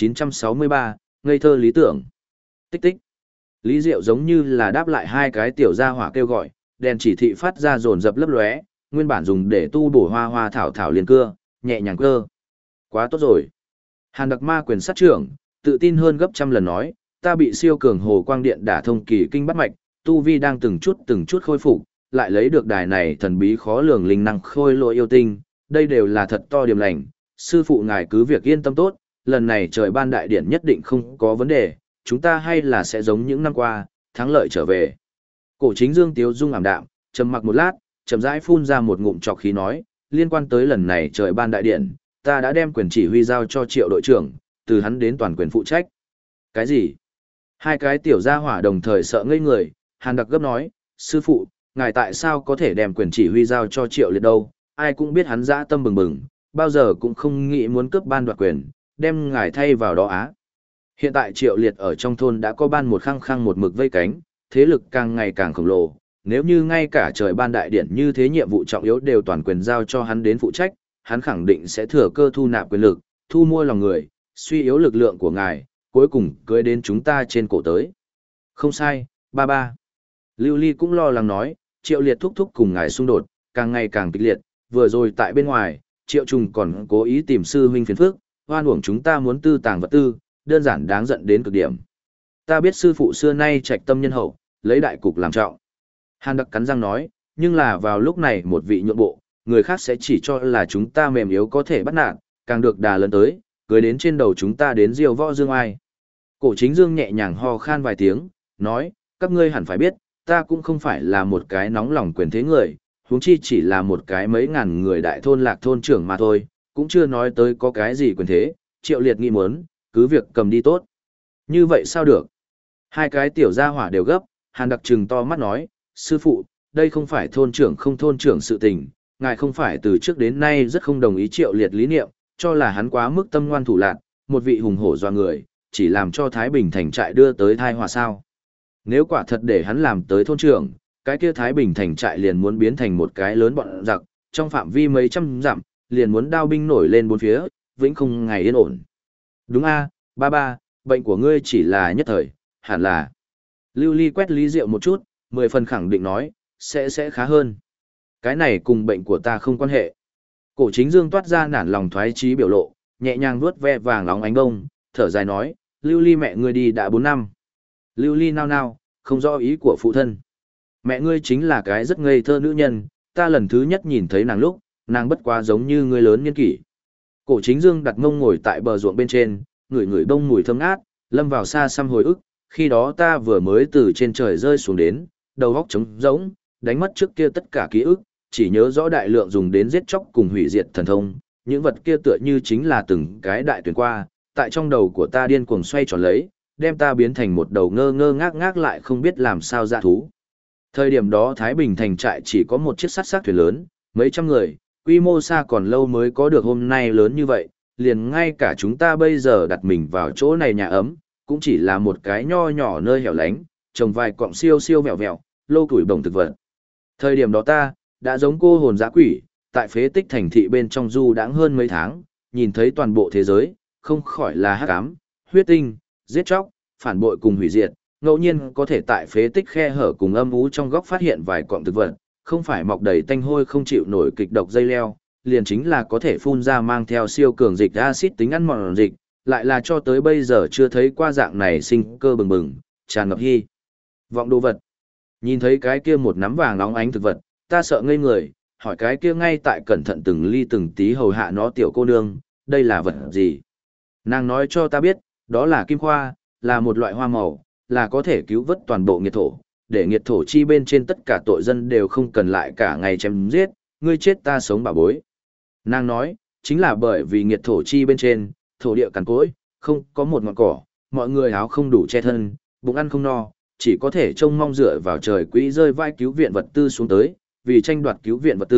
A: 1963, ngây thơ lý tưởng. Tích tích. Lý Diệu giống như là đáp lại hai cái tiểu gia hỏa kêu gọi, đèn chỉ thị phát ra rồn rập lấp lóe, nguyên bản dùng để tu bổ hoa hoa thảo thảo liền cưa, nhẹ nhàng cơ. Quá tốt rồi. Hàn Đặc ma quyền sát trưởng, tự tin hơn gấp trăm lần nói, ta bị siêu cường hồ quang điện đả thông kỳ kinh bắt mạch, tu vi đang từng chút khôi phục, lại lấy được đài này thần bí khó lường linh năng khôi lỗi yêu tinh, đây đều là thật to điểm lành, sư phụ ngài cứ việc yên tâm tốt, lần này trời ban đại điển nhất định không có vấn đề, chúng ta hay là sẽ giống những năm qua, thắng lợi trở về. Cổ Chính Dương tiếu dung ảm đạm, trầm mặc một lát, chậm rãi phun ra một ngụm trọc khí nói, liên quan tới lần này trời ban đại điển, ta đã đem quyền chỉ huy giao cho Triệu đội trưởng, từ hắn đến toàn quyền phụ trách. Cái gì? Hai cái tiểu gia hỏa đồng thời sợ ngây người, Hàn Đặc gấp nói, sư phụ, ngài tại sao có thể đem quyền chỉ huy giao cho Triệu Liệt đâu, ai cũng biết hắn dã tâm bừng bừng, bao giờ cũng không nghĩ muốn cướp ban đoạt quyền, đem ngài thay vào đó á. Hiện tại Triệu Liệt ở trong thôn đã có ban một khăng khăng một mực vây cánh, thế lực càng ngày càng khổng lồ, nếu như ngay cả trời ban đại điển như thế nhiệm vụ trọng yếu đều toàn quyền giao cho hắn đến phụ trách, hắn khẳng định sẽ thừa cơ thu nạp quyền lực, thu mua lòng người, suy yếu lực lượng của ngài, cuối cùng cưới đến chúng ta trên cổ tới. Không sai, ba ba. Lưu Ly cũng lo lắng nói, Triệu Liệt thúc thúc cùng ngài xung đột, càng ngày càng kịch liệt, vừa rồi tại bên ngoài, Triệu Trùng còn cố ý tìm sư huynh phiền phức, hoan uổng chúng ta muốn tư tàng vật tư, đơn giản đáng giận đến cực điểm. Ta biết sư phụ xưa nay trạch tâm nhân hậu, lấy đại cục làm trọng. Hàn Đặc cắn răng nói, nhưng là vào lúc này một vị nhượng bộ, người khác sẽ chỉ cho là chúng ta mềm yếu có thể bắt nạt, càng được đà lớn tới, cưới đến trên đầu chúng ta đến diều võ dương ai. Cổ Chính Dương nhẹ nhàng ho khan vài tiếng, nói, các ngươi hẳn phải biết, ta cũng không phải là một cái nóng lòng quyền thế người, huống chi chỉ là một cái mấy ngàn người đại thôn lạc thôn trưởng mà thôi, cũng chưa nói tới có cái gì quyền thế, Triệu Liệt nghĩ muốn, cứ việc cầm đi tốt. Như vậy sao được? Hai cái tiểu gia hỏa đều gấp, Hàn Đặc trừng to mắt nói, sư phụ, đây không phải thôn trưởng không thôn trưởng sự tình, ngài không phải từ trước đến nay rất không đồng ý Triệu Liệt lý niệm, cho là hắn quá mức tâm ngoan thủ lạn, một vị hùng hổ doa người, chỉ làm cho Thái Bình thành trại đưa tới tai họa sao. Nếu quả thật để hắn làm tới thôn trưởng, cái kia Thái Bình thành trại liền muốn biến thành một cái lớn bọn giặc, trong phạm vi mấy trăm dặm, liền muốn đao binh nổi lên bốn phía, vĩnh không ngày yên ổn. Đúng a, ba ba, bệnh của ngươi chỉ là nhất thời, hẳn là. Lưu Ly quét Lý Diệu một chút, 10 phần khẳng định nói, sẽ khá hơn. Cái này cùng bệnh của ta không quan hệ. Cổ Chính Dương toát ra nản lòng thoái chí biểu lộ, nhẹ nhàng vuốt ve vàng óng ánh bông, thở dài nói, Lưu Ly mẹ ngươi đi đã 4 năm. Lưu Ly nao nao, không rõ ý của phụ thân. Mẹ ngươi chính là cái rất ngây thơ nữ nhân, ta lần thứ nhất nhìn thấy nàng lúc, nàng bất quá giống như ngươi lớn niên kỷ. Cổ Chính Dương đặt mông ngồi tại bờ ruộng bên trên, ngửi ngửi bông mùi thơm ngát, lâm vào xa xăm hồi ức, khi đó ta vừa mới từ trên trời rơi xuống đến, đầu óc trống rỗng, đánh mất trước kia tất cả ký ức, chỉ nhớ rõ đại lượng dùng đến giết chóc cùng hủy diệt thần thông, những vật kia tựa như chính là từng cái đại tuyển qua, tại trong đầu của ta điên cuồng xoay tròn lấy, đem ta biến thành một đầu ngơ ngơ ngác ngác lại không biết làm sao dã thú. Thời điểm đó Thái Bình thành trại chỉ có một chiếc sắt thuyền lớn, mấy trăm người, quy mô xa còn lâu mới có được hôm nay lớn như vậy, liền ngay cả chúng ta bây giờ đặt mình vào chỗ này nhà ấm, cũng chỉ là một cái nho nhỏ nơi hẻo lánh, trồng vài cọng siêu siêu vẹo vẹo, lâu tuổi bồng thực vật. Thời điểm đó ta, đã giống cô hồn dã quỷ, tại phế tích thành thị bên trong du đãng hơn mấy tháng, nhìn thấy toàn bộ thế giới, không khỏi là hắc ám, huyết tinh, giết chóc, phản bội cùng hủy diệt, ngẫu nhiên có thể tại phế tích khe hở cùng âm ú trong góc phát hiện vài cọng thực vật, không phải mọc đầy tanh hôi không chịu nổi kịch độc dây leo, liền chính là có thể phun ra mang theo siêu cường dịch axit tính ăn mòn dịch, lại là cho tới bây giờ chưa thấy qua dạng này sinh cơ bừng bừng, tràn ngập hy vọng đồ vật. Nhìn thấy cái kia một nắm vàng óng ánh thực vật, ta sợ ngây người, hỏi cái kia ngay tại cẩn thận từng ly từng tí hầu hạ nó tiểu cô nương, đây là vật gì? Nàng nói cho ta biết, đó là kim khoa, là một loại hoa màu, là có thể cứu vớt toàn bộ nghiệt thổ, để nghiệt thổ chi bên trên tất cả tội dân đều không cần lại cả ngày chém giết, ngươi chết ta sống bà bối. Nàng nói, chính là bởi vì nghiệt thổ chi bên trên, thổ địa cằn cỗi, không có một ngọn cỏ, mọi người áo không đủ che thân, bụng ăn không no, chỉ có thể trông mong dựa vào trời quỹ rơi vai cứu viện vật tư xuống tới, vì tranh đoạt cứu viện vật tư,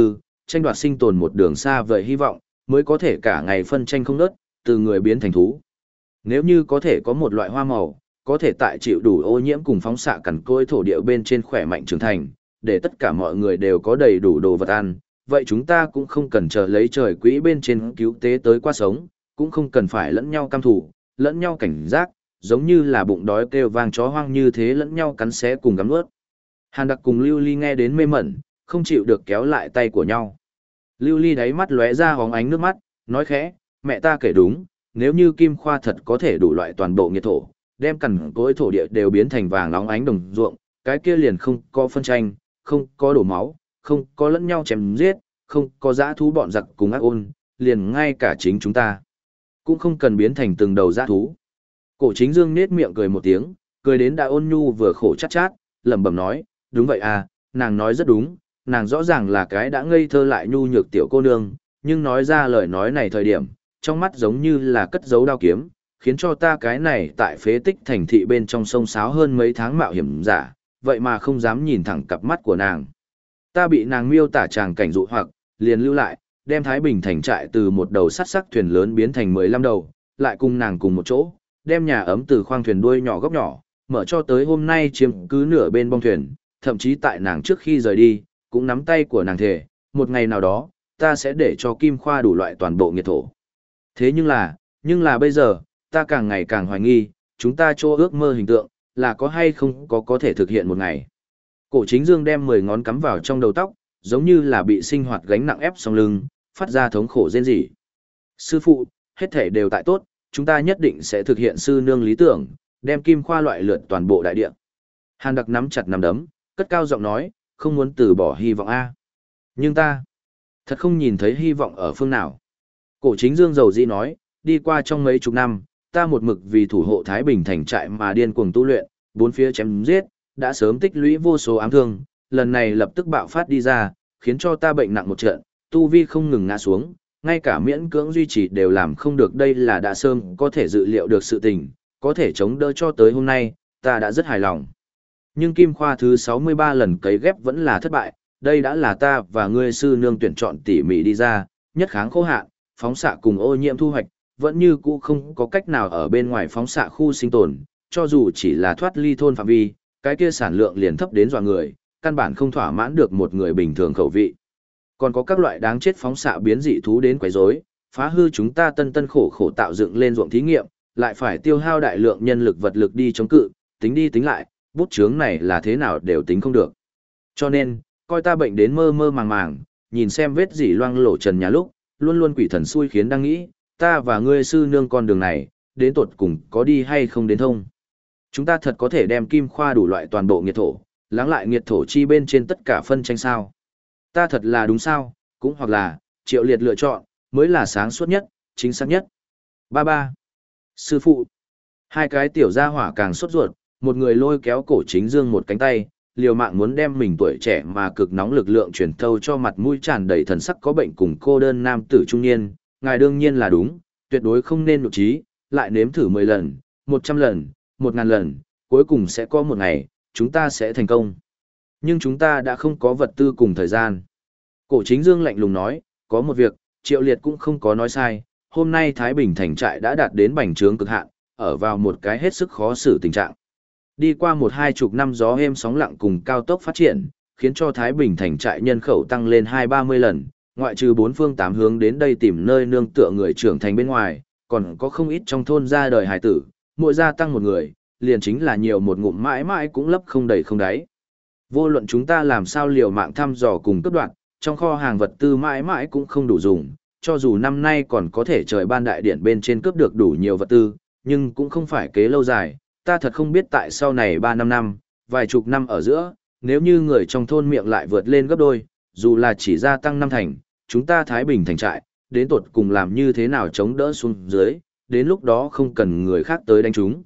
A: tranh đoạt sinh tồn một đường xa vời hy vọng, mới có thể cả ngày phân tranh không ngớt, từ người biến thành thú. Nếu như có thể có một loại hoa màu, có thể tại chịu đủ ô nhiễm cùng phóng xạ cằn cỗi thổ địa bên trên khỏe mạnh trưởng thành, để tất cả mọi người đều có đầy đủ đồ vật ăn, vậy chúng ta cũng không cần chờ lấy trời quỹ bên trên cứu tế tới qua sống, cũng không cần phải lẫn nhau căm thù, lẫn nhau cảnh giác, giống như là bụng đói kêu vang chó hoang như thế lẫn nhau cắn xé cùng gắm nuốt. Hàn Đặc cùng Lưu Ly nghe đến mê mẩn, không chịu được kéo lại tay của nhau. Lưu Ly đáy mắt lóe ra hóng ánh nước mắt, nói khẽ, mẹ ta kể đúng, nếu như Kim Khoa thật có thể đủ loại toàn bộ nghiệt thổ, đem cằn cỗi thổ địa đều biến thành vàng óng ánh đồng ruộng, cái kia liền không có phân tranh, không có đổ máu, không có lẫn nhau chém giết, không có dã thú bọn giặc cùng ác ôn, liền ngay cả chính chúng ta cũng không cần biến thành từng đầu dã thú. Cổ Chính Dương nết miệng cười một tiếng, cười đến đã ôn nhu vừa khổ chát chát, lẩm bẩm nói, đúng vậy à, nàng nói rất đúng, nàng rõ ràng là cái đã ngây thơ lại nhu nhược tiểu cô nương, nhưng nói ra lời nói này thời điểm, trong mắt giống như là cất giấu đao kiếm, khiến cho ta cái này tại phế tích thành thị bên trong sông sáo hơn mấy tháng mạo hiểm giả, vậy mà không dám nhìn thẳng cặp mắt của nàng. Ta bị nàng miêu tả tràng cảnh dụ hoặc, liền lưu lại, đem Thái Bình thành trại từ một đầu sắt sắc thuyền lớn biến thành 15 đầu, lại cùng nàng cùng một chỗ, đem nhà ấm từ khoang thuyền đuôi nhỏ góc nhỏ, mở cho tới hôm nay chiếm cứ nửa bên bong thuyền, thậm chí tại nàng trước khi rời đi, cũng nắm tay của nàng thề, một ngày nào đó, ta sẽ để cho Kim Khoa đủ loại toàn bộ nghiệt thổ. Thế nhưng là bây giờ, ta càng ngày càng hoài nghi, chúng ta cho ước mơ hình tượng, là có hay không có thể thực hiện một ngày. Cổ Chính Dương đem 10 ngón cắm vào trong đầu tóc, giống như là bị sinh hoạt gánh nặng ép song lưng, phát ra thống khổ rên rỉ. Sư phụ, hết thể đều tại tốt, chúng ta nhất định sẽ thực hiện sư nương lý tưởng, đem Kim Khoa loại lượt toàn bộ đại địa. Hàn Đặc nắm chặt nắm đấm, cất cao giọng nói, không muốn từ bỏ hy vọng a. Nhưng ta thật không nhìn thấy hy vọng ở phương nào. Cổ Chính Dương dầu dĩ nói, đi qua trong mấy chục năm, ta một mực vì thủ hộ Thái Bình thành trại mà điên cuồng tu luyện, bốn phía chém giết, đã sớm tích lũy vô số ám thương, lần này lập tức bạo phát đi ra, khiến cho ta bệnh nặng một trận, tu vi không ngừng ngã xuống, ngay cả miễn cưỡng duy trì đều làm không được, đây là đã sớm có thể dự liệu được sự tình, có thể chống đỡ cho tới hôm nay, ta đã rất hài lòng. Nhưng Kim Khoa thứ 63 lần cấy ghép vẫn là thất bại, đây đã là ta và ngươi sư nương tuyển chọn tỉ mỉ đi ra, nhất kháng khô hạn, phóng xạ cùng ô nhiễm thu hoạch, vẫn như cũ không có cách nào ở bên ngoài phóng xạ khu sinh tồn, cho dù chỉ là thoát ly thôn phạm vi, cái kia sản lượng liền thấp đến dọa người, căn bản không thỏa mãn được một người bình thường khẩu vị. Còn có các loại đáng chết phóng xạ biến dị thú đến quấy rối, phá hư chúng ta tân khổ khổ tạo dựng lên ruộng thí nghiệm, lại phải tiêu hao đại lượng nhân lực vật lực đi chống cự, tính đi tính lại, bút chướng này là thế nào đều tính không được. Cho nên, coi ta bệnh đến mơ mơ màng màng, nhìn xem vết dỉ loang lổ trần nhà lúc, luôn luôn quỷ thần xui khiến đang nghĩ, ta và ngươi sư nương con đường này, đến tột cùng có đi hay không đến thông. Chúng ta thật có thể đem Kim Khoa đủ loại toàn bộ nghiệt thổ, lắng lại nghiệt thổ chi bên trên tất cả phân tranh sao. Ta thật là đúng sao, cũng hoặc là, Triệu Liệt lựa chọn, mới là sáng suốt nhất, chính xác nhất. Ba. Sư phụ. Hai cái tiểu gia hỏa càng sốt ruột, một người lôi kéo Cổ Chính Dương một cánh tay, liều mạng muốn đem mình tuổi trẻ mà cực nóng lực lượng truyền thâu cho mặt mũi tràn đầy thần sắc có bệnh cùng cô đơn nam tử trung niên, ngài đương nhiên là đúng, tuyệt đối không nên nhục trí, lại nếm thử 10 lần, 100 lần, 1000 lần, cuối cùng sẽ có một ngày, chúng ta sẽ thành công. Nhưng chúng ta đã không có vật tư cùng thời gian. Cổ Chính Dương lạnh lùng nói, có một việc, Triệu Liệt cũng không có nói sai, hôm nay Thái Bình thành trại đã đạt đến bành trướng cực hạn, ở vào một cái hết sức khó xử tình trạng. Đi qua 12 năm gió êm sóng lặng cùng cao tốc phát triển, khiến cho Thái Bình thành trại nhân khẩu tăng lên 20-30 lần, ngoại trừ bốn phương tám hướng đến đây tìm nơi nương tựa người trưởng thành bên ngoài, còn có không ít trong thôn ra đời hài tử, mỗi gia tăng một người, liền chính là nhiều một ngụm mãi mãi cũng lấp không đầy không đáy. Vô luận chúng ta làm sao liều mạng thăm dò cùng cấp đoạn, trong kho hàng vật tư mãi mãi cũng không đủ dùng, cho dù năm nay còn có thể trời ban đại điện bên trên cướp được đủ nhiều vật tư, nhưng cũng không phải kế lâu dài, ta thật không biết tại sau này 3-5 năm, vài chục năm ở giữa, nếu như người trong thôn miệng lại vượt lên gấp đôi, dù là chỉ gia tăng 5 thành, chúng ta Thái Bình thành trại, đến tột cùng làm như thế nào chống đỡ xuống dưới, đến lúc đó không cần người khác tới đánh chúng.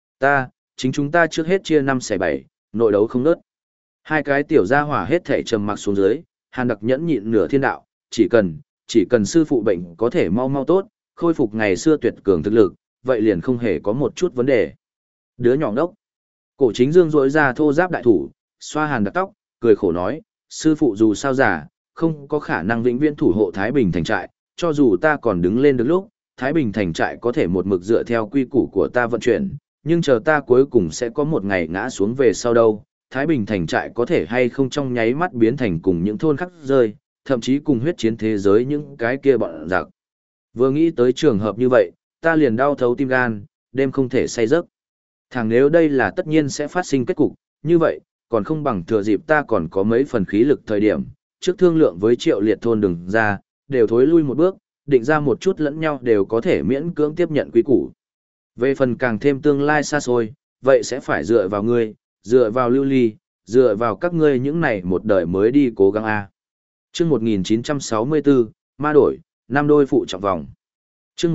A: Chính chúng ta trước hết chia 5-7, nội đấu không nớt. Hai cái tiểu gia hỏa hết thể trầm mặc xuống dưới, Hàn Đặc nhẫn nhịn nửa thiên đạo, chỉ cần sư phụ bệnh có thể mau mau tốt, khôi phục ngày xưa tuyệt cường thực lực, vậy liền không hề có một chút vấn đề. Đứa nhỏ ngốc. Cổ Chính Dương rỗi ra thô giáp đại thủ, xoa Hàn Đặc tóc, cười khổ nói, sư phụ dù sao giả, không có khả năng vĩnh viễn thủ hộ Thái Bình thành trại, cho dù ta còn đứng lên được lúc, Thái Bình thành trại có thể một mực dựa theo quy củ của ta vận chuyển, nhưng chờ ta cuối cùng sẽ có một ngày ngã xuống về sau đâu, Thái Bình thành trại có thể hay không trong nháy mắt biến thành cùng những thôn khác rơi, thậm chí cùng huyết chiến thế giới những cái kia bọn giặc. Vừa nghĩ tới trường hợp như vậy, ta liền đau thấu tim gan, đêm không thể say giấc. Thẳng nếu đây là tất nhiên sẽ phát sinh kết cục, như vậy, còn không bằng thừa dịp ta còn có mấy phần khí lực thời điểm, trước thương lượng với Triệu Liệt thôn đừng ra, đều thối lui một bước, định ra một chút lẫn nhau đều có thể miễn cưỡng tiếp nhận quy củ. Về phần càng thêm tương lai xa xôi, vậy sẽ phải dựa vào ngươi, dựa vào Lưu Ly, dựa vào các ngươi những này một đời mới đi cố gắng a. Chương 1964, ma đổi, năm đôi phụ trọng vòng. Chương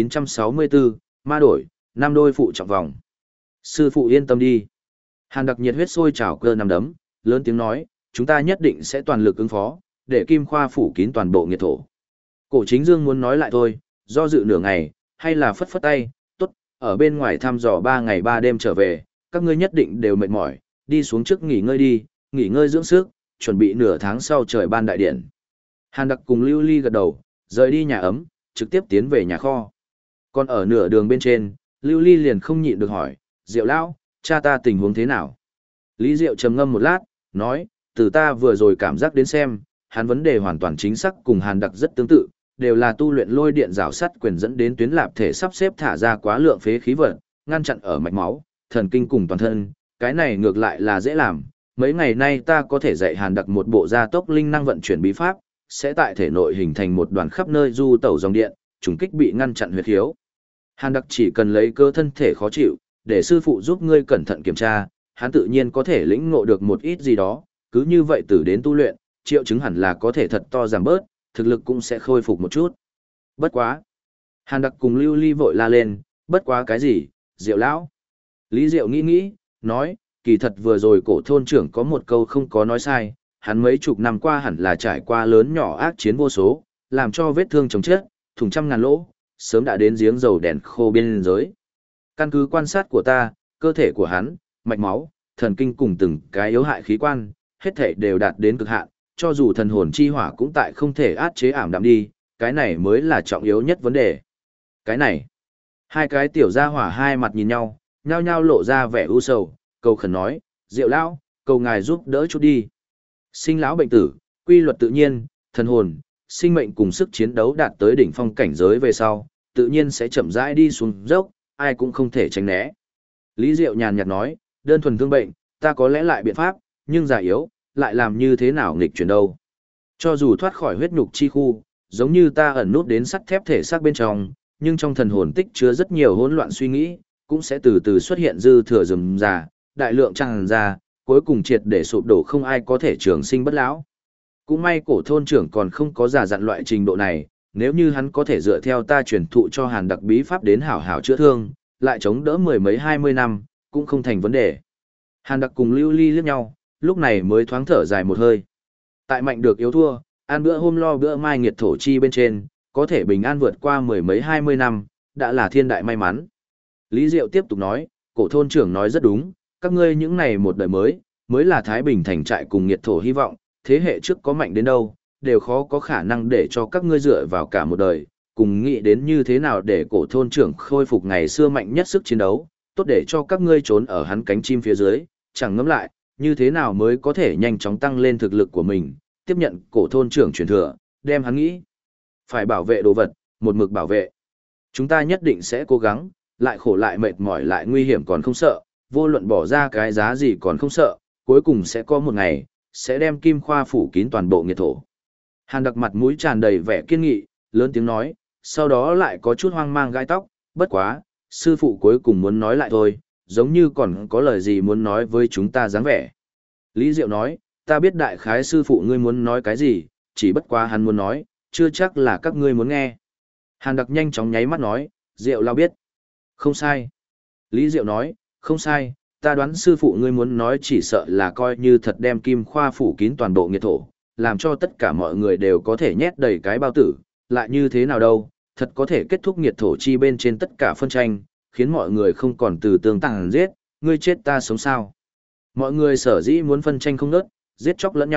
A: 1964, ma đổi, năm đôi phụ trọng vòng. Sư phụ yên tâm đi. Hàn Đặc nhiệt huyết sôi trào cơ nằm đấm, lớn tiếng nói, chúng ta nhất định sẽ toàn lực ứng phó, để Kim Khoa phủ kín toàn bộ nghiệt thổ. Cổ Chính Dương muốn nói lại thôi, do dự nửa ngày, hay là phất phất tay, tốt, ở bên ngoài thăm dò 3 ngày 3 đêm trở về, các ngươi nhất định đều mệt mỏi, đi xuống trước nghỉ ngơi đi, nghỉ ngơi dưỡng sức, chuẩn bị nửa tháng sau trời ban đại điện. Hàn Đặc cùng Lưu Ly gật đầu, rời đi nhà ấm, trực tiếp tiến về nhà kho. Còn ở nửa đường bên trên, Lưu Ly liền không nhịn được hỏi, Diệu lão, cha ta tình huống thế nào? Lý Diệu trầm ngâm một lát, nói, từ ta vừa rồi cảm giác đến xem, hắn vấn đề hoàn toàn chính xác cùng Hàn Đặc rất tương tự, đều là tu luyện lôi điện rào sắt quyền dẫn đến tuyến lạp thể sắp xếp thả ra quá lượng phế khí vật, ngăn chặn ở mạch máu, thần kinh cùng toàn thân, cái này ngược lại là dễ làm. Mấy ngày nay ta có thể dạy Hàn Đặc một bộ gia tốc linh năng vận chuyển bí pháp, sẽ tại thể nội hình thành một đoàn khắp nơi du tẩu dòng điện, trùng kích bị ngăn chặn huyệt khiếu. Hàn Đặc chỉ cần lấy cơ thân thể khó chịu, để sư phụ giúp ngươi cẩn thận kiểm tra, hắn tự nhiên có thể lĩnh ngộ được một ít gì đó, cứ như vậy từ đến tu luyện, triệu chứng hẳn là có thể thật to giảm bớt, thực lực cũng sẽ khôi phục một chút. Bất quá. Hàn Đặc cùng Lưu Ly vội la lên, bất quá cái gì, Diệu lão. Lý Diệu nghĩ nghĩ, nói, kỳ thật vừa rồi cổ thôn trưởng có một câu không có nói sai, hắn mấy chục năm qua hẳn là trải qua lớn nhỏ ác chiến vô số, làm cho vết thương chồng chết, thủng trăm ngàn lỗ, sớm đã đến giếng dầu đèn khô biên giới. Căn cứ quan sát của ta, cơ thể của hắn, mạch máu, thần kinh cùng từng cái yếu hại khí quan, hết thể đều đạt đến cực hạn, cho dù thần hồn chi hỏa cũng tại không thể át chế ảm đạm đi, cái này mới là trọng yếu nhất vấn đề. Cái này, hai cái tiểu gia hỏa hai mặt nhìn nhau, nhao nhao lộ ra vẻ u sầu, cầu khẩn nói, Diệu lão, cầu ngài giúp đỡ chút đi. Sinh lão bệnh tử, quy luật tự nhiên, thần hồn, sinh mệnh cùng sức chiến đấu đạt tới đỉnh phong cảnh giới về sau, tự nhiên sẽ chậm rãi đi xuống dốc, ai cũng không thể tránh né. Lý Diệu nhàn nhạt nói, đơn thuần thương bệnh, ta có lẽ lại biện pháp, nhưng già yếu, lại làm như thế nào nghịch chuyển đâu. Cho dù thoát khỏi huyết nhục chi khu, giống như ta ẩn nút đến sắt thép thể xác bên trong, nhưng trong thần hồn tích chứa rất nhiều hỗn loạn suy nghĩ, cũng sẽ từ từ xuất hiện dư thừa rườm rà, đại lượng tràn ra, cuối cùng triệt để sụp đổ không ai có thể trường sinh bất lão. Cũng may cổ thôn trưởng còn không có giả dặn loại trình độ này, nếu như hắn có thể dựa theo ta truyền thụ cho Hàn Đặc bí pháp đến hảo hảo chữa thương, lại chống đỡ mười mấy 20 năm, cũng không thành vấn đề. Hàn Đặc cùng Lưu Ly liếc nhau, lúc này mới thoáng thở dài một hơi. Tại mạnh được yếu thua, ăn bữa hôm lo bữa mai nghiệt thổ chi bên trên, có thể bình an vượt qua mười mấy 20 năm, đã là thiên đại may mắn. Lý Diệu tiếp tục nói, cổ thôn trưởng nói rất đúng, các ngươi những này một đời mới là Thái Bình thành trại cùng nghiệt thổ hy vọng, thế hệ trước có mạnh đến đâu, đều khó có khả năng để cho các ngươi dựa vào cả một đời, cùng nghĩ đến như thế nào để cổ thôn trưởng khôi phục ngày xưa mạnh nhất sức chiến đấu, tốt để cho các ngươi trốn ở hắn cánh chim phía dưới, chẳng ngẫm lại, như thế nào mới có thể nhanh chóng tăng lên thực lực của mình, tiếp nhận cổ thôn trưởng truyền thừa, đem hắn nghĩ. Phải bảo vệ đồ vật, một mực bảo vệ. Chúng ta nhất định sẽ cố gắng, lại khổ lại mệt mỏi lại nguy hiểm còn không sợ, vô luận bỏ ra cái giá gì còn không sợ, cuối cùng sẽ có một ngày, sẽ đem Kim Khoa phủ kín toàn bộ nghiệt thổ. Hàn Đặc mặt mũi tràn đầy vẻ kiên nghị, lớn tiếng nói, sau đó lại có chút hoang mang gai tóc, bất quá, sư phụ cuối cùng muốn nói lại thôi, giống như còn có lời gì muốn nói với chúng ta dáng vẻ. Lý Diệu nói, ta biết đại khái sư phụ ngươi muốn nói cái gì, chỉ bất quá hắn muốn nói, chưa chắc là các ngươi muốn nghe. Hàn Đặc nhanh chóng nháy mắt nói, Diệu lao biết. Không sai. Lý Diệu nói, không sai, ta đoán sư phụ ngươi muốn nói chỉ sợ là coi như thật đem Kim Khoa phủ kín toàn bộ nghiệt thổ, làm cho tất cả mọi người đều có thể nhét đầy cái bao tử, lại như thế nào đâu, thật có thể kết thúc nghiệt thổ chi bên trên tất cả phân tranh, khiến mọi người không còn từ tương tàn giết, ngươi chết ta sống sao. Mọi người sở dĩ muốn phân tranh không nớt, giết chóc lẫn nhau,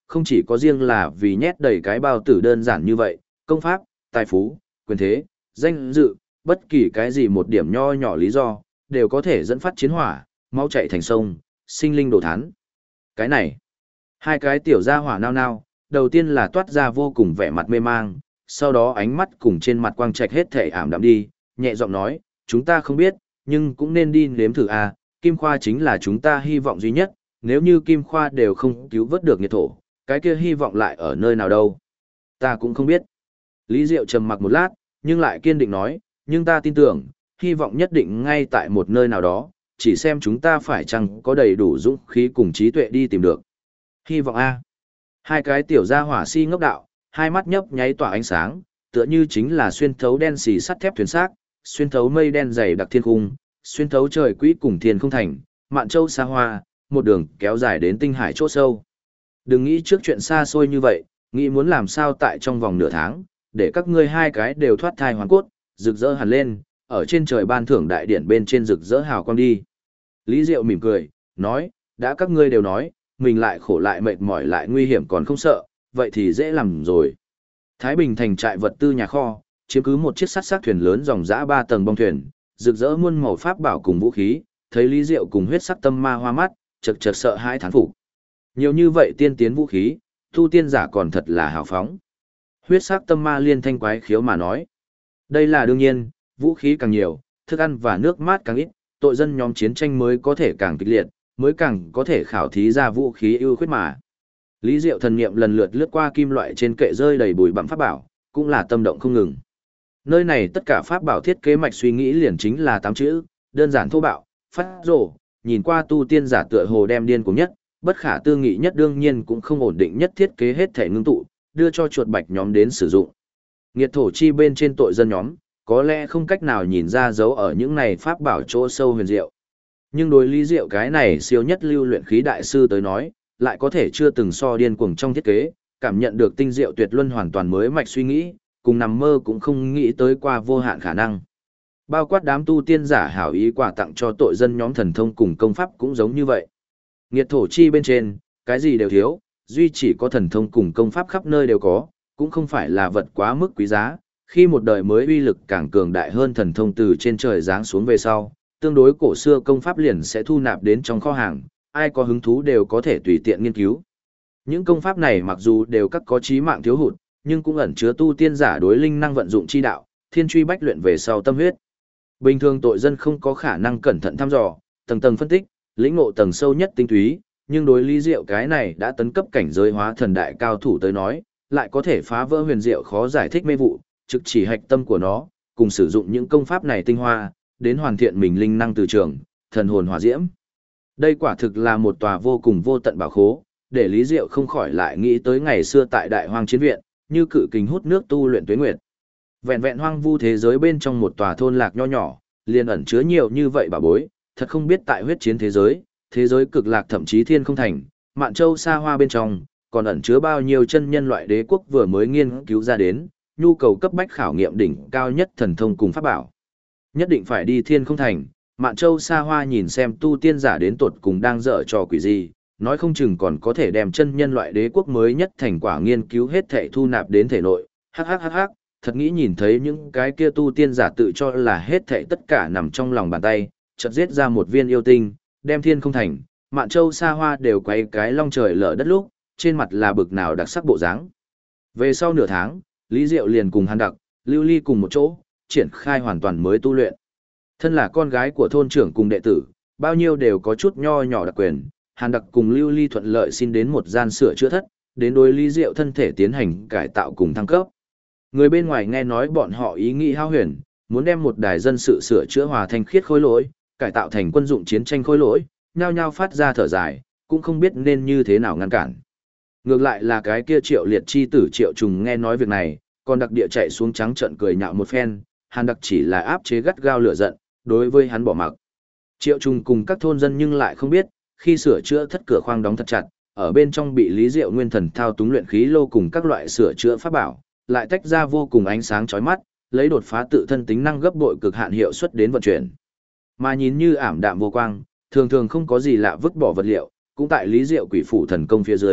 A: không chỉ có riêng là vì nhét đầy cái bao tử đơn giản như vậy, công pháp, tài phú, quyền thế, danh dự, bất kỳ cái gì một điểm nho nhỏ lý do, đều có thể dẫn phát chiến hỏa, máu chảy thành sông, sinh linh đổ thán. Cái này, hai cái tiểu gia hỏa nao nao, đầu tiên là toát ra vô cùng vẻ mặt mê mang, sau đó ánh mắt cùng trên mặt quang trạch hết thể ảm đạm đi, nhẹ giọng nói, chúng ta không biết, nhưng cũng nên đi nếm thử à, Kim Khoa chính là chúng ta hy vọng duy nhất, nếu như Kim Khoa đều không cứu vớt được nhiệt thổ, cái kia hy vọng lại ở nơi nào đâu. Ta cũng không biết. Lý Diệu trầm mặc một lát, nhưng lại kiên định nói, nhưng ta tin tưởng, hy vọng nhất định ngay tại một nơi nào đó, chỉ xem chúng ta phải chăng có đầy đủ dũng khí cùng trí tuệ đi tìm được. Hy vọng A. Hai cái tiểu gia hỏa si ngốc đạo, hai mắt nhấp nháy tỏa ánh sáng, tựa như chính là xuyên thấu đen xì sắt thép thuyền xác, xuyên thấu mây đen dày đặc thiên cung, xuyên thấu trời quỹ cùng thiên không thành, mạn châu xa hoa, một đường kéo dài đến tinh hải chỗ sâu. Đừng nghĩ trước chuyện xa xôi như vậy, nghĩ muốn làm sao tại trong vòng nửa tháng, để các ngươi hai cái đều thoát thai hoàn cốt, rực rỡ hẳn lên, ở trên trời ban thưởng đại điển bên trên rực rỡ hào quang đi. Lý Diệu mỉm cười, nói, đã các ngươi đều nói, mình lại khổ lại mệt mỏi lại nguy hiểm còn không sợ, vậy thì dễ làm rồi. Thái Bình thành trại vật tư nhà kho, chiếm cứ một chiếc sắt xác thuyền lớn dòng dã 3 tầng bong thuyền, rực rỡ muôn màu pháp bảo cùng vũ khí, thấy Lý Diệu cùng huyết sắc tâm ma hoa mắt, chật chật sợ hãi thán phục. Nhiều như vậy tiên tiến vũ khí, tu tiên giả còn thật là hào phóng. Huyết sắc tâm ma liên thanh quái khiếu mà nói. Đây là đương nhiên, vũ khí càng nhiều, thức ăn và nước mát càng ít, tội dân nhóm chiến tranh mới có thể càng kịch liệt, mới càng có thể khảo thí ra vũ khí ưu khuyết mà. Lý Diệu thần niệm lần lượt lướt qua kim loại trên kệ rơi đầy bụi bặm pháp bảo, cũng là tâm động không ngừng. Nơi này tất cả pháp bảo thiết kế mạch suy nghĩ liền chính là 8 chữ, đơn giản thô bạo, phát rồ, nhìn qua tu tiên giả tựa hồ đem điên cuồng nhất, bất khả tư nghị nhất đương nhiên cũng không ổn định nhất thiết kế hết thể ngưng tụ, đưa cho chuột bạch nhóm đến sử dụng. Nghiệt thổ chi bên trên tội dân nhóm, có lẽ không cách nào nhìn ra dấu ở những này pháp bảo chỗ sâu huyền diệu. Nhưng đối Lý Diệu cái này siêu nhất lưu luyện khí đại sư tới nói, lại có thể chưa từng so điên cuồng trong thiết kế, cảm nhận được tinh diệu tuyệt luân hoàn toàn mới mạch suy nghĩ, cùng nằm mơ cũng không nghĩ tới qua vô hạn khả năng. Bao quát đám tu tiên giả hảo ý quà tặng cho tội dân nhóm thần thông cùng công pháp cũng giống như vậy. Nghiệt thổ chi bên trên, cái gì đều thiếu, duy chỉ có thần thông cùng công pháp khắp nơi đều có, cũng không phải là vật quá mức quý giá, khi một đời mới uy lực càng cường đại hơn thần thông từ trên trời giáng xuống về sau, tương đối cổ xưa công pháp liền sẽ thu nạp đến trong kho hàng, ai có hứng thú đều có thể tùy tiện nghiên cứu. Những công pháp này mặc dù đều các có chí mạng thiếu hụt, nhưng cũng ẩn chứa tu tiên giả đối linh năng vận dụng chi đạo, thiên truy bách luyện về sau tâm huyết. Bình thường tội dân không có khả năng cẩn thận thăm dò, tầng tầng phân tích, lĩnh ngộ tầng sâu nhất tinh túy, nhưng đối Lý Diệu cái này đã tấn cấp cảnh giới hóa thần đại cao thủ tới nói, lại có thể phá vỡ huyền diệu khó giải thích mê vụ, trực chỉ hạch tâm của nó, cùng sử dụng những công pháp này tinh hoa, đến hoàn thiện mình linh năng từ trường, thần hồn hỏa diễm. Đây quả thực là một tòa vô cùng vô tận bảo khố, để Lý Diệu không khỏi lại nghĩ tới ngày xưa tại Đại Hoang Chiến Viện, như cự kình hút nước tu luyện tuế nguyệt. Vẹn vẹn hoang vu thế giới bên trong một tòa thôn lạc nho nhỏ, liền ẩn chứa nhiều như vậy bảo bối, thật không biết tại huyết chiến thế giới cực lạc thậm chí thiên không thành, mạn châu xa hoa bên trong, còn ẩn chứa bao nhiêu chân nhân loại đế quốc vừa mới nghiên cứu ra đến, nhu cầu cấp bách khảo nghiệm đỉnh cao nhất thần thông cùng pháp bảo. Nhất định phải đi thiên không thành, mạn châu xa hoa nhìn xem tu tiên giả đến tột cùng đang dở trò quỷ gì, nói không chừng còn có thể đem chân nhân loại đế quốc mới nhất thành quả nghiên cứu hết thể thu nạp đến thể nội. Hắc, thật nghĩ nhìn thấy những cái kia tu tiên giả tự cho là hết thể tất cả nằm trong lòng bàn tay, chợt giết ra một viên yêu tinh, đem thiên không thành, mạn châu xa hoa đều quay cái long trời lở đất lúc, trên mặt là bực nào đặc sắc bộ dáng. Về sau nửa tháng, Lý Diệu liền cùng Hàn Đặc, Lưu Ly cùng một chỗ, triển khai hoàn toàn mới tu luyện. Thân là con gái của thôn trưởng cùng đệ tử, bao nhiêu đều có chút nho nhỏ đặc quyền, Hàn Đặc cùng Lưu Ly thuận lợi xin đến một gian sửa chữa thất, đến đối Lý Diệu thân thể tiến hành cải tạo cùng thăng cấp. Người bên ngoài nghe nói bọn họ ý nghĩ hao huyền, muốn đem một đài dân sự sửa chữa hòa thành khiết khối lỗi, cải tạo thành quân dụng chiến tranh khối lỗi, nhao nhao phát ra thở dài, cũng không biết nên như thế nào ngăn cản. Ngược lại là cái kia Triệu Liệt chi tử Triệu Trùng nghe nói việc này, còn đặc địa chạy xuống trắng trợn cười nhạo một phen, Hàn Đặc chỉ là áp chế gắt gao lửa giận, đối với hắn bỏ mặc. Triệu Trùng cùng các thôn dân nhưng lại không biết, khi sửa chữa thất cửa khoang đóng thật chặt, ở bên trong bị Lý Diệu nguyên thần thao túng luyện khí lô cùng các loại sửa chữa pháp bảo, lại tách ra vô cùng ánh sáng chói mắt, lấy đột phá tự thân tính năng gấp bội cực hạn hiệu suất đến vận chuyển. Mà nhìn như ảm đạm vô quang, thường thường không có gì lạ vứt bỏ vật liệu, cũng tại Lý Diệu quỷ phủ thần công phía dưới,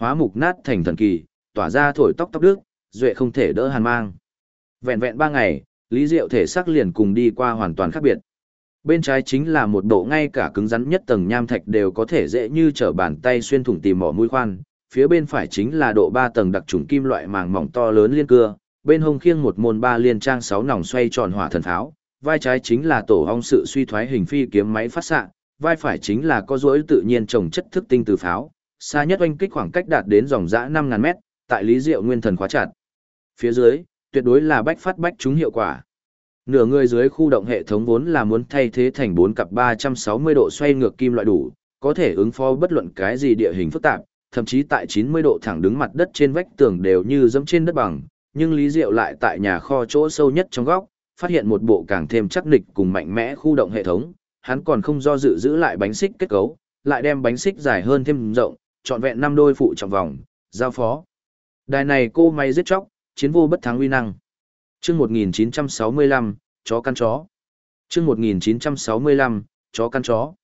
A: hóa mục nát thành thần kỳ, tỏa ra thổi tóc tóc đức, duệ không thể đỡ hàn mang. Vẹn vẹn 3 ngày, Lý Diệu thể xác liền cùng đi qua hoàn toàn khác biệt. Bên trái chính là một bộ ngay cả cứng rắn nhất tầng nham thạch đều có thể dễ như trở bàn tay xuyên thủng tìm mỏ mũi khoan, phía bên phải chính là độ 3 tầng đặc trùng kim loại màng mỏng to lớn liên cưa, bên hông khiêng một môn 3 liên trang 6 nòng xoay tròn hỏa thần pháo, vai trái chính là tổ ong sự suy thoái hình phi kiếm máy phát xạ, vai phải chính là có duỗi tự nhiên trồng chất thức tinh từ pháo, xa nhất oanh kích khoảng cách đạt đến dòng dã 5000 mét, tại Lý Diệu nguyên thần khóa chặt. Phía dưới, tuyệt đối là bách phát bách trúng hiệu quả. Nửa người dưới khu động hệ thống vốn là muốn thay thế thành 4 cặp 360 độ xoay ngược kim loại đủ, có thể ứng phó bất luận cái gì địa hình phức tạp, thậm chí tại 90 độ thẳng đứng mặt đất trên vách tường đều như dẫm trên đất bằng, nhưng Lý Diệu lại tại nhà kho chỗ sâu nhất trong góc, phát hiện một bộ càng thêm chắc nịch cùng mạnh mẽ khu động hệ thống, hắn còn không do dự giữ lại bánh xích kết cấu, lại đem bánh xích dài hơn thêm rộng, trọn vẹn 5 đôi phụ trọng vòng, giao phó. Đài này cô máy giết chóc, chiến vô bất thắng uy năng. Chương 1965, chó căn chó. Chương 1965, chó căn chó.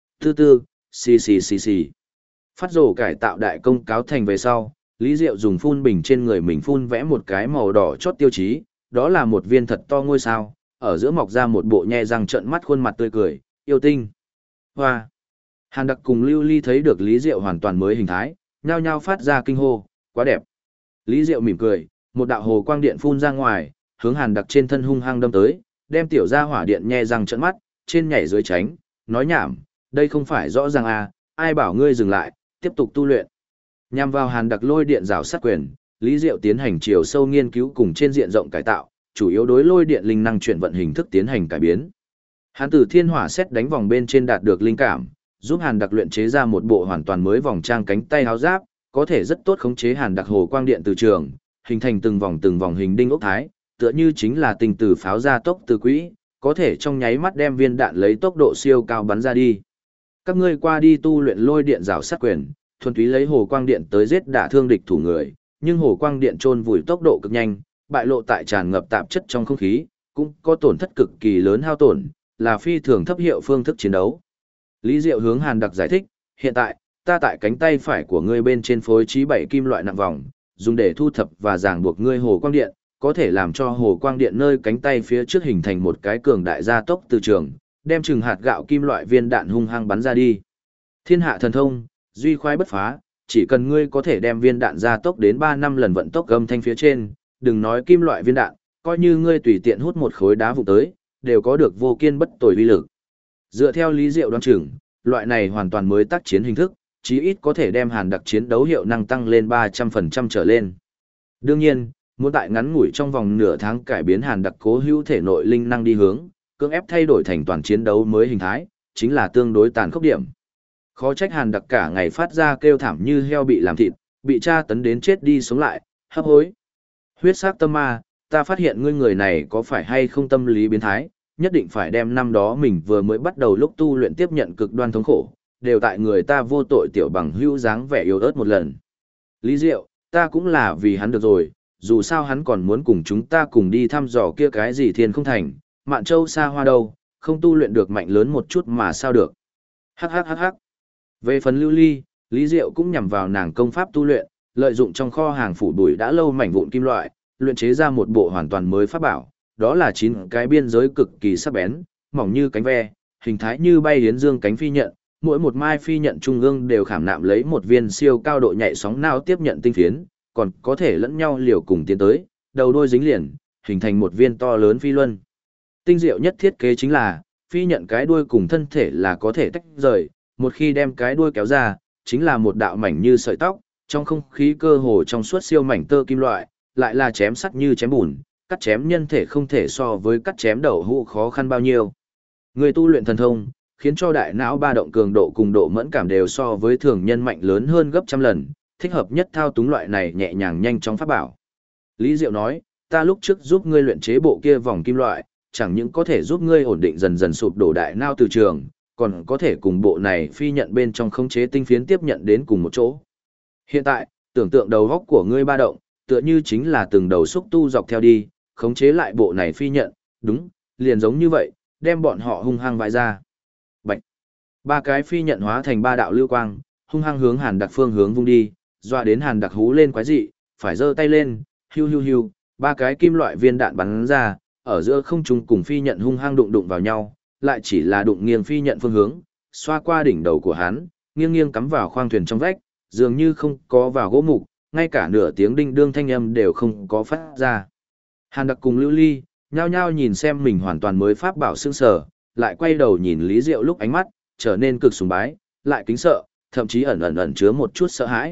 A: Xì. Phát rổ cải tạo đại công cáo thành về sau, Lý Diệu dùng phun bình trên người mình phun vẽ một cái màu đỏ chót tiêu chí, đó là một viên thật to ngôi sao, ở giữa mọc ra một bộ nhe răng trợn mắt khuôn mặt tươi cười, yêu tinh. Hoa. Hàn Đặc cùng Lưu Ly thấy được Lý Diệu hoàn toàn mới hình thái, nhao nhao phát ra kinh hô, quá đẹp. Lý Diệu mỉm cười, một đạo hồ quang điện phun ra ngoài, hướng Hàn Đặc trên thân hung hăng đâm tới, đem tiểu gia hỏa điện nhe răng trợn mắt, trên nhảy dưới tránh, nói nhảm, đây không phải rõ ràng à, ai bảo ngươi dừng lại, tiếp tục tu luyện. Nhằm vào Hàn Đặc lôi điện rào sát quyền, Lý Diệu tiến hành chiều sâu nghiên cứu cùng trên diện rộng cải tạo, chủ yếu đối lôi điện linh năng chuyển vận hình thức tiến hành cải biến. Hắn từ thiên hỏa xét đánh vòng bên trên đạt được linh cảm, giúp Hàn Đặc luyện chế ra một bộ hoàn toàn mới vòng trang cánh tay áo giáp, có thể rất tốt khống chế Hàn Đặc hồ quang điện từ trường, hình thành từng vòng hình đinh ốc thái, tựa như chính là tình từ pháo ra tốc từ quỹ, có thể trong nháy mắt đem viên đạn lấy tốc độ siêu cao bắn ra đi. Các ngươi qua đi tu luyện lôi điện rào sát quyền, thuần túy lấy hồ quang điện tới giết đả thương địch thủ người, nhưng hồ quang điện chôn vùi tốc độ cực nhanh, bại lộ tại tràn ngập tạp chất trong không khí, cũng có tổn thất cực kỳ lớn hao tổn, là phi thường thấp hiệu phương thức chiến đấu. Lý Diệu hướng Hàn Đặc giải thích, hiện tại, ta tại cánh tay phải của ngươi bên trên phối trí 7 kim loại nặng vòng, dùng để thu thập và ràng buộc ngươi hồ quang điện, có thể làm cho hồ quang điện nơi cánh tay phía trước hình thành một cái cường đại gia tốc từ trường, đem chừng hạt gạo kim loại viên đạn hung hăng bắn ra đi. Thiên hạ thần thông, duy khoái bất phá, chỉ cần ngươi có thể đem viên đạn gia tốc đến 3 năm lần vận tốc âm thanh phía trên, đừng nói kim loại viên đạn, coi như ngươi tùy tiện hút một khối đá vụ tới, đều có được vô kiên bất tồi uy lực. Dựa theo Lý Diệu đoán chừng, loại này hoàn toàn mới tác chiến hình thức, chí ít có thể đem Hàn Đặc chiến đấu hiệu năng tăng lên 300% trở lên. Đương nhiên, muốn tại ngắn ngủi trong vòng nửa tháng cải biến Hàn Đặc cố hữu thể nội linh năng đi hướng, cưỡng ép thay đổi thành toàn chiến đấu mới hình thái, chính là tương đối tàn khốc điểm. Khó trách Hàn Đặc cả ngày phát ra kêu thảm như heo bị làm thịt, bị tra tấn đến chết đi sống lại, hấp hối. Huyết sắc tâm ma, ta phát hiện ngươi người này có phải hay không tâm lý biến thái, nhất định phải đem năm đó mình vừa mới bắt đầu lúc tu luyện tiếp nhận cực đoan thống khổ, đều tại người ta vô tội tiểu bằng hữu dáng vẻ yếu ớt một lần. Lý Diệu, ta cũng là vì hắn được rồi, dù sao hắn còn muốn cùng chúng ta cùng đi thăm dò kia cái gì thiên không thành, Mạn Châu xa hoa đâu, không tu luyện được mạnh lớn một chút mà sao được. Hắc. Về phần Lưu Ly, Lý Diệu cũng nhằm vào nàng công pháp tu luyện, lợi dụng trong kho hàng phủ bụi đã lâu mảnh vụn kim loại, luyện chế ra một bộ hoàn toàn mới pháp bảo, đó là 9 cái biên giới cực kỳ sắc bén, mỏng như cánh ve, hình thái như bay hiến dương cánh phi nhận, mỗi một mai phi nhận trung ương đều khảm nạm lấy một viên siêu cao độ nhạy sóng não tiếp nhận tinh phiến, còn có thể lẫn nhau liều cùng tiến tới, đầu đôi dính liền, hình thành một viên to lớn phi luân. Tinh diệu nhất thiết kế chính là, phi nhận cái đuôi cùng thân thể là có thể tách rời, một khi đem cái đuôi kéo ra, chính là một đạo mảnh như sợi tóc, trong không khí cơ hồ trong suốt siêu mảnh tơ kim loại, lại là chém sắt như chém bùn, cắt chém nhân thể không thể so với cắt chém đậu hũ khó khăn bao nhiêu. Người tu luyện thần thông, khiến cho đại não ba động cường độ cùng độ mẫn cảm đều so với thường nhân mạnh lớn hơn gấp trăm lần, thích hợp nhất thao túng loại này nhẹ nhàng nhanh chóng pháp bảo. Lý Diệu nói, ta lúc trước giúp ngươi luyện chế bộ kia vòng kim loại, chẳng những có thể giúp ngươi ổn định dần dần sụp đổ đại não từ trường, còn có thể cùng bộ này phi nhận bên trong khống chế tinh phiến tiếp nhận đến cùng một chỗ. Hiện tại, tưởng tượng đầu góc của ngươi ba động, tựa như chính là từng đầu xúc tu dọc theo đi, khống chế lại bộ này phi nhận, đúng, liền giống như vậy, đem bọn họ hung hăng vãi ra. Bạch. 3 cái phi nhận hóa thành 3 đạo lưu quang, hung hăng hướng Hàn Đặc phương hướng vung đi, dọa đến Hàn Đặc hú lên quái dị, phải giơ tay lên, hiu hiu hiu, ba cái kim loại viên đạn bắn ra, ở giữa không trung cùng phi nhận hung hăng đụng đụng vào nhau, lại chỉ là đụng nghiêng phi nhận phương hướng, xoa qua đỉnh đầu của hắn, nghiêng nghiêng cắm vào khoang thuyền trong vách, dường như không có vào gỗ mục, ngay cả nửa tiếng đinh đương thanh âm đều không có phát ra. Hàn Đặc cùng Lưu Ly, nhao nhao nhìn xem mình hoàn toàn mới pháp bảo sương sở, lại quay đầu nhìn Lý Diệu lúc ánh mắt, trở nên cực sùng bái, lại kính sợ, thậm chí ẩn ẩn ẩn chứa một chút sợ hãi.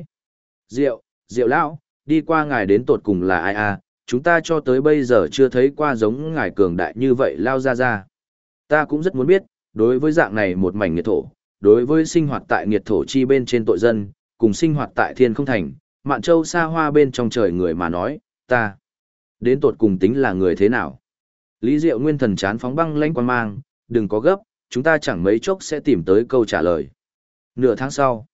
A: Diệu lão, đi qua ngài đến tột cùng là ai à, chúng ta cho tới bây giờ chưa thấy qua giống ngài cường đại như vậy lao ra. Ta cũng rất muốn biết, đối với dạng này một mảnh nghiệt thổ, đối với sinh hoạt tại nghiệt thổ chi bên trên tội dân, cùng sinh hoạt tại thiên không thành, Mạn Châu xa hoa bên trong trời người mà nói, ta đến tột cùng tính là người thế nào? Lý Diệu nguyên thần chán phóng băng lãnh quan mang, đừng có gấp, chúng ta chẳng mấy chốc sẽ tìm tới câu trả lời. Nửa tháng sau,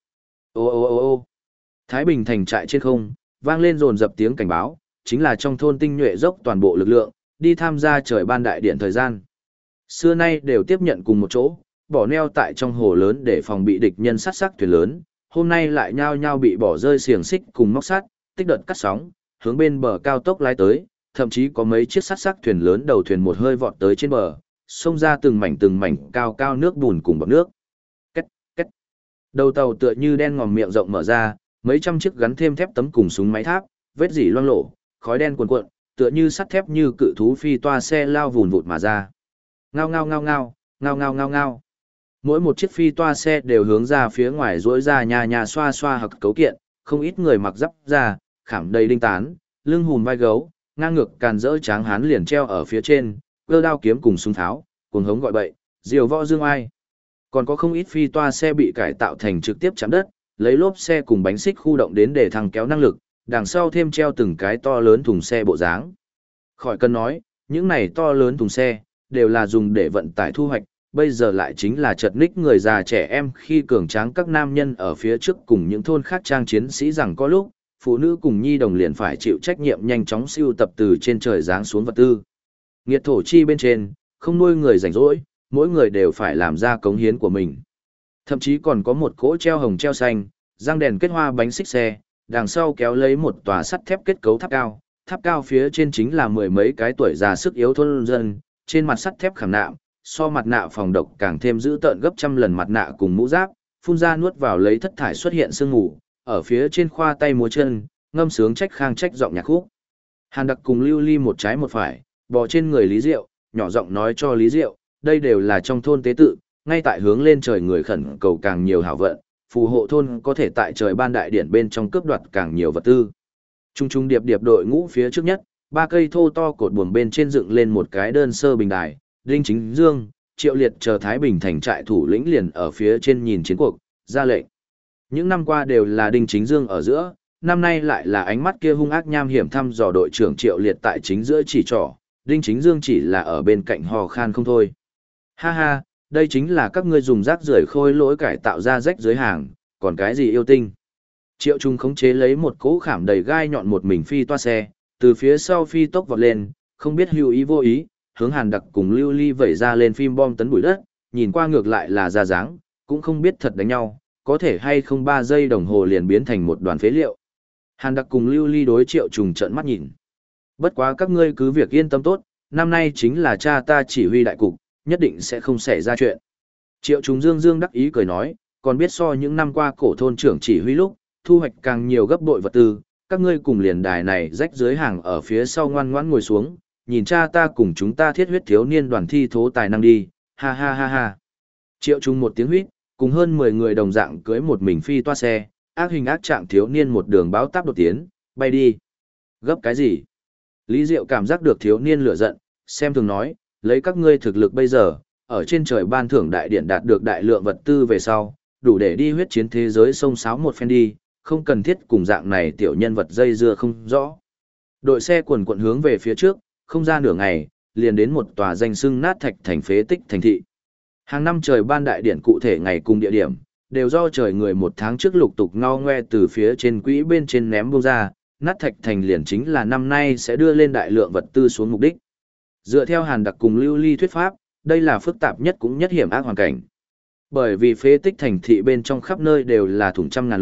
A: ô, Thái Bình thành trại trên không, vang lên rồn dập tiếng cảnh báo, chính là trong thôn tinh nhuệ dốc toàn bộ lực lượng, đi tham gia trời ban đại điện thời gian. Xưa nay đều tiếp nhận cùng một chỗ, bỏ neo tại trong hồ lớn để phòng bị địch nhân sát sắc thuyền lớn, hôm nay lại nhao nhao bị bỏ rơi xiềng xích cùng móc sắt, tích đợt cắt sóng, hướng bên bờ cao tốc lái tới, thậm chí có mấy chiếc sát sắc thuyền lớn đầu thuyền một hơi vọt tới trên bờ, xông ra từng mảnh cao cao nước bùn cùng bọt nước. Két, két. Đầu tàu tựa như đen ngòm miệng rộng mở ra, mấy trăm chiếc gắn thêm thép tấm cùng súng máy tháp, vết rỉ loang lổ, khói đen cuồn cuộn, tựa như sắt thép như cự thú phi toa xe lao vùn vụt mà ra. Ngao ngao ngao ngao, ngao ngao ngao ngao. Mỗi một chiếc phi toa xe đều hướng ra phía ngoài rỗi ra nhà xoa xoa hoặc cấu kiện, không ít người mặc giáp ra, khảm đầy đinh tán, lưng hùm vai gấu, ngang ngược càn rỡ tráng hán liền treo ở phía trên, cơ đao kiếm cùng súng tháo, cuồng hống gọi bậy, diều võ dương ai. Còn có không ít phi toa xe bị cải tạo thành trực tiếp chạm đất, lấy lốp xe cùng bánh xích khu động đến để thăng kéo năng lực, đằng sau thêm treo từng cái to lớn thùng xe bộ dáng. Khỏi cần nói, những này to lớn thùng xe, đều là dùng để vận tải thu hoạch, bây giờ lại chính là chật ních người già trẻ em khi cường tráng các nam nhân ở phía trước cùng những thôn khác trang chiến sĩ rằng có lúc, phụ nữ cùng nhi đồng liền phải chịu trách nhiệm nhanh chóng siêu tập từ trên trời giáng xuống vật tư. Nghiệt thổ chi bên trên, không nuôi người rảnh rỗi, mỗi người đều phải làm ra cống hiến của mình. Thậm chí còn có một cỗ treo hồng treo xanh, răng đèn kết hoa bánh xích xe, đằng sau kéo lấy một tòa sắt thép kết cấu tháp cao phía trên chính là mười mấy cái tuổi già sức yếu thôn dân, trên mặt sắt thép khảm nạm, so mặt nạ phòng độc càng thêm dữ tợn gấp trăm lần mặt nạ cùng mũ giáp, phun ra nuốt vào lấy thất thải xuất hiện sương mù, ở phía trên khoa tay múa chân, ngâm sướng trách khang trách giọng nhạc khúc. Hàn Đặc cùng Lưu Ly một trái một phải, bò trên người Lý Diệu, nhỏ giọng nói cho Lý Diệu, đây đều là trong thôn tế tự, ngay tại hướng lên trời người khẩn cầu càng nhiều hảo vận, phù hộ thôn có thể tại trời ban đại điển bên trong cướp đoạt càng nhiều vật tư. Trung trung điệp điệp đội ngũ phía trước nhất, ba cây thô to cột buồm bên trên dựng lên một cái đơn sơ bình đài, Đinh Chính Dương, Triệu Liệt chờ Thái Bình thành trại thủ lĩnh liền ở phía trên nhìn chiến cuộc, ra lệnh. Những năm qua đều là Đinh Chính Dương ở giữa, năm nay lại là ánh mắt kia hung ác nham hiểm thăm dò đội trưởng Triệu Liệt tại chính giữa chỉ trỏ, Đinh Chính Dương chỉ là ở bên cạnh hò khan không thôi. Ha ha, đây chính là các ngươi dùng rác rưởi khôi lỗi cải tạo ra rách dưới hàng, còn cái gì yêu tinh. Triệu Trung khống chế lấy một cỗ khảm đầy gai nhọn một mình phi toa xe, từ phía sau phi tốc vọt lên, không biết hữu ý vô ý, hướng Hàn Đặc cùng Lưu Ly vẩy ra lên phim bom tấn bụi đất, nhìn qua ngược lại là ra dáng, cũng không biết thật đánh nhau, có thể hay không 3 giây đồng hồ liền biến thành một đoàn phế liệu. Hàn Đặc cùng Lưu Ly đối Triệu Trùng trợn mắt nhìn. Bất quá các ngươi cứ việc yên tâm tốt, năm nay chính là cha ta chỉ huy đại cục, nhất định sẽ không xảy ra chuyện. Triệu Trùng dương dương đắc ý cười nói, còn biết so những năm qua cổ thôn trưởng chỉ huy lúc, thu hoạch càng nhiều gấp bội vật tư, các ngươi cùng liền đài này rách dưới hàng ở phía sau ngoan ngoãn ngồi xuống, nhìn cha ta cùng chúng ta thiết huyết thiếu niên đoàn thi thố tài năng đi, ha ha ha ha. Triệu Trung một tiếng huýt, cùng hơn 10 người đồng dạng cưới một mình phi toa xe, ác hình ác trạng thiếu niên một đường báo táp đột tiến, bay đi. Gấp cái gì? Lý Diệu cảm giác được thiếu niên lửa giận, xem thường nói, lấy các ngươi thực lực bây giờ, ở trên trời ban thưởng đại điện đạt được đại lượng vật tư về sau, đủ để đi huyết chiến thế giới sông sáo một phen đi, không cần thiết cùng dạng này tiểu nhân vật dây dưa không rõ. Đội xe quần quận hướng về phía trước, không ra nửa ngày, liền đến một tòa danh xưng nát thạch thành phế tích thành thị. Hàng năm trời ban đại điện cụ thể ngày cùng địa điểm, đều do trời người một tháng trước lục tục ngao ngoe từ phía trên quỹ bên trên ném bông ra, nát thạch thành liền chính là năm nay sẽ đưa lên đại lượng vật tư xuống mục đích. Dựa theo Hàn Đặc cùng Lưu Ly thuyết pháp, đây là phức tạp nhất cũng nhất hiểm ác hoàn cảnh. Bởi vì phế tích thành thị bên trong khắp nơi đều là thủng trăm ngàn lỗ,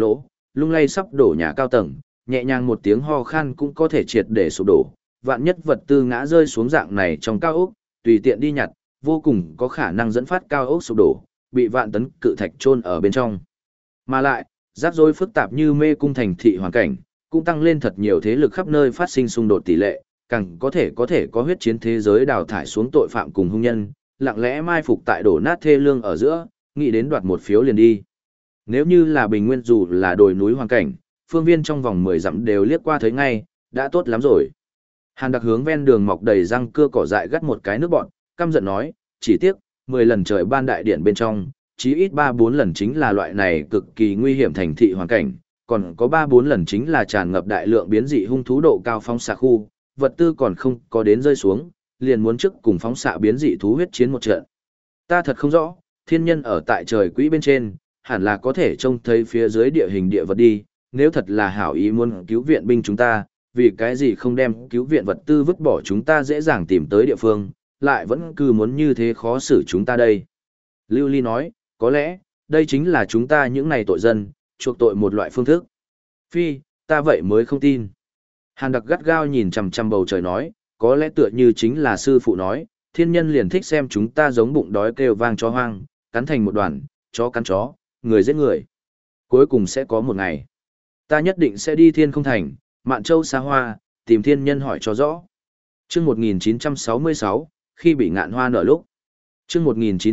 A: lung lay sắp đổ nhà cao tầng, nhẹ nhàng một tiếng ho khan cũng có thể triệt để sụp đổ, vạn nhất vật tư ngã rơi xuống dạng này trong cao ốc, tùy tiện đi nhặt, vô cùng có khả năng dẫn phát cao ốc sụp đổ, bị vạn tấn cự thạch chôn ở bên trong. Mà lại, rắc rối phức tạp như mê cung thành thị hoàn cảnh, cũng tăng lên thật nhiều thế lực khắp nơi phát sinh xung đột tỷ lệ, càng có thể có huyết chiến thế giới đào thải xuống tội phạm cùng hung nhân, lặng lẽ mai phục tại đổ nát thê lương ở giữa, nghĩ đến đoạt một phiếu liền đi. Nếu như là bình nguyên dù là đồi núi hoàn cảnh, phương viên trong vòng 10 dặm đều liếc qua thấy ngay, đã tốt lắm rồi. Hàn Đặc hướng ven đường mọc đầy răng cưa cỏ dại gắt một cái nước bọn, căm giận nói, chỉ tiếc, 10 lần trời ban đại điện bên trong, chí ít 3-4 lần chính là loại này cực kỳ nguy hiểm thành thị hoàn cảnh, còn có 3-4 lần chính là tràn ngập đại lượng biến dị hung thú độ cao phóng xạ khu, vật tư còn không có đến rơi xuống, liền muốn trước cùng phóng xạ biến dị thú huyết chiến một trận. Ta thật không rõ, thiên nhân ở tại trời quỹ bên trên, hẳn là có thể trông thấy phía dưới địa hình địa vật đi, nếu thật là hảo ý muốn cứu viện binh chúng ta, vì cái gì không đem cứu viện vật tư vứt bỏ chúng ta dễ dàng tìm tới địa phương, lại vẫn cứ muốn như thế khó xử chúng ta đây. Lưu Ly nói, có lẽ, đây chính là chúng ta những này tội dân, chuộc tội một loại phương thức. Phi, ta vậy mới không tin. Hàn Đặc gắt gao nhìn chằm chằm bầu trời nói, có lẽ tựa như chính là sư phụ nói, thiên nhân liền thích xem chúng ta giống bụng đói kêu vang chó hoang, cắn thành một đoàn, chó cắn chó, người giết người. Cuối cùng sẽ có một ngày, ta nhất định sẽ đi thiên không thành, Mạn Châu xa hoa, tìm thiên nhân hỏi cho rõ. Chương 1966, khi bị ngạn hoa nở lúc. Chương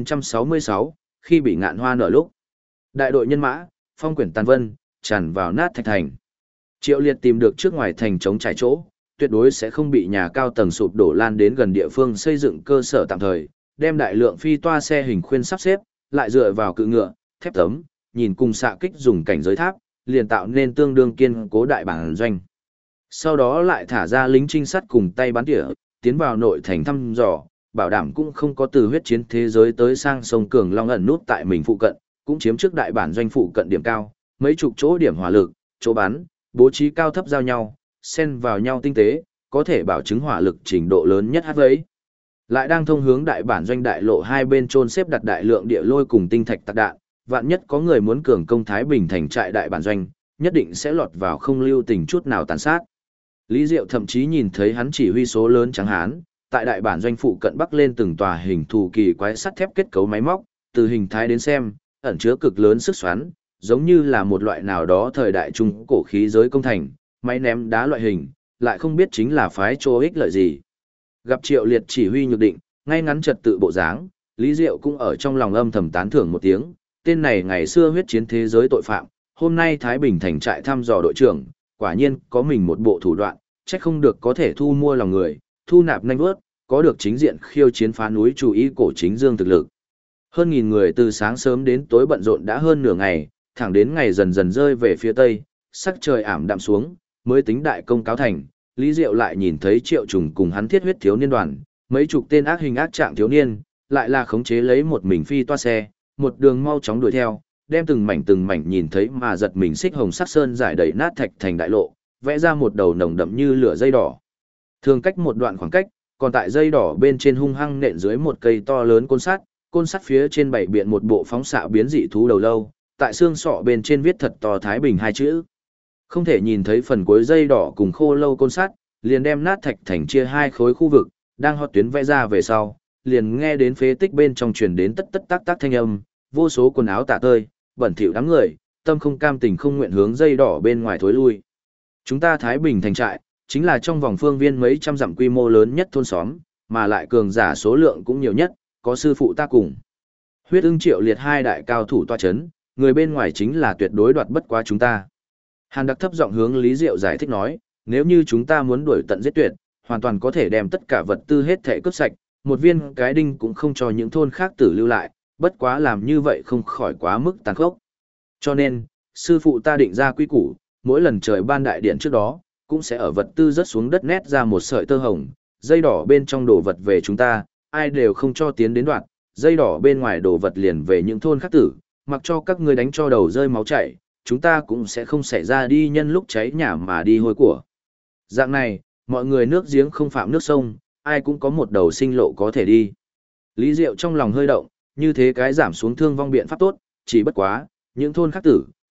A: 1966, khi bị ngạn hoa nở lúc. Đại đội nhân mã, phong quyển tàn vân, tràn vào nát thạch thành. Triệu Liệt tìm được trước ngoài thành trống trải chỗ, tuyệt đối sẽ không bị nhà cao tầng sụp đổ lan đến gần địa phương xây dựng cơ sở tạm thời, đem đại lượng phi toa xe hình khuyên sắp xếp, lại dựa vào cự ngựa, thép tấm, nhìn cùng xạ kích dùng cảnh giới tháp, liền tạo nên tương đương kiên cố đại bản doanh. Sau đó lại thả ra lính trinh sát cùng tay bắn tỉa, tiến vào nội thành thăm dò, bảo đảm cũng không có từ huyết chiến thế giới tới sang sông Cường Long ẩn nút tại mình phụ cận, cũng chiếm trước đại bản doanh phụ cận điểm cao, mấy chục chỗ điểm hỏa lực, chỗ bắn, bố trí cao thấp giao nhau, xen vào nhau tinh tế, có thể bảo chứng hỏa lực trình độ lớn nhất hát vấy. Lại đang thông hướng đại bản doanh đại lộ hai bên chôn xếp đặt đại lượng địa lôi cùng tinh thạch tạc đạn, vạn nhất có người muốn cường công Thái Bình thành trại đại bản doanh, nhất định sẽ lọt vào không lưu tình chút nào tàn sát. Lý Diệu thậm chí nhìn thấy hắn chỉ huy số lớn trắng hán, tại đại bản doanh phụ cận bắc lên từng tòa hình thù kỳ quái sắt thép kết cấu máy móc, từ hình thái đến xem, ẩn chứa cực lớn sức xoắn, giống như là một loại nào đó thời đại trung cổ khí giới công thành, máy ném đá loại hình, lại không biết chính là phái chỗ ích lợi gì. Gặp Triệu Liệt chỉ huy nhược định, ngay ngắn trật tự bộ dáng, Lý Diệu cũng ở trong lòng âm thầm tán thưởng một tiếng, tên này ngày xưa huyết chiến thế giới tội phạm, hôm nay Thái Bình thành trại thăm dò đội trưởng, quả nhiên có mình một bộ thủ đoạn, chắc không được có thể thu mua lòng người, thu nạp nhanh vớt, có được chính diện khiêu chiến phá núi chủ ý cổ chính dương thực lực. Hơn nghìn người từ sáng sớm đến tối bận rộn đã hơn nửa ngày, thẳng đến ngày dần dần rơi về phía tây, sắc trời ảm đạm xuống, mới tính đại công cáo thành, Lý Diệu lại nhìn thấy Triệu Trùng cùng hắn thiết huyết thiếu niên đoàn, mấy chục tên ác hình ác trạng thiếu niên, lại là khống chế lấy một mình phi toa xe, một đường mau chóng đuổi theo, đem từng mảnh nhìn thấy mà giật mình xích hồng sắc sơn giải đầy nát thạch thành đại lộ, vẽ ra một đầu nồng đậm như lửa dây đỏ. Thường cách một đoạn khoảng cách, còn tại dây đỏ bên trên hung hăng nện dưới một cây to lớn côn sắt phía trên bảy biện một bộ phóng xạ biến dị thú đầu lâu, tại xương sọ bên trên viết thật to Thái Bình hai chữ. Không thể nhìn thấy phần cuối dây đỏ cùng khô lâu côn sắt, liền đem nát thạch thành chia hai khối khu vực, đang hót tuyến vẽ ra về sau, liền nghe đến phế tích bên trong truyền đến tất tất tác tác thanh âm, vô số quần áo tả tơi, bẩn thỉu đám người, tâm không cam tình không nguyện hướng dây đỏ bên ngoài thối lui. Chúng ta Thái Bình thành trại, chính là trong vòng phương viên mấy trăm dặm quy mô lớn nhất thôn xóm, mà lại cường giả số lượng cũng nhiều nhất, có sư phụ ta cùng. Huyết Ưng Triệu Liệt hai đại cao thủ tọa chấn, người bên ngoài chính là tuyệt đối đoạt bất quá chúng ta. Hàn Đặc thấp giọng hướng Lý Diệu giải thích nói, nếu như chúng ta muốn đuổi tận giết tuyệt, hoàn toàn có thể đem tất cả vật tư hết thể cướp sạch, một viên cái đinh cũng không cho những thôn khác tử lưu lại, bất quá làm như vậy không khỏi quá mức tàn khốc. Cho nên, sư phụ ta định ra quy củ, mỗi lần trời ban đại điện trước đó, cũng sẽ ở vật tư rớt xuống đất nét ra một sợi tơ hồng, dây đỏ bên trong đồ vật về chúng ta, ai đều không cho tiến đến đoạn, dây đỏ bên ngoài đồ vật liền về những thôn khác tử, mặc cho các ngươi đánh cho đầu rơi máu chảy, chúng ta cũng sẽ không xảy ra đi nhân lúc cháy nhà mà đi hôi của. Dạng này, mọi người nước giếng không phạm nước sông, ai cũng có một đầu sinh lộ có thể đi. Lý Diệu trong lòng hơi động, như thế cái giảm xuống thương vong biện pháp tốt, chỉ bất quá, những thôn khác tử,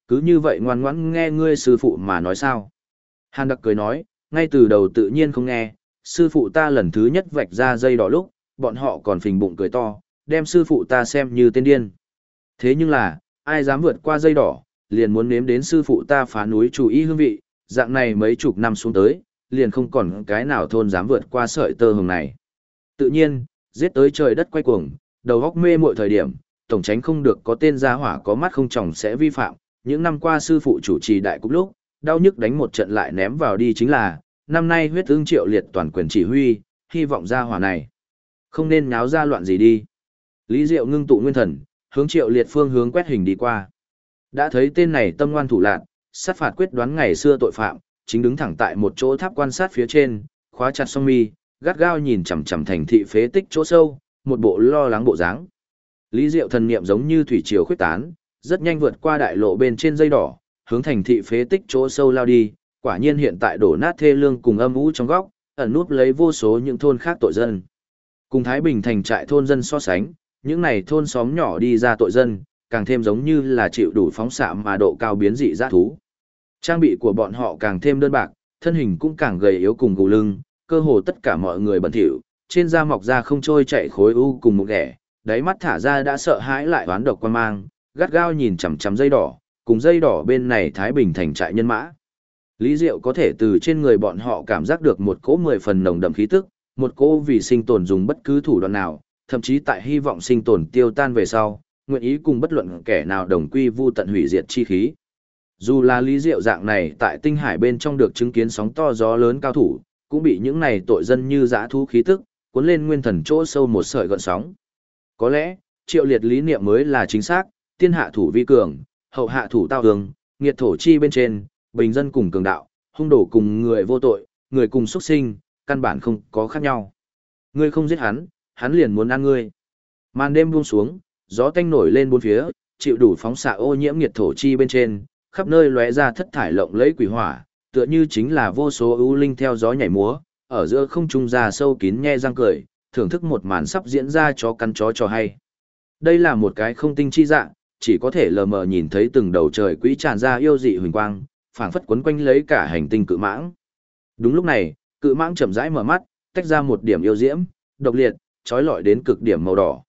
A: cứ như vậy ngoan ngoãn nghe ngươi sư phụ mà nói sao? Hàn Đặc cười nói, ngay từ đầu tự nhiên không nghe, sư phụ ta lần thứ nhất vạch ra dây đỏ lúc, bọn họ còn phình bụng cười to, đem sư phụ ta xem như tên điên. Thế nhưng là, ai dám vượt qua dây đỏ, liền muốn nếm đến sư phụ ta phá núi chủ ý hương vị, dạng này mấy chục năm xuống tới, liền không còn cái nào thôn dám vượt qua sợi tơ hồng này. Tự nhiên, giết tới trời đất quay cuồng, đầu góc mê mọi thời điểm, tổng tránh không được có tên gia hỏa có mắt không tròng sẽ vi phạm. Những năm qua sư phụ chủ trì đại cục lúc, đau nhức đánh một trận lại ném vào đi chính là, năm nay huyết ương Triệu Liệt toàn quyền chỉ huy, hy vọng gia hỏa này không nên nháo ra loạn gì đi. Lý Diệu ngưng tụ nguyên thần, hướng Triệu Liệt phương hướng quét hình đi qua. Đã thấy tên này tâm ngoan thủ lạn, sát phạt quyết đoán ngày xưa tội phạm, chính đứng thẳng tại một chỗ tháp quan sát phía trên, khóa chặt song mi, gắt gao nhìn chằm chằm thành thị phế tích chỗ sâu, một bộ lo lắng bộ dáng. Lý Diệu thần niệm giống như thủy triều khuyết tán, rất nhanh vượt qua đại lộ bên trên dây đỏ, hướng thành thị phế tích chỗ sâu lao đi, quả nhiên hiện tại đổ nát thê lương cùng âm u trong góc, ẩn núp lấy vô số những thôn khác tội dân. Cùng Thái Bình thành trại thôn dân so sánh, những này thôn xóm nhỏ đi ra tội dân, càng thêm giống như là chịu đủ phóng xạ mà độ cao biến dị dã thú. Trang bị của bọn họ càng thêm đơn bạc, thân hình cũng càng gầy yếu cùng gù lưng, cơ hồ tất cả mọi người bẩn thỉu, trên da mọc ra không trôi chạy khối u cùng một ghẻ, đáy mắt thả ra đã sợ hãi lại oán độc quan mang, gắt gao nhìn chằm chằm dây đỏ, cùng dây đỏ bên này Thái Bình thành trại nhân mã. Lý Diệu có thể từ trên người bọn họ cảm giác được một cỗ 10 phần nồng đậm khí tức, một cỗ vì sinh tồn dùng bất cứ thủ đoạn nào, thậm chí tại hy vọng sinh tồn tiêu tan về sau, nguyện ý cùng bất luận kẻ nào đồng quy vu tận hủy diệt chi khí. Dù là Lý Diệu dạng này tại tinh hải bên trong được chứng kiến sóng to gió lớn cao thủ, cũng bị những này tội dân như dã thú khí tức, cuốn lên nguyên thần chỗ sâu một sợi gợn sóng. Có lẽ, Triệu Liệt lý niệm mới là chính xác, tiên hạ thủ vi cường, hậu hạ thủ tao hương, nghiệt thổ chi bên trên, bình dân cùng cường đạo, hung đổ cùng người vô tội, người cùng xuất sinh, căn bản không có khác nhau. Ngươi không giết hắn, hắn liền muốn ăn ngươi. Màn đêm buông xuống, gió tanh nổi lên bốn phía, chịu đủ phóng xạ ô nhiễm nghiệt thổ chi bên trên, khắp nơi lóe ra thất thải lộng lẫy quỷ hỏa, tựa như chính là vô số ưu linh theo gió nhảy múa, ở giữa không trung già sâu kín nhe răng cười, thưởng thức một màn sắp diễn ra chó cắn chó cho hay. Đây là một cái không tinh chi dạng, chỉ có thể lờ mờ nhìn thấy từng đầu trời quỹ tràn ra yêu dị huỳnh quang, phảng phất quấn quanh lấy cả hành tinh cự mãng. Đúng lúc này, cự mãng chậm rãi mở mắt, tách ra một điểm yêu diễm, độc liệt, trói lọi đến cực điểm màu đỏ.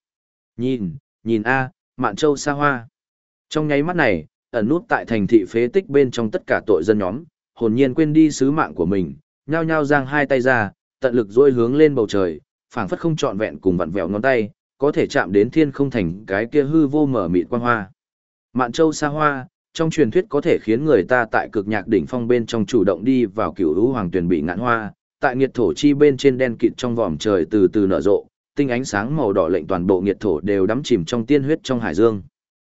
A: Nhìn a, Mạn Châu xa hoa. Trong nháy mắt này, ẩn nút tại thành thị phế tích bên trong tất cả tội dân nhóm, hồn nhiên quên đi sứ mạng của mình, nhao nhao giang hai tay ra, tận lực dỗi hướng lên bầu trời, phảng phất không trọn vẹn cùng vặn vẹo ngón tay, có thể chạm đến thiên không thành cái kia hư vô mở mịt quang hoa. Mạn Châu xa hoa, trong truyền thuyết có thể khiến người ta tại cực nhạc đỉnh phong bên trong chủ động đi vào cửu lũ hoàng tuyển bị ngạn hoa, tại nghiệt thổ chi bên trên đen kịt trong vòm trời từ từ nở rộ, tinh ánh sáng màu đỏ lệnh toàn bộ nghiệt thổ đều đắm chìm trong tiên huyết trong hải dương.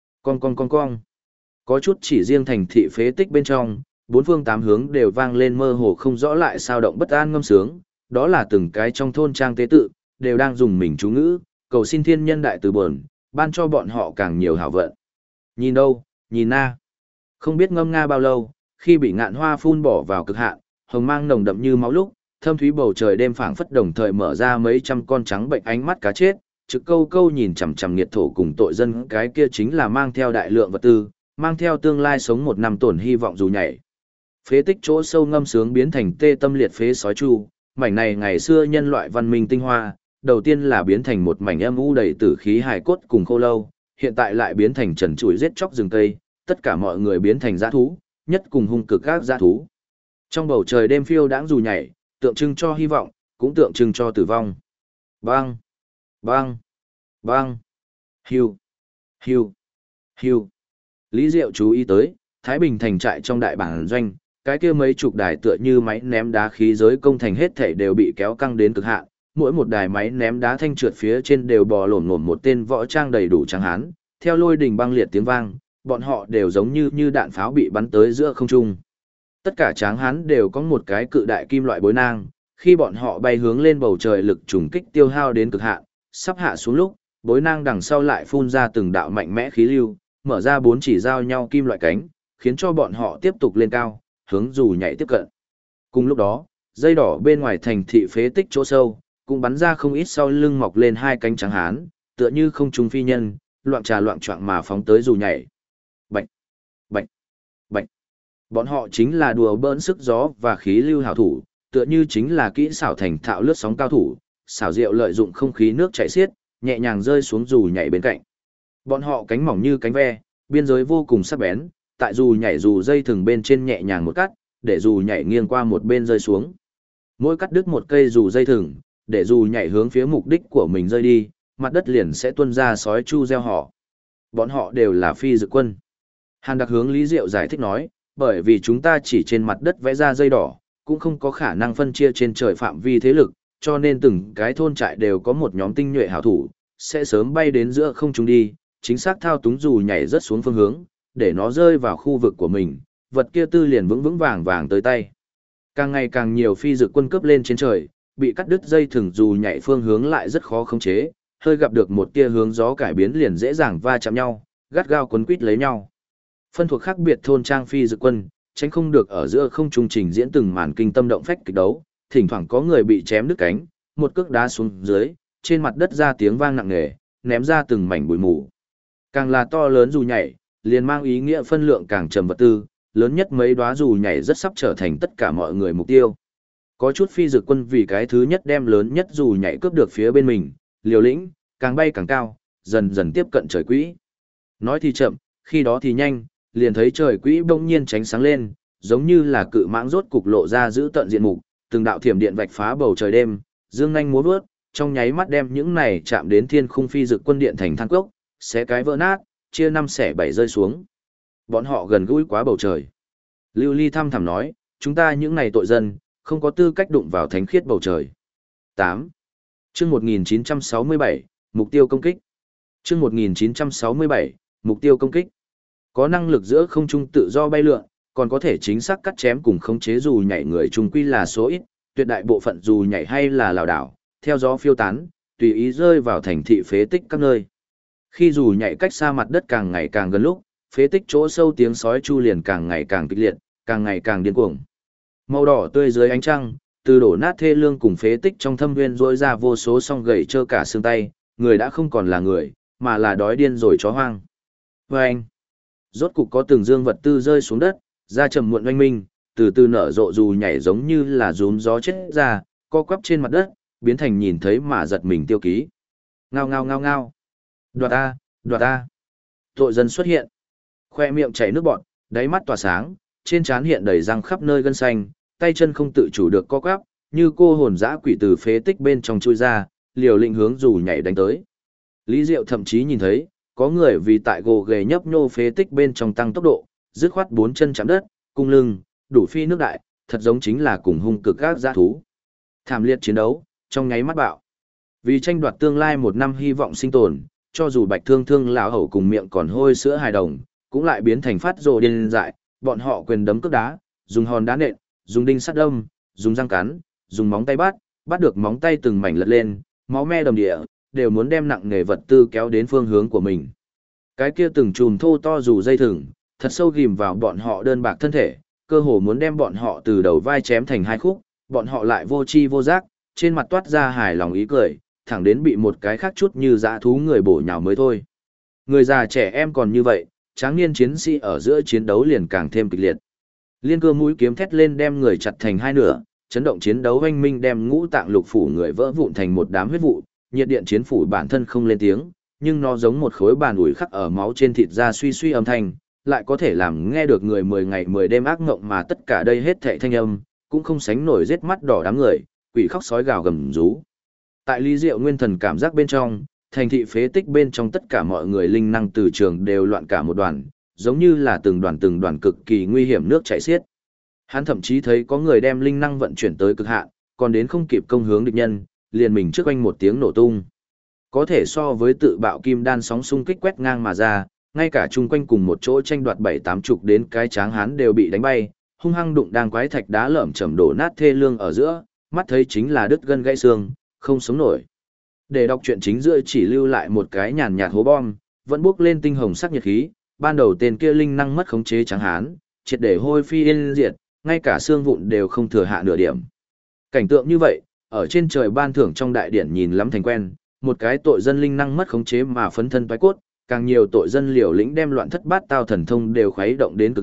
A: Con. Có chút chỉ riêng thành thị phế tích bên trong, bốn phương tám hướng đều vang lên mơ hồ không rõ lại sao động bất an ngâm sướng, đó là từng cái trong thôn trang tế tự, đều đang dùng mình chú ngữ, cầu xin thiên nhân đại từ buồn, ban cho bọn họ càng nhiều hảo vận. Nhìn đâu, nhìn na. Không biết ngâm nga bao lâu, khi bị ngạn hoa phun bỏ vào cực hạn, hồng mang nồng đậm như máu lúc, thâm thúy bầu trời đêm phảng phất đồng thời mở ra mấy trăm con trắng bệnh ánh mắt cá chết, trực câu câu nhìn chằm chằm nghiệt thổ cùng tội dân, cái kia chính là mang theo đại lượng vật tư, mang theo tương lai sống một năm tổn hy vọng dù nhảy. Phế tích chỗ sâu ngâm sướng biến thành tê tâm liệt phế sói chu, mảnh này ngày xưa nhân loại văn minh tinh hoa, đầu tiên là biến thành một mảnh âm u đầy tử khí hài cốt cùng khô lâu, hiện tại lại biến thành trần trụi giết chóc rừng cây, tất cả mọi người biến thành dã thú, nhất cùng hung cực các dã thú. Trong bầu trời đêm phiêu đãng dù nhảy, tượng trưng cho hy vọng, cũng tượng trưng cho tử vong. Bang, bang, bang, hiu, hiu, hiu. Lý Diệu chú ý tới, Thái Bình thành trại trong đại bản doanh, cái kia mấy chục đài tựa như máy ném đá khí giới công thành hết thảy đều bị kéo căng đến cực hạn, mỗi một đài máy ném đá thanh trượt phía trên đều bò lổn lổn một tên võ trang đầy đủ tráng hán, theo lôi đình băng liệt tiếng vang, bọn họ đều giống như đạn pháo bị bắn tới giữa không trung. Tất cả tráng hán đều có một cái cự đại kim loại bối nang, khi bọn họ bay hướng lên bầu trời lực trùng kích tiêu hao đến cực hạn, sắp hạ xuống lúc, bối nang đằng sau lại phun ra từng đạo mạnh mẽ khí lưu, mở ra bốn chỉ giao nhau kim loại cánh, khiến cho bọn họ tiếp tục lên cao, hướng dù nhảy tiếp cận. Cùng lúc đó, dây đỏ bên ngoài thành thị phế tích chỗ sâu, cũng bắn ra không ít sau lưng mọc lên hai cánh trắng hán, tựa như không trung phi nhân, loạn trà loạn choạng mà phóng tới dù nhảy. Bạch, bạch, Bọn họ chính là đùa bỡn sức gió và khí lưu hảo thủ, tựa như chính là kỹ xảo thành thạo lướt sóng cao thủ, xảo diệu lợi dụng không khí nước chảy xiết, nhẹ nhàng rơi xuống dù nhảy bên cạnh. Bọn họ cánh mỏng như cánh ve, biên giới vô cùng sắc bén, tại dù nhảy dù dây thừng bên trên nhẹ nhàng một cắt, để dù nhảy nghiêng qua một bên rơi xuống. Mỗi cắt đứt một cây dù dây thừng, để dù nhảy hướng phía mục đích của mình rơi đi, mặt đất liền sẽ tuôn ra sói chu reo họ. Bọn họ đều là phi dự quân. Hàn Đặc hướng Lý Diệu giải thích nói, bởi vì chúng ta chỉ trên mặt đất vẽ ra dây đỏ, cũng không có khả năng phân chia trên trời phạm vi thế lực, cho nên từng cái thôn trại đều có một nhóm tinh nhuệ hảo thủ, sẽ sớm bay đến giữa không trung đi, chính xác thao túng dù nhảy rất xuống phương hướng, để nó rơi vào khu vực của mình, vật kia tư liền vững vững vàng vàng tới tay. Càng ngày càng nhiều phi dực quân cướp lên trên trời, bị cắt đứt dây thừng dù nhảy phương hướng lại rất khó khống chế, hơi gặp được một tia hướng gió cải biến liền dễ dàng va chạm nhau, gắt gao quấn quít lấy nhau. Phân thuộc khác biệt thôn trang phi dực quân, tránh không được ở giữa không trung trình diễn từng màn kinh tâm động phách kịch đấu, thỉnh thoảng có người bị chém đứt cánh, một cước đá xuống dưới, trên mặt đất ra tiếng vang nặng nề, ném ra từng mảnh bụi mù. Càng là to lớn dù nhảy, liền mang ý nghĩa phân lượng càng trầm vật tư, lớn nhất mấy đóa dù nhảy rất sắp trở thành tất cả mọi người mục tiêu. Có chút phi dực quân vì cái thứ nhất đem lớn nhất dù nhảy cướp được phía bên mình, liều lĩnh, càng bay càng cao, dần dần tiếp cận trời quỹ. Nói thì chậm, khi đó thì nhanh, liền thấy trời quỹ bỗng nhiên tránh sáng lên, giống như là cự mãng rốt cục lộ ra giữ tận diện mục, từng đạo thiểm điện vạch phá bầu trời đêm, dương nhanh múa vớt, trong nháy mắt đem những này chạm đến thiên khung phi dực quân điện thành than cốc, xé cái vỡ nát, chia năm xẻ bảy rơi xuống. Bọn họ gần gũi quá bầu trời. Lưu Ly thăm thẳm nói, chúng ta những này tội dân, không có tư cách đụng vào thánh khiết bầu trời. 8. Chương 1967, mục tiêu công kích. Chương 1967, mục tiêu công kích. Có năng lực giữa không trung tự do bay lượn, còn có thể chính xác cắt chém cùng khống chế dù nhảy người trung quy là số ít, tuyệt đại bộ phận dù nhảy hay là lảo đảo, theo gió phiêu tán, tùy ý rơi vào thành thị phế tích các nơi. Khi dù nhảy cách xa mặt đất càng ngày càng gần lúc, phế tích chỗ sâu tiếng sói chu liền càng ngày càng kịch liệt, càng ngày càng điên cuồng. Màu đỏ tươi dưới ánh trăng, từ đổ nát thê lương cùng phế tích trong thâm nguyên rỗi ra vô số song gầy trơ cả xương tay, người đã không còn là người, mà là đói điên rồi chó hoang. Vâng! Rốt cục có từng dương vật tư rơi xuống đất, ra trầm muộn oanh minh, từ từ nở rộ dù nhảy giống như là rúm gió chết ra, co quắp trên mặt đất, biến thành nhìn thấy mà giật mình tiêu ký. Ngao ngao ngao ngao. Đoạt ta, đoạt ta. Tội dân xuất hiện. Khoe miệng chảy nước bọt, đáy mắt tỏa sáng, trên trán hiện đầy răng khắp nơi gân xanh, tay chân không tự chủ được co quắp, như cô hồn dã quỷ từ phế tích bên trong chui ra, liều lĩnh hướng dù nhảy đánh tới. Lý Diệu thậm chí nhìn thấy, có người vì tại gồ ghề nhấp nhô phế tích bên trong tăng tốc độ, dứt khoát bốn chân chạm đất, cung lưng, đủ phi nước đại, thật giống chính là cùng hung cực các dã thú. Thảm liệt chiến đấu, trong nháy mắt bạo. Vì tranh đoạt tương lai một năm hy vọng sinh tồn, cho dù Bạch Thương Thương lão hầu cùng miệng còn hôi sữa hài đồng, cũng lại biến thành phát rồ điên dại, bọn họ quyền đấm cước đá, dùng hòn đá nện, dùng đinh sắt đâm, dùng răng cắn, dùng móng tay bắt được móng tay từng mảnh lật lên, máu me đầm địa, đều muốn đem nặng nghề vật tư kéo đến phương hướng của mình. Cái kia từng chùm thô to dù dây thừng, thật sâu ghim vào bọn họ đơn bạc thân thể, cơ hồ muốn đem bọn họ từ đầu vai chém thành hai khúc, bọn họ lại vô tri vô giác, trên mặt toát ra hài lòng ý cười, thẳng đến bị một cái khác chút như dã thú người bổ nhào mới thôi. Người già trẻ em còn như vậy, tráng niên chiến sĩ ở giữa chiến đấu liền càng thêm kịch liệt. Liên Cơ mũi kiếm thét lên đem người chặt thành hai nửa, chấn động chiến đấu oanh minh đem ngũ tạng lục phủ người vỡ vụn thành một đám huyết vụ, nhiệt điện chiến phủ bản thân không lên tiếng, nhưng nó giống một khối bàn ủi khắc ở máu trên thịt da suy suy âm thanh, lại có thể làm nghe được người 10 ngày 10 đêm ác ngộng mà tất cả đây hết thảy thanh âm, cũng không sánh nổi giết mắt đỏ đám người, quỷ khóc sói gào gầm rú. Tại Lý Diệu nguyên thần cảm giác bên trong, thành thị phế tích bên trong tất cả mọi người linh năng từ trường đều loạn cả một đoàn, giống như là từng đoàn cực kỳ nguy hiểm nước chảy xiết. Hắn thậm chí thấy có người đem linh năng vận chuyển tới cực hạn, còn đến không kịp công hướng địch nhân, liền mình trước quanh một tiếng nổ tung. Có thể so với tự bạo kim đan sóng xung kích quét ngang mà ra, ngay cả chung quanh cùng một chỗ tranh đoạt 7-80 đến cái tráng hán đều bị đánh bay, hung hăng đụng đang quái thạch đá lởm chởm đổ nát thê lương ở giữa, mắt thấy chính là đứt gân gãy xương, không sống nổi. Để đọc truyện chính giữa chỉ lưu lại một cái nhàn nhạt hố bom, vẫn bốc lên tinh hồng sắc nhiệt khí, ban đầu tên kia linh năng mất khống chế tráng hán, triệt để hôi phi yên diệt, ngay cả xương vụn đều không thừa hạ nửa điểm. Cảnh tượng như vậy, ở trên trời ban thưởng trong đại điển nhìn lắm thành quen, một cái tội dân linh năng mất khống chế mà phấn thân toái cốt, càng nhiều tội dân liều lĩnh đem loạn thất bát tao thần thông đều khuấy động đến cực hạn,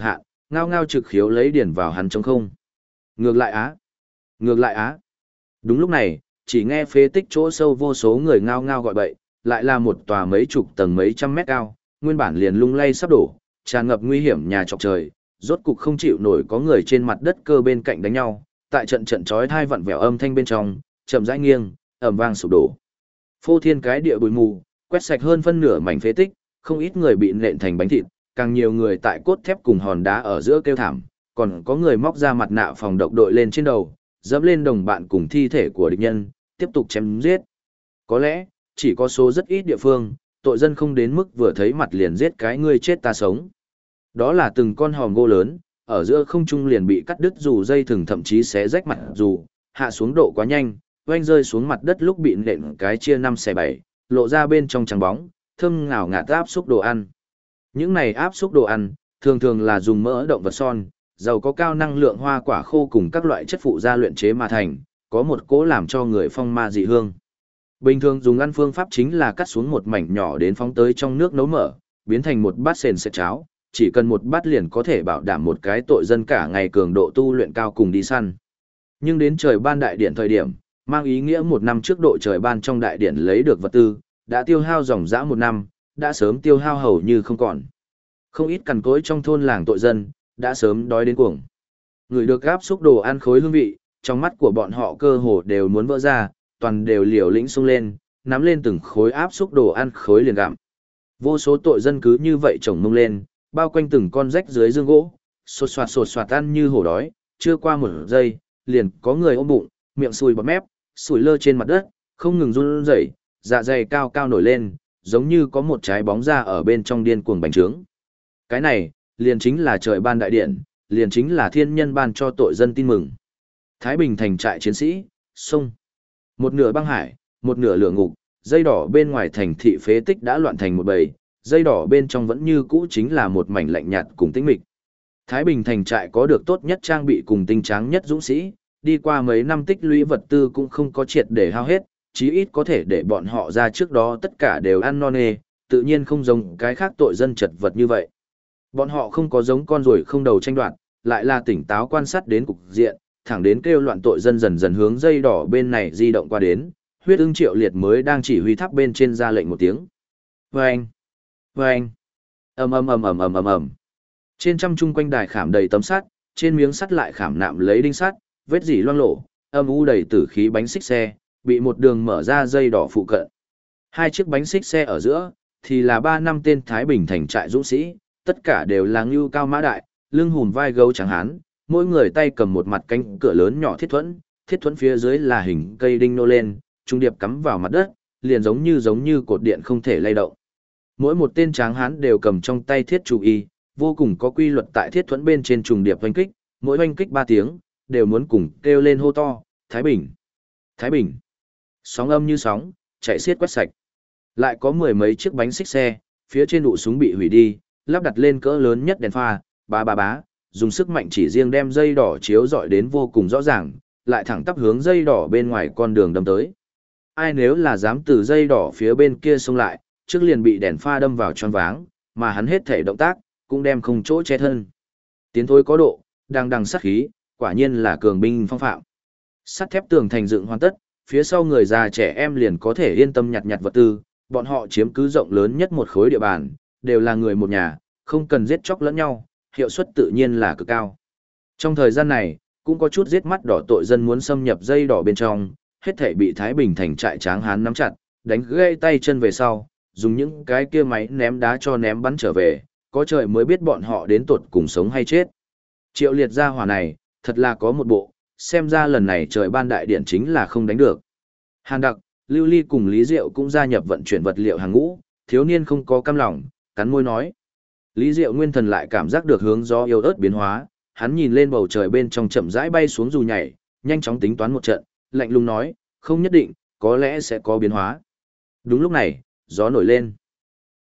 A: ngao ngao trực khiếu lấy điển vào hắn trống không. Ngược lại á! Ngược lại á! Đúng lúc này, chỉ nghe phế tích chỗ sâu vô số người ngao ngao gọi bậy, lại là một tòa mấy chục tầng mấy trăm mét cao, nguyên bản liền lung lay sắp đổ, tràn ngập nguy hiểm nhà chọc trời, rốt cục không chịu nổi có người trên mặt đất cơ bên cạnh đánh nhau, tại trận trận chói tai vặn vẹo âm thanh bên trong, chậm rãi nghiêng, ầm vang sụp đổ. Phô thiên cái địa bụi mù, quét sạch hơn phân nửa mảnh phế tích, không ít người bị nện thành bánh thịt, càng nhiều người tại cốt thép cùng hòn đá ở giữa kêu thảm, còn có người móc ra mặt nạ phòng độc đội lên trên đầu, dẫm lên đồng bạn cùng thi thể của địch nhân, tiếp tục chém giết. Có lẽ, chỉ có số rất ít địa phương, tội dân không đến mức vừa thấy mặt liền giết cái ngươi chết ta sống. Đó là từng con hòm gỗ lớn, ở giữa không trung liền bị cắt đứt dù dây thừng thậm chí xé rách mặt dù, hạ xuống độ quá nhanh, oanh rơi xuống mặt đất lúc bị nện cái chia 5/7, lộ ra bên trong trắng bóng, thơm ngào ngạt áp xúc đồ ăn. Những này áp xúc đồ ăn, thường thường là dùng mỡ động vật son, giàu có cao năng lượng hoa quả khô cùng các loại chất phụ gia luyện chế mà thành, có một cỗ làm cho người phong ma dị hương. Bình thường dùng ăn phương pháp chính là cắt xuống một mảnh nhỏ đến phóng tới trong nước nấu mở, biến thành một bát sền sệt cháo, chỉ cần một bát liền có thể bảo đảm một cái tội dân cả ngày cường độ tu luyện cao cùng đi săn. Nhưng đến trời ban đại điển thời điểm, mang ý nghĩa một năm trước độ trời ban trong đại điển lấy được vật tư, đã tiêu hao dòng dã một năm, đã sớm tiêu hao hầu như không còn. Không ít cằn cỗi trong thôn làng tội dân, đã sớm đói đến cuồng. Người được gáp xúc đồ ăn khối hương vị, trong mắt của bọn họ cơ hồ đều muốn vỡ ra, toàn đều liều lĩnh xông lên, nắm lên từng khối áp xúc đồ ăn khối liền gặm. Vô số tội dân cứ như vậy chồng mông lên, bao quanh từng con rách dưới dương gỗ, sột soạt ăn như hổ đói, chưa qua một giây, liền có người ôm bụng, miệng sùi bọt mép, sủi lơ trên mặt đất, không ngừng run rẩy, dạ dày cao cao nổi lên, giống như có một trái bóng ra ở bên trong điên cuồng bành trướng. Cái này, liền chính là trời ban đại điện, liền chính là thiên nhân ban cho tội dân tin mừng. Thái Bình thành trại chiến sĩ, sông. Một nửa băng hải, một nửa lửa ngục, dây đỏ bên ngoài thành thị phế tích đã loạn thành một bầy, dây đỏ bên trong vẫn như cũ chính là một mảnh lạnh nhạt cùng tĩnh mịch. Thái Bình thành trại có được tốt nhất trang bị cùng tinh tráng nhất dũng sĩ, đi qua mấy năm tích lũy vật tư cũng không có triệt để hao hết, chí ít có thể để bọn họ ra trước đó tất cả đều ăn no nê, tự nhiên không giống cái khác tội dân chật vật như vậy. Bọn họ không có giống con ruồi không đầu tranh đoạt, lại là tỉnh táo quan sát đến cục diện, thẳng đến kêu loạn tội dân dần dần hướng dây đỏ bên này di động qua đến, Huyết Ưng Triệu Liệt mới đang chỉ huy tháp bên trên ra lệnh một tiếng. Vâng! Vâng! Ầm ầm ầm ầm ầm ầm ầm. Trên trăm chung quanh đài khảm đầy tấm sắt, trên miếng sắt lại khảm nạm lấy đinh sắt, vết dỉ loang lổ, âm u đầy tử khí bánh xích xe, bị một đường mở ra dây đỏ phụ cận. Hai chiếc bánh xích xe ở giữa, thì là 3 năm tên Thái Bình thành trại dũng sĩ, tất cả đều là ngưu cao mã đại, lưng hùm vai gấu trắng hán, mỗi người tay cầm một mặt cánh cửa lớn nhỏ thiết thuẫn phía dưới là hình cây đinh nô lên, trung điệp cắm vào mặt đất, liền giống như cột điện không thể lay động. Mỗi một tên tráng hán đều cầm trong tay thiết chủ y, vô cùng có quy luật tại thiết thuẫn bên trên trùng điệp oanh kích, mỗi oanh kích 3 tiếng, đều muốn cùng kêu lên hô to, Thái Bình, Thái Bình. Sóng âm như sóng, chạy xiết quét sạch. Lại có mười mấy chiếc bánh xích xe, phía trên đụ súng bị hủy đi, lắp đặt lên cỡ lớn nhất đèn pha, bá, dùng sức mạnh chỉ riêng đem dây đỏ chiếu rọi đến vô cùng rõ ràng, lại thẳng tắp hướng dây đỏ bên ngoài con đường đâm tới. Ai nếu là dám từ dây đỏ phía bên kia xông lại, trước liền bị đèn pha đâm vào choáng váng, mà hắn hết thể động tác, cũng đem không chỗ che thân. Tiến thối có độ, đằng sát khí, quả nhiên là cường binh phong phạm. Sắt thép tường thành dựng hoàn tất, phía sau người già trẻ em liền có thể yên tâm nhặt vật tư, bọn họ chiếm cứ rộng lớn nhất một khối địa bàn, đều là người một nhà, không cần giết chóc lẫn nhau, hiệu suất tự nhiên là cực cao. Trong thời gian này, cũng có chút giết mắt đỏ tội dân muốn xâm nhập dây đỏ bên trong, hết thảy bị Thái Bình thành trại tráng hán nắm chặt, đánh gãy tay chân về sau, dùng những cái kia máy ném đá cho ném bắn trở về, có trời mới biết bọn họ đến tuột cùng sống hay chết. Triệu Liệt gia hỏa này, thật là có một bộ, xem ra lần này trời ban đại điện chính là không đánh được. Hàn Đặc, Lưu Ly cùng Lý Diệu cũng gia nhập vận chuyển vật liệu hàng ngũ, thiếu niên không có cam lòng, cắn môi nói. Lý Diệu nguyên thần lại cảm giác được hướng gió yếu ớt biến hóa, hắn nhìn lên bầu trời bên trong chậm rãi bay xuống dù nhảy, nhanh chóng tính toán một trận, lạnh lùng nói, không nhất định, có lẽ sẽ có biến hóa. Đúng lúc này, gió nổi lên.